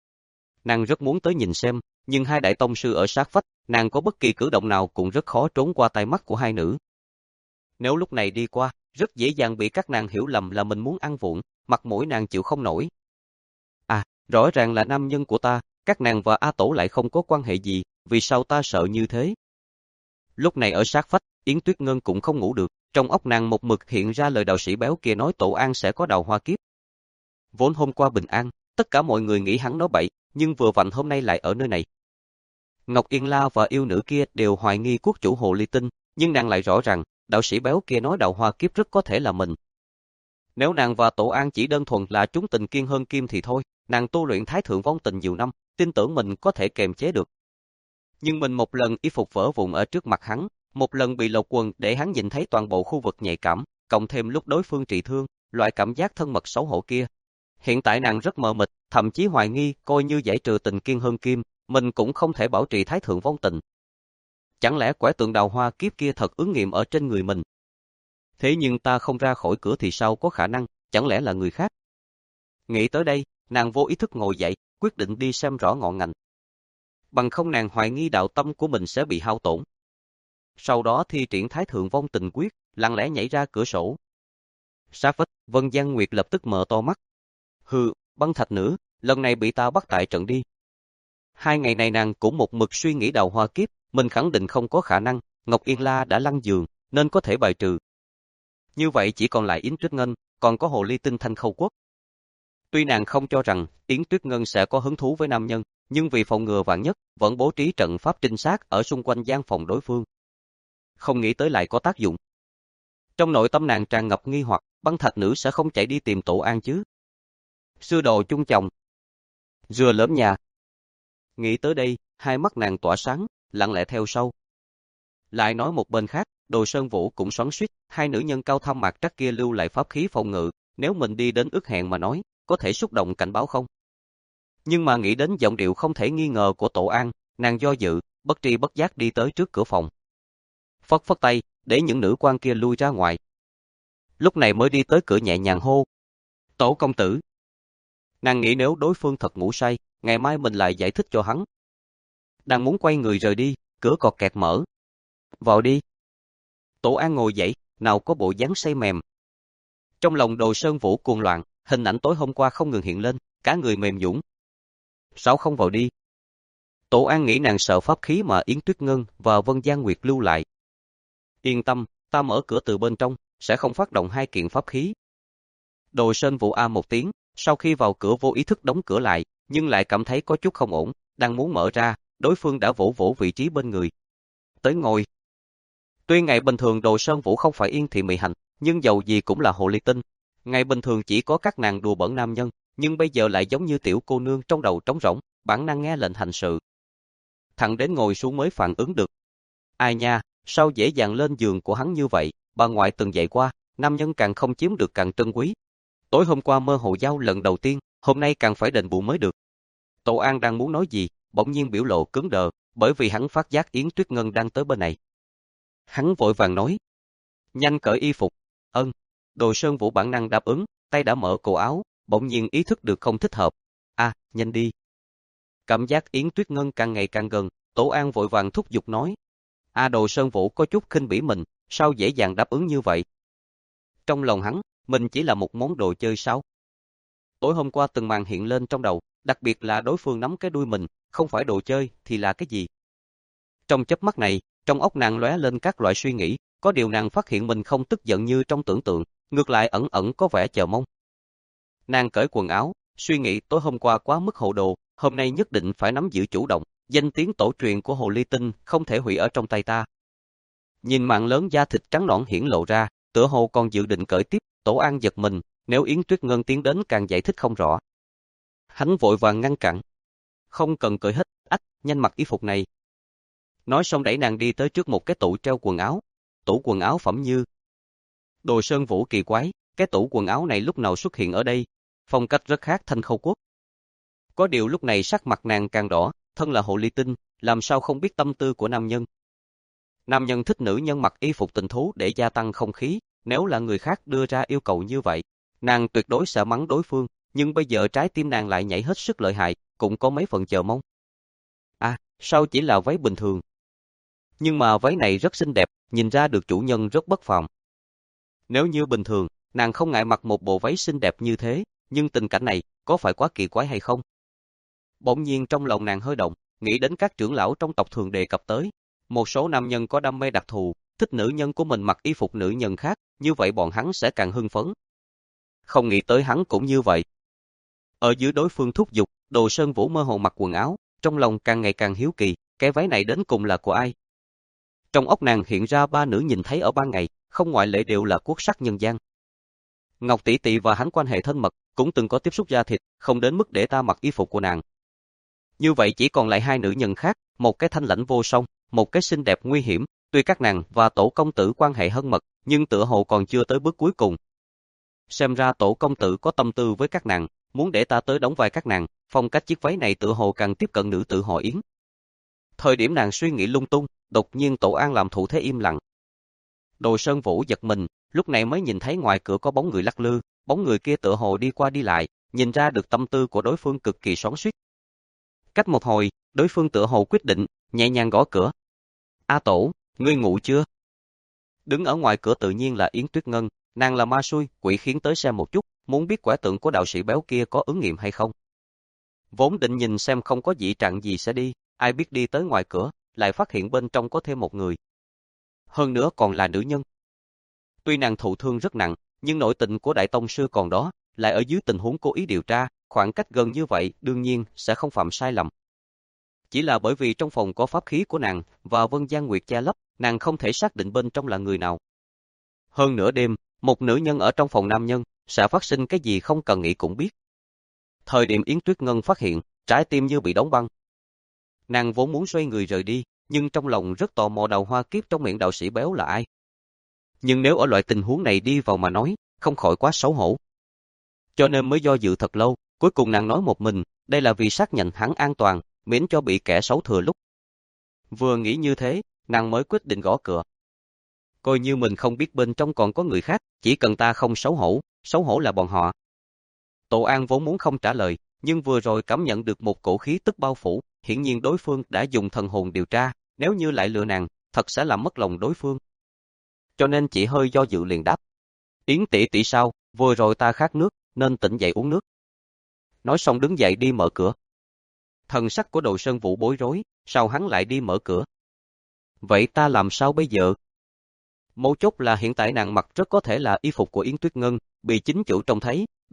Nàng rất muốn tới nhìn xem, nhưng hai đại tông sư ở sát vách, nàng có bất kỳ cử động nào cũng rất khó trốn qua tai mắt của hai nữ. Nếu lúc này đi qua, rất dễ dàng bị các nàng hiểu lầm là mình muốn ăn vụng, mặt mũi nàng chịu không nổi. À, rõ ràng là nam nhân của ta, các nàng và A Tổ lại không có quan hệ gì, vì sao ta sợ như thế? Lúc này ở sát vách, Yến Tuyết Ngân cũng không ngủ được, trong óc nàng một mực hiện ra lời đạo sĩ béo kia nói Tổ An sẽ có đào hoa kiếp. Vốn hôm qua bình an, tất cả mọi người nghĩ hắn nói bậy, nhưng vừa vặn hôm nay lại ở nơi này. Ngọc Yên La và yêu nữ kia đều hoài nghi quốc chủ hồ ly tinh, nhưng nàng lại rõ ràng, đạo sĩ béo kia nói đào hoa kiếp rất có thể là mình. Nếu nàng và Tổ An chỉ đơn thuần là chúng tình kiên hơn kim thì thôi, nàng tu luyện thái thượng vong tình nhiều năm, tin tưởng mình có thể kềm chế được. Nhưng mình một lần y phục vỡ vụn ở trước mặt hắn, một lần bị lột quần để hắn nhìn thấy toàn bộ khu vực nhạy cảm, cộng thêm lúc đối phương trị thương, loại cảm giác thân mật xấu hổ kia. Hiện tại nàng rất mờ mịt, thậm chí hoài nghi, coi như giải trừ tình kiên hơn kim, mình cũng không thể bảo trì thái thượng vong tình. Chẳng lẽ quẻ tượng đào hoa kiếp kia thật ứng nghiệm ở trên người mình? Thế nhưng ta không ra khỏi cửa thì sao có khả năng, chẳng lẽ là người khác? Nghĩ tới đây, nàng vô ý thức ngồi dậy, quyết định đi xem rõ ngọn ngành. Bằng không nàng hoài nghi đạo tâm của mình sẽ bị hao tổn. Sau đó thi triển thái thượng vong tình quyết, lặng lẽ nhảy ra cửa sổ. Sát vách, Vân Giang Nguyệt lập tức mở to mắt. Hừ, băng thạch nữ, lần này bị ta bắt tại trận đi. Hai ngày này nàng cũng một mực suy nghĩ đào hoa kiếp, mình khẳng định không có khả năng, Ngọc Yên La đã lăn giường, nên có thể bài trừ. Như vậy chỉ còn lại Yến Tuyết Ngân, còn có hồ ly tinh Thanh Khâu Quốc. Tuy nàng không cho rằng Yến Tuyết Ngân sẽ có hứng thú với nam nhân, nhưng vì phòng ngừa vạn nhất, vẫn bố trí trận pháp trinh sát ở xung quanh gian phòng đối phương. Không nghĩ tới lại có tác dụng. Trong nội tâm nàng tràn ngập nghi hoặc, băng thạch nữ sẽ không chạy đi tìm Tổ An chứ. Xưa đồ chung chồng. Dừa lớn nhà. Nghĩ tới đây, hai mắt nàng tỏa sáng, lặng lẽ theo sau. Lại nói một bên khác, Đồ Sơn Vũ cũng xoắn xuýt, hai nữ nhân cao thâm mạc trắc kia lưu lại pháp khí phòng ngự, nếu mình đi đến ước hẹn mà nói, có thể xúc động cảnh báo không? Nhưng mà nghĩ đến giọng điệu không thể nghi ngờ của Tổ An, nàng do dự, bất tri bất giác đi tới trước cửa phòng. Phất phất tay, để những nữ quan kia lui ra ngoài. Lúc này mới đi tới cửa nhẹ nhàng hô. Tổ công tử. Nàng nghĩ nếu đối phương thật ngủ say, ngày mai mình lại giải thích cho hắn. Đang muốn quay người rời đi, cửa cọt kẹt mở. Vào đi. Tổ An ngồi dậy, nào có bộ dáng say mềm. Trong lòng Đồ Sơn Vũ cuồng loạn, hình ảnh tối hôm qua không ngừng hiện lên, cả người mềm nhũn. Sao không vào đi? Tổ An nghĩ nàng sợ pháp khí mà Yến Tuyết Ngân và Vân Giang Nguyệt lưu lại. Yên tâm, ta mở cửa từ bên trong, sẽ không phát động hai kiện pháp khí. Đồ Sơn Vũ a một tiếng, Sau khi vào cửa vô ý thức đóng cửa lại, nhưng lại cảm thấy có chút không ổn, đang muốn mở ra, đối phương đã vỗ vỗ vị trí bên người. Tới ngồi. Tuy ngày bình thường Đồ Sơn Vũ không phải Yên Thị Mị Hành, nhưng dầu gì cũng là hồ ly tinh. Ngày bình thường chỉ có các nàng đùa bỡn nam nhân, nhưng bây giờ lại giống như tiểu cô nương trong đầu trống rỗng, bản năng nghe lệnh hành sự. Thẳng đến ngồi xuống mới phản ứng được. Ai nha, sao dễ dàng lên giường của hắn như vậy, bà ngoại từng dạy qua, nam nhân càng không chiếm được càng trân quý. Tối hôm qua mơ hồ giao lần đầu tiên, hôm nay càng phải đền bù mới được. Tổ An đang muốn nói gì, bỗng nhiên biểu lộ cứng đờ, bởi vì hắn phát giác Yến Tuyết Ngân đang tới bên này. Hắn vội vàng nói, nhanh cởi y phục. Ân. Đồ Sơn Vũ bản năng đáp ứng, tay đã mở cổ áo, bỗng nhiên ý thức được không thích hợp. À, nhanh đi. Cảm giác Yến Tuyết Ngân càng ngày càng gần, Tổ An vội vàng thúc giục nói. À, Đồ Sơn Vũ có chút khinh bỉ mình, sao dễ dàng đáp ứng như vậy? Trong lòng hắn, mình chỉ là một món đồ chơi sao? Tối hôm qua từng màn hiện lên trong đầu, đặc biệt là đối phương nắm cái đuôi mình, không phải đồ chơi thì là cái gì? Trong chớp mắt này, trong óc nàng lóe lên các loại suy nghĩ, có điều nàng phát hiện mình không tức giận như trong tưởng tượng, ngược lại ẩn ẩn có vẻ chờ mong. Nàng cởi quần áo, suy nghĩ tối hôm qua quá mức hồ đồ, hôm nay nhất định phải nắm giữ chủ động, danh tiếng tổ truyền của hồ ly tinh không thể hủy ở trong tay ta. Nhìn mảng lớn da thịt trắng nõn hiển lộ ra, tựa hồ còn dự định cởi tiếp, Tổ An giật mình, nếu Yến Tuyết Ngân tiến đến càng giải thích không rõ. Hắn vội vàng ngăn cản. Không cần cởi hết, ách, nhanh mặc y phục này. Nói xong đẩy nàng đi tới trước một cái tủ treo quần áo. Tủ quần áo phẩm như. Đồ Sơn Vũ kỳ quái, cái tủ quần áo này lúc nào xuất hiện ở đây, phong cách rất khác Thanh Khâu Quốc. Có điều lúc này sắc mặt nàng càng đỏ, thân là hồ ly tinh, làm sao không biết tâm tư của nam nhân. Nam nhân thích nữ nhân mặc y phục tình thú để gia tăng không khí, nếu là người khác đưa ra yêu cầu như vậy, nàng tuyệt đối sẽ mắng đối phương, nhưng bây giờ trái tim nàng lại nhảy hết sức lợi hại, cũng có mấy phần chờ mong. À, sao chỉ là váy bình thường? Nhưng mà váy này rất xinh đẹp, nhìn ra được chủ nhân rất bất phàm. Nếu như bình thường, nàng không ngại mặc một bộ váy xinh đẹp như thế, nhưng tình cảnh này, có phải quá kỳ quái hay không? Bỗng nhiên trong lòng nàng hơi động, nghĩ đến các trưởng lão trong tộc thường đề cập tới. Một số nam nhân có đam mê đặc thù, thích nữ nhân của mình mặc y phục nữ nhân khác, như vậy bọn hắn sẽ càng hưng phấn. Không nghĩ tới hắn cũng như vậy. Ở dưới đối phương thúc giục, Đồ Sơn Vũ mơ hồ mặc quần áo, trong lòng càng ngày càng hiếu kỳ, cái váy này đến cùng là của ai? Trong óc nàng hiện ra ba nữ nhìn thấy ở ban ngày, không ngoại lệ đều là quốc sắc nhân gian. Ngọc tỷ tỷ và hắn quan hệ thân mật, cũng từng có tiếp xúc da thịt, không đến mức để ta mặc y phục của nàng. Như vậy chỉ còn lại hai nữ nhân khác, một cái thanh lãnh vô song, một cái xinh đẹp nguy hiểm, tuy các nàng và tổ công tử quan hệ thân mật, nhưng tựa hồ còn chưa tới bước cuối cùng. Xem ra tổ công tử có tâm tư với các nàng, muốn để ta tới đóng vai các nàng, phong cách chiếc váy này tựa hồ càng tiếp cận nữ tử họ Yến. Thời điểm nàng suy nghĩ lung tung, đột nhiên Tổ An làm thủ thế im lặng. Đồ Sơn Vũ giật mình, lúc này mới nhìn thấy ngoài cửa có bóng người lắc lư, bóng người kia tựa hồ đi qua đi lại, nhìn ra được tâm tư của đối phương cực kỳ xoắn xuýt. Cách một hồi, đối phương tựa hồ quyết định, nhẹ nhàng gõ cửa. A Tổ, ngươi ngủ chưa? Đứng ở ngoài cửa tự nhiên là Yến Tuyết Ngân, nàng là ma xui, quỷ khiến tới xem một chút, muốn biết quẻ tượng của đạo sĩ béo kia có ứng nghiệm hay không. Vốn định nhìn xem không có dị trạng gì sẽ đi, ai biết đi tới ngoài cửa, lại phát hiện bên trong có thêm một người. Hơn nữa còn là nữ nhân. Tuy nàng thụ thương rất nặng, nhưng nội tình của Đại Tông Sư còn đó, lại ở dưới tình huống cố ý điều tra, khoảng cách gần như vậy đương nhiên sẽ không phạm sai lầm. Chỉ là bởi vì trong phòng có pháp khí của nàng và Vân Giang Nguyệt che lấp, nàng không thể xác định bên trong là người nào. Hơn nửa đêm, một nữ nhân ở trong phòng nam nhân, sẽ phát sinh cái gì không cần nghĩ cũng biết. Thời điểm Yến Tuyết Ngân phát hiện, trái tim như bị đóng băng. Nàng vốn muốn xoay người rời đi, nhưng trong lòng rất tò mò đầu hoa kiếp trong miệng đạo sĩ béo là ai. Nhưng nếu ở loại tình huống này đi vào mà nói, không khỏi quá xấu hổ. Cho nên mới do dự thật lâu, cuối cùng nàng nói một mình, đây là vì xác nhận hắn an toàn, miễn cho bị kẻ xấu thừa lúc. Vừa nghĩ như thế, nàng mới quyết định gõ cửa. Coi như mình không biết bên trong còn có người khác, chỉ cần ta không xấu hổ, xấu hổ là bọn họ. Tổ An vốn muốn không trả lời, nhưng vừa rồi cảm nhận được một cổ khí tức bao phủ, hiển nhiên đối phương đã dùng thần hồn điều tra, nếu như lại lừa nàng, thật sẽ làm mất lòng đối phương. Cho nên chỉ hơi do dự liền đáp. Yến tỷ tỷ sao, vừa rồi ta khát nước, nên tỉnh dậy uống nước. Nói xong đứng dậy đi mở cửa. Thần sắc của Đồ Sơn Vũ bối rối, sao hắn lại đi mở cửa? Vậy ta làm sao bây giờ? Mấu chốt là hiện tại nàng mặc rất có thể là y phục của Yến Tuyết Ngân, bị chính chủ trông thấy,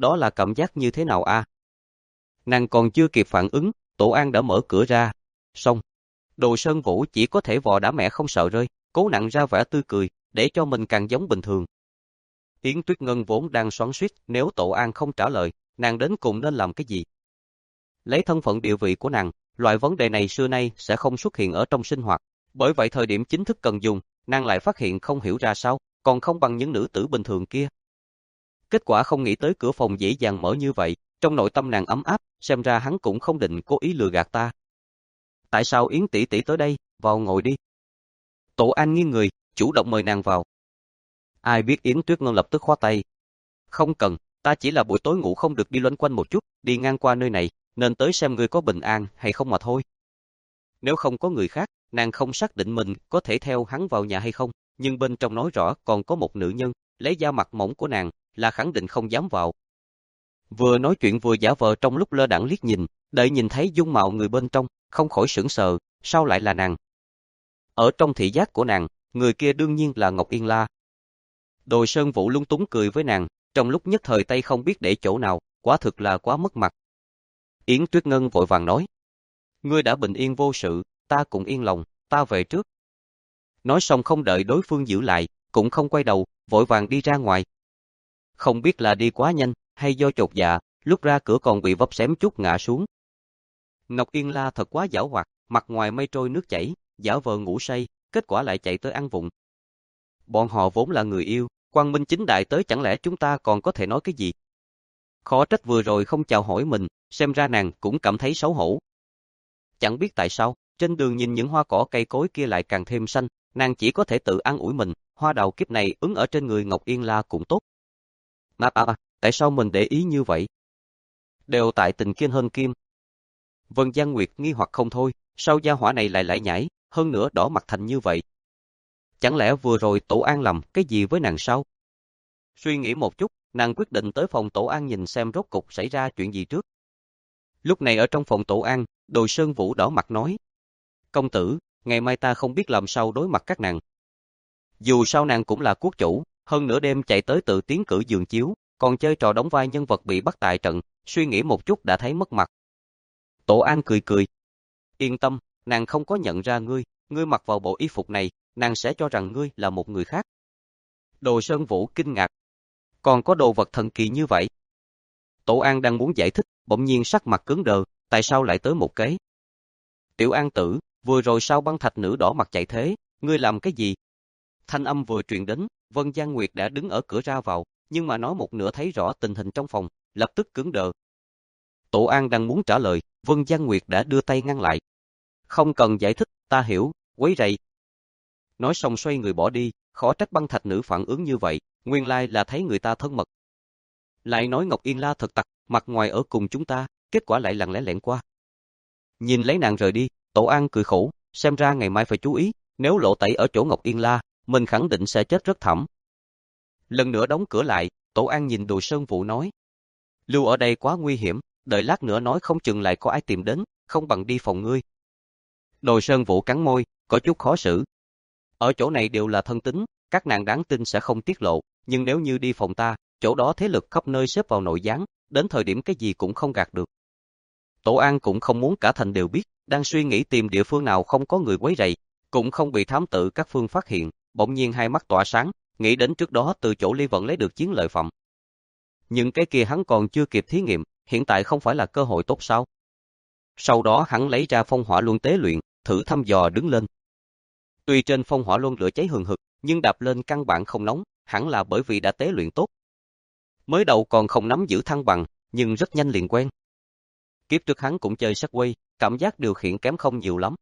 đó là cảm giác như thế nào a? Nàng còn chưa kịp phản ứng, Tổ An đã mở cửa ra. Xong, Đồ Sơn Vũ chỉ có thể vò đã mẹ không sợ rơi, cố nặn ra vẻ tươi cười, để cho mình càng giống bình thường. Yến Tuyết Ngân vốn đang xoắn xuýt, nếu Tổ An không trả lời, nàng đến cùng nên làm cái gì? Lấy thân phận địa vị của nàng, loại vấn đề này xưa nay sẽ không xuất hiện ở trong sinh hoạt. Bởi vậy thời điểm chính thức cần dùng, nàng lại phát hiện không hiểu ra sao, còn không bằng những nữ tử bình thường kia. Kết quả không nghĩ tới cửa phòng dễ dàng mở như vậy, trong nội tâm nàng ấm áp, xem ra hắn cũng không định cố ý lừa gạt ta. Tại sao Yến tỷ tỷ tới đây, vào ngồi đi. Tổ An nghiêng người, chủ động mời nàng vào. Ai biết Yến Tuyết Ngân lập tức khoát tay. Không cần, ta chỉ là buổi tối ngủ không được đi loanh quanh một chút, đi ngang qua nơi này, nên tới xem ngươi có bình an hay không mà thôi. Nếu không có người khác, nàng không xác định mình có thể theo hắn vào nhà hay không, nhưng bên trong nói rõ còn có một nữ nhân, lấy da mặt mỏng của nàng, là khẳng định không dám vào. Vừa nói chuyện vừa giả vờ trong lúc lơ đãng liếc nhìn, đợi nhìn thấy dung mạo người bên trong, không khỏi sững sờ, sao lại là nàng? Ở trong thị giác của nàng, người kia đương nhiên là Ngọc Yên La. Đồ Sơn Vũ lung túng cười với nàng, trong lúc nhất thời tay không biết để chỗ nào, quả thực là quá mất mặt. Yến Tuyết Ngân vội vàng nói, ngươi đã bình yên vô sự, ta cũng yên lòng, ta về trước. Nói xong không đợi đối phương giữ lại, cũng không quay đầu, vội vàng đi ra ngoài. Không biết là đi quá nhanh, hay do chột dạ, lúc ra cửa còn bị vấp xém chút ngã xuống. Ngọc Yên La thật quá giảo hoạt, mặt ngoài mây trôi nước chảy, giả vờ ngủ say, kết quả lại chạy tới ăn vụng. Bọn họ vốn là người yêu, quang minh chính đại tới chẳng lẽ chúng ta còn có thể nói cái gì? Khó trách vừa rồi không chào hỏi mình, xem ra nàng cũng cảm thấy xấu hổ. Chẳng biết tại sao, trên đường nhìn những hoa cỏ cây cối kia lại càng thêm xanh, nàng chỉ có thể tự an ủi mình, hoa đào kiếp này ứng ở trên người Ngọc Yên La cũng tốt. Mà à, à, tại sao mình để ý như vậy? Đều tại tình kiên hơn kim. Vân Giang Nguyệt nghi hoặc không thôi, sao gia hỏa này lại lại nhảy, hơn nữa đỏ mặt thành như vậy? Chẳng lẽ vừa rồi Tổ An làm cái gì với nàng sao? Suy nghĩ một chút, nàng quyết định tới phòng Tổ An nhìn xem rốt cục xảy ra chuyện gì trước. Lúc này ở trong phòng Tổ An, Đồ Sơn Vũ đỏ mặt nói. Công tử, ngày mai ta không biết làm sao đối mặt các nàng. Dù sao nàng cũng là quốc chủ, hơn nửa đêm chạy tới tự tiến cử giường chiếu, còn chơi trò đóng vai nhân vật bị bắt tại trận, suy nghĩ một chút đã thấy mất mặt. Tổ An cười cười. Yên tâm, nàng không có nhận ra ngươi, ngươi mặc vào bộ y phục này, nàng sẽ cho rằng ngươi là một người khác. Đồ Sơn Vũ kinh ngạc. Còn có đồ vật thần kỳ như vậy? Tổ An đang muốn giải thích, bỗng nhiên sắc mặt cứng đờ, tại sao lại tới một cái? Tiểu An tử, vừa rồi sao băng thạch nữ đỏ mặt chạy thế, ngươi làm cái gì? Thanh âm vừa truyền đến, Vân Giang Nguyệt đã đứng ở cửa ra vào, nhưng mà nói một nửa thấy rõ tình hình trong phòng, lập tức cứng đờ. Tổ An đang muốn trả lời, Vân Giang Nguyệt đã đưa tay ngăn lại. Không cần giải thích, ta hiểu, quấy rầy. Nói xong xoay người bỏ đi, khó trách băng thạch nữ phản ứng như vậy, nguyên lai là thấy người ta thân mật. Lại nói Ngọc Yên La thật tặc, mặt ngoài ở cùng chúng ta, kết quả lại lặng lẽ lẻn qua. Nhìn lấy nàng rời đi, Tổ An cười khổ, xem ra ngày mai phải chú ý, nếu lộ tẩy ở chỗ Ngọc Yên La, mình khẳng định sẽ chết rất thảm. Lần nữa đóng cửa lại, Tổ An nhìn Đồ Sơn Vũ nói. Lưu ở đây quá nguy hiểm, đợi lát nữa nói không chừng lại có ai tìm đến, không bằng đi phòng ngươi. Đồ Sơn Vũ cắn môi, có chút khó xử. Ở chỗ này đều là thân tín, các nàng đáng tin sẽ không tiết lộ, nhưng nếu như đi phòng ta, chỗ đó thế lực khắp nơi xếp vào nội gián, đến thời điểm cái gì cũng không gạt được. Tổ An cũng không muốn cả thành đều biết, đang suy nghĩ tìm địa phương nào không có người quấy rầy, cũng không bị thám tử các phương phát hiện, bỗng nhiên hai mắt tỏa sáng, nghĩ đến trước đó từ chỗ Ly Vận lấy được chiến lợi phẩm. Nhưng cái kia hắn còn chưa kịp thí nghiệm, hiện tại không phải là cơ hội tốt sao? Sau đó hắn lấy ra phong hỏa luân tế luyện, thử thăm dò đứng lên. Tuy trên phong hỏa luân lửa cháy hừng hực, nhưng đạp lên căn bản không nóng, hẳn là bởi vì đã tế luyện tốt. Mới đầu còn không nắm giữ thăng bằng, nhưng rất nhanh liền quen. Kiếp trước hắn cũng chơi Segway, cảm giác điều khiển kém không nhiều lắm.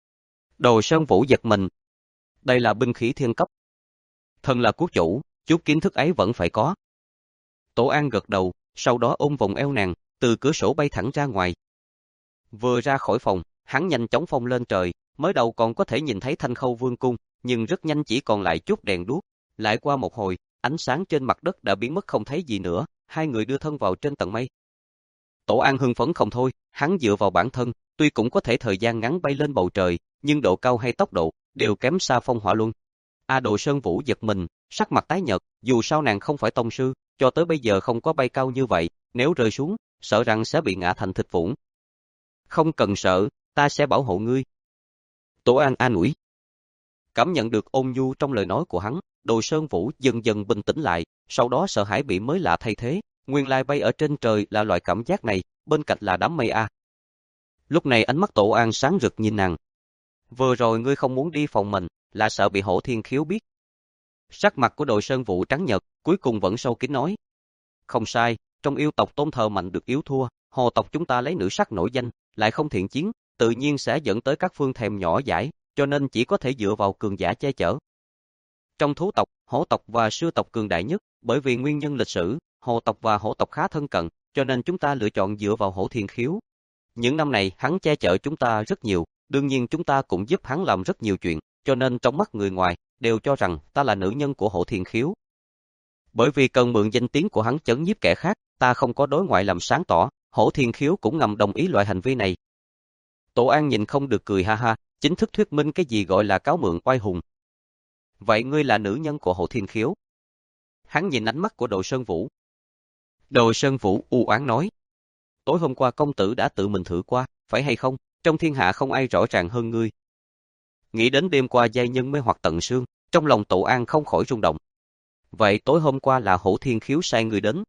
Đồ Sơn Vũ giật mình. Đây là binh khí thiên cấp. Thân là quốc chủ, chút kiến thức ấy vẫn phải có. Tổ An gật đầu, sau đó ôm vòng eo nàng, từ cửa sổ bay thẳng ra ngoài. Vừa ra khỏi phòng, hắn nhanh chóng phóng lên trời, mới đầu còn có thể nhìn thấy Thanh Khâu Vương cung, nhưng rất nhanh chỉ còn lại chút đèn đuốc. Lại qua một hồi, ánh sáng trên mặt đất đã biến mất không thấy gì nữa, hai người đưa thân vào trên tầng mây. Tổ An hưng phấn không thôi, hắn dựa vào bản thân, tuy cũng có thể thời gian ngắn bay lên bầu trời, nhưng độ cao hay tốc độ đều kém xa phong hỏa luân. A Đồ Sơn Vũ giật mình, sắc mặt tái nhợt, dù sao nàng không phải tông sư, cho tới bây giờ không có bay cao như vậy, nếu rơi xuống, sợ rằng sẽ bị ngã thành thịt vụn. Không cần sợ, ta sẽ bảo hộ ngươi. Tổ An an ủi. Cảm nhận được ôn nhu trong lời nói của hắn, Đồ Sơn Vũ dần dần bình tĩnh lại, sau đó sợ hãi bị mới lạ thay thế, nguyên lai bay ở trên trời là loại cảm giác này, bên cạnh là đám mây a. Lúc này ánh mắt Tổ An sáng rực nhìn nàng. Vừa rồi ngươi không muốn đi phòng mình, là sợ bị Hổ Thiên Khiếu biết. Sắc mặt của Đồ Sơn Vũ trắng nhợt, cuối cùng vẫn sâu kín nói. Không sai, trong yêu tộc tôn thờ mạnh được yếu thua, hồ tộc chúng ta lấy nữ sắc nổi danh, lại không thiện chiến, tự nhiên sẽ dẫn tới các phương thèm nhỏ dãi, cho nên chỉ có thể dựa vào cường giả che chở. Trong thú tộc, hổ tộc và sư tộc cường đại nhất, bởi vì nguyên nhân lịch sử, hồ tộc và hổ tộc khá thân cận, cho nên chúng ta lựa chọn dựa vào Hổ Thiên Khiếu. Những năm này hắn che chở chúng ta rất nhiều, đương nhiên chúng ta cũng giúp hắn làm rất nhiều chuyện, cho nên trong mắt người ngoài, đều cho rằng ta là nữ nhân của Hổ Thiên Khiếu. Bởi vì cần mượn danh tiếng của hắn chấn nhiếp kẻ khác, ta không có đối ngoại làm sáng tỏ, Hổ Thiên Khiếu cũng ngầm đồng ý loại hành vi này. Tổ An nhìn không được cười ha ha, chính thức thuyết minh cái gì gọi là cáo mượn oai hùng. Vậy ngươi là nữ nhân của Hổ Thiên Khiếu? Hắn nhìn ánh mắt của Đồ Sơn Vũ. Đồ Sơn Vũ u oán nói. Tối hôm qua công tử đã tự mình thử qua, phải hay không? Trong thiên hạ không ai rõ ràng hơn ngươi. Nghĩ đến đêm qua giai nhân mê hoặc tận xương, trong lòng Tổ An không khỏi rung động. Vậy tối hôm qua là Hổ Thiên Khiếu sai người đến.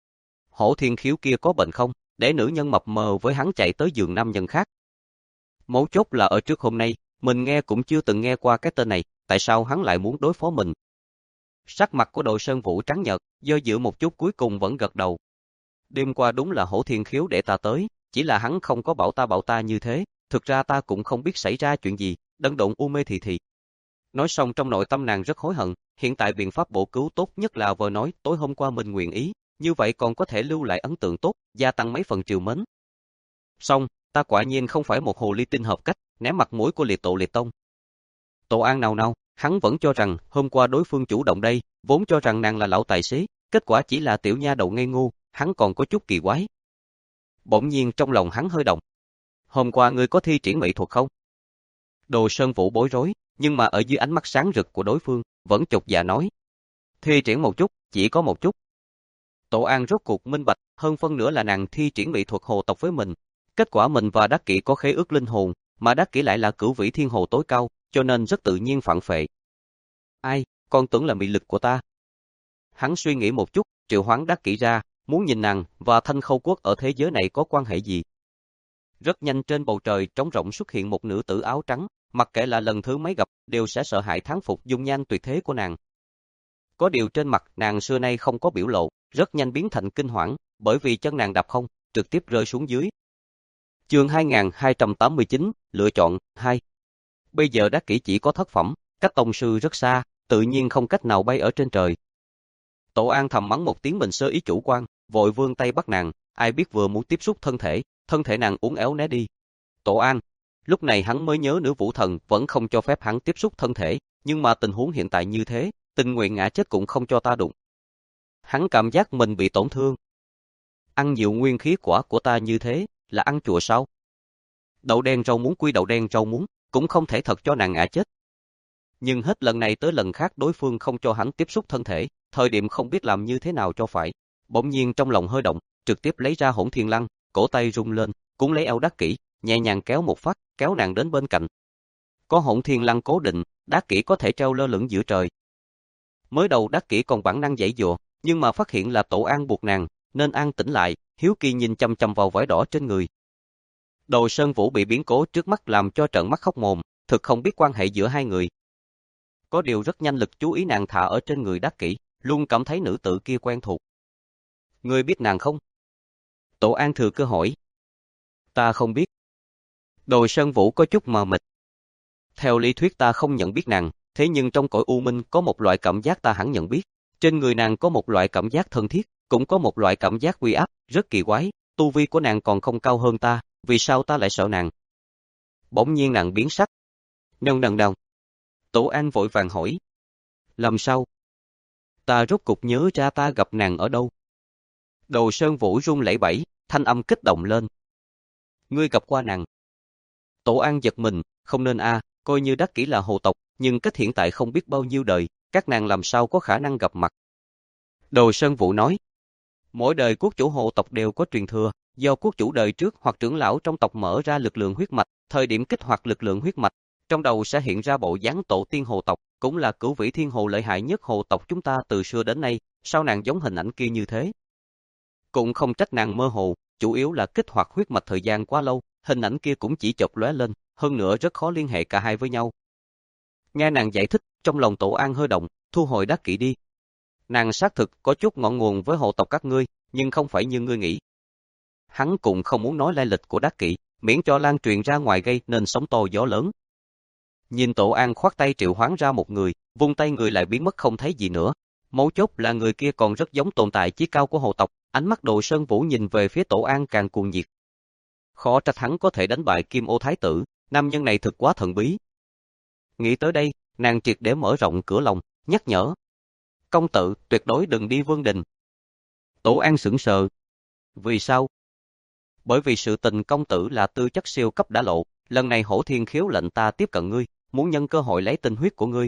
Hổ Thiên Khiếu kia có bệnh không, để nữ nhân mập mờ với hắn chạy tới giường nam nhân khác? Mấu chốt là ở trước hôm nay, mình nghe cũng chưa từng nghe qua cái tên này, tại sao hắn lại muốn đối phó mình? Sắc mặt của Đồ Sơn Vũ trắng nhợt, do dự một chút cuối cùng vẫn gật đầu. Đêm qua đúng là Hổ Thiên Khiếu để ta tới, chỉ là hắn không có bảo ta bảo ta như thế, thực ra ta cũng không biết xảy ra chuyện gì, đần độn u mê thì thì. Nói xong trong nội tâm nàng rất hối hận, hiện tại biện pháp bổ cứu tốt nhất là vừa nói tối hôm qua mình nguyện ý, như vậy còn có thể lưu lại ấn tượng tốt, gia tăng mấy phần triều mến. Xong, ta quả nhiên không phải một hồ ly tinh hợp cách, ném mặt mũi của liệt tổ liệt tông. Tổ An nào nào, hắn vẫn cho rằng hôm qua đối phương chủ động đây, vốn cho rằng nàng là lão tài xế, kết quả chỉ là tiểu nha đầu ngây ngô, hắn còn có chút kỳ quái. Bỗng nhiên trong lòng hắn hơi động. Hôm qua ngươi có thi triển mỹ thuật không? Đồ Sơn Vũ bối rối, nhưng mà ở dưới ánh mắt sáng rực của đối phương, vẫn chột dạ nói. Thi triển một chút, chỉ có một chút. Tổ An rốt cuộc minh bạch, hơn phân nửa là nàng thi triển mỹ thuật hồ tộc với mình. Kết quả mình và Đắc Kỷ có khế ước linh hồn, mà Đắc Kỷ lại là cửu vĩ thiên hồ tối cao, cho nên rất tự nhiên phản phệ. Ai, con tưởng là mị lực của ta. Hắn suy nghĩ một chút, triệu hoán Đắc Kỷ ra, muốn nhìn nàng và Thanh Khâu Quốc ở thế giới này có quan hệ gì. Rất nhanh trên bầu trời trống rỗng xuất hiện một nữ tử áo trắng, mặc kệ là lần thứ mấy gặp, đều sẽ sợ hãi thán phục dung nhan tuyệt thế của nàng. Có điều trên mặt nàng xưa nay không có biểu lộ, rất nhanh biến thành kinh hoảng, bởi vì chân nàng đạp không, trực tiếp rơi xuống dưới. Chương hai nghìn hai trăm tám mươi chín, lựa chọn, hai. Bây giờ Đắc Kỷ chỉ có thất phẩm, cách tông sư rất xa, tự nhiên không cách nào bay ở trên trời. Tổ An thầm mắng một tiếng mình sơ ý chủ quan, vội vươn tay bắt nàng, ai biết vừa muốn tiếp xúc thân thể, thân thể nàng uốn éo né đi. Tổ An, lúc này hắn mới nhớ nữ vũ thần vẫn không cho phép hắn tiếp xúc thân thể, nhưng mà tình huống hiện tại như thế, tình nguyện ngã chết cũng không cho ta đụng. Hắn cảm giác mình bị tổn thương. Ăn nhiều nguyên khí quả của ta như thế, là ăn chùa sao? Đậu đen rau muống quy đậu đen rau muống, cũng không thể thật cho nàng ngã chết. Nhưng hết lần này tới lần khác đối phương không cho hắn tiếp xúc thân thể, thời điểm không biết làm như thế nào cho phải. Bỗng nhiên trong lòng hơi động, trực tiếp lấy ra Hỗn Thiên Lăng, cổ tay rung lên, cũng lấy eo Đắc Kỷ, nhẹ nhàng kéo một phát, kéo nàng đến bên cạnh. Có Hỗn Thiên Lăng cố định, Đắc Kỷ có thể treo lơ lửng giữa trời. Mới đầu Đắc Kỷ còn bản năng giãy giụa, nhưng mà phát hiện là Tổ An buộc nàng, nên an tĩnh lại, hiếu kỳ nhìn chăm chăm vào vải đỏ trên người. Đồ Sơn Vũ bị biến cố trước mắt làm cho trợn mắt khóc mồm, thực không biết quan hệ giữa hai người. Có điều rất nhanh lực chú ý nàng thả ở trên người Đắc Kỷ, luôn cảm thấy nữ tử kia quen thuộc. Ngươi biết nàng không? Tổ An thừa cơ hỏi. Ta không biết. Đồ Sơn Vũ có chút mờ mịt. Theo lý thuyết ta không nhận biết nàng, thế nhưng trong cõi u minh có một loại cảm giác ta hẳn nhận biết. Trên người nàng có một loại cảm giác thân thiết, cũng có một loại cảm giác uy áp, rất kỳ quái. Tu vi của nàng còn không cao hơn ta, vì sao ta lại sợ nàng? Bỗng nhiên nàng biến sắc. Nâng nâng đầu. Tổ An vội vàng hỏi. Làm sao? Ta rốt cục nhớ ra ta gặp nàng ở đâu? Đồ Sơn Vũ run lẩy bẩy, thanh âm kích động lên. Ngươi gặp qua nàng? Tổ An giật mình, không nên a, à, coi như Đắc Kỷ là hồ tộc, nhưng cách hiện tại không biết bao nhiêu đời, các nàng làm sao có khả năng gặp mặt. Đồ Sơn Vũ nói, mỗi đời quốc chủ hộ tộc đều có truyền thừa, do quốc chủ đời trước hoặc trưởng lão trong tộc mở ra lực lượng huyết mạch, thời điểm kích hoạt lực lượng huyết mạch, trong đầu sẽ hiện ra bộ dáng tổ tiên hồ tộc, cũng là cửu vĩ thiên hồ lợi hại nhất hồ tộc chúng ta từ xưa đến nay, sao nàng giống hình ảnh kia như thế? Cũng không trách nàng mơ hồ, chủ yếu là kích hoạt huyết mạch thời gian quá lâu, hình ảnh kia cũng chỉ chợt lóe lên, hơn nữa rất khó liên hệ cả hai với nhau. Nghe nàng giải thích, trong lòng Tổ An hơi động, thu hồi đắc kỷ đi. Nàng xác thực có chút ngọn nguồn với hộ tộc các ngươi, nhưng không phải như ngươi nghĩ. Hắn cũng không muốn nói lai lịch của đắc kỷ, miễn cho lan truyền ra ngoài gây nên sóng to gió lớn. Nhìn Tổ An khoát tay triệu hoán ra một người, vung tay người lại biến mất không thấy gì nữa. Mấu chốt là người kia còn rất giống tồn tại chí cao của hộ tộc, ánh mắt Đồ Sơn Vũ nhìn về phía Tổ An càng cuồng nhiệt. Khó trách hắn có thể đánh bại Kim Ô Thái tử, nam nhân này thực quá thần bí. Nghĩ tới đây, nàng triệt để mở rộng cửa lòng, nhắc nhở. Công tử, tuyệt đối đừng đi Vương Đình. Tổ An sững sờ. Vì sao? Bởi vì sự tình công tử là tư chất siêu cấp đã lộ, lần này Hổ Thiên Khiếu lệnh ta tiếp cận ngươi, muốn nhân cơ hội lấy tinh huyết của ngươi.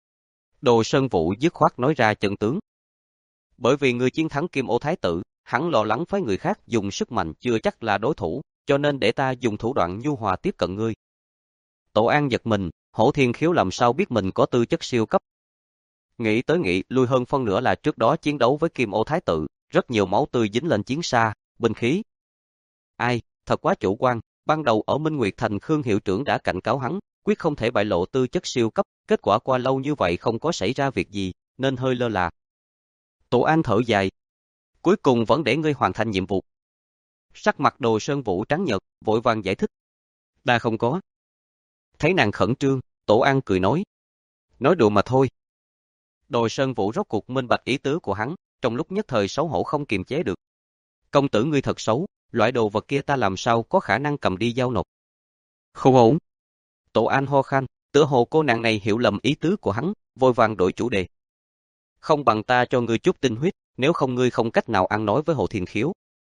Đồ Sơn Vũ dứt khoát nói ra trận tướng. Bởi vì ngươi chiến thắng Kim Ô Thái tử, hắn lo lắng với người khác dùng sức mạnh chưa chắc là đối thủ, cho nên để ta dùng thủ đoạn nhu hòa tiếp cận ngươi. Tổ An giật mình, Hổ Thiên Khiếu làm sao biết mình có tư chất siêu cấp. Nghĩ tới nghĩ, lui hơn phân nửa là trước đó chiến đấu với Kim Ô Thái tử, rất nhiều máu tươi dính lên chiến xa, binh khí. Ai, thật quá chủ quan, ban đầu ở Minh Nguyệt Thành Khương hiệu trưởng đã cảnh cáo hắn, quyết không thể bại lộ tư chất siêu cấp, kết quả qua lâu như vậy không có xảy ra việc gì, nên hơi lơ là. Tổ An thở dài. Cuối cùng vẫn để ngươi hoàn thành nhiệm vụ. Sắc mặt Đồ Sơn Vũ trắng nhợt, vội vàng giải thích. Ta không có. Thấy nàng khẩn trương, Tổ An cười nói. Nói đùa mà thôi. Đồ Sơn Vũ rốt cuộc minh bạch ý tứ của hắn, trong lúc nhất thời xấu hổ không kiềm chế được. Công tử ngươi thật xấu, loại đồ vật kia ta làm sao có khả năng cầm đi giao nộp. Không ổn. Tổ An ho khan, tựa hồ cô nàng này hiểu lầm ý tứ của hắn, vội vàng đổi chủ đề. Không bằng ta cho ngươi chút tinh huyết, nếu không ngươi không cách nào ăn nói với Hồ Thiên Khiếu.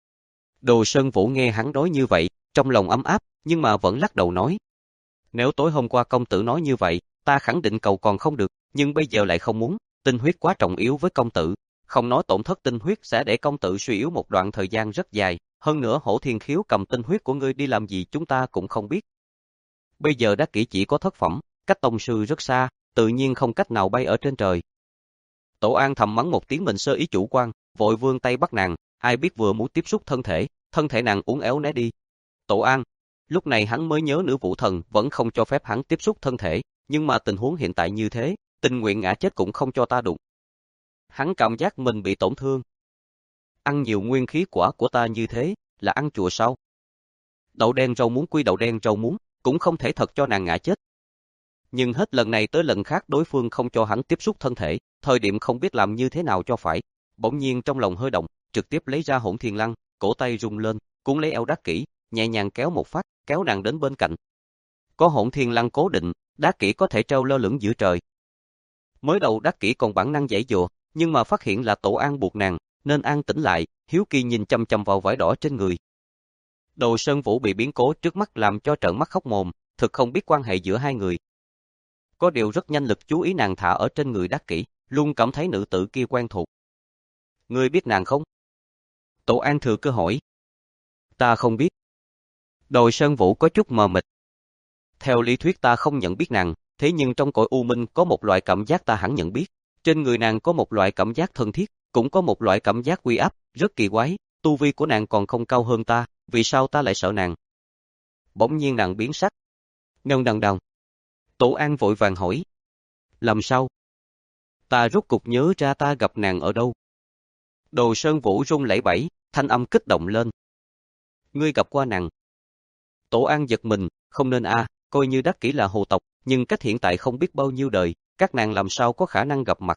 Đồ Sơn Vũ nghe hắn nói như vậy, trong lòng ấm áp, nhưng mà vẫn lắc đầu nói. Nếu tối hôm qua công tử nói như vậy, ta khẳng định cầu còn không được, nhưng bây giờ lại không muốn, tinh huyết quá trọng yếu với công tử. Không nói tổn thất tinh huyết sẽ để công tử suy yếu một đoạn thời gian rất dài, hơn nữa Hổ Thiên Khiếu cầm tinh huyết của ngươi đi làm gì chúng ta cũng không biết. Bây giờ đắc kỷ chỉ có thất phẩm, cách tông sư rất xa, tự nhiên không cách nào bay ở trên trời. Tổ An thầm mắng một tiếng mình sơ ý chủ quan, vội vươn tay bắt nàng, ai biết vừa muốn tiếp xúc thân thể, thân thể nàng uốn éo né đi. Tổ An, lúc này hắn mới nhớ nữ vũ thần vẫn không cho phép hắn tiếp xúc thân thể, nhưng mà tình huống hiện tại như thế, tình nguyện ngã chết cũng không cho ta đụng. Hắn cảm giác mình bị tổn thương. Ăn nhiều nguyên khí quả của ta như thế, là ăn chùa sao? Đậu đen rau muống quy đậu đen rau muống, cũng không thể thật cho nàng ngã chết. Nhưng hết lần này tới lần khác đối phương không cho hắn tiếp xúc thân thể, thời điểm không biết làm như thế nào cho phải. Bỗng nhiên trong lòng hơi động, trực tiếp lấy ra Hỗn Thiên Lăng, cổ tay rung lên, cuốn lấy eo Đắc Kỷ, nhẹ nhàng kéo một phát, kéo nàng đến bên cạnh. Có Hỗn Thiên Lăng cố định, Đắc Kỷ có thể treo lơ lửng giữa trời. Mới đầu Đắc Kỷ còn bản năng giãy giụa, nhưng mà phát hiện là Tổ An buộc nàng, nên an tĩnh lại, hiếu kỳ nhìn chăm chăm vào vải đỏ trên người. Đồ Sơn Vũ bị biến cố trước mắt làm cho trợn mắt khóc mồm, thực không biết quan hệ giữa hai người. Có điều rất nhanh lực chú ý nàng thả ở trên người Đắc Kỷ, luôn cảm thấy nữ tử kia quen thuộc. Ngươi biết nàng không? Tổ An thừa cơ hỏi. Ta không biết. Đồ Sơn Vũ có chút mờ mịt. Theo lý thuyết ta không nhận biết nàng, thế nhưng trong cõi u minh có một loại cảm giác ta hẳn nhận biết. Trên người nàng có một loại cảm giác thân thiết, cũng có một loại cảm giác uy áp, rất kỳ quái, tu vi của nàng còn không cao hơn ta, vì sao ta lại sợ nàng? Bỗng nhiên nàng biến sắc. Nông đằng đằng. Tổ An vội vàng hỏi. Làm sao? Ta rốt cục nhớ ra ta gặp nàng ở đâu? Đồ Sơn Vũ run lẩy bẩy, thanh âm kích động lên. Ngươi gặp qua nàng. Tổ An giật mình, không nên a, à, coi như Đắc Kỷ là hồ tộc, nhưng cách hiện tại không biết bao nhiêu đời, các nàng làm sao có khả năng gặp mặt.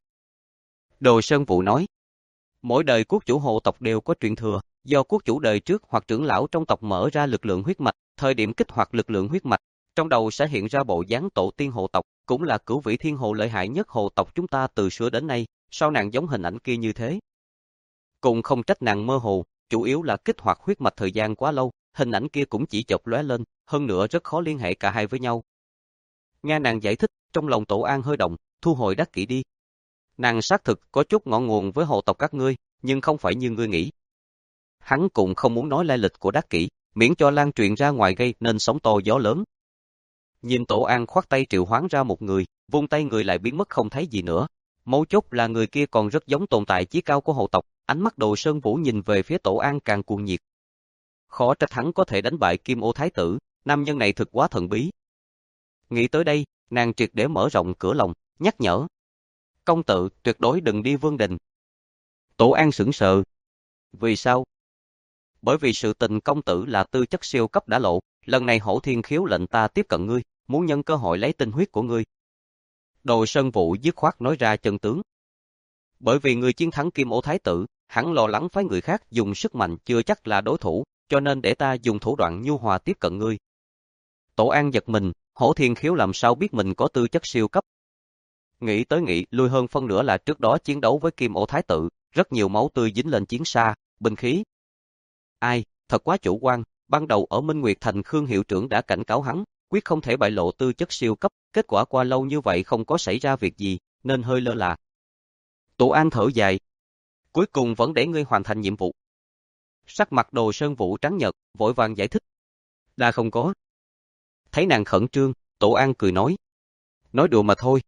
Đồ Sơn Vũ nói. Mỗi đời quốc chủ hộ tộc đều có truyền thừa, do quốc chủ đời trước hoặc trưởng lão trong tộc mở ra lực lượng huyết mạch, thời điểm kích hoạt lực lượng huyết mạch, trong đầu sẽ hiện ra bộ dáng tổ tiên hộ tộc, cũng là cửu vĩ thiên hồ lợi hại nhất hộ tộc chúng ta từ xưa đến nay, sao nàng giống hình ảnh kia như thế? Cũng không trách nàng mơ hồ, chủ yếu là kích hoạt huyết mạch thời gian quá lâu, hình ảnh kia cũng chỉ chợt lóe lên, hơn nữa rất khó liên hệ cả hai với nhau. Nghe nàng giải thích, trong lòng Tổ An hơi động, thu hồi Đắc Kỷ đi. Nàng xác thực có chút ngọn nguồn với hộ tộc các ngươi, nhưng không phải như ngươi nghĩ. Hắn cũng không muốn nói lai lịch của Đắc Kỷ, miễn cho lan truyền ra ngoài gây nên sóng to gió lớn. Nhìn Tổ An khoát tay triệu hoán ra một người, vung tay người lại biến mất không thấy gì nữa. Mấu chốt là người kia còn rất giống tồn tại chí cao của hộ tộc, ánh mắt Đồ Sơn Vũ nhìn về phía Tổ An càng cuồng nhiệt. Khó trách hắn có thể đánh bại Kim Ô Thái tử, nam nhân này thực quá thần bí. Nghĩ tới đây, nàng triệt để mở rộng cửa lòng, nhắc nhở. Công tử, tuyệt đối đừng đi Vương Đình. Tổ An sững sờ. Vì sao? Bởi vì sự tình công tử là tư chất siêu cấp đã lộ, lần này Hổ Thiên Khiếu lệnh ta tiếp cận ngươi, muốn nhân cơ hội lấy tinh huyết của ngươi. Đồ Sơn Vũ dứt khoát nói ra chân tướng. Bởi vì ngươi chiến thắng Kim Ô Thái tử, hắn lo lắng phái người khác dùng sức mạnh chưa chắc là đối thủ, cho nên để ta dùng thủ đoạn nhu hòa tiếp cận ngươi. Tổ An giật mình, Hổ Thiên Khiếu làm sao biết mình có tư chất siêu cấp. Nghĩ tới nghĩ, lui hơn phân nửa là trước đó chiến đấu với Kim Ô Thái tử, rất nhiều máu tươi dính lên chiến xa, binh khí. Ai, thật quá chủ quan, ban đầu ở Minh Nguyệt Thành Khương hiệu trưởng đã cảnh cáo hắn, quyết không thể bại lộ tư chất siêu cấp, kết quả qua lâu như vậy không có xảy ra việc gì, nên hơi lơ là. Tổ An thở dài. Cuối cùng vẫn để ngươi hoàn thành nhiệm vụ. Sắc mặt Đồ Sơn Vũ trắng nhợt, vội vàng giải thích. Là không có. Thấy nàng khẩn trương, Tổ An cười nói. Nói đùa mà thôi.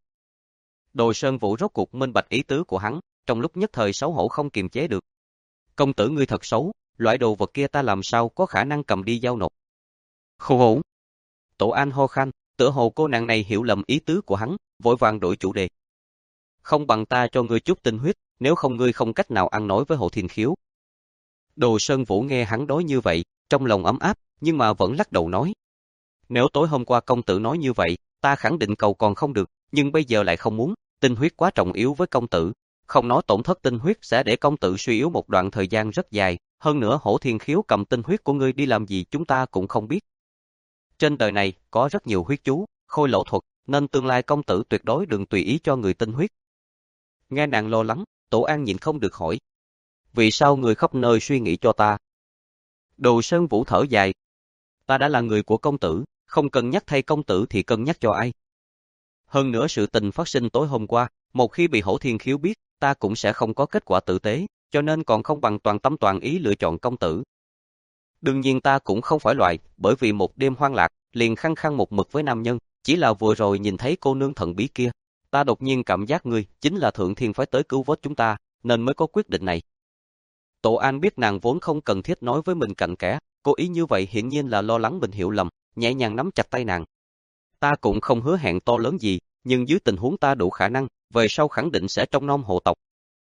Đồ Sơn Vũ rốt cuộc minh bạch ý tứ của hắn, trong lúc nhất thời xấu hổ không kiềm chế được. Công tử ngươi thật xấu, loại đồ vật kia ta làm sao có khả năng cầm đi giao nộp. Khổ hổ. Tổ An ho khan, tựa hồ cô nàng này hiểu lầm ý tứ của hắn, vội vàng đổi chủ đề. Không bằng ta cho ngươi chút tinh huyết, nếu không ngươi không cách nào ăn nói với Hổ Thiên Khiếu. Đồ Sơn Vũ nghe hắn nói như vậy, trong lòng ấm áp, nhưng mà vẫn lắc đầu nói. Nếu tối hôm qua công tử nói như vậy, ta khẳng định cầu còn không được, nhưng bây giờ lại không muốn, tinh huyết quá trọng yếu với công tử. Không nói tổn thất tinh huyết sẽ để công tử suy yếu một đoạn thời gian rất dài, hơn nữa Hổ Thiên Khiếu cầm tinh huyết của ngươi đi làm gì chúng ta cũng không biết. Trên đời này có rất nhiều huyết chú, khôi lỗ thuật, nên tương lai công tử tuyệt đối đừng tùy ý cho người tinh huyết. Nghe nàng lo lắng, Tổ An nhịn không được hỏi. Vì sao người khắp nơi suy nghĩ cho ta? Đồ Sơn Vũ thở dài. Ta đã là người của công tử, không cần nhắc thay công tử thì cân nhắc cho ai. Hơn nữa sự tình phát sinh tối hôm qua, một khi bị Hổ Thiên Khiếu biết, ta cũng sẽ không có kết quả tử tế, cho nên còn không bằng toàn tâm toàn ý lựa chọn công tử. Đương nhiên ta cũng không phải loại, bởi vì một đêm hoang lạc, liền khăng khăng một mực với nam nhân, chỉ là vừa rồi nhìn thấy cô nương thần bí kia, ta đột nhiên cảm giác ngươi chính là thượng thiên phái tới cứu vớt chúng ta, nên mới có quyết định này. Tổ An biết nàng vốn không cần thiết nói với mình cặn kẽ, cố ý như vậy hiển nhiên là lo lắng mình hiểu lầm, nhẹ nhàng nắm chặt tay nàng. Ta cũng không hứa hẹn to lớn gì, nhưng dưới tình huống ta đủ khả năng, về sau khẳng định sẽ trông nom hộ tộc.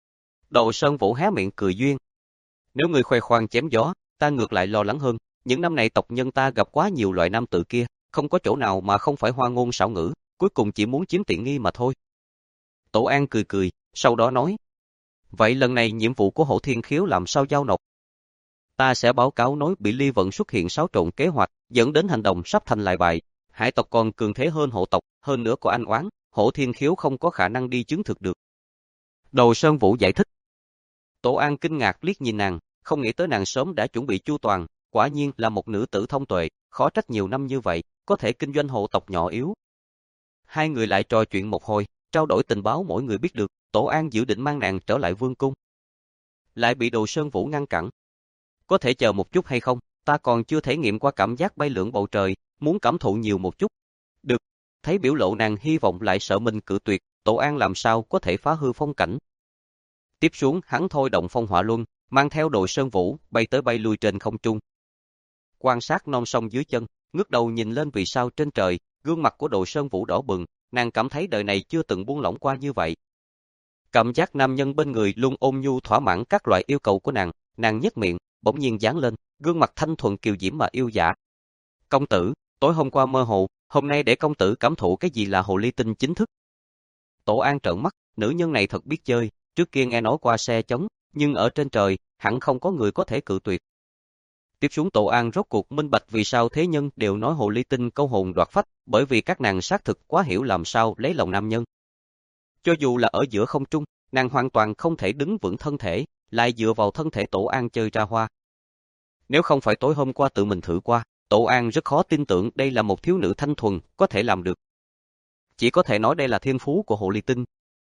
Đồ Sơn Vũ hé miệng cười duyên. Nếu người khoe khoang chém gió, ta ngược lại lo lắng hơn, những năm này tộc nhân ta gặp quá nhiều loại nam tử kia, không có chỗ nào mà không phải hoa ngôn xảo ngữ, cuối cùng chỉ muốn chiếm tiện nghi mà thôi. Tổ An cười cười, sau đó nói. Vậy lần này nhiệm vụ của Hổ Thiên Khiếu làm sao giao nộp? Ta sẽ báo cáo nói bị Ly Vận xuất hiện xáo trộn kế hoạch, dẫn đến hành động sắp thành lại bại. Hải tộc còn cường thế hơn hộ tộc, hơn nữa có anh oán, Hổ Thiên Khiếu không có khả năng đi chứng thực được. Đồ Sơn Vũ giải thích. Tổ An kinh ngạc liếc nhìn nàng, không nghĩ tới nàng sớm đã chuẩn bị chu toàn, quả nhiên là một nữ tử thông tuệ, khó trách nhiều năm như vậy, có thể kinh doanh hộ tộc nhỏ yếu. Hai người lại trò chuyện một hồi, trao đổi tình báo mỗi người biết được, Tổ An dự định mang nàng trở lại vương cung. Lại bị Đồ Sơn Vũ ngăn cản. Có thể chờ một chút hay không, ta còn chưa thể nghiệm qua cảm giác bay lượn bầu trời, muốn cảm thụ nhiều một chút. Được, thấy biểu lộ nàng hy vọng lại sợ mình cự tuyệt, Tổ An làm sao có thể phá hư phong cảnh. Tiếp xuống hắn thôi động phong hỏa luân, mang theo Đồ Sơn Vũ, bay tới bay lui trên không trung. Quan sát non sông dưới chân, ngước đầu nhìn lên vì sao trên trời, gương mặt của Đồ Sơn Vũ đỏ bừng, nàng cảm thấy đời này chưa từng buông lỏng qua như vậy. Cảm giác nam nhân bên người luôn ôn nhu thỏa mãn các loại yêu cầu của nàng, nàng nhếch miệng, bỗng nhiên dán lên, gương mặt thanh thuần kiều diễm mà yêu dạ. Công tử, tối hôm qua mơ hồ, hôm nay để công tử cảm thụ cái gì là hồ ly tinh chính thức. Tổ An trợn mắt, nữ nhân này thật biết chơi, trước kia nghe nói qua xe chống, nhưng ở trên trời, hẳn không có người có thể cự tuyệt. Tiếp xuống Tổ An rốt cuộc minh bạch vì sao thế nhân đều nói hồ ly tinh câu hồn đoạt phách, bởi vì các nàng xác thực quá hiểu làm sao lấy lòng nam nhân. Cho dù là ở giữa không trung, nàng hoàn toàn không thể đứng vững thân thể, lại dựa vào thân thể Tổ An chơi ra hoa. Nếu không phải tối hôm qua tự mình thử qua, Tổ An rất khó tin tưởng đây là một thiếu nữ thanh thuần, có thể làm được. Chỉ có thể nói đây là thiên phú của hồ ly tinh.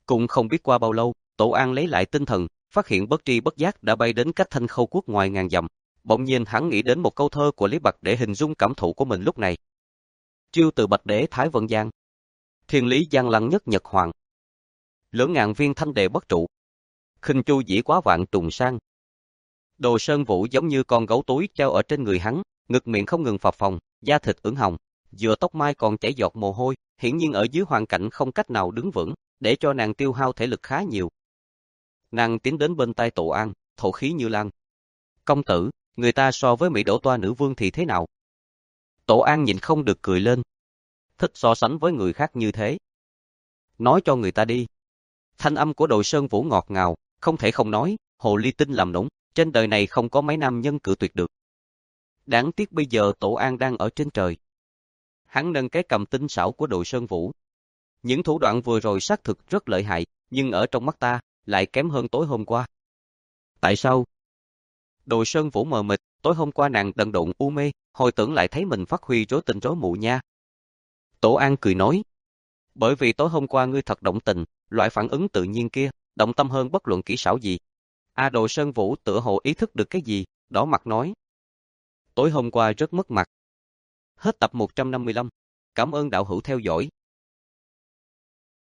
Cũng không biết qua bao lâu, Tổ An lấy lại tinh thần, phát hiện bất tri bất giác đã bay đến cách Thanh Khâu Quốc ngoài ngàn dặm. Bỗng nhiên hắn nghĩ đến một câu thơ của Lý Bạch để hình dung cảm thụ của mình lúc này. Triêu từ Bạch Đế Thái Vân Giang, thiên lý giang lăng nhất nhật hoàng. Lưỡng ngàn viên thanh đệ bất trụ, khinh chu dĩ quá vạn trùng sang. Đồ Sơn Vũ giống như con gấu túi treo ở trên người hắn, ngực miệng không ngừng phập phồng, da thịt ửng hồng, giữa tóc mai còn chảy giọt mồ hôi, hiển nhiên ở dưới hoàn cảnh không cách nào đứng vững, để cho nàng tiêu hao thể lực khá nhiều. Nàng tiến đến bên tai Tổ An, thổ khí như lan. Công tử, người ta so với Mỹ Đỗ Toa nữ vương thì thế nào? Tổ An nhịn không được cười lên. Thích so sánh với người khác như thế. Nói cho người ta đi. Thanh âm của Đồ Sơn Vũ ngọt ngào, không thể không nói, hồ ly tinh làm nũng, trên đời này không có mấy nam nhân cự tuyệt được. Đáng tiếc bây giờ Tổ An đang ở trên trời. Hắn nâng cái cầm tinh xảo của Đồ Sơn Vũ. Những thủ đoạn vừa rồi xác thực rất lợi hại, nhưng ở trong mắt ta, lại kém hơn tối hôm qua. Tại sao? Đồ Sơn Vũ mờ mịt, tối hôm qua nàng đần độn u mê, hồi tưởng lại thấy mình phát huy rối tình rối mụ nha. Tổ An cười nói, bởi vì tối hôm qua ngươi thật động tình, loại phản ứng tự nhiên kia, động tâm hơn bất luận kỹ xảo gì. A Đồ Sơn Vũ tựa hồ ý thức được cái gì, đỏ mặt nói. Tối hôm qua rất mất mặt. Hết tập một trăm năm mươi lăm. Cảm ơn đạo hữu theo dõi.